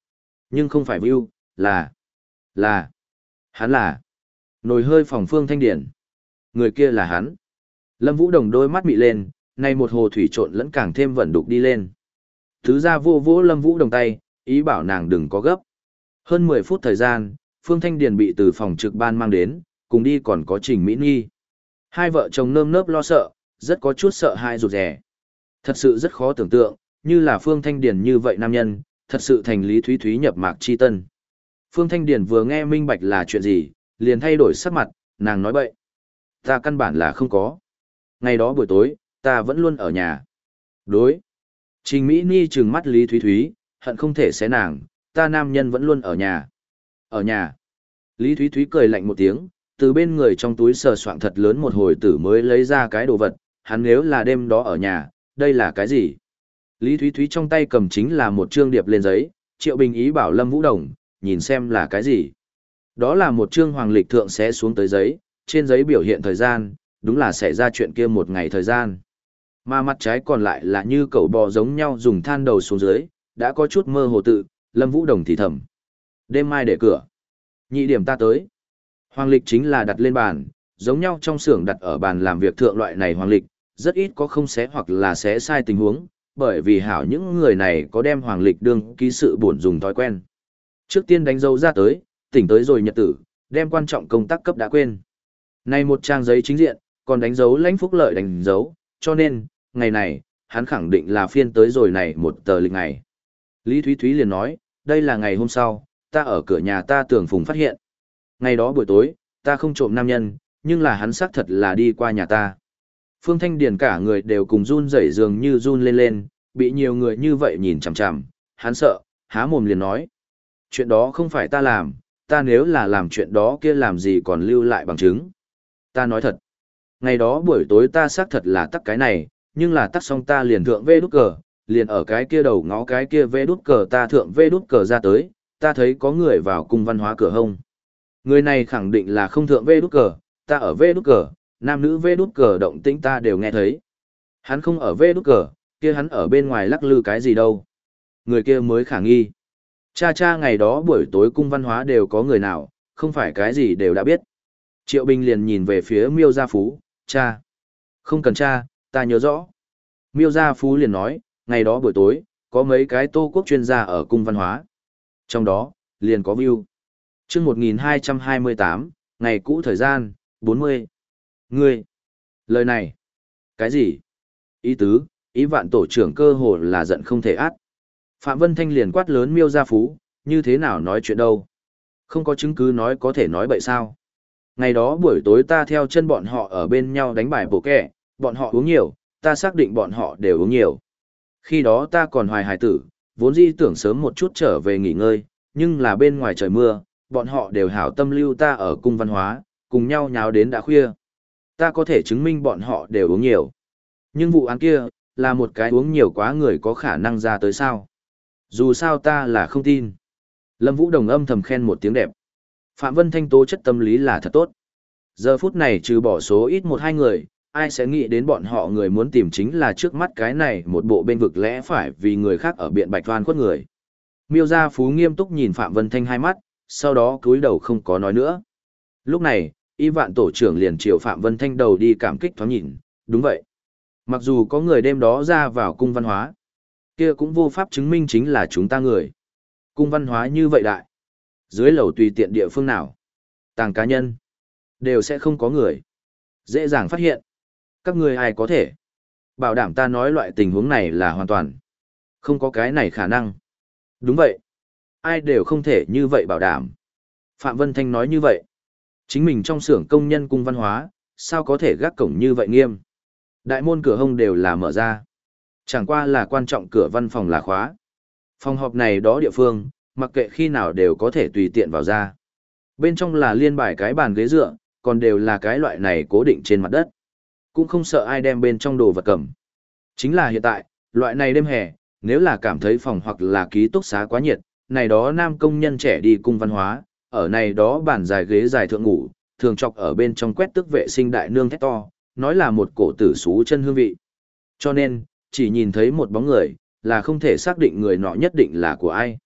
Nhưng không phải view, là, là, hắn là, nồi hơi phòng Phương Thanh Điển. Người kia là hắn. Lâm Vũ Đồng đôi mắt mị lên, nay một hồ thủy trộn lẫn càng thêm vẩn đục đi lên. Thứ ra vô vỗ Lâm Vũ Đồng tay, ý bảo nàng đừng có gấp. Hơn mười phút thời gian, Phương Thanh Điền bị từ phòng trực ban mang đến, cùng đi còn có Trình Mỹ Nhi. Hai vợ chồng nơm nớp lo sợ, rất có chút sợ hãi rụt rè. Thật sự rất khó tưởng tượng, như là Phương Thanh Điền như vậy nam nhân, thật sự thành Lý Thúy Thúy nhập mạc chi tân. Phương Thanh Điền vừa nghe minh bạch là chuyện gì, liền thay đổi sắc mặt, nàng nói bậy. Ta căn bản là không có. Ngày đó buổi tối, ta vẫn luôn ở nhà. Đối. Trình Mỹ Ni trừng mắt Lý Thúy Thúy, hận không thể xé nàng, ta nam nhân vẫn luôn ở nhà. Ở nhà. Lý Thúy Thúy cười lạnh một tiếng, từ bên người trong túi sờ soạng thật lớn một hồi tử mới lấy ra cái đồ vật, hắn nếu là đêm đó ở nhà, đây là cái gì? Lý Thúy Thúy trong tay cầm chính là một trương điệp lên giấy, Triệu Bình ý bảo Lâm Vũ Đồng, nhìn xem là cái gì. Đó là một trương hoàng lịch thượng xé xuống tới giấy, trên giấy biểu hiện thời gian, đúng là xảy ra chuyện kia một ngày thời gian. Mà mặt trái còn lại là như cẩu bò giống nhau dùng than đầu xuống dưới, đã có chút mơ hồ tự, Lâm Vũ Đồng thì thầm. Đêm mai để cửa. Nhị điểm ta tới. Hoàng lịch chính là đặt lên bàn, giống nhau trong xưởng đặt ở bàn làm việc thượng loại này hoàng lịch, rất ít có không xé hoặc là xé sai tình huống, bởi vì hảo những người này có đem hoàng lịch đương ký sự buồn dùng thói quen. Trước tiên đánh dấu ra tới, tỉnh tới rồi nhật tử, đem quan trọng công tác cấp đã quên. Này một trang giấy chính diện, còn đánh dấu lãnh phúc lợi đánh dấu, cho nên, ngày này, hắn khẳng định là phiên tới rồi này một tờ lịch ngày. Lý Thúy Thúy liền nói, đây là ngày hôm sau, ta ở cửa nhà ta tưởng phùng phát hiện. Ngày đó buổi tối, ta không trộm nam nhân, nhưng là hắn xác thật là đi qua nhà ta. Phương Thanh Điền cả người đều cùng run rẩy dường như run lên lên, bị nhiều người như vậy nhìn chằm chằm, hắn sợ, há mồm liền nói. Chuyện đó không phải ta làm, ta nếu là làm chuyện đó kia làm gì còn lưu lại bằng chứng. Ta nói thật, ngày đó buổi tối ta xác thật là tắc cái này, nhưng là tắc xong ta liền thượng vê đút cờ, liền ở cái kia đầu ngó cái kia vê đút cờ ta thượng vê đút cờ ra tới, ta thấy có người vào cung văn hóa cửa hông. Người này khẳng định là không thượng vê đút cờ, ta ở vê đút cờ, nam nữ vê đút cờ động tĩnh ta đều nghe thấy. Hắn không ở vê đút cờ, kia hắn ở bên ngoài lắc lư cái gì đâu. Người kia mới khả nghi. Cha cha ngày đó buổi tối cung văn hóa đều có người nào, không phải cái gì đều đã biết. Triệu Bình liền nhìn về phía Miêu Gia Phú, cha. Không cần cha, ta nhớ rõ. Miêu Gia Phú liền nói, ngày đó buổi tối, có mấy cái Tô Quốc chuyên gia ở cung văn hóa. Trong đó, liền có view. Trước một nghìn hai trăm hai mươi tám, ngày cũ thời gian, bốn mươi. Ngươi. Lời này. Cái gì? Ý tứ, ý vạn tổ trưởng cơ hồ là giận không thể át. Phạm Vân Thanh liền quát lớn Miêu Gia Phú, như thế nào nói chuyện đâu? Không có chứng cứ nói có thể nói bậy sao? Ngày đó buổi tối ta theo chân bọn họ ở bên nhau đánh bài bổ kẹ, bọn họ uống nhiều, ta xác định bọn họ đều uống nhiều. Khi đó ta còn hoài hài tử, vốn dĩ tưởng sớm một chút trở về nghỉ ngơi, nhưng là bên ngoài trời mưa, bọn họ đều hảo tâm lưu ta ở cung văn hóa, cùng nhau nháo đến đã khuya. Ta có thể chứng minh bọn họ đều uống nhiều. Nhưng vụ án kia, là một cái uống nhiều quá người có khả năng ra tới sao. Dù sao ta là không tin. Lâm Vũ Đồng âm thầm khen một tiếng đẹp. Phạm Vân Thanh tố chất tâm lý là thật tốt. Giờ phút này trừ bỏ số ít một hai người, ai sẽ nghĩ đến bọn họ người muốn tìm chính là trước mắt cái này một bộ bên vực lẽ phải vì người khác ở biện bạch toan khuất người. Miêu Gia Phú nghiêm túc nhìn Phạm Vân Thanh hai mắt, sau đó cúi đầu không có nói nữa. Lúc này, y vạn tổ trưởng liền chiều Phạm Vân Thanh đầu đi cảm kích thoáng nhìn, đúng vậy. Mặc dù có người đêm đó ra vào cung văn hóa, kia cũng vô pháp chứng minh chính là chúng ta người. Cung văn hóa như vậy đại. Dưới lầu tùy tiện địa phương nào, tàng cá nhân, đều sẽ không có người. Dễ dàng phát hiện. Các người ai có thể bảo đảm ta nói loại tình huống này là hoàn toàn không có cái này khả năng. Đúng vậy. Ai đều không thể như vậy bảo đảm. Phạm Vân Thanh nói như vậy. Chính mình trong xưởng công nhân cung văn hóa, sao có thể gác cổng như vậy nghiêm. Đại môn cửa hông đều là mở ra. Chẳng qua là quan trọng cửa văn phòng là khóa. Phòng họp này đó địa phương, mặc kệ khi nào đều có thể tùy tiện vào ra. Bên trong là liên bài cái bàn ghế dựa, còn đều là cái loại này cố định trên mặt đất. Cũng không sợ ai đem bên trong đồ vật cầm. Chính là hiện tại, loại này đêm hè, nếu là cảm thấy phòng hoặc là ký túc xá quá nhiệt, này đó nam công nhân trẻ đi cung văn hóa, ở này đó bàn dài ghế dài thượng ngủ, thường chọc ở bên trong quét tức vệ sinh đại nương thét to, nói là một cổ tử xú chân hương vị. Cho nên, chỉ nhìn thấy một bóng người, là không thể xác định người nọ nhất định là của ai.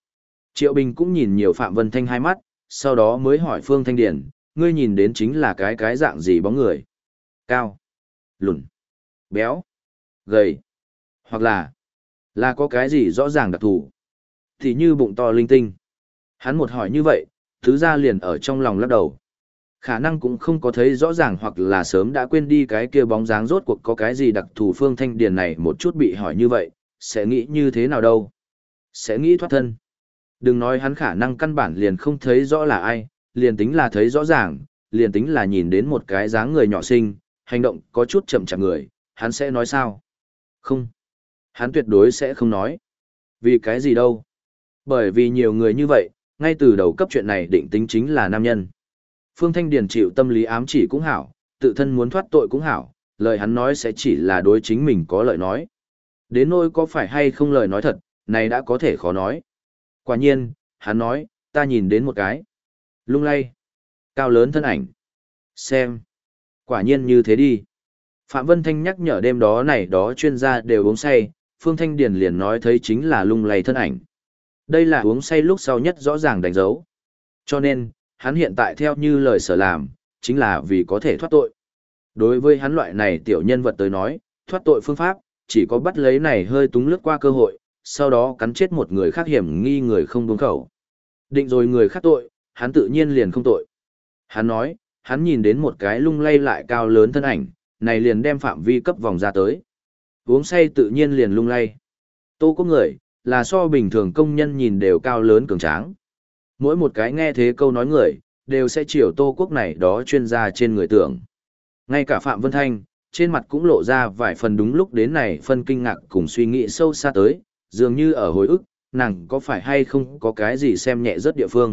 Triệu Bình cũng nhìn nhiều Phạm Vân Thanh hai mắt, sau đó mới hỏi Phương Thanh Điền, ngươi nhìn đến chính là cái cái dạng gì bóng người? Cao, lùn, béo, gầy, hoặc là, là có cái gì rõ ràng đặc thù? Thì như bụng to linh tinh. Hắn một hỏi như vậy, thứ ra liền ở trong lòng lắc đầu. Khả năng cũng không có thấy rõ ràng hoặc là sớm đã quên đi cái kia bóng dáng rốt cuộc có cái gì đặc thù. Phương Thanh Điền này một chút bị hỏi như vậy, sẽ nghĩ như thế nào đâu? Sẽ nghĩ thoát thân. Đừng nói hắn khả năng căn bản liền không thấy rõ là ai, liền tính là thấy rõ ràng, liền tính là nhìn đến một cái dáng người nhỏ xinh, hành động có chút chậm chạp người, hắn sẽ nói sao? Không. Hắn tuyệt đối sẽ không nói. Vì cái gì đâu? Bởi vì nhiều người như vậy, ngay từ đầu cấp chuyện này định tính chính là nam nhân. Phương Thanh Điền chịu tâm lý ám chỉ cũng hảo, tự thân muốn thoát tội cũng hảo, lời hắn nói sẽ chỉ là đối chính mình có lợi nói. Đến nỗi có phải hay không lời nói thật, này đã có thể khó nói. Quả nhiên, hắn nói, ta nhìn đến một cái. Lung lay. Cao lớn thân ảnh. Xem. Quả nhiên như thế đi. Phạm Vân Thanh nhắc nhở đêm đó này đó chuyên gia đều uống say, Phương Thanh Điền liền nói thấy chính là lung lay thân ảnh. Đây là uống say lúc sau nhất rõ ràng đánh dấu. Cho nên, hắn hiện tại theo như lời sở làm, chính là vì có thể thoát tội. Đối với hắn loại này tiểu nhân vật tới nói, thoát tội phương pháp, chỉ có bắt lấy này hơi túng lướt qua cơ hội, sau đó cắn chết một người khác hiểm nghi người không buông khẩu. Định rồi người khác tội, hắn tự nhiên liền không tội. Hắn nói, hắn nhìn đến một cái lung lay lại cao lớn thân ảnh, này liền đem phạm vi cấp vòng ra tới. Uống say tự nhiên liền lung lay. Tô Quốc người, là so bình thường công nhân nhìn đều cao lớn cường tráng. Mỗi một cái nghe thế câu nói người, đều sẽ chiều Tô Quốc này đó chuyên gia trên người tưởng. Ngay cả Phạm Vân Thanh, trên mặt cũng lộ ra vài phần đúng lúc đến này phân kinh ngạc cùng suy nghĩ sâu xa tới, dường như ở hồi ức, nàng có phải hay không có cái gì xem nhẹ rất địa phương.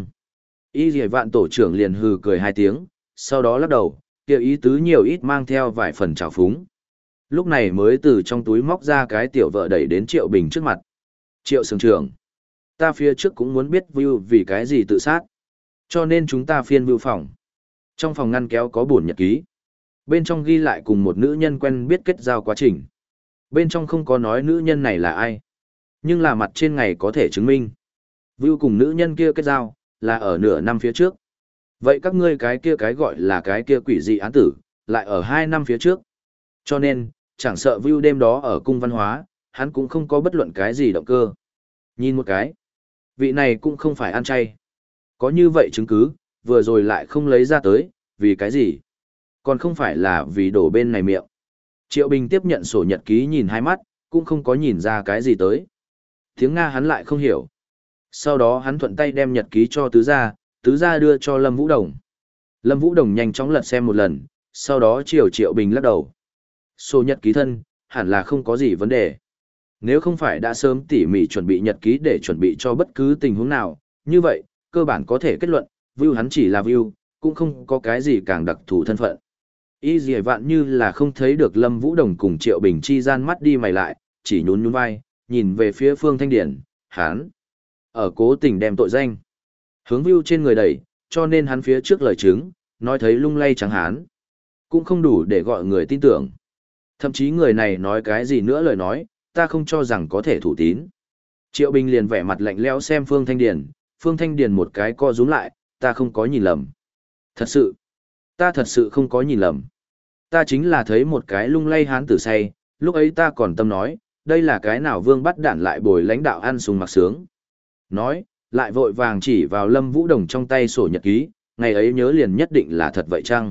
Y dì vạn tổ trưởng liền hừ cười hai tiếng, sau đó lắc đầu, kêu ý tứ nhiều ít mang theo vài phần trào phúng. Lúc này mới từ trong túi móc ra cái tiểu vợ đẩy đến Triệu Bình trước mặt. Triệu sướng trưởng, ta phía trước cũng muốn biết View vì cái gì tự sát. Cho nên chúng ta phiên View phòng. Trong phòng ngăn kéo có bổn nhật ký. Bên trong ghi lại cùng một nữ nhân quen biết kết giao quá trình. Bên trong không có nói nữ nhân này là ai. Nhưng là mặt trên ngày có thể chứng minh. View cùng nữ nhân kia kết giao, là ở nửa năm phía trước. Vậy các ngươi cái kia cái gọi là cái kia quỷ dị án tử, lại ở hai năm phía trước. Cho nên, chẳng sợ View đêm đó ở cung văn hóa, hắn cũng không có bất luận cái gì động cơ. Nhìn một cái, vị này cũng không phải ăn chay. Có như vậy chứng cứ, vừa rồi lại không lấy ra tới, vì cái gì? Còn không phải là vì đổ bên này miệng. Triệu Bình tiếp nhận sổ nhật ký nhìn hai mắt, cũng không có nhìn ra cái gì tới. Tiếng Nga hắn lại không hiểu. Sau đó hắn thuận tay đem nhật ký cho tứ gia, tứ gia đưa cho Lâm Vũ Đồng. Lâm Vũ Đồng nhanh chóng lật xem một lần, sau đó chiều Triệu Bình lắc đầu. Sổ nhật ký thân, hẳn là không có gì vấn đề. Nếu không phải đã sớm tỉ mỉ chuẩn bị nhật ký để chuẩn bị cho bất cứ tình huống nào, như vậy, cơ bản có thể kết luận, View hắn chỉ là View, cũng không có cái gì càng đặc thù thân phận. Y dì vạn như là không thấy được Lâm Vũ Đồng cùng Triệu Bình chi gian mắt đi mày lại, chỉ nhún nhún vai, nhìn về phía Phương Thanh Điển, hắn ở cố tình đem tội danh hướng View trên người đẩy, cho nên hắn phía trước lời chứng, nói thấy lung lay trắng hán, cũng không đủ để gọi người tin tưởng. Thậm chí người này nói cái gì nữa lời nói, ta không cho rằng có thể thủ tín. Triệu Bình liền vẻ mặt lạnh lẽo xem Phương Thanh Điền, Phương Thanh Điền một cái co rúm lại, ta không có nhìn lầm. Thật sự, ta thật sự không có nhìn lầm. Ta chính là thấy một cái lung lay hán tử say, lúc ấy ta còn tâm nói, đây là cái nào vương bắt đản lại bồi lãnh đạo ăn sung mặc sướng. Nói, lại vội vàng chỉ vào Lâm Vũ Đồng trong tay sổ nhật ký, ngày ấy nhớ liền nhất định là thật vậy chăng?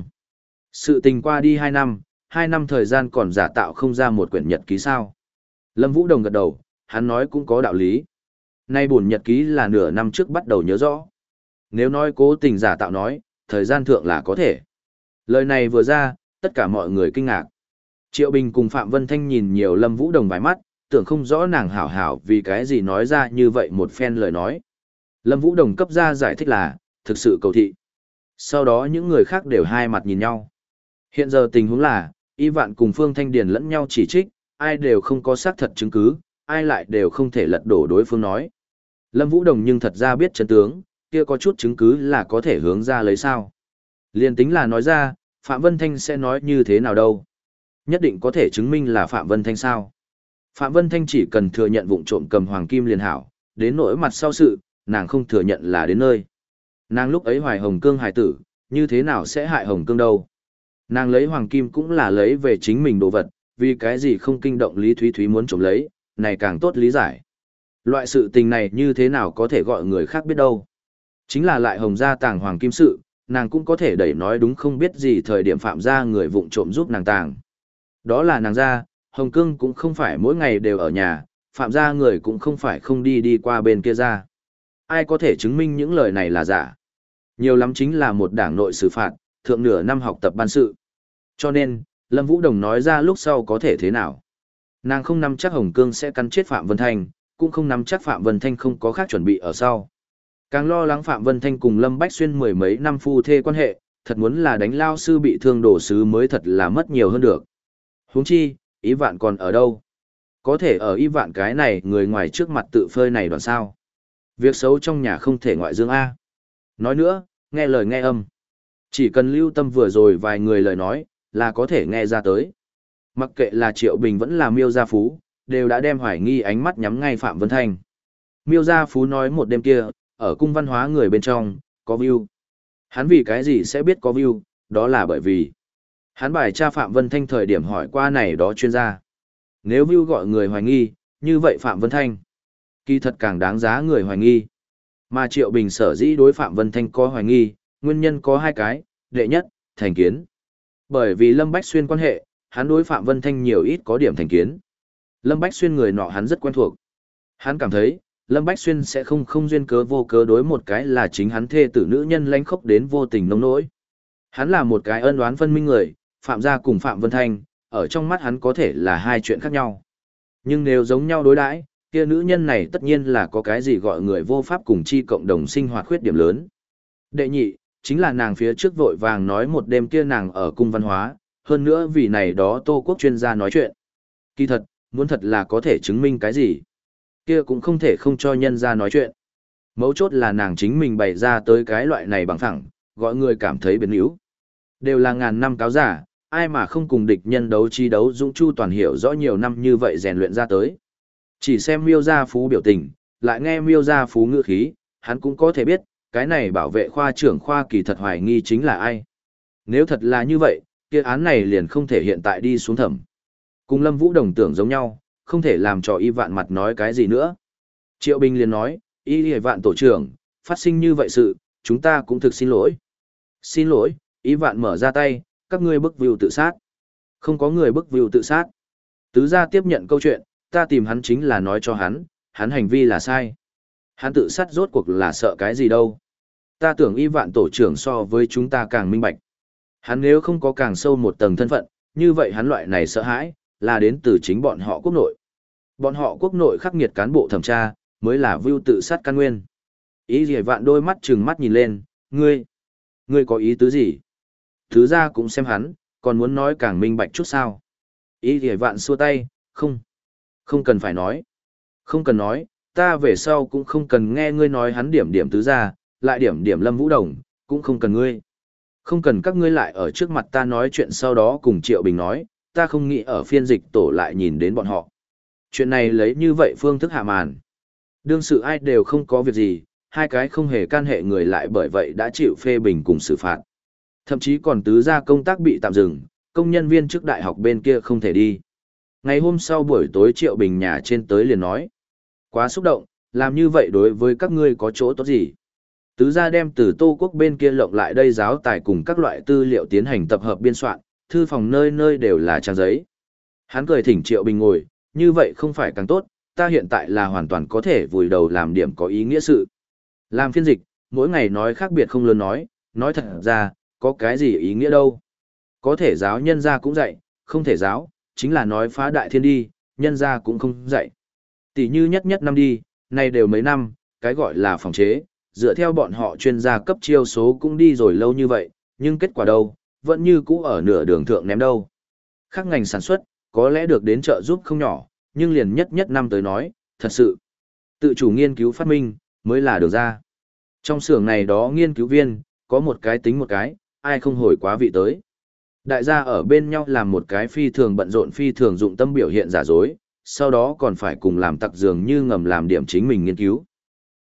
Sự tình qua đi hai năm, hai năm thời gian còn giả tạo không ra một quyển nhật ký sao? Lâm Vũ Đồng gật đầu, hắn nói cũng có đạo lý. Nay buồn nhật ký là nửa năm trước bắt đầu nhớ rõ. Nếu nói cố tình giả tạo nói, thời gian thượng là có thể. Lời này vừa ra, tất cả mọi người kinh ngạc. Triệu Bình cùng Phạm Vân Thanh nhìn nhiều Lâm Vũ Đồng vài mắt, tưởng không rõ nàng hảo hảo vì cái gì nói ra như vậy một phen lời nói. Lâm Vũ Đồng cấp ra giải thích là, thực sự cầu thị. Sau đó những người khác đều hai mặt nhìn nhau. Hiện giờ tình huống là, Y Vạn cùng Phương Thanh Điền lẫn nhau chỉ trích, ai đều không có xác thật chứng cứ, ai lại đều không thể lật đổ đối phương nói. Lâm Vũ Đồng nhưng thật ra biết chân tướng, kia có chút chứng cứ là có thể hướng ra lấy sao. Liên tính là nói ra, Phạm Vân Thanh sẽ nói như thế nào đâu. Nhất định có thể chứng minh là Phạm Vân Thanh sao. Phạm Vân Thanh chỉ cần thừa nhận vụng trộm cầm hoàng kim liền hảo, đến nỗi mặt sau sự, nàng không thừa nhận là đến nơi. Nàng lúc ấy hoài Hồng Cương hài tử, như thế nào sẽ hại Hồng Cương đâu? Nàng lấy hoàng kim cũng là lấy về chính mình đồ vật, vì cái gì không kinh động Lý Thúy Thúy muốn trộm lấy, này càng tốt lý giải. Loại sự tình này như thế nào có thể gọi người khác biết đâu. Chính là lại Hồng gia tàng hoàng kim sự, nàng cũng có thể đẩy nói đúng không biết gì thời điểm phạm gia người vụng trộm giúp nàng tàng. Đó là nàng gia, Hồng Cương cũng không phải mỗi ngày đều ở nhà, phạm gia người cũng không phải không đi đi qua bên kia ra. Ai có thể chứng minh những lời này là giả? Nhiều lắm chính là một đảng nội xử phạt, thượng nửa năm học tập ban sự. Cho nên, Lâm Vũ Đồng nói ra lúc sau có thể thế nào? Nàng không nắm chắc Hồng Cương sẽ cắn chết Phạm Vân Thanh, cũng không nắm chắc Phạm Vân Thanh không có khác chuẩn bị ở sau. Càng lo lắng Phạm Vân Thanh cùng Lâm Bách Xuyên mười mấy năm phu thê quan hệ, thật muốn là đánh lao sư bị thương đổ sứ mới thật là mất nhiều hơn được. Huống chi, ý vạn còn ở đâu? Có thể ở ý vạn cái này người ngoài trước mặt tự phơi này đoạn sao? Việc xấu trong nhà không thể ngoại dương A. Nói nữa, nghe lời nghe âm. Chỉ cần lưu tâm vừa rồi vài người lời nói, là có thể nghe ra tới. Mặc kệ là Triệu Bình vẫn là Miêu Gia Phú, đều đã đem hoài nghi ánh mắt nhắm ngay Phạm Vân Thanh. Miêu Gia Phú nói một đêm kia, ở cung văn hóa người bên trong, có view. Hắn vì cái gì sẽ biết có view, đó là bởi vì hắn bài tra Phạm Vân Thanh thời điểm hỏi qua này đó chuyên gia. Nếu view gọi người hoài nghi, như vậy Phạm Vân Thanh kỳ thật càng đáng giá người hoài nghi. Mà Triệu Bình sở dĩ đối Phạm Vân Thanh có hoài nghi, nguyên nhân có hai cái, đệ nhất, thành kiến. Bởi vì Lâm Bách Xuyên quan hệ, hắn đối Phạm Vân Thanh nhiều ít có điểm thành kiến. Lâm Bách Xuyên người nọ hắn rất quen thuộc. Hắn cảm thấy, Lâm Bách Xuyên sẽ không không duyên cớ vô cớ đối một cái là chính hắn thê tử nữ nhân lánh khốc đến vô tình nông nỗi. Hắn là một cái ân oán phân minh người, Phạm gia cùng Phạm Vân Thanh, ở trong mắt hắn có thể là hai chuyện khác nhau. Nhưng nếu giống nhau đối đãi, kia nữ nhân này tất nhiên là có cái gì gọi người vô pháp cùng chi cộng đồng sinh hoạt khuyết điểm lớn. Đệ nhị, chính là nàng phía trước vội vàng nói một đêm kia nàng ở cung văn hóa, hơn nữa vì này đó Tô Quốc chuyên gia nói chuyện. Kỳ thật, muốn thật là có thể chứng minh cái gì, kia cũng không thể không cho nhân ra nói chuyện. Mấu chốt là nàng chính mình bày ra tới cái loại này bằng phẳng, gọi người cảm thấy biến yếu. Đều là ngàn năm cáo giả, ai mà không cùng địch nhân đấu chi đấu dũng chu toàn hiểu rõ nhiều năm như vậy rèn luyện ra tới. Chỉ xem Miêu Gia Phú biểu tình, lại nghe Miêu Gia Phú ngữ khí, hắn cũng có thể biết, cái này bảo vệ khoa trưởng khoa kỳ thật hoài nghi chính là ai. Nếu thật là như vậy, kia án này liền không thể hiện tại đi xuống thẩm. Cùng Lâm Vũ Đồng tưởng giống nhau, không thể làm cho y vạn mặt nói cái gì nữa. Triệu Bình liền nói, y vạn tổ trưởng, phát sinh như vậy sự, chúng ta cũng thực xin lỗi. Xin lỗi, y vạn mở ra tay, các ngươi bức view tự sát. Không có người bức view tự sát. Tứ gia tiếp nhận câu chuyện, ta tìm hắn chính là nói cho hắn, hắn hành vi là sai. Hắn tự sát rốt cuộc là sợ cái gì đâu. Ta tưởng y vạn tổ trưởng so với chúng ta càng minh bạch. Hắn nếu không có càng sâu một tầng thân phận, như vậy hắn loại này sợ hãi, là đến từ chính bọn họ quốc nội. Bọn họ quốc nội khắc nghiệt cán bộ thẩm tra, mới là view tự sát căn nguyên. Ý gì vạn đôi mắt trừng mắt nhìn lên, ngươi, ngươi có ý tứ gì? Thứ ra cũng xem hắn, còn muốn nói càng minh bạch chút sao? Ý gì vạn xua tay, không, không cần phải nói. Không cần nói, ta về sau cũng không cần nghe ngươi nói hắn điểm điểm tứ ra, lại điểm điểm Lâm Vũ Đồng, cũng không cần ngươi. Không cần các ngươi lại ở trước mặt ta nói chuyện sau đó cùng Triệu Bình nói, ta không nghĩ ở phiên dịch tổ lại nhìn đến bọn họ. Chuyện này lấy như vậy phương thức hạ màn. Đương sự ai đều không có việc gì, hai cái không hề can hệ người lại bởi vậy đã chịu phê bình cùng xử phạt. Thậm chí còn tứ gia công tác bị tạm dừng, công nhân viên trước đại học bên kia không thể đi. Ngày hôm sau buổi tối Triệu Bình nhà trên tới liền nói. Quá xúc động, làm như vậy đối với các ngươi có chỗ tốt gì? Tứ gia đem từ Tô Quốc bên kia lộng lại đây giáo tài cùng các loại tư liệu tiến hành tập hợp biên soạn, thư phòng nơi nơi đều là trang giấy. Hắn cười thỉnh Triệu Bình ngồi, như vậy không phải càng tốt, ta hiện tại là hoàn toàn có thể vùi đầu làm điểm có ý nghĩa sự. Làm phiên dịch, mỗi ngày nói khác biệt không lớn nói, nói thật ra, có cái gì ý nghĩa đâu. Có thể giáo nhân gia cũng dạy, không thể giáo, chính là nói phá đại thiên đi, nhân gia cũng không dạy. Tỷ như nhất nhất năm đi, nay đều mấy năm, cái gọi là phòng chế, dựa theo bọn họ chuyên gia cấp chiêu số cũng đi rồi lâu như vậy, nhưng kết quả đâu, vẫn như cũ ở nửa đường thượng ném đâu. Khác ngành sản xuất, có lẽ được đến trợ giúp không nhỏ, nhưng liền nhất nhất năm tới nói, thật sự, tự chủ nghiên cứu phát minh, mới là được ra. Trong xưởng này đó nghiên cứu viên, có một cái tính một cái, ai không hồi quá vị tới. Đại gia ở bên nhau làm một cái phi thường bận rộn phi thường dụng tâm biểu hiện giả dối, sau đó còn phải cùng làm tặc dường như ngầm làm điểm chính mình nghiên cứu.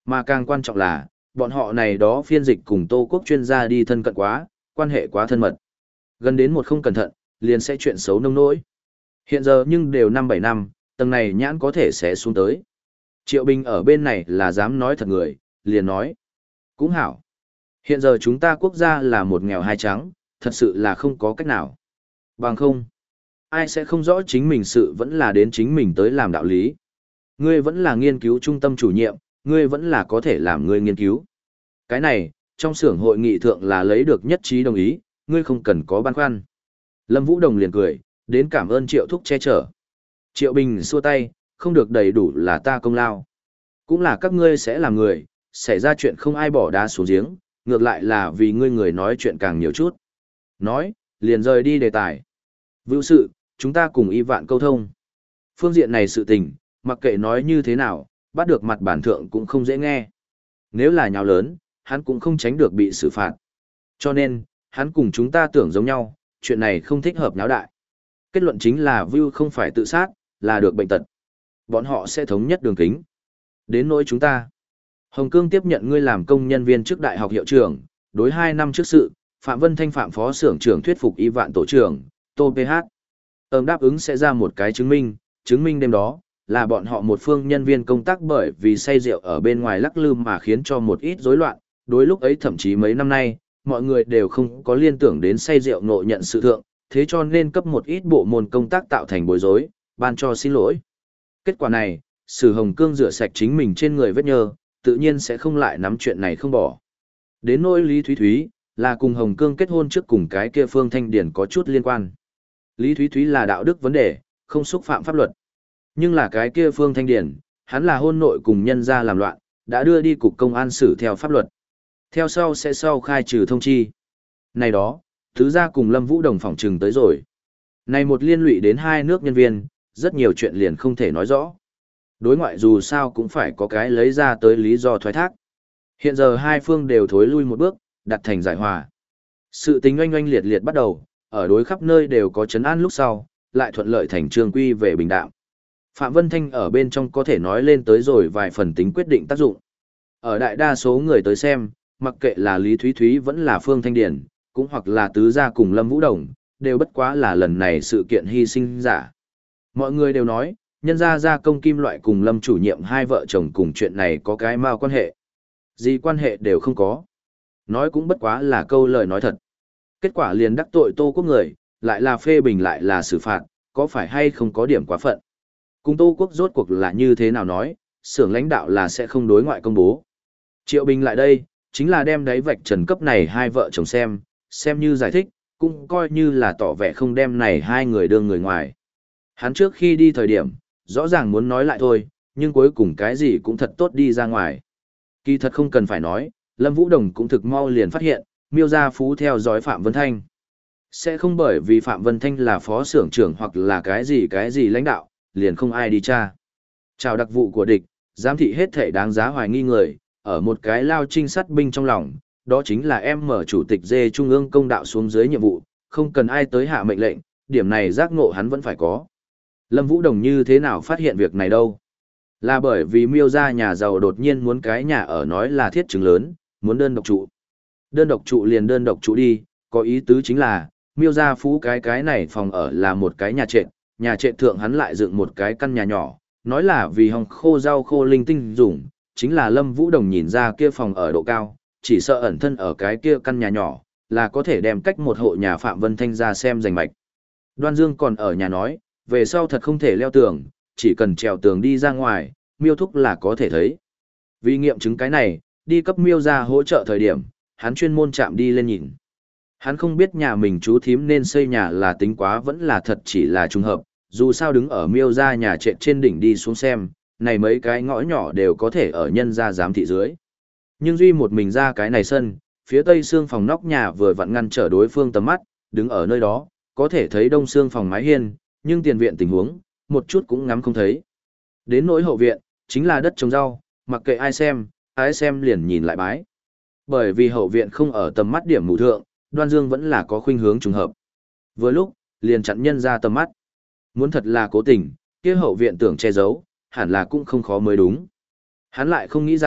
Mà càng quan trọng là, bọn họ này đó phiên dịch cùng Tô Quốc chuyên gia đi thân cận quá, quan hệ quá thân mật. Gần đến một không cẩn thận, liền sẽ chuyện xấu nông nỗi. Hiện giờ nhưng đều năm bảy năm, tầng này nhãn có thể sẽ xuống tới. Triệu Bình ở bên này là dám nói thật người, liền nói. Cũng hảo. Hiện giờ chúng ta quốc gia là một nghèo hai trắng, thật sự là không có cách nào. Bằng không, ai sẽ không rõ chính mình sự vẫn là đến chính mình tới làm đạo lý. Ngươi vẫn là nghiên cứu trung tâm chủ nhiệm, ngươi vẫn là có thể làm ngươi nghiên cứu. Cái này, trong xưởng hội nghị thượng là lấy được nhất trí đồng ý, ngươi không cần có băn khoăn. Lâm Vũ Đồng liền cười, đến cảm ơn Triệu Thúc che chở. Triệu Bình xua tay, không được đầy đủ là ta công lao. Cũng là các ngươi sẽ làm người, xảy ra chuyện không ai bỏ đá xuống giếng, ngược lại là vì ngươi người nói chuyện càng nhiều chút. Nói, liền rời đi đề tài. Vưu sự, chúng ta cùng y vạn câu thông. Phương diện này sự tình, mặc kệ nói như thế nào, bắt được mặt bản thượng cũng không dễ nghe. Nếu là nhào lớn, hắn cũng không tránh được bị xử phạt. Cho nên, hắn cùng chúng ta tưởng giống nhau, chuyện này không thích hợp nháo đại. Kết luận chính là Vưu không phải tự sát, là được bệnh tật. Bọn họ sẽ thống nhất đường kính. Đến nỗi chúng ta. Hồng Cương tiếp nhận ngươi làm công nhân viên trước đại học hiệu trưởng, đối hai năm trước sự, Phạm Vân Thanh phạm phó xưởng trưởng thuyết phục y vạn tổ trưởng, Tô pê hát. Ơm đáp ứng sẽ ra một cái chứng minh, chứng minh đêm đó, là bọn họ một phương nhân viên công tác bởi vì say rượu ở bên ngoài lắc lư mà khiến cho một ít rối loạn, đối lúc ấy thậm chí mấy năm nay, mọi người đều không có liên tưởng đến say rượu ngộ nhận sự thượng, thế cho nên cấp một ít bộ môn công tác tạo thành bối rối, ban cho xin lỗi. Kết quả này, Sử Hồng Cương rửa sạch chính mình trên người vết nhơ, tự nhiên sẽ không lại nắm chuyện này không bỏ. Đến nỗi Lý Thúy Thúy, là cùng Hồng Cương kết hôn trước cùng cái kia Phương Thanh Điển có chút liên quan. Lý Thúy Thúy là đạo đức vấn đề, không xúc phạm pháp luật. Nhưng là cái kia Phương Thanh Điển, hắn là hôn nội cùng nhân gia làm loạn, đã đưa đi cục công an xử theo pháp luật. Theo sau sẽ sau khai trừ thông chi. Này đó, thứ ra cùng Lâm Vũ Đồng phỏng trừng tới rồi. Này một liên lụy đến hai nước nhân viên, rất nhiều chuyện liền không thể nói rõ. Đối ngoại dù sao cũng phải có cái lấy ra tới lý do thoái thác. Hiện giờ hai phương đều thối lui một bước, đặt thành giải hòa. Sự tính oanh oanh liệt liệt bắt đầu, ở đối khắp nơi đều có trấn an lúc sau, lại thuận lợi thành trường quy về bình đạm. Phạm Vân Thanh ở bên trong có thể nói lên tới rồi vài phần tính quyết định tác dụng. Ở đại đa số người tới xem, mặc kệ là Lý Thúy Thúy vẫn là Phương Thanh Điển, cũng hoặc là Tứ Gia cùng Lâm Vũ Đồng, đều bất quá là lần này sự kiện hy sinh giả. Mọi người đều nói, nhân gia gia công kim loại cùng Lâm chủ nhiệm hai vợ chồng cùng chuyện này có cái mao quan hệ. Gì quan hệ đều không có. Nói cũng bất quá là câu lời nói thật. Kết quả liền đắc tội Tô Quốc người, lại là phê bình lại là xử phạt, có phải hay không có điểm quá phận. Cùng Tô Quốc rốt cuộc là như thế nào nói, xưởng lãnh đạo là sẽ không đối ngoại công bố. Triệu Bình lại đây, chính là đem đáy vạch trần cấp này hai vợ chồng xem, xem như giải thích, cũng coi như là tỏ vẻ không đem này hai người đương người ngoài. Hắn trước khi đi thời điểm, rõ ràng muốn nói lại thôi, nhưng cuối cùng cái gì cũng thật tốt đi ra ngoài. Kỳ thật không cần phải nói, Lâm Vũ Đồng cũng thực mau liền phát hiện, Miêu Gia Phú theo dõi Phạm Vân Thanh. Sẽ không bởi vì Phạm Vân Thanh là phó xưởng trưởng hoặc là cái gì cái gì lãnh đạo, liền không ai đi tra. Chào đặc vụ của địch, giám thị hết thể đáng giá hoài nghi người, ở một cái lao trinh sát binh trong lòng, đó chính là em mở chủ tịch dê trung ương công đạo xuống dưới nhiệm vụ, không cần ai tới hạ mệnh lệnh, điểm này giác ngộ hắn vẫn phải có. Lâm Vũ Đồng như thế nào phát hiện việc này đâu? Là bởi vì Miêu gia nhà giàu đột nhiên muốn cái nhà ở nói là thiết chứng lớn, muốn đơn độc trụ. Đơn độc trụ liền đơn độc trụ đi, có ý tứ chính là, Miêu gia phú cái cái này phòng ở là một cái nhà trệt, nhà trệt thượng hắn lại dựng một cái căn nhà nhỏ, nói là vì hồng khô rau khô linh tinh dùng, chính là Lâm Vũ Đồng nhìn ra kia phòng ở độ cao, chỉ sợ ẩn thân ở cái kia căn nhà nhỏ, là có thể đem cách một hộ nhà Phạm Vân Thanh ra xem rành mạch. Đoan Dương còn ở nhà nói, về sau thật không thể leo tường, chỉ cần trèo tường đi ra ngoài, Miêu thúc là có thể thấy. Vì nghiệm chứng cái này, đi cấp Miêu ra hỗ trợ thời điểm, hắn chuyên môn chạm đi lên nhìn. Hắn không biết nhà mình chú thím nên xây nhà là tính quá vẫn là thật chỉ là trùng hợp, dù sao đứng ở Miêu ra nhà trệt trên đỉnh đi xuống xem, này mấy cái ngõ nhỏ đều có thể ở nhân ra giám thị dưới. Nhưng duy một mình ra cái này sân, phía tây xương phòng nóc nhà vừa vặn ngăn trở đối phương tầm mắt, đứng ở nơi đó, có thể thấy đông xương phòng mái hiên, nhưng tiền viện tình huống, một chút cũng ngắm không thấy. Đến nỗi hậu viện, chính là đất trồng rau, mặc kệ ai xem, ai xem liền nhìn lại bái. Bởi vì hậu viện không ở tầm mắt điểm mù thượng, Đoan Dương vẫn là có khuynh hướng trùng hợp. Vừa lúc, liền chặn nhân ra tầm mắt. Muốn thật là cố tình, kia hậu viện tưởng che giấu, hẳn là cũng không khó mới đúng. Hắn lại không nghĩ rằng,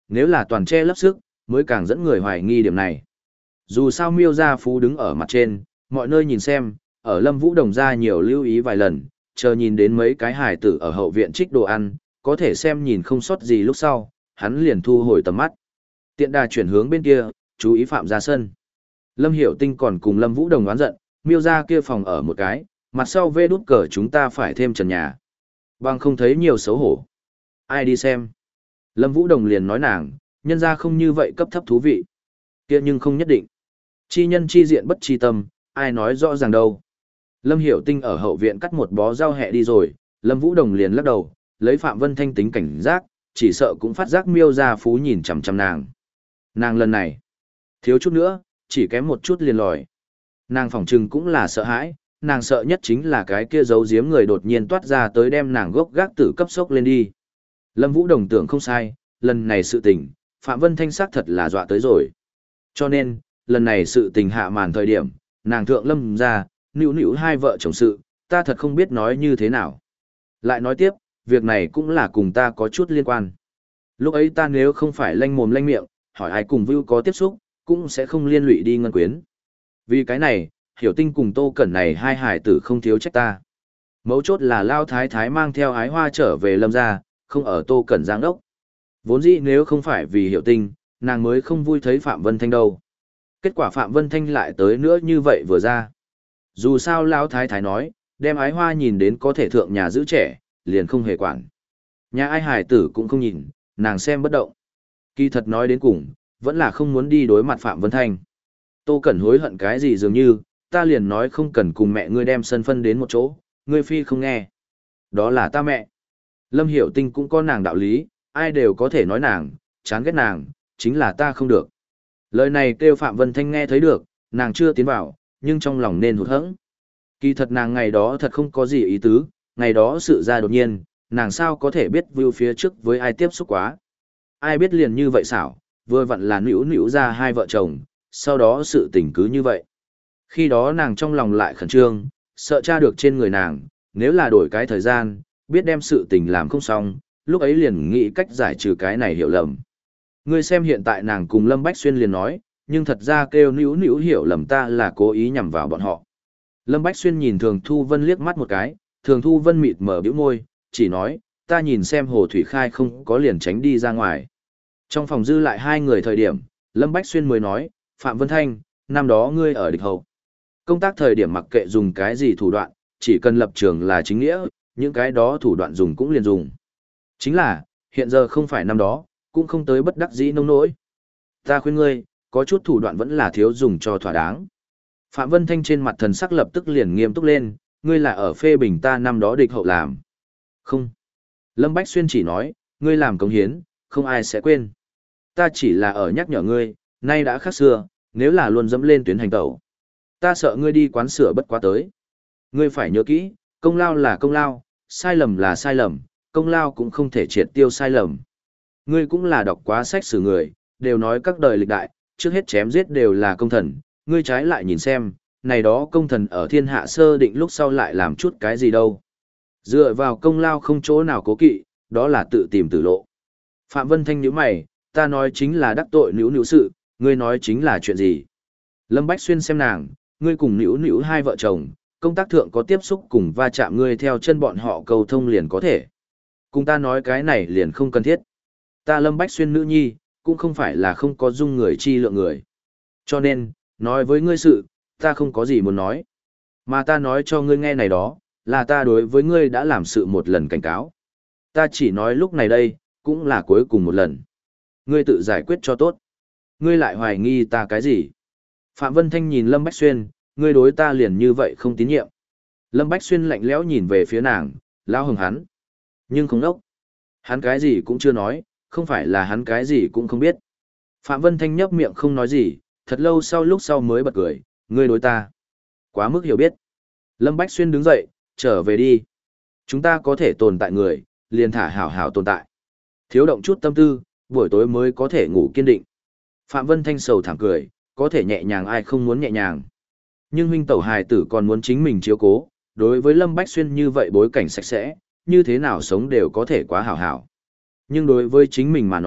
nếu là toàn che lấp sức, mới càng dẫn người hoài nghi điểm này. Dù sao Miêu Gia Phú đứng ở mặt trên, mọi nơi nhìn xem, ở Lâm Vũ Đồng gia nhiều lưu ý vài lần, chờ nhìn đến mấy cái hài tử ở hậu viện trích đồ ăn, có thể xem nhìn không sót gì lúc sau, hắn liền thu hồi tầm mắt. Tiện đà chuyển hướng bên kia, chú ý Phạm Gia sân. Lâm Hiểu Tinh còn cùng Lâm Vũ Đồng oán giận, Miêu Gia kia phòng ở một cái, mặt sau vê đút cờ chúng ta phải thêm trần nhà. Bằng không thấy nhiều xấu hổ. Ai đi xem? Lâm Vũ Đồng liền nói nàng, nhân ra không như vậy cấp thấp thú vị. Kia nhưng không nhất định. Chi nhân chi diện bất chi tâm, ai nói rõ ràng đâu. Lâm Hiểu Tinh ở hậu viện cắt một bó rau hẹ đi rồi, Lâm Vũ Đồng liền lắc đầu, lấy Phạm Vân Thanh tính cảnh giác, chỉ sợ cũng phát giác Miêu Gia Phú nhìn chằm chằm nàng. Nàng lần này, thiếu chút nữa, chỉ kém một chút liền lòi. Nàng phỏng trừng cũng là sợ hãi, nàng sợ nhất chính là cái kia giấu giếm người đột nhiên toát ra tới đem nàng gốc gác tử cấp sốc lên đi. Lâm Vũ Đồng tưởng không sai, lần này sự tình, Phạm Vân Thanh xác thật là dọa tới rồi. Cho nên, lần này sự tình hạ màn thời điểm, nàng thượng Lâm ra, nữu nữu hai vợ chồng sự, ta thật không biết nói như thế nào. Lại nói tiếp, việc này cũng là cùng ta có chút liên quan. Lúc ấy ta nếu không phải lanh mồm lanh miệng, hỏi ai cùng Vưu có tiếp xúc, cũng sẽ không liên lụy đi ngân quyến. Vì cái này, Hiểu Tinh cùng Tô Cẩn này hai hải tử không thiếu trách ta. Mấu chốt là Lao Thái Thái mang theo ái hoa trở về Lâm gia, không ở Tô Cẩn giang đốc. Vốn dĩ nếu không phải vì Hiểu Tinh, nàng mới không vui thấy Phạm Vân Thanh đâu. Kết quả Phạm Vân Thanh lại tới nữa như vậy vừa ra. Dù sao Lao Thái Thái nói, đem ái hoa nhìn đến có thể thượng nhà giữ trẻ, liền không hề quản. Nhà ai hải tử cũng không nhìn, nàng xem bất động. Kỳ thật nói đến cùng, vẫn là không muốn đi đối mặt Phạm Vân Thanh. Tô Cẩn hối hận cái gì dường như, ta liền nói không cần cùng mẹ ngươi đem sân phân đến một chỗ, ngươi phi không nghe. Đó là ta mẹ. Lâm Hiểu Tinh cũng có nàng đạo lý, ai đều có thể nói nàng, chán ghét nàng, chính là ta không được. Lời này kêu Phạm Vân Thanh nghe thấy được, nàng chưa tiến vào, nhưng trong lòng nên hụt hẫng. Kỳ thật nàng ngày đó thật không có gì ý tứ, ngày đó sự ra đột nhiên, nàng sao có thể biết view phía trước với ai tiếp xúc quá. Ai biết liền như vậy xảo, vừa vặn là nữu nữu ra hai vợ chồng, sau đó sự tình cứ như vậy. Khi đó nàng trong lòng lại khẩn trương, sợ tra được trên người nàng, nếu là đổi cái thời gian, biết đem sự tình làm không xong, lúc ấy liền nghĩ cách giải trừ cái này hiểu lầm. Ngươi xem hiện tại nàng cùng Lâm Bách Xuyên liền nói, nhưng thật ra kêu nữu nữu hiểu lầm ta là cố ý nhằm vào bọn họ. Lâm Bách Xuyên nhìn Thường Thu Vân liếc mắt một cái, Thường Thu Vân mịt mở bĩu môi, chỉ nói, ta nhìn xem Hồ Thủy Khai không có liền tránh đi ra ngoài. Trong phòng dư lại hai người thời điểm, Lâm Bách Xuyên mới nói, Phạm Vân Thanh, năm đó ngươi ở địch hậu. Công tác thời điểm mặc kệ dùng cái gì thủ đoạn, chỉ cần lập trường là chính nghĩa, những cái đó thủ đoạn dùng cũng liền dùng. Chính là, hiện giờ không phải năm đó, cũng không tới bất đắc dĩ nông nỗi. Ta khuyên ngươi, có chút thủ đoạn vẫn là thiếu dùng cho thỏa đáng. Phạm Vân Thanh trên mặt thần sắc lập tức liền nghiêm túc lên, ngươi là ở phê bình ta năm đó địch hậu làm. Không. Lâm Bách Xuyên chỉ nói, ngươi làm công hiến, không ai sẽ quên. Ta chỉ là ở nhắc nhở ngươi, nay đã khác xưa, nếu là luôn dẫm lên tuyến hành tẩu. Ta sợ ngươi đi quán sửa bất quá tới. Ngươi phải nhớ kỹ, công lao là công lao, sai lầm là sai lầm, công lao cũng không thể triệt tiêu sai lầm. Ngươi cũng là đọc quá sách sử người, đều nói các đời lịch đại, trước hết chém giết đều là công thần, ngươi trái lại nhìn xem, này đó công thần ở thiên hạ sơ định lúc sau lại làm chút cái gì đâu. Dựa vào công lao không chỗ nào cố kỵ, đó là tự tìm tử lộ. Phạm Vân Thanh nhíu mày, ta nói chính là đắc tội nữu nữu sự, ngươi nói chính là chuyện gì? Lâm Bách Xuyên xem nàng, ngươi cùng nữu nữu hai vợ chồng, công tác thượng có tiếp xúc cùng va chạm ngươi theo chân bọn họ cầu thông liền có thể. Cùng ta nói cái này liền không cần thiết. Ta Lâm Bách Xuyên nữ nhi, cũng không phải là không có dung người chi lượng người. Cho nên, nói với ngươi sự, ta không có gì muốn nói. Mà ta nói cho ngươi nghe này đó, là ta đối với ngươi đã làm sự một lần cảnh cáo. Ta chỉ nói lúc này đây, cũng là cuối cùng một lần. Ngươi tự giải quyết cho tốt. Ngươi lại hoài nghi ta cái gì? Phạm Vân Thanh nhìn Lâm Bách Xuyên, ngươi đối ta liền như vậy không tín nhiệm. Lâm Bách Xuyên lạnh lẽo nhìn về phía nàng, lao hừng hắn. Nhưng không đốc. Hắn cái gì cũng chưa nói, không phải là hắn cái gì cũng không biết. Phạm Vân Thanh nhấp miệng không nói gì, thật lâu sau lúc sau mới bật cười, ngươi đối ta. Quá mức hiểu biết. Lâm Bách Xuyên đứng dậy, trở về đi. Chúng ta có thể tồn tại người, liền thả hảo hảo tồn tại. Thiếu động chút tâm tư, buổi tối mới có thể ngủ kiên định. Phạm Vân Thanh sầu thảm cười, có thể nhẹ nhàng ai không muốn nhẹ nhàng. Nhưng huynh tẩu hài tử còn muốn chính mình chiếu cố, đối với Lâm Bách Xuyên như vậy bối cảnh sạch sẽ, như thế nào sống đều có thể quá hảo hảo. Nhưng đối với chính mình mà nói,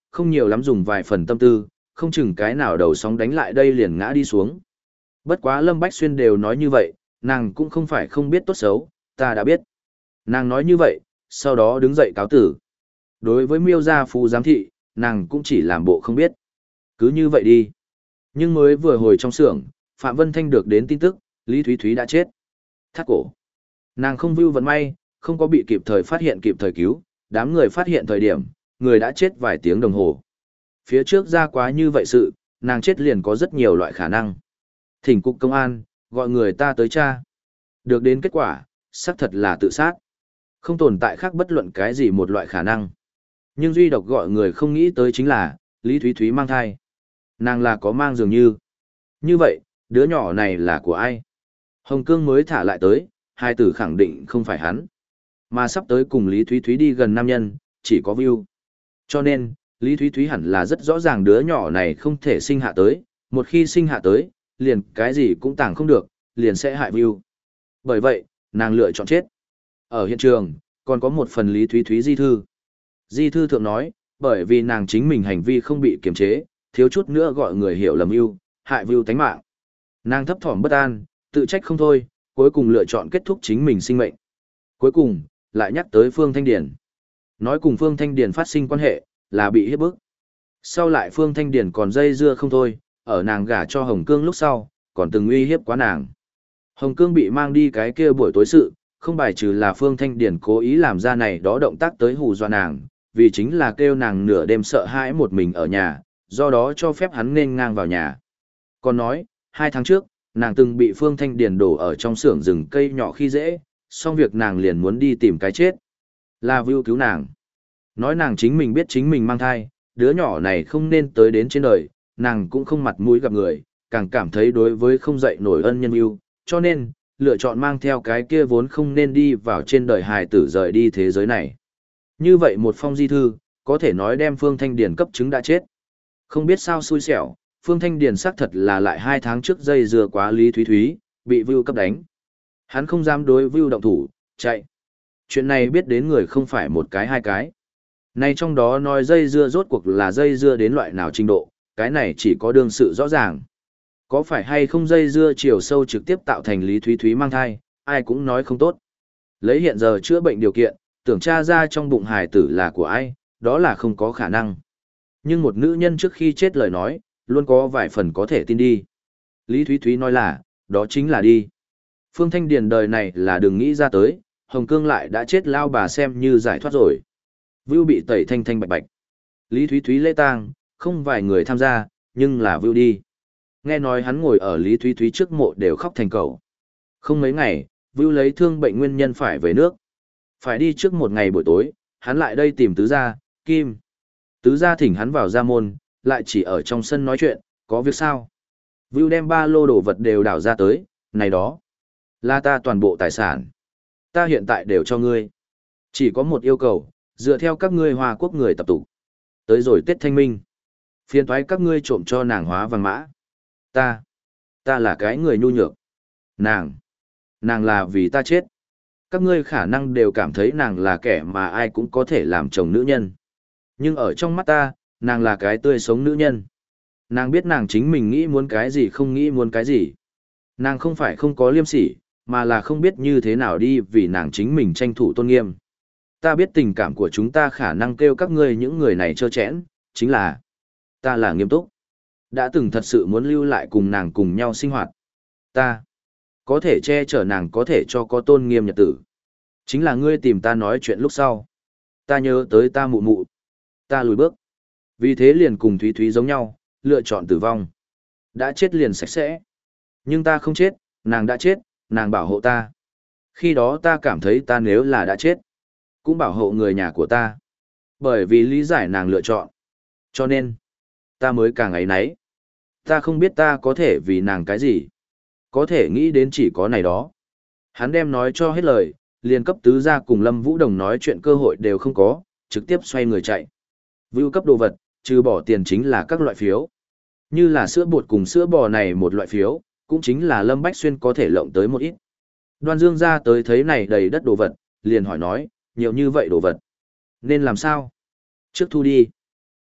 không nhiều lắm dùng vài phần tâm tư, không chừng cái nào đầu sóng đánh lại đây liền ngã đi xuống. Bất quá Lâm Bách Xuyên đều nói như vậy, nàng cũng không phải không biết tốt xấu, ta đã biết. Nàng nói như vậy, sau đó đứng dậy cáo tử. Đối với Miêu gia phú giám thị, nàng cũng chỉ làm bộ không biết. Cứ như vậy đi. Nhưng mới vừa hồi trong xưởng, Phạm Vân Thanh được đến tin tức, Lý Thúy Thúy đã chết. Thắt cổ. Nàng không view vận may, không có bị kịp thời phát hiện kịp thời cứu, đám người phát hiện thời điểm, người đã chết vài tiếng đồng hồ. Phía trước ra quá như vậy sự, nàng chết liền có rất nhiều loại khả năng. Thỉnh cục công an, gọi người ta tới tra. Được đến kết quả, xác thật là tự sát. Không tồn tại khác bất luận cái gì một loại khả năng. Nhưng duy độc gọi người không nghĩ tới chính là, Lý Thúy Thúy mang thai. Nàng là có mang dường như. Như vậy, đứa nhỏ này là của ai? Hồng Cương mới thả lại tới, hai tử khẳng định không phải hắn. Mà sắp tới cùng Lý Thúy Thúy đi gần nam nhân, chỉ có view. Cho nên, Lý Thúy Thúy hẳn là rất rõ ràng đứa nhỏ này không thể sinh hạ tới, một khi sinh hạ tới, liền cái gì cũng tàng không được, liền sẽ hại view. Bởi vậy, nàng lựa chọn chết. Ở hiện trường, còn có một phần Lý Thúy Thúy di thư. Di thư thượng nói, bởi vì nàng chính mình hành vi không bị kiềm chế, thiếu chút nữa gọi người hiểu lầm view, hại view tánh mạng. Nàng thấp thỏm bất an, tự trách không thôi, cuối cùng lựa chọn kết thúc chính mình sinh mệnh. Cuối cùng, lại nhắc tới Phương Thanh Điền. Nói cùng Phương Thanh Điền phát sinh quan hệ, là bị hiếp bức. Sau lại Phương Thanh Điền còn dây dưa không thôi, ở nàng gả cho Hồng Cương lúc sau, còn từng uy hiếp quá nàng. Hồng Cương bị mang đi cái kia buổi tối sự, không bài trừ là Phương Thanh Điền cố ý làm ra này đó động tác tới hù dọa nàng, vì chính là kêu nàng nửa đêm sợ hãi một mình ở nhà, do đó cho phép hắn nên ngang vào nhà. Còn nói, hai tháng trước, nàng từng bị Phương Thanh Điền đổ ở trong xưởng rừng cây nhỏ khi dễ, xong việc nàng liền muốn đi tìm cái chết. Là Vưu cứu nàng. Nói nàng chính mình biết chính mình mang thai, đứa nhỏ này không nên tới đến trên đời, nàng cũng không mặt mũi gặp người, càng cảm thấy đối với không dậy nổi ân nhân Vưu, cho nên, lựa chọn mang theo cái kia vốn không nên đi vào trên đời hài tử rời đi thế giới này. Như vậy một phong di thư, có thể nói đem Phương Thanh Điền cấp chứng đã chết. Không biết sao xui xẻo, Phương Thanh Điền xác thật là lại hai tháng trước dây dưa quá Lý Thúy Thúy, bị Vưu cấp đánh. Hắn không dám đối Vưu động thủ, chạy. Chuyện này biết đến người không phải một cái hai cái. Này trong đó nói dây dưa rốt cuộc là dây dưa đến loại nào trình độ, cái này chỉ có đương sự rõ ràng. Có phải hay không dây dưa chiều sâu trực tiếp tạo thành Lý Thúy Thúy mang thai, ai cũng nói không tốt. Lấy hiện giờ chữa bệnh điều kiện, tưởng tra ra trong bụng hài tử là của ai, đó là không có khả năng. Nhưng một nữ nhân trước khi chết lời nói, luôn có vài phần có thể tin đi. Lý Thúy Thúy nói là, đó chính là đi. Phương Thanh Điền đời này là đừng nghĩ ra tới, Hồng Cương lại đã chết lao bà xem như giải thoát rồi. Vưu bị tẩy thanh thanh bạch bạch. Lý Thúy Thúy lễ tang, không vài người tham gia, nhưng là Vưu đi. Nghe nói hắn ngồi ở Lý Thúy Thúy trước mộ đều khóc thành cầu. Không mấy ngày, Vưu lấy thương bệnh nguyên nhân phải về nước. Phải đi trước một ngày buổi tối, hắn lại đây tìm tứ gia, Kim. Tứ gia thỉnh hắn vào gia môn, lại chỉ ở trong sân nói chuyện, có việc sao? Vưu đem ba lô đồ vật đều đảo ra tới, này đó. Là ta toàn bộ tài sản. Ta hiện tại đều cho ngươi. Chỉ có một yêu cầu, dựa theo các ngươi Hoa Quốc người tập tục. Tới rồi Tết Thanh Minh. Phiền toái các ngươi trộm cho nàng hóa vàng mã. Ta. Ta là cái người nhu nhược. Nàng. Nàng là vì ta chết. Các ngươi khả năng đều cảm thấy nàng là kẻ mà ai cũng có thể làm chồng nữ nhân. Nhưng ở trong mắt ta, nàng là cái tươi sống nữ nhân. Nàng biết nàng chính mình nghĩ muốn cái gì không nghĩ muốn cái gì. Nàng không phải không có liêm sỉ, mà là không biết như thế nào đi vì nàng chính mình tranh thủ tôn nghiêm. Ta biết tình cảm của chúng ta khả năng kêu các ngươi những người này trơ chẽn, chính là ta là nghiêm túc. Đã từng thật sự muốn lưu lại cùng nàng cùng nhau sinh hoạt. Ta có thể che chở nàng có thể cho có tôn nghiêm nhật tử. Chính là ngươi tìm ta nói chuyện lúc sau. Ta nhớ tới ta mụ mụ. Ta lùi bước. Vì thế liền cùng Thúy Thúy giống nhau, lựa chọn tử vong. Đã chết liền sạch sẽ. Nhưng ta không chết, nàng đã chết, nàng bảo hộ ta. Khi đó ta cảm thấy ta nếu là đã chết, cũng bảo hộ người nhà của ta. Bởi vì lý giải nàng lựa chọn. Cho nên, ta mới càng ấy nấy. Ta không biết ta có thể vì nàng cái gì. Có thể nghĩ đến chỉ có này đó. Hắn đem nói cho hết lời, liền cấp tứ gia cùng Lâm Vũ Đồng nói chuyện cơ hội đều không có, trực tiếp xoay người chạy. Vưu cấp đồ vật, trừ bỏ tiền chính là các loại phiếu. Như là sữa bột cùng sữa bò này một loại phiếu, cũng chính là Lâm Bách Xuyên có thể lộng tới một ít. Đoan Dương ra tới thấy này đầy đất đồ vật, liền hỏi nói, nhiều như vậy đồ vật. Nên làm sao? Trước thu đi.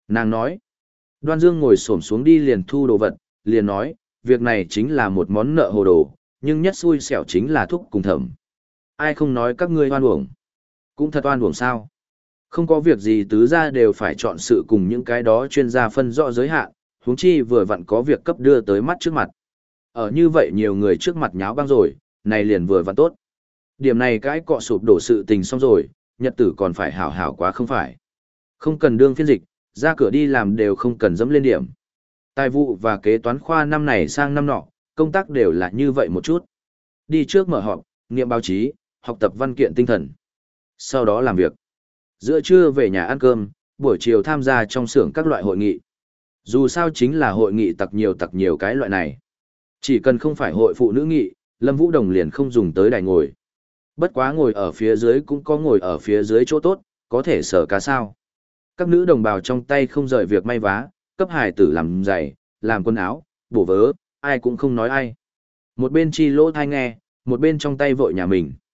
Nàng nói. Đoan Dương ngồi xổm xuống đi liền thu đồ vật, liền nói, việc này chính là một món nợ hồ đồ, nhưng nhất xui xẻo chính là thúc cùng thẩm. Ai không nói các ngươi oan uổng. Cũng thật oan uổng sao. Không có việc gì tứ gia đều phải chọn sự cùng những cái đó chuyên gia phân rõ giới hạn, huống chi vừa vặn có việc cấp đưa tới mắt trước mặt. Ở như vậy nhiều người trước mặt nháo băng rồi, này liền vừa vặn tốt. Điểm này cái cọ sụp đổ sự tình xong rồi, nhật tử còn phải hảo hảo quá không phải. Không cần đương phiên dịch, ra cửa đi làm đều không cần dẫm lên điểm. Tài vụ và kế toán khoa năm này sang năm nọ, công tác đều là như vậy một chút. Đi trước mở họp, nghiệm báo chí, học tập văn kiện tinh thần. Sau đó làm việc. Giữa trưa về nhà ăn cơm, buổi chiều tham gia trong xưởng các loại hội nghị. Dù sao chính là hội nghị tặc nhiều tặc nhiều cái loại này. Chỉ cần không phải hội phụ nữ nghị, Lâm Vũ Đồng liền không dùng tới đài ngồi. Bất quá ngồi ở phía dưới cũng có ngồi ở phía dưới chỗ tốt, có thể sở cá sao. Các nữ đồng bào trong tay không rời việc may vá, cấp hài tử làm giày, làm quần áo, bổ vớ, ai cũng không nói ai. Một bên chi lỗ thai nghe, một bên trong tay vội nhà mình.